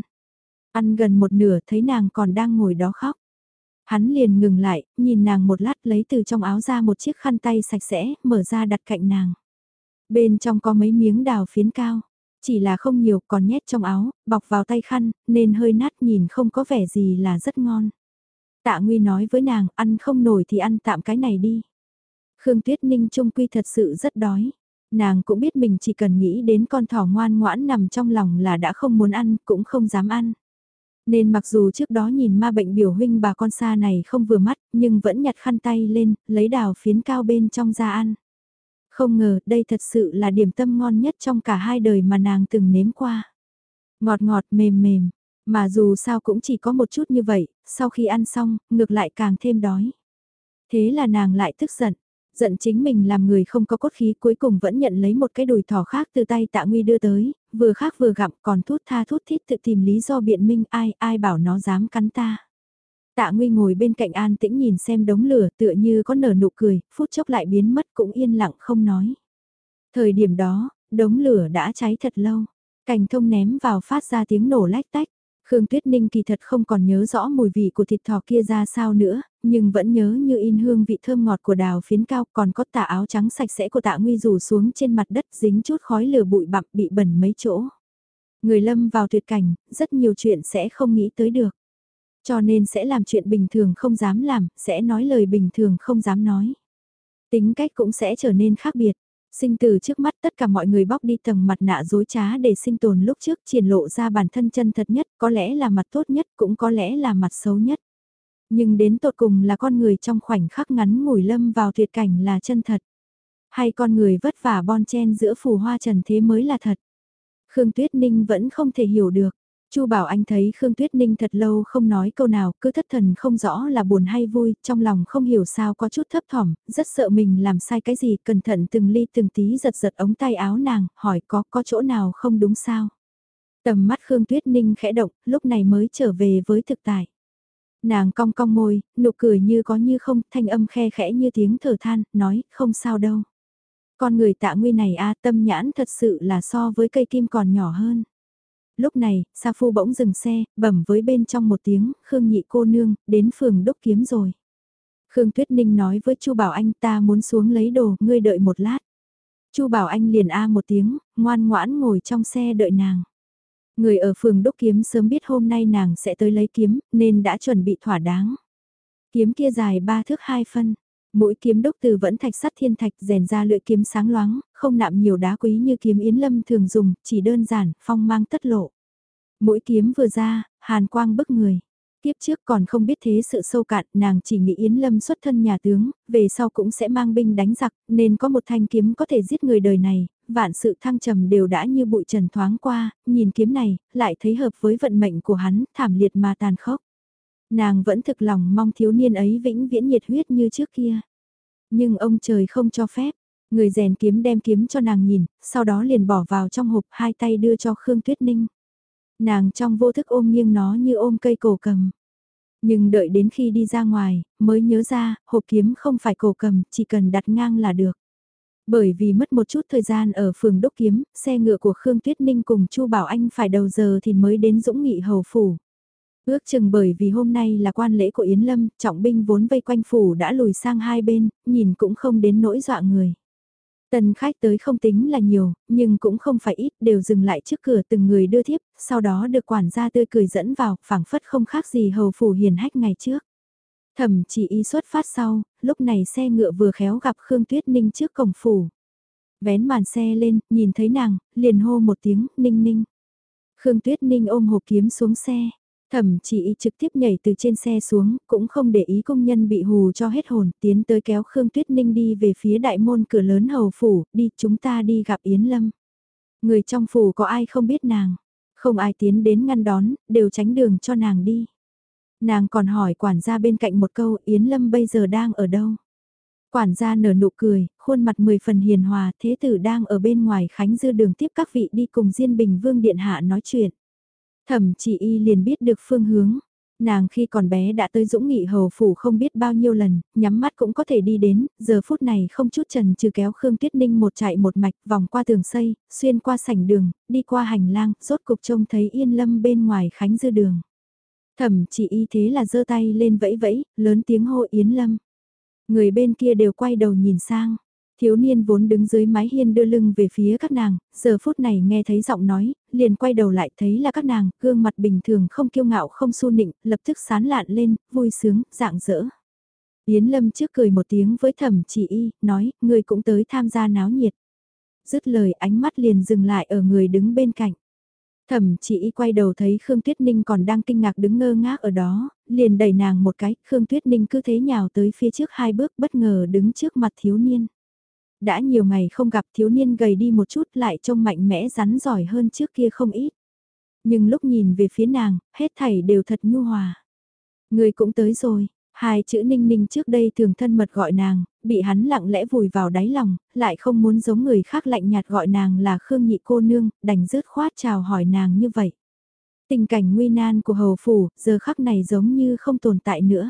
Ăn gần một nửa thấy nàng còn đang ngồi đó khóc. Hắn liền ngừng lại, nhìn nàng một lát lấy từ trong áo ra một chiếc khăn tay sạch sẽ, mở ra đặt cạnh nàng. Bên trong có mấy miếng đào phiến cao, chỉ là không nhiều còn nhét trong áo, bọc vào tay khăn, nên hơi nát nhìn không có vẻ gì là rất ngon. Tạ Nguy nói với nàng, ăn không nổi thì ăn tạm cái này đi. Khương Tuyết Ninh trung quy thật sự rất đói. Nàng cũng biết mình chỉ cần nghĩ đến con thỏ ngoan ngoãn nằm trong lòng là đã không muốn ăn, cũng không dám ăn. Nên mặc dù trước đó nhìn ma bệnh biểu huynh bà con xa này không vừa mắt, nhưng vẫn nhặt khăn tay lên, lấy đào phiến cao bên trong ra ăn. Không ngờ đây thật sự là điểm tâm ngon nhất trong cả hai đời mà nàng từng nếm qua. Ngọt ngọt mềm mềm, mà dù sao cũng chỉ có một chút như vậy, sau khi ăn xong, ngược lại càng thêm đói. Thế là nàng lại tức giận, giận chính mình làm người không có cốt khí cuối cùng vẫn nhận lấy một cái đùi thỏ khác từ tay Tạ Nguy đưa tới, vừa khác vừa gặm còn thút tha thút thít tự tìm lý do biện minh ai bảo nó dám cắn ta. Tạ Nguy ngồi bên cạnh an tĩnh nhìn xem đống lửa tựa như có nở nụ cười, phút chốc lại biến mất cũng yên lặng không nói. Thời điểm đó, đống lửa đã cháy thật lâu, cành thông ném vào phát ra tiếng nổ lách tách. Khương Tuyết Ninh kỳ thật không còn nhớ rõ mùi vị của thịt thỏ kia ra sao nữa, nhưng vẫn nhớ như in hương vị thơm ngọt của đào phiến cao còn có tà áo trắng sạch sẽ của Tạ Nguy rủ xuống trên mặt đất dính chút khói lửa bụi bặm bị bẩn mấy chỗ. Người lâm vào tuyệt cảnh, rất nhiều chuyện sẽ không nghĩ tới được. Cho nên sẽ làm chuyện bình thường không dám làm, sẽ nói lời bình thường không dám nói. Tính cách cũng sẽ trở nên khác biệt. Sinh từ trước mắt tất cả mọi người bóc đi tầng mặt nạ dối trá để sinh tồn lúc trước triển lộ ra bản thân chân thật nhất, có lẽ là mặt tốt nhất, cũng có lẽ là mặt xấu nhất. Nhưng đến tột cùng là con người trong khoảnh khắc ngắn ngủi lâm vào tuyệt cảnh là chân thật. Hay con người vất vả bon chen giữa phù hoa trần thế mới là thật. Khương Tuyết Ninh vẫn không thể hiểu được. Chu Bảo Anh thấy Khương Tuyết Ninh thật lâu không nói câu nào, cứ thất thần không rõ là buồn hay vui, trong lòng không hiểu sao có chút thấp thỏm, rất sợ mình làm sai cái gì, cẩn thận từng ly từng tí giật giật ống tay áo nàng, hỏi có chỗ nào không đúng sao. Tầm mắt Khương Tuyết Ninh khẽ động, lúc này mới trở về với thực tại. Nàng cong cong môi, nụ cười như có như không, thanh âm khe khẽ như tiếng thở than, nói, không sao đâu. Con người Tạ Nguy này tâm nhãn thật sự là so với cây kim còn nhỏ hơn. Lúc này, Sa Phu bỗng dừng xe, bẩm với bên trong một tiếng, Khương nhị cô nương, đến phường Đốc Kiếm rồi. Khương Tuyết Ninh nói với Chu Bảo Anh ta muốn xuống lấy đồ, ngươi đợi một lát. Chu Bảo Anh liền một tiếng, ngoan ngoãn ngồi trong xe đợi nàng. Người ở phường Đốc Kiếm sớm biết hôm nay nàng sẽ tới lấy kiếm, nên đã chuẩn bị thỏa đáng. Kiếm kia dài 3 thước 2 phân. Mũi kiếm đúc từ vẫn thạch sắt thiên thạch rèn ra lưỡi kiếm sáng loáng, không nạm nhiều đá quý như kiếm Yến Lâm thường dùng, chỉ đơn giản, phong mang tất lộ. Mũi kiếm vừa ra, hàn quang bức người. Tiếp trước còn không biết thế sự sâu cạn, nàng chỉ nghĩ Yến Lâm xuất thân nhà tướng, về sau cũng sẽ mang binh đánh giặc, nên có một thanh kiếm có thể giết người đời này, vạn sự thăng trầm đều đã như bụi trần thoáng qua, nhìn kiếm này, lại thấy hợp với vận mệnh của hắn, thảm liệt mà tàn khốc. Nàng vẫn thực lòng mong thiếu niên ấy vĩnh viễn nhiệt huyết như trước kia. Nhưng ông trời không cho phép, người rèn kiếm đem kiếm cho nàng nhìn, sau đó liền bỏ vào trong hộp hai tay đưa cho Khương Tuyết Ninh. Nàng trong vô thức ôm nghiêng nó như ôm cây cổ cầm. Nhưng đợi đến khi đi ra ngoài, mới nhớ ra, hộp kiếm không phải cổ cầm, chỉ cần đặt ngang là được. Bởi vì mất một chút thời gian ở phường Đốc Kiếm, xe ngựa của Khương Tuyết Ninh cùng Chu Bảo Anh phải đầu giờ thì mới đến Dũng Nghị Hầu Phủ. Ước chừng bởi vì hôm nay là quan lễ của Yến Lâm, trọng binh vốn vây quanh phủ đã lùi sang hai bên, nhìn cũng không đến nỗi dọa người. Tần khách tới không tính là nhiều, nhưng cũng không phải ít, đều dừng lại trước cửa từng người đưa thiếp, sau đó được quản gia tươi cười dẫn vào, phảng phất không khác gì hầu phủ hiền hách ngày trước. Thẩm chỉ y xuất phát sau, lúc này xe ngựa vừa khéo gặp Khương Tuyết Ninh trước cổng phủ. Vén màn xe lên, nhìn thấy nàng, liền hô một tiếng, Ninh Ninh. Khương Tuyết Ninh ôm hộp kiếm xuống xe. Thẩm chỉ y trực tiếp nhảy từ trên xe xuống, cũng không để ý công nhân bị hù cho hết hồn, tiến tới kéo Khương Tuyết Ninh đi về phía đại môn cửa lớn hầu phủ, đi chúng ta đi gặp Yến Lâm. Người trong phủ có ai không biết nàng, không ai tiến đến ngăn đón, đều tránh đường cho nàng đi. Nàng còn hỏi quản gia bên cạnh một câu Yến Lâm bây giờ đang ở đâu. Quản gia nở nụ cười, khuôn mặt 10 phần hiền hòa, thế tử đang ở bên ngoài Khánh Dư đường tiếp các vị đi cùng Diên Bình Vương Điện Hạ nói chuyện. Thẩm Chỉ Y liền biết được phương hướng. Nàng khi còn bé đã tới Dũng Nghị Hầu Phủ không biết bao nhiêu lần, nhắm mắt cũng có thể đi đến, giờ phút này không chút chần chừ kéo Khương Tuyết Ninh một chạy một mạch vòng qua tường xây, xuyên qua sảnh đường, đi qua hành lang, rốt cục trông thấy Yên Lâm bên ngoài Khánh Dư đường. Thẩm Chỉ Y thế là giơ tay lên vẫy vẫy, lớn tiếng hô Yến Lâm. Người bên kia đều quay đầu nhìn sang. Thiếu niên vốn đứng dưới mái hiên đưa lưng về phía các nàng, giờ phút này nghe thấy giọng nói, liền quay đầu lại thấy là các nàng, gương mặt bình thường không kiêu ngạo không su nịnh, lập tức sán lạn lên, vui sướng, rạng rỡ. Yến Lâm trước cười một tiếng với Thẩm Chỉ Y, nói, người cũng tới tham gia náo nhiệt. Dứt lời ánh mắt liền dừng lại ở người đứng bên cạnh. Thẩm Chỉ Y quay đầu thấy Khương Tuyết Ninh còn đang kinh ngạc đứng ngơ ngác ở đó, liền đẩy nàng một cái, Khương Tuyết Ninh cứ thế nhào tới phía trước 2 bước bất ngờ đứng trước mặt thiếu niên. Đã nhiều ngày không gặp thiếu niên gầy đi một chút lại trông mạnh mẽ rắn giỏi hơn trước kia không ít. Nhưng lúc nhìn về phía nàng, hết thảy đều thật nhu hòa. Người cũng tới rồi, 2 chữ Ninh Ninh trước đây thường thân mật gọi nàng, bị hắn lặng lẽ vùi vào đáy lòng, lại không muốn giống người khác lạnh nhạt gọi nàng là Khương nhị cô nương, đành rớt khoát chào hỏi nàng như vậy. Tình cảnh nguy nan của hầu phủ, giờ khắc này giống như không tồn tại nữa.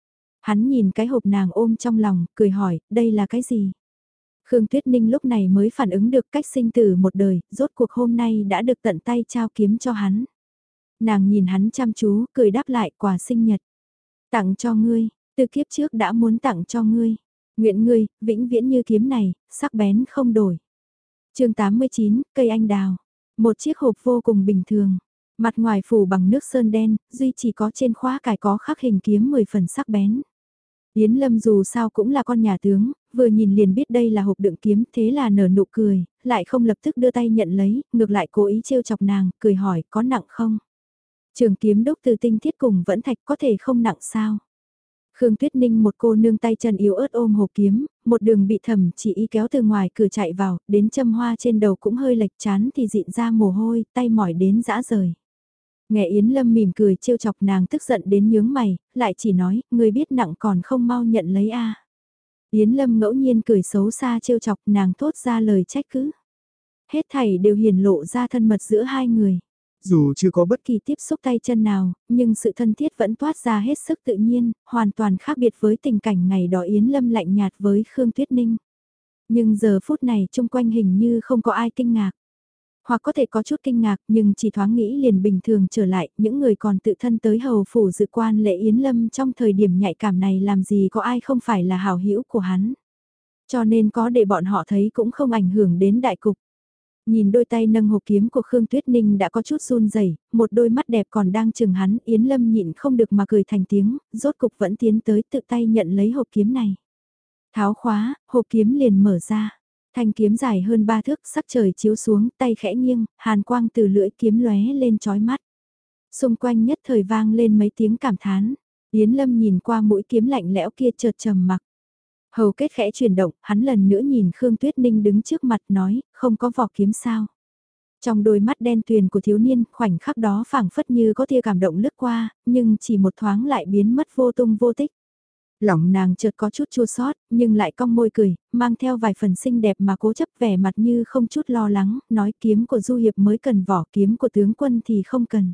Hắn nhìn cái hộp nàng ôm trong lòng, cười hỏi, đây là cái gì? Khương Tuyết Ninh lúc này mới phản ứng được cách sinh tử một đời, rốt cuộc hôm nay đã được tận tay trao kiếm cho hắn. Nàng nhìn hắn chăm chú, cười đáp lại quà sinh nhật. Tặng cho ngươi, từ kiếp trước đã muốn tặng cho ngươi. Nguyện ngươi, vĩnh viễn như kiếm này, sắc bén không đổi. Chương 89, cây anh đào. Một chiếc hộp vô cùng bình thường. Mặt ngoài phủ bằng nước sơn đen, duy chỉ có trên khóa cài có khắc hình kiếm 10 phần sắc bén. Yến Lâm dù sao cũng là con nhà tướng, vừa nhìn liền biết đây là hộp đựng kiếm, thế là nở nụ cười, lại không lập tức đưa tay nhận lấy, ngược lại cố ý trêu chọc nàng, cười hỏi có nặng không? Trường kiếm đúc từ tinh thiết cùng vẫn thạch có thể không nặng sao? Khương Tuyết Ninh một cô nương tay chân yếu ớt ôm hộp kiếm, một đường bị Thẩm Chỉ Y kéo từ ngoài cửa chạy vào, đến châm hoa trên đầu cũng hơi lệch chán thì dịn ra mồ hôi, tay mỏi đến dã rời. Nghe Yến Lâm mỉm cười trêu chọc nàng tức giận đến nhướng mày, lại chỉ nói, người biết nặng còn không mau nhận lấy a. Yến Lâm ngẫu nhiên cười xấu xa trêu chọc nàng thốt ra lời trách cứ. Hết thảy đều hiển lộ ra thân mật giữa hai người. Dù chưa có bất kỳ tiếp xúc tay chân nào, nhưng sự thân thiết vẫn toát ra hết sức tự nhiên, hoàn toàn khác biệt với tình cảnh ngày đó Yến Lâm lạnh nhạt với Khương Tuyết Ninh. Nhưng giờ phút này chung quanh hình như không có ai kinh ngạc. Hoặc có thể có chút kinh ngạc nhưng chỉ thoáng nghĩ liền bình thường trở lại, những người còn tự thân tới hầu phủ dự quan lễ Yến Lâm trong thời điểm nhạy cảm này làm gì có ai không phải là hảo hữu của hắn. Cho nên có để bọn họ thấy cũng không ảnh hưởng đến đại cục. Nhìn đôi tay nâng hộp kiếm của Khương Tuyết Ninh đã có chút run rẩy, một đôi mắt đẹp còn đang chừng hắn, Yến Lâm nhịn không được mà cười thành tiếng, rốt cục vẫn tiến tới tự tay nhận lấy hộp kiếm này. Tháo khóa, hộp kiếm liền mở ra. Thanh kiếm dài hơn 3 thước, sắc trời chiếu xuống, tay khẽ nghiêng, hàn quang từ lưỡi kiếm lóe lên chói mắt. Xung quanh nhất thời vang lên mấy tiếng cảm thán. Yến Lâm nhìn qua mũi kiếm lạnh lẽo kia chợt trầm mặc. Hầu kết khẽ chuyển động, hắn lần nữa nhìn Khương Tuyết Ninh đứng trước mặt nói, không có vỏ kiếm sao. Trong đôi mắt đen tuyền của thiếu niên, khoảnh khắc đó phảng phất như có tia cảm động lướt qua, nhưng chỉ một thoáng lại biến mất vô tung vô tích. Lòng nàng chợt có chút chua xót, nhưng lại cong môi cười, mang theo vài phần xinh đẹp mà cố chấp vẻ mặt như không chút lo lắng, nói kiếm của du hiệp mới cần vỏ, kiếm của tướng quân thì không cần.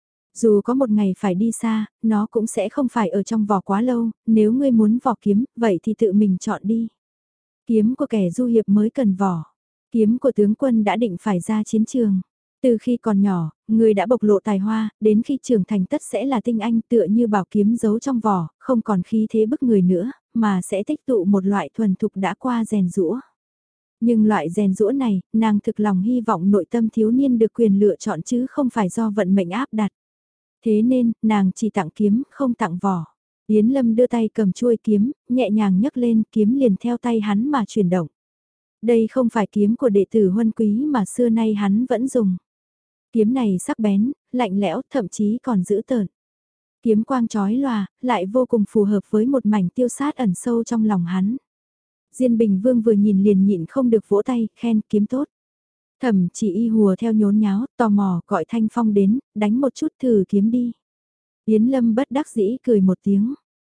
Dù có một ngày phải đi xa, nó cũng sẽ không phải ở trong vỏ quá lâu, nếu ngươi muốn vỏ kiếm, vậy thì tự mình chọn đi. Kiếm của kẻ du hiệp mới cần vỏ, kiếm của tướng quân đã định phải ra chiến trường. Từ khi còn nhỏ, người đã bộc lộ tài hoa, đến khi trưởng thành tất sẽ là tinh anh tựa như bảo kiếm giấu trong vỏ, không còn khí thế bức người nữa, mà sẽ tích tụ một loại thuần thục đã qua rèn rũa. Nhưng loại rèn rũa này, nàng thực lòng hy vọng nội tâm thiếu niên được quyền lựa chọn chứ không phải do vận mệnh áp đặt. Thế nên, nàng chỉ tặng kiếm, không tặng vỏ. Yến Lâm đưa tay cầm chuôi kiếm, nhẹ nhàng nhấc lên, kiếm liền theo tay hắn mà chuyển động. Đây không phải kiếm của đệ tử Huân Quý mà xưa nay hắn vẫn dùng. Kiếm này sắc bén, lạnh lẽo, thậm chí còn dữ tợn. Kiếm quang chói lòa, lại vô cùng phù hợp với một mảnh tiêu sát ẩn sâu trong lòng hắn. Diên Bình Vương vừa nhìn liền nhịn không được vỗ tay, khen kiếm tốt. Thẩm Chỉ Y hùa theo nhốn nháo, tò mò gọi Thanh Phong đến, đánh một chút thử kiếm đi. Yến Lâm bất đắc dĩ cười một tiếng.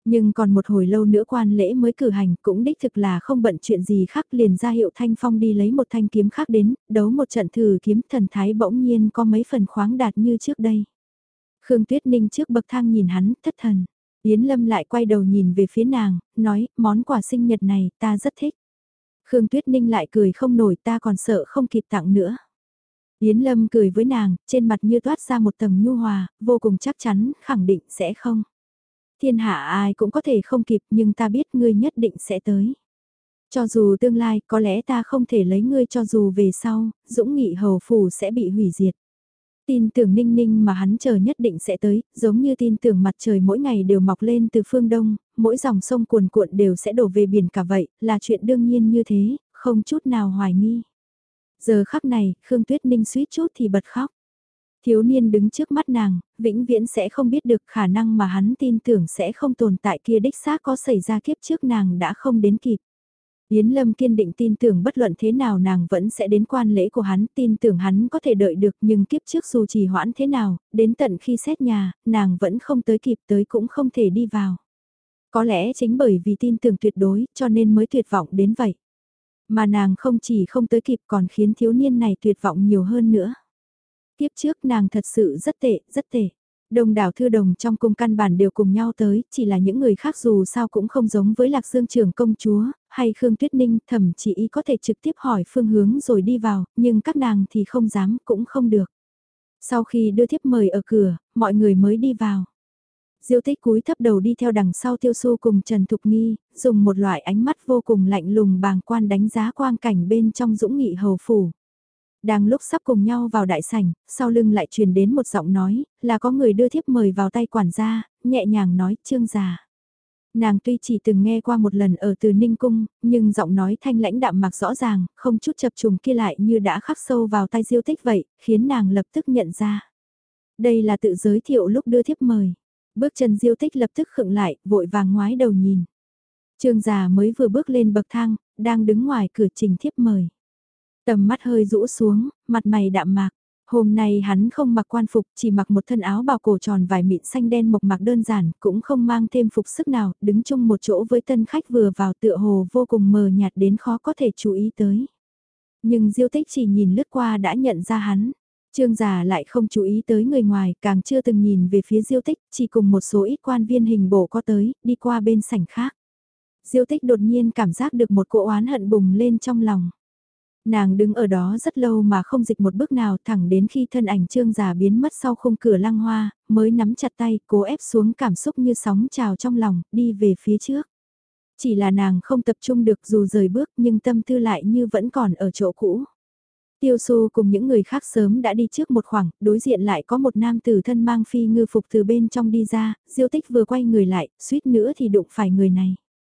Nhưng còn một hồi lâu nữa quan lễ mới cử hành cũng đích thực là không bận chuyện gì khác liền ra hiệu Thanh Phong đi lấy một thanh kiếm khác đến, đấu một trận thử kiếm thần thái bỗng nhiên có mấy phần khoáng đạt như trước đây. Khương Tuyết Ninh trước bậc thang nhìn hắn, thất thần. Yến Lâm lại quay đầu nhìn về phía nàng, nói, món quà sinh nhật này ta rất thích. Khương Tuyết Ninh lại cười không nổi, ta còn sợ không kịp tặng nữa. Yến Lâm cười với nàng, trên mặt như toát ra một tầng nhu hòa, vô cùng chắc chắn, khẳng định sẽ không. Thiên hạ ai cũng có thể không kịp nhưng ta biết ngươi nhất định sẽ tới. Cho dù tương lai có lẽ ta không thể lấy ngươi, cho dù về sau, Dũng Nghị hầu phủ sẽ bị hủy diệt. Tin tưởng Ninh Ninh mà hắn chờ nhất định sẽ tới, giống như tin tưởng mặt trời mỗi ngày đều mọc lên từ phương đông, mỗi dòng sông cuồn cuộn đều sẽ đổ về biển cả vậy, là chuyện đương nhiên như thế, không chút nào hoài nghi. Giờ khắc này, Khương Tuyết Ninh suýt chút thì bật khóc. Thiếu niên đứng trước mắt nàng, vĩnh viễn sẽ không biết được khả năng mà hắn tin tưởng sẽ không tồn tại kia đích xác có xảy ra kiếp trước nàng đã không đến kịp. Yến Lâm kiên định tin tưởng bất luận thế nào nàng vẫn sẽ đến quan lễ của hắn, tin tưởng hắn có thể đợi được nhưng kiếp trước dù trì hoãn thế nào, đến tận khi xét nhà, nàng vẫn không tới kịp, tới cũng không thể đi vào. Có lẽ chính bởi vì tin tưởng tuyệt đối cho nên mới tuyệt vọng đến vậy. Mà nàng không chỉ không tới kịp còn khiến thiếu niên này tuyệt vọng nhiều hơn nữa. Kiếp trước nàng thật sự rất tệ, rất tệ. Đông đảo thư đồng trong cung căn bản đều cùng nhau tới, chỉ là những người khác dù sao cũng không giống với Lạc Dương trưởng công chúa, hay Khương Tuyết Ninh, thậm chí y có thể trực tiếp hỏi phương hướng rồi đi vào, nhưng các nàng thì không dám, cũng không được. Sau khi đưa thiếp mời ở cửa, mọi người mới đi vào. Diêu Tích cúi thấp đầu đi theo đằng sau Tiêu Xu cùng Trần Thục Nghi, dùng một loại ánh mắt vô cùng lạnh lùng bàng quan đánh giá quang cảnh bên trong Dũng Nghị hầu phủ. Đang lúc sắp cùng nhau vào đại sảnh, sau lưng lại truyền đến một giọng nói, là có người đưa thiếp mời vào tay quản gia, nhẹ nhàng nói, Trương già. Nàng tuy chỉ từng nghe qua một lần ở từ Ninh Cung, nhưng giọng nói thanh lãnh đạm mạc rõ ràng, không chút chập trùng kia lại như đã khắc sâu vào tai Diêu Tích vậy, khiến nàng lập tức nhận ra. Đây là tự giới thiệu lúc đưa thiếp mời. Bước chân Diêu Tích lập tức khựng lại, vội vàng ngoái đầu nhìn. Trương già mới vừa bước lên bậc thang, đang đứng ngoài cửa trình thiếp mời. Tầm mắt hơi rũ xuống, mặt mày đạm mạc. Hôm nay hắn không mặc quan phục, chỉ mặc một thân áo bào cổ tròn vải mịn xanh đen mộc mạc đơn giản, cũng không mang thêm phục sức nào, đứng chung một chỗ với tân khách vừa vào tựa hồ vô cùng mờ nhạt đến khó có thể chú ý tới. Nhưng Diêu Tích chỉ nhìn lướt qua đã nhận ra hắn. Trương già lại không chú ý tới người ngoài, càng chưa từng nhìn về phía Diêu Tích, chỉ cùng một số ít quan viên hình bổ có tới, đi qua bên sảnh khác. Diêu Tích đột nhiên cảm giác được một cỗ oán hận bùng lên trong lòng. Nàng đứng ở đó rất lâu mà không dịch một bước nào, thẳng đến khi thân ảnh Trương già biến mất sau khung cửa lăng hoa, mới nắm chặt tay, cố ép xuống cảm xúc như sóng trào trong lòng, đi về phía trước. Chỉ là nàng không tập trung được dù rời bước nhưng tâm tư lại như vẫn còn ở chỗ cũ. Tiêu Xu cùng những người khác sớm đã đi trước một khoảng, đối diện lại có một nam tử thân mang phi ngư phục từ bên trong đi ra, Diêu Tích vừa quay người lại, suýt nữa thì đụng phải người này.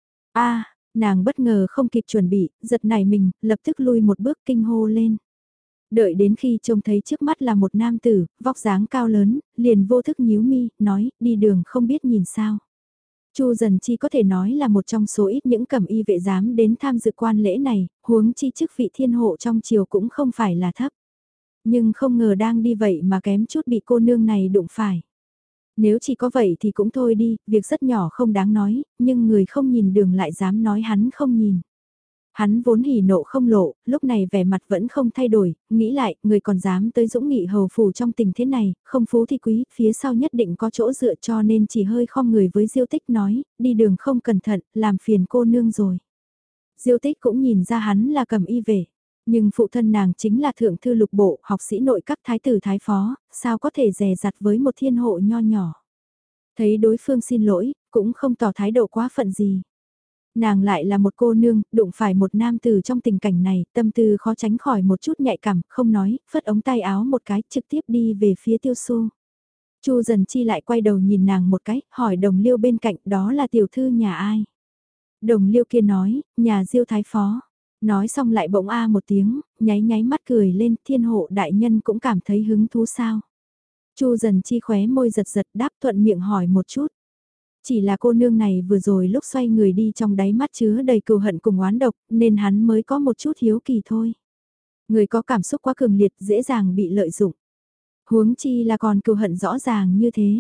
A, nàng bất ngờ không kịp chuẩn bị, giật nảy mình, lập tức lui một bước kinh hô lên. Đợi đến khi trông thấy trước mắt là một nam tử, vóc dáng cao lớn, liền vô thức nhíu mi, nói, đi đường không biết nhìn sao. Chu Dần Chi có thể nói là một trong số ít những cẩm y vệ dám đến tham dự quan lễ này, huống chi chức vị thiên hộ trong triều cũng không phải là thấp. Nhưng không ngờ đang đi vậy mà kém chút bị cô nương này đụng phải. Nếu chỉ có vậy thì cũng thôi đi, việc rất nhỏ không đáng nói, nhưng người không nhìn đường lại dám nói hắn không nhìn. Hắn vốn hỉ nộ không lộ, lúc này vẻ mặt vẫn không thay đổi, nghĩ lại, người còn dám tới Dũng Nghị hầu phủ trong tình thế này, không phú thì quý, phía sau nhất định có chỗ dựa cho nên chỉ hơi khom người với Diêu Tích nói, đi đường không cẩn thận, làm phiền cô nương rồi. Diêu Tích cũng nhìn ra hắn là cầm y về, nhưng phụ thân nàng chính là thượng thư lục bộ, học sĩ nội các thái tử thái phó, sao có thể dè dặt với một thiên hộ nho nhỏ. Thấy đối phương xin lỗi, cũng không tỏ thái độ quá phận gì. Nàng lại là một cô nương, đụng phải một nam tử trong tình cảnh này, tâm tư khó tránh khỏi một chút nhạy cảm, không nói, phất ống tay áo một cái, trực tiếp đi về phía Tiêu Xu. Chu Dần Chi lại quay đầu nhìn nàng một cái, hỏi Đồng Liêu bên cạnh, đó là tiểu thư nhà ai? Đồng Liêu kia nói, nhà Diêu thái phó. Nói xong lại bỗng a một tiếng, nháy nháy mắt cười lên, thiên hộ đại nhân cũng cảm thấy hứng thú sao? Chu Dần Chi khóe môi giật giật đáp thuận miệng hỏi một chút. Chỉ là cô nương này vừa rồi lúc xoay người đi trong đáy mắt chứa đầy cừu hận cùng oán độc, nên hắn mới có một chút hiếu kỳ thôi. Người có cảm xúc quá cường liệt dễ dàng bị lợi dụng. Huống chi là còn cừu hận rõ ràng như thế.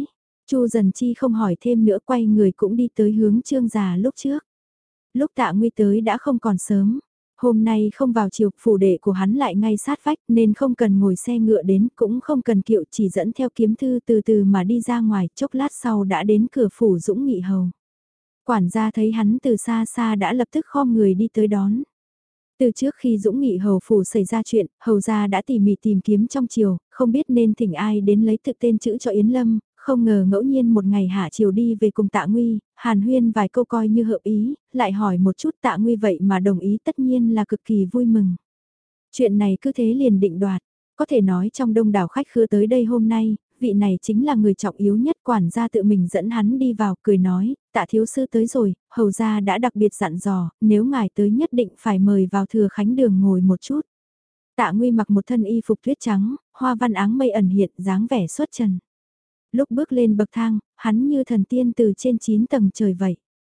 Chu Dần Chi không hỏi thêm nữa, quay người cũng đi tới hướng Trương già lúc trước. Lúc Tạ Nguy tới đã không còn sớm. Hôm nay không vào chiều, phủ đệ của hắn lại ngay sát vách nên không cần ngồi xe ngựa đến, cũng không cần kiệu, chỉ dẫn theo kiếm thư từ từ mà đi ra ngoài, chốc lát sau đã đến cửa phủ Dũng Nghị Hầu. Quản gia thấy hắn từ xa xa đã lập tức khom người đi tới đón. Từ trước khi Dũng Nghị Hầu phủ xảy ra chuyện, Hầu gia đã tỉ mỉ tìm kiếm trong triều, không biết nên thỉnh ai đến lấy thực tên chữ cho Yến Lâm, không ngờ ngẫu nhiên một ngày hạ triều đi về cùng Tạ Nguy, hàn huyên vài câu coi như hợp ý, lại hỏi một chút Tạ Nguy vậy mà đồng ý, tất nhiên là cực kỳ vui mừng. Chuyện này cứ thế liền định đoạt, có thể nói trong đông đảo khách khứa tới đây hôm nay, vị này chính là người trọng yếu nhất. Quản gia tự mình dẫn hắn đi vào, cười nói, Tạ thiếu sư tới rồi, hầu gia đã đặc biệt dặn dò, nếu ngài tới nhất định phải mời vào thừa khánh đường ngồi một chút. Tạ Nguy mặc một thân y phục tuyết trắng, hoa văn áng mây ẩn hiện, dáng vẻ xuất trần. Lúc bước lên bậc thang, hắn như thần tiên từ trên 9 tầng trời vậy.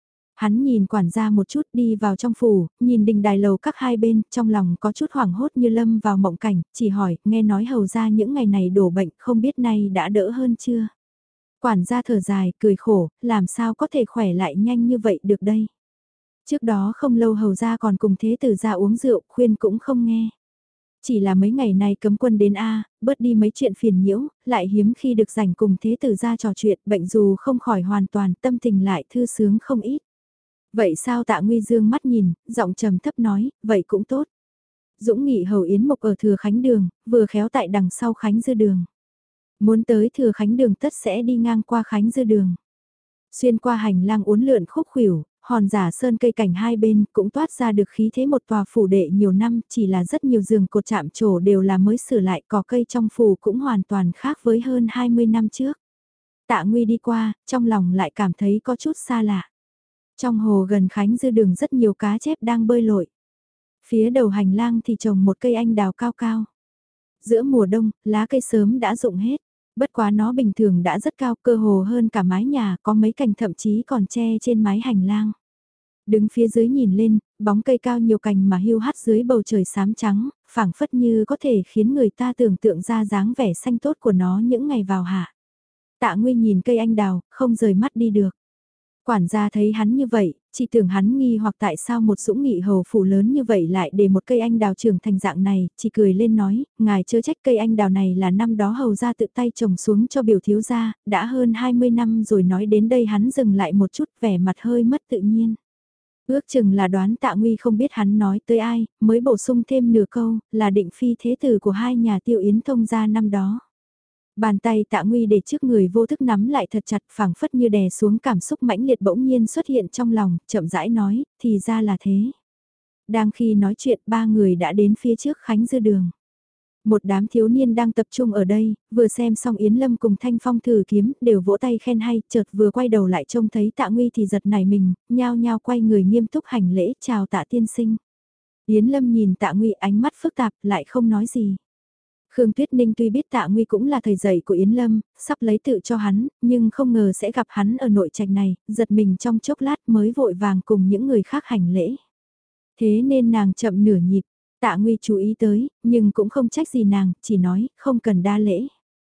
Hắn nhìn quản gia một chút, đi vào trong phủ, nhìn đình đài lầu các hai bên, trong lòng có chút hoảng hốt như lâm vào mộng cảnh, chỉ hỏi, nghe nói hầu ra những ngày này đổ bệnh, không biết nay đã đỡ hơn chưa? Quản gia thở dài, cười khổ, làm sao có thể khỏe lại nhanh như vậy được đây? Trước đó không lâu hầu ra còn cùng thế tử ra uống rượu, khuyên cũng không nghe. Chỉ là mấy ngày nay cấm quân đến A, bớt đi mấy chuyện phiền nhiễu, lại hiếm khi được rảnh cùng thế tử ra trò chuyện, bệnh dù không khỏi hoàn toàn, tâm tình lại thư sướng không ít. Vậy sao Tạ Nguy dương mắt nhìn, giọng trầm thấp nói, vậy cũng tốt. Dũng Nghị Hầu Yến Mộc ở Thừa Khánh Đường, vừa khéo tại đằng sau Khánh Dư Đường. Muốn tới Thừa Khánh Đường tất sẽ đi ngang qua Khánh Dư Đường. Xuyên qua hành lang uốn lượn khúc khuỷu, hòn giả sơn cây cảnh hai bên cũng toát ra được khí thế một tòa phủ đệ nhiều năm, chỉ là rất nhiều giường cột chạm trổ đều là mới sửa lại, cỏ cây trong phủ cũng hoàn toàn khác với hơn 20 năm trước. Tạ Nguy đi qua, trong lòng lại cảm thấy có chút xa lạ. Trong hồ gần Khánh Dư Đường rất nhiều cá chép đang bơi lội. Phía đầu hành lang thì trồng một cây anh đào cao cao. Giữa mùa đông, lá cây sớm đã rụng hết. Bất quá nó bình thường đã rất cao, cơ hồ hơn cả mái nhà, có mấy cành thậm chí còn che trên mái hành lang. Đứng phía dưới nhìn lên, bóng cây cao nhiều cành mà hiu hắt dưới bầu trời xám trắng, phảng phất như có thể khiến người ta tưởng tượng ra dáng vẻ xanh tốt của nó những ngày vào hạ. Tạ Nguy nhìn cây anh đào, không rời mắt đi được. Quản gia thấy hắn như vậy, chỉ tưởng hắn nghi hoặc tại sao một Dũng Nghị Hầu phủ lớn như vậy lại để một cây anh đào trưởng thành dạng này, chỉ cười lên nói, ngài chớ trách, cây anh đào này là năm đó hầu gia tự tay trồng xuống cho biểu thiếu gia, đã hơn 20 năm rồi. Nói đến đây hắn dừng lại một chút, vẻ mặt hơi mất tự nhiên. Ước chừng là đoán Tạ Nguy không biết hắn nói tới ai, mới bổ sung thêm nửa câu, là định phi thế tử của hai nhà Tiêu Yến Thông gia năm đó. Bàn tay Tạ Nguy để trước người vô thức nắm lại thật chặt, phảng phất như đè xuống cảm xúc mãnh liệt bỗng nhiên xuất hiện trong lòng, chậm rãi nói, thì ra là thế. Đang khi nói chuyện, ba người đã đến phía trước Khánh Dư Đường. Một đám thiếu niên đang tập trung ở đây, vừa xem xong Yến Lâm cùng Thanh Phong thử kiếm, đều vỗ tay khen hay, chợt vừa quay đầu lại trông thấy Tạ Nguy thì giật nảy mình, nhao nhao quay người nghiêm túc hành lễ, chào Tạ tiên sinh. Yến Lâm nhìn Tạ Nguy ánh mắt phức tạp, lại không nói gì. Khương Tuyết Ninh tuy biết Tạ Nguy cũng là thầy dạy của Yến Lâm, sắp lấy tự cho hắn, nhưng không ngờ sẽ gặp hắn ở nội trạch này, giật mình trong chốc lát mới vội vàng cùng những người khác hành lễ. Thế nên nàng chậm nửa nhịp, Tạ Nguy chú ý tới, nhưng cũng không trách gì nàng, chỉ nói, không cần đa lễ.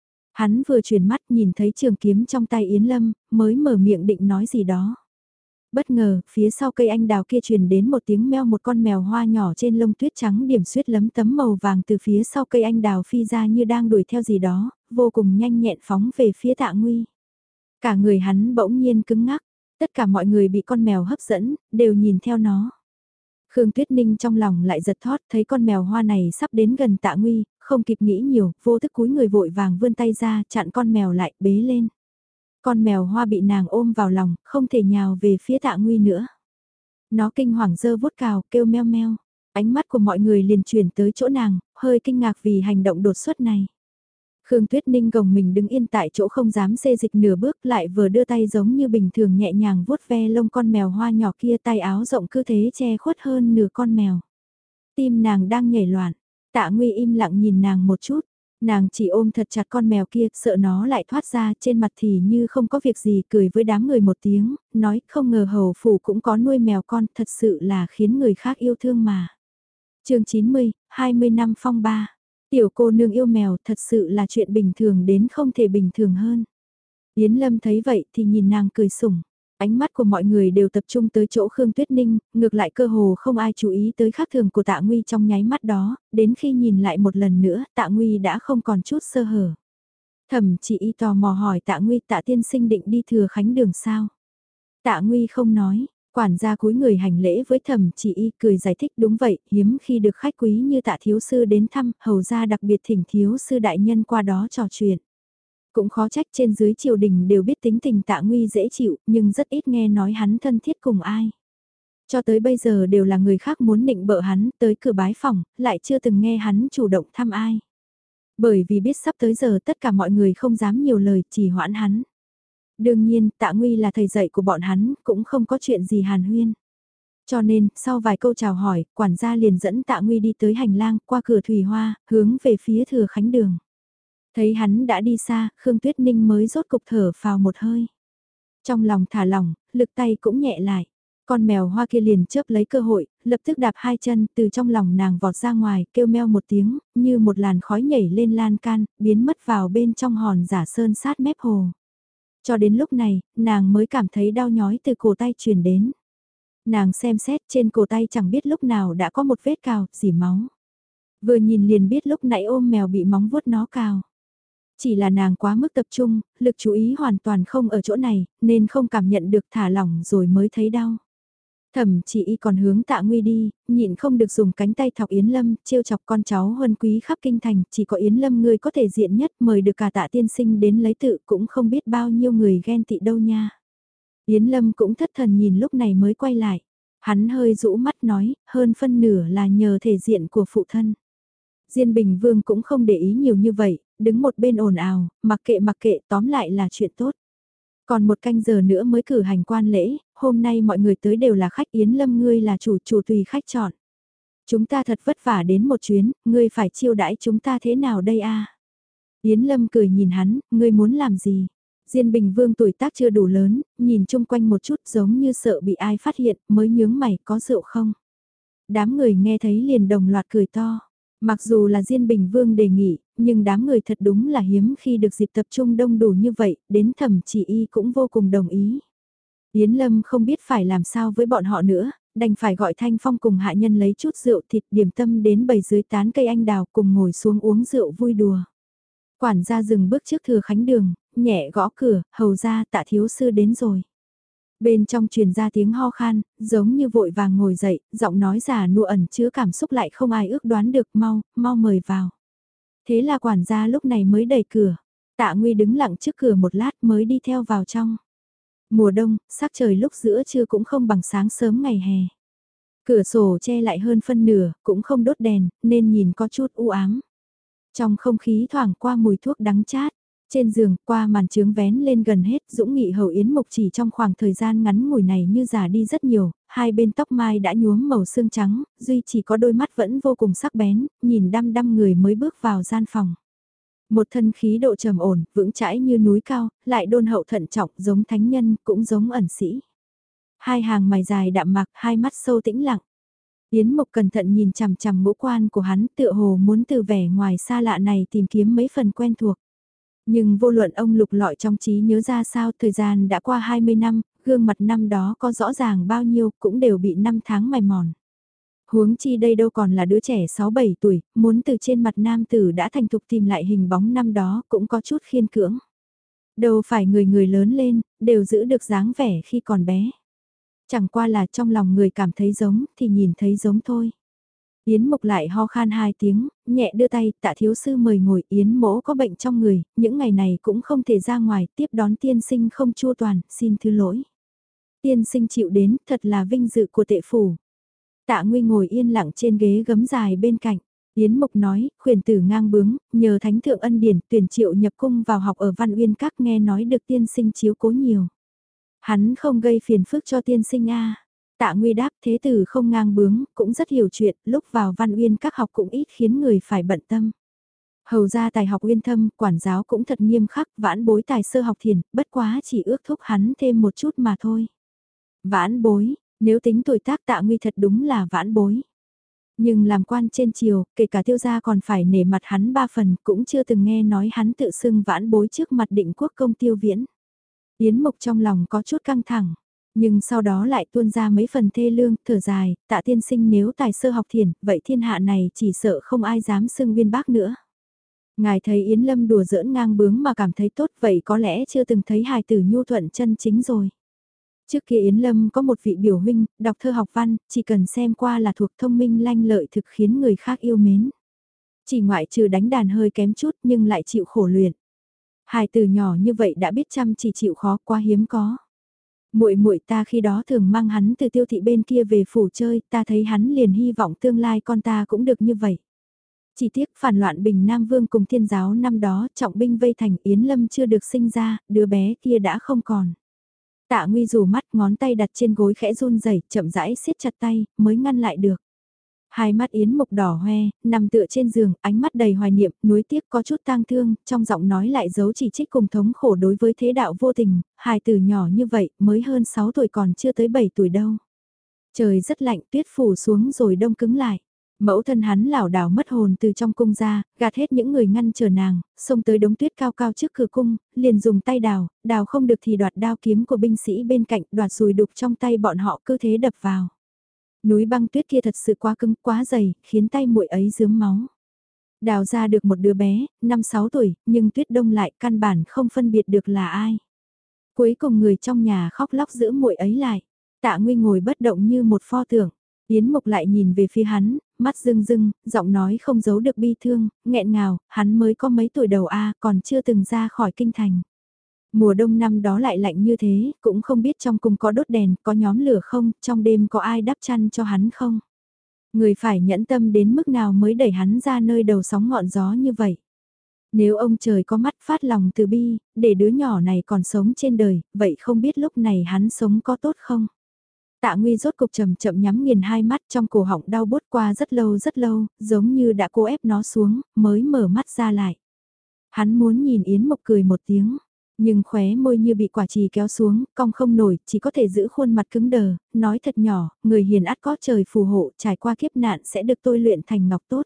Hắn vừa chuyển mắt nhìn thấy trường kiếm trong tay Yến Lâm, mới mở miệng định nói gì đó. Bất ngờ, phía sau cây anh đào kia truyền đến một tiếng meo, một con mèo hoa nhỏ trên lông tuyết trắng điểm xuyết lấm tấm màu vàng từ phía sau cây anh đào phi ra như đang đuổi theo gì đó, vô cùng nhanh nhẹn phóng về phía Tạ Nguy. Cả người hắn bỗng nhiên cứng ngắc, tất cả mọi người bị con mèo hấp dẫn, đều nhìn theo nó. Khương Tuyết Ninh trong lòng lại giật thót, thấy con mèo hoa này sắp đến gần Tạ Nguy, không kịp nghĩ nhiều, vô thức cúi người vội vàng vươn tay ra, chặn con mèo lại, bế lên. Con mèo hoa bị nàng ôm vào lòng, không thể nhào về phía Tạ Nguy nữa. Nó kinh hoàng giơ vuốt cào, kêu meo meo. Ánh mắt của mọi người liền chuyển tới chỗ nàng, hơi kinh ngạc vì hành động đột xuất này. Khương Tuyết Ninh gồng mình đứng yên tại chỗ không dám xê dịch nửa bước, lại vừa đưa tay giống như bình thường nhẹ nhàng vuốt ve lông con mèo hoa nhỏ kia, tay áo rộng cứ thế che khuất hơn nửa con mèo. Tim nàng đang nhảy loạn, Tạ Nguy im lặng nhìn nàng một chút. Nàng chỉ ôm thật chặt con mèo kia, sợ nó lại thoát ra, trên mặt thì như không có việc gì, cười với đám người một tiếng, nói không ngờ hầu phủ cũng có nuôi mèo con, thật sự là khiến người khác yêu thương mà. Chương 90, 20 năm phong ba. Tiểu cô nương yêu mèo thật sự là chuyện bình thường đến không thể bình thường hơn. Yến Lâm thấy vậy thì nhìn nàng cười sủng. Ánh mắt của mọi người đều tập trung tới chỗ Khương Tuyết Ninh, ngược lại cơ hồ không ai chú ý tới khác thường của Tạ Nguy trong nháy mắt đó, đến khi nhìn lại một lần nữa Tạ Nguy đã không còn chút sơ hở. Thẩm Chỉ Y tò mò hỏi Tạ Nguy, Tạ tiên sinh định đi Thừa Khánh Đường sao? Tạ Nguy không nói, quản gia cúi người hành lễ với Thẩm Chỉ Y cười giải thích, đúng vậy, hiếm khi được khách quý như Tạ thiếu sư đến thăm, hầu ra đặc biệt thỉnh thiếu sư đại nhân qua đó trò chuyện. Cũng khó trách trên dưới triều đình đều biết tính tình Tạ Nguy dễ chịu, nhưng rất ít nghe nói hắn thân thiết cùng ai. Cho tới bây giờ đều là người khác muốn nịnh bợ hắn tới cửa bái phòng, lại chưa từng nghe hắn chủ động thăm ai. Bởi vì biết sắp tới giờ tất cả mọi người không dám nhiều lời, chỉ hoãn hắn. Đương nhiên, Tạ Nguy là thầy dạy của bọn hắn, cũng không có chuyện gì hàn huyên. Cho nên, sau vài câu chào hỏi, quản gia liền dẫn Tạ Nguy đi tới hành lang, qua cửa thủy hoa, hướng về phía Thừa Khánh Đường. Thấy hắn đã đi xa, Khương Tuyết Ninh mới rốt cục thở phào một hơi. Trong lòng thả lỏng, lực tay cũng nhẹ lại. Con mèo hoa kia liền chớp lấy cơ hội, lập tức đạp hai chân từ trong lòng nàng vọt ra ngoài, kêu meo một tiếng, như một làn khói nhảy lên lan can, biến mất vào bên trong hòn giả sơn sát mép hồ. Cho đến lúc này, nàng mới cảm thấy đau nhói từ cổ tay truyền đến. Nàng xem xét trên cổ tay chẳng biết lúc nào đã có một vết cào, dỉ máu. Vừa nhìn liền biết lúc nãy ôm mèo bị móng vuốt nó cào. Chỉ là nàng quá mức tập trung, lực chú ý hoàn toàn không ở chỗ này, nên không cảm nhận được, thả lỏng rồi mới thấy đau. Thẩm Chỉ Y còn hướng Tạ Nguy đi, nhịn không được dùng cánh tay thọc Yến Lâm, trêu chọc con cháu huân quý khắp kinh thành, chỉ có Yến Lâm ngươi có thể diện nhất, mời được cả Tạ tiên sinh đến lấy tự, cũng không biết bao nhiêu người ghen tị đâu nha. Yến Lâm cũng thất thần nhìn lúc này mới quay lại. Hắn hơi rũ mắt nói, hơn phân nửa là nhờ thể diện của phụ thân. Diên Bình Vương cũng không để ý nhiều như vậy, đứng một bên ồn ào, mặc kệ tóm lại là chuyện tốt. Còn một canh giờ nữa mới cử hành quan lễ, hôm nay mọi người tới đều là khách, Yến Lâm ngươi là chủ tùy khách chọn. Chúng ta thật vất vả đến một chuyến, ngươi phải chiêu đãi chúng ta thế nào đây a? Yến Lâm cười nhìn hắn, ngươi muốn làm gì? Diên Bình Vương tuổi tác chưa đủ lớn, nhìn chung quanh một chút giống như sợ bị ai phát hiện, mới nhướng mày, có rượu không? Đám người nghe thấy liền đồng loạt cười to. Mặc dù là Diên Bình Vương đề nghị, nhưng đám người thật đúng là hiếm khi được dịp tập trung đông đủ như vậy, đến Thẩm Chỉ Y cũng vô cùng đồng ý. Yến Lâm không biết phải làm sao với bọn họ nữa, đành phải gọi Thanh Phong cùng hạ nhân lấy chút rượu thịt điểm tâm đến bày dưới tán cây anh đào cùng ngồi xuống uống rượu vui đùa. Quản gia dừng bước trước Thừa Khánh Đường, nhẹ gõ cửa, hầu ra Tạ thiếu sư đến rồi. Bên trong truyền ra tiếng ho khan, giống như vội vàng ngồi dậy, giọng nói già nua ẩn chứa cảm xúc lại không ai ước đoán được, mau mời vào. Thế là quản gia lúc này mới đẩy cửa, Tạ Nguy đứng lặng trước cửa một lát mới đi theo vào trong. Mùa đông, sắc trời lúc giữa trưa cũng không bằng sáng sớm ngày hè. Cửa sổ che lại hơn phân nửa, cũng không đốt đèn, nên nhìn có chút u ám. Trong không khí thoảng qua mùi thuốc đắng chát. Trên giường, qua màn trướng vén lên gần hết, Dũng Nghị Hầu Yến Mục chỉ trong khoảng thời gian ngắn ngủi này như già đi rất nhiều, hai bên tóc mai đã nhuốm màu xương trắng, duy chỉ có đôi mắt vẫn vô cùng sắc bén, nhìn đăm đăm người mới bước vào gian phòng. Một thân khí độ trầm ổn, vững chãi như núi cao, lại đôn hậu thận trọng giống thánh nhân, cũng giống ẩn sĩ. Hai hàng mày dài đạm mạc, hai mắt sâu tĩnh lặng. Yến Mục cẩn thận nhìn chằm chằm ngũ quan của hắn, tựa hồ muốn từ vẻ ngoài xa lạ này tìm kiếm mấy phần quen thuộc. Nhưng vô luận ông lục lọi trong trí nhớ ra sao, thời gian đã qua 20 năm, gương mặt năm đó có rõ ràng bao nhiêu cũng đều bị năm tháng mài mòn. Huống chi đây đâu còn là đứa trẻ 6-7 tuổi, muốn từ trên mặt nam tử đã thành thục tìm lại hình bóng năm đó cũng có chút khiên cưỡng. Đâu phải người người lớn lên, đều giữ được dáng vẻ khi còn bé. Chẳng qua là trong lòng người cảm thấy giống thì nhìn thấy giống thôi. Yến Mục lại ho khan hai tiếng, nhẹ đưa tay, Tạ thiếu sư mời ngồi, Yến mỗ có bệnh trong người, những ngày này cũng không thể ra ngoài, tiếp đón tiên sinh không chua toàn, xin thứ lỗi. Tiên sinh chịu đến, thật là vinh dự của tệ phủ. Tạ Nguy ngồi yên lặng trên ghế gấm dài bên cạnh. Yến Mục nói, khuyển tử ngang bướng, nhờ thánh thượng ân điển, tuyển triệu nhập cung vào học ở Văn Uyên Các, nghe nói được tiên sinh chiếu cố nhiều. Hắn không gây phiền phức cho tiên sinh a. Tạ Nguy đáp, thế tử không ngang bướng, cũng rất hiểu chuyện, lúc vào Văn Uyên Các học cũng ít khiến người phải bận tâm. Hầu ra tài học uyên thâm, quản giáo cũng thật nghiêm khắc, vãn bối tài sơ học thiền, bất quá chỉ ước thúc hắn thêm một chút mà thôi. Vãn bối, nếu tính tuổi tác Tạ Nguy thật đúng là vãn bối. Nhưng làm quan trên triều, kể cả tiêu gia còn phải nể mặt hắn ba phần, cũng chưa từng nghe nói hắn tự xưng vãn bối trước mặt Định Quốc công Tiêu Viễn. Yến Mục trong lòng có chút căng thẳng, nhưng sau đó lại tuôn ra mấy phần thê lương, thở dài, Tạ tiên sinh nếu tài sơ học thiền, vậy thiên hạ này chỉ sợ không ai dám xưng viên bác nữa. Ngài thấy Yến Lâm đùa giỡn ngang bướng mà cảm thấy tốt, vậy có lẽ chưa từng thấy hài tử nhu thuận chân chính rồi. Trước kia Yến Lâm có một vị biểu huynh, đọc thơ học văn, chỉ cần xem qua là thuộc thông minh lanh lợi thực khiến người khác yêu mến. Chỉ ngoại trừ đánh đàn hơi kém chút nhưng lại chịu khổ luyện. Hài tử nhỏ như vậy đã biết chăm chỉ chịu khó quá hiếm có. Muội muội ta khi đó thường mang hắn từ Tiêu thị bên kia về phủ chơi, ta thấy hắn liền hy vọng tương lai con ta cũng được như vậy. Chỉ tiếc phản loạn Bình Nam Vương cùng Thiên giáo năm đó, trọng binh vây thành Yến Lâm chưa được sinh ra, đứa bé kia đã không còn. Tạ Nguy rủ mắt, ngón tay đặt trên gối khẽ run rẩy, chậm rãi siết chặt tay, mới ngăn lại được. Hai mắt Yến Mục đỏ hoe, nằm tựa trên giường, ánh mắt đầy hoài niệm, nuối tiếc có chút tang thương, trong giọng nói lại giấu chỉ trích cùng thống khổ đối với thế đạo vô tình, hài tử nhỏ như vậy, mới hơn 6 tuổi còn chưa tới 7 tuổi đâu. Trời rất lạnh, tuyết phủ xuống rồi đông cứng lại. Mẫu thân hắn lảo đảo mất hồn từ trong cung ra, gạt hết những người ngăn chờ nàng, xông tới đống tuyết cao cao trước cửa cung, liền dùng tay đào, đào không được thì đoạt đao kiếm của binh sĩ bên cạnh, đoạt rùi đục trong tay bọn họ cứ thế đập vào. Núi băng tuyết kia thật sự quá cứng, quá dày, khiến tay muội ấy rướm máu. Đào ra được một đứa bé, 5-6 tuổi, nhưng tuyết đông lại căn bản không phân biệt được là ai. Cuối cùng người trong nhà khóc lóc giữ muội ấy lại. Tạ Nguy ngồi bất động như một pho tượng. Yến Mục lại nhìn về phía hắn, mắt rưng rưng, giọng nói không giấu được bi thương, nghẹn ngào, hắn mới có mấy tuổi đầu còn chưa từng ra khỏi kinh thành. Mùa đông năm đó lại lạnh như thế, cũng không biết trong cung có đốt đèn, có nhóm lửa không, trong đêm có ai đắp chăn cho hắn không. Người phải nhẫn tâm đến mức nào mới đẩy hắn ra nơi đầu sóng ngọn gió như vậy. Nếu ông trời có mắt phát lòng từ bi, để đứa nhỏ này còn sống trên đời, vậy không biết lúc này hắn sống có tốt không? Tạ Nguy rốt cục chậm chậm nhắm nghiền hai mắt, trong cổ họng đau bút qua rất lâu, giống như đã cố ép nó xuống, mới mở mắt ra lại. Hắn muốn nhìn Yến Mộc cười một tiếng, nhưng khóe môi như bị quả trì kéo xuống, cong không nổi, chỉ có thể giữ khuôn mặt cứng đờ, nói thật nhỏ, người hiền ắt có trời phù hộ, trải qua kiếp nạn sẽ được tôi luyện thành ngọc tốt.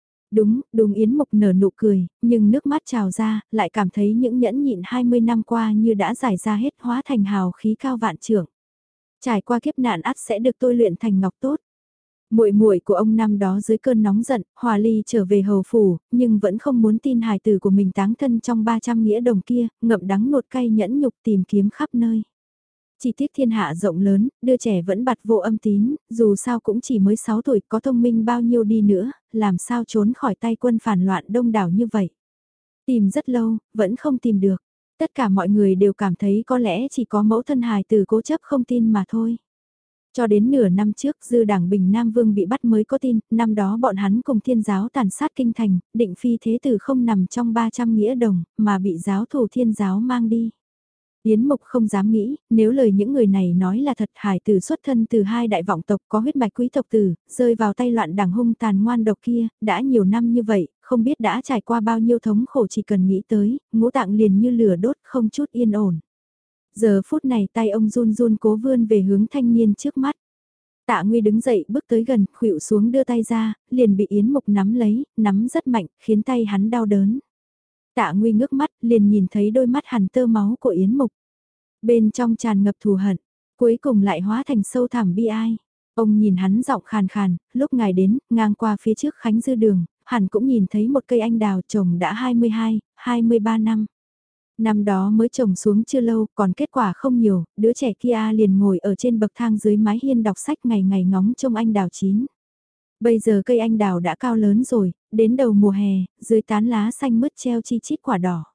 Đúng Yến Mộc nở nụ cười, nhưng nước mắt trào ra, lại cảm thấy những nhẫn nhịn 20 năm qua như đã giải ra hết, hóa thành hào khí cao vạn trưởng. Trải qua kiếp nạn ắt sẽ được tôi luyện thành ngọc tốt. Muội muội của ông năm đó dưới cơn nóng giận, Hòa Ly trở về hầu phủ, nhưng vẫn không muốn tin hài tử của mình táng thân trong 300 nghĩa đồng kia, ngậm đắng nuốt cay nhẫn nhục tìm kiếm khắp nơi. Chỉ tiếc thiên hạ rộng lớn, đưa trẻ vẫn bặt vô âm tín, dù sao cũng chỉ mới 6 tuổi, có thông minh bao nhiêu đi nữa, làm sao trốn khỏi tay quân phản loạn đông đảo như vậy. Tìm rất lâu, vẫn không tìm được. Tất cả mọi người đều cảm thấy có lẽ chỉ có mẫu thân hài tử cố chấp không tin mà thôi. Cho đến nửa năm trước dư đảng Bình Nam Vương bị bắt mới có tin, năm đó bọn hắn cùng thiên giáo tàn sát kinh thành, định phi thế tử không nằm trong 300 nghĩa đồng, mà bị giáo thủ thiên giáo mang đi. Yến Mục không dám nghĩ, nếu lời những người này nói là thật, hải tử xuất thân từ hai đại vọng tộc có huyết mạch quý tộc tử, rơi vào tay loạn đảng hung tàn ngoan độc kia, đã nhiều năm như vậy, không biết đã trải qua bao nhiêu thống khổ, chỉ cần nghĩ tới, ngũ tạng liền như lửa đốt không chút yên ổn. Giờ phút này tay ông run run cố vươn về hướng thanh niên trước mắt. Tạ Nguy đứng dậy bước tới gần, khuỵu xuống đưa tay ra, liền bị Yến Mục nắm lấy, nắm rất mạnh, khiến tay hắn đau đớn. Tạ Nguy ngước mắt, liền nhìn thấy đôi mắt hằn tơ máu của Yến Mục. Bên trong tràn ngập thù hận, cuối cùng lại hóa thành sâu thẳm bi ai. Ông nhìn hắn giọng khàn khàn, lúc ngài đến, ngang qua phía trước Khánh Dư Đường, hẳn cũng nhìn thấy một cây anh đào trồng đã 22, 23 năm. Năm đó mới trồng xuống chưa lâu, còn kết quả không nhiều, đứa trẻ kia liền ngồi ở trên bậc thang dưới mái hiên đọc sách ngày ngày ngóng trông anh đào chín. Bây giờ cây anh đào đã cao lớn rồi, đến đầu mùa hè, dưới tán lá xanh mướt treo chi chít quả đỏ.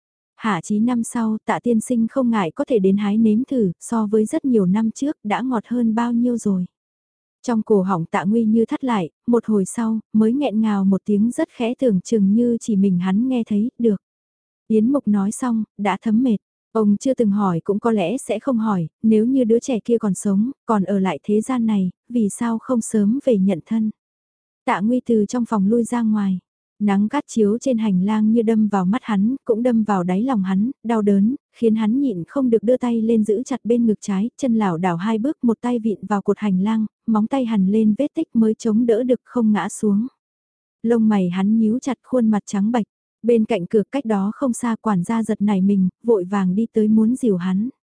Hạ chí năm sau, Tạ tiên sinh không ngại có thể đến hái nếm thử, so với rất nhiều năm trước đã ngọt hơn bao nhiêu rồi. Trong cổ họng Tạ Nguy như thắt lại, một hồi sau, mới nghẹn ngào một tiếng rất khẽ, tưởng chừng như chỉ mình hắn nghe thấy, được. Yến Mục nói xong, đã thấm mệt. Ông chưa từng hỏi cũng có lẽ sẽ không hỏi, nếu như đứa trẻ kia còn sống, còn ở lại thế gian này, vì sao không sớm về nhận thân. Tạ Nguy từ trong phòng lui ra ngoài. Nắng cát chiếu trên hành lang như đâm vào mắt hắn, cũng đâm vào đáy lòng hắn, đau đớn, khiến hắn nhịn không được đưa tay lên giữ chặt bên ngực trái, chân lảo đảo hai bước, một tay vịn vào cột hành lang, móng tay hằn lên vết tích mới chống đỡ được không ngã xuống. Lông mày hắn nhíu chặt, khuôn mặt trắng bệch. Bên cạnh cửa cách đó không xa, quản gia giật nảy mình, vội vàng đi tới muốn dìu hắn.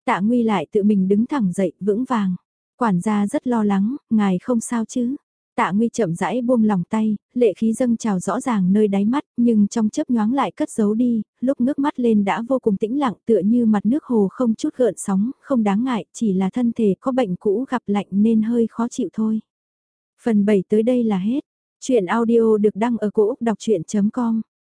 Tạ Nguy lại tự mình đứng thẳng dậy, vững vàng. Quản gia rất lo lắng, ngài không sao chứ? Tạ Nguy chậm rãi buông lòng tay, lệ khí dâng trào rõ ràng nơi đáy mắt, nhưng trong chớp nhoáng lại cất giấu đi, lúc ngước mắt lên đã vô cùng tĩnh lặng tựa như mặt nước hồ không chút gợn sóng, không đáng ngại, chỉ là thân thể có bệnh cũ gặp lạnh nên hơi khó chịu thôi. Phần 7 tới đây là hết. Chuyện audio được đăng ở cổ Úc đọc chuyện.com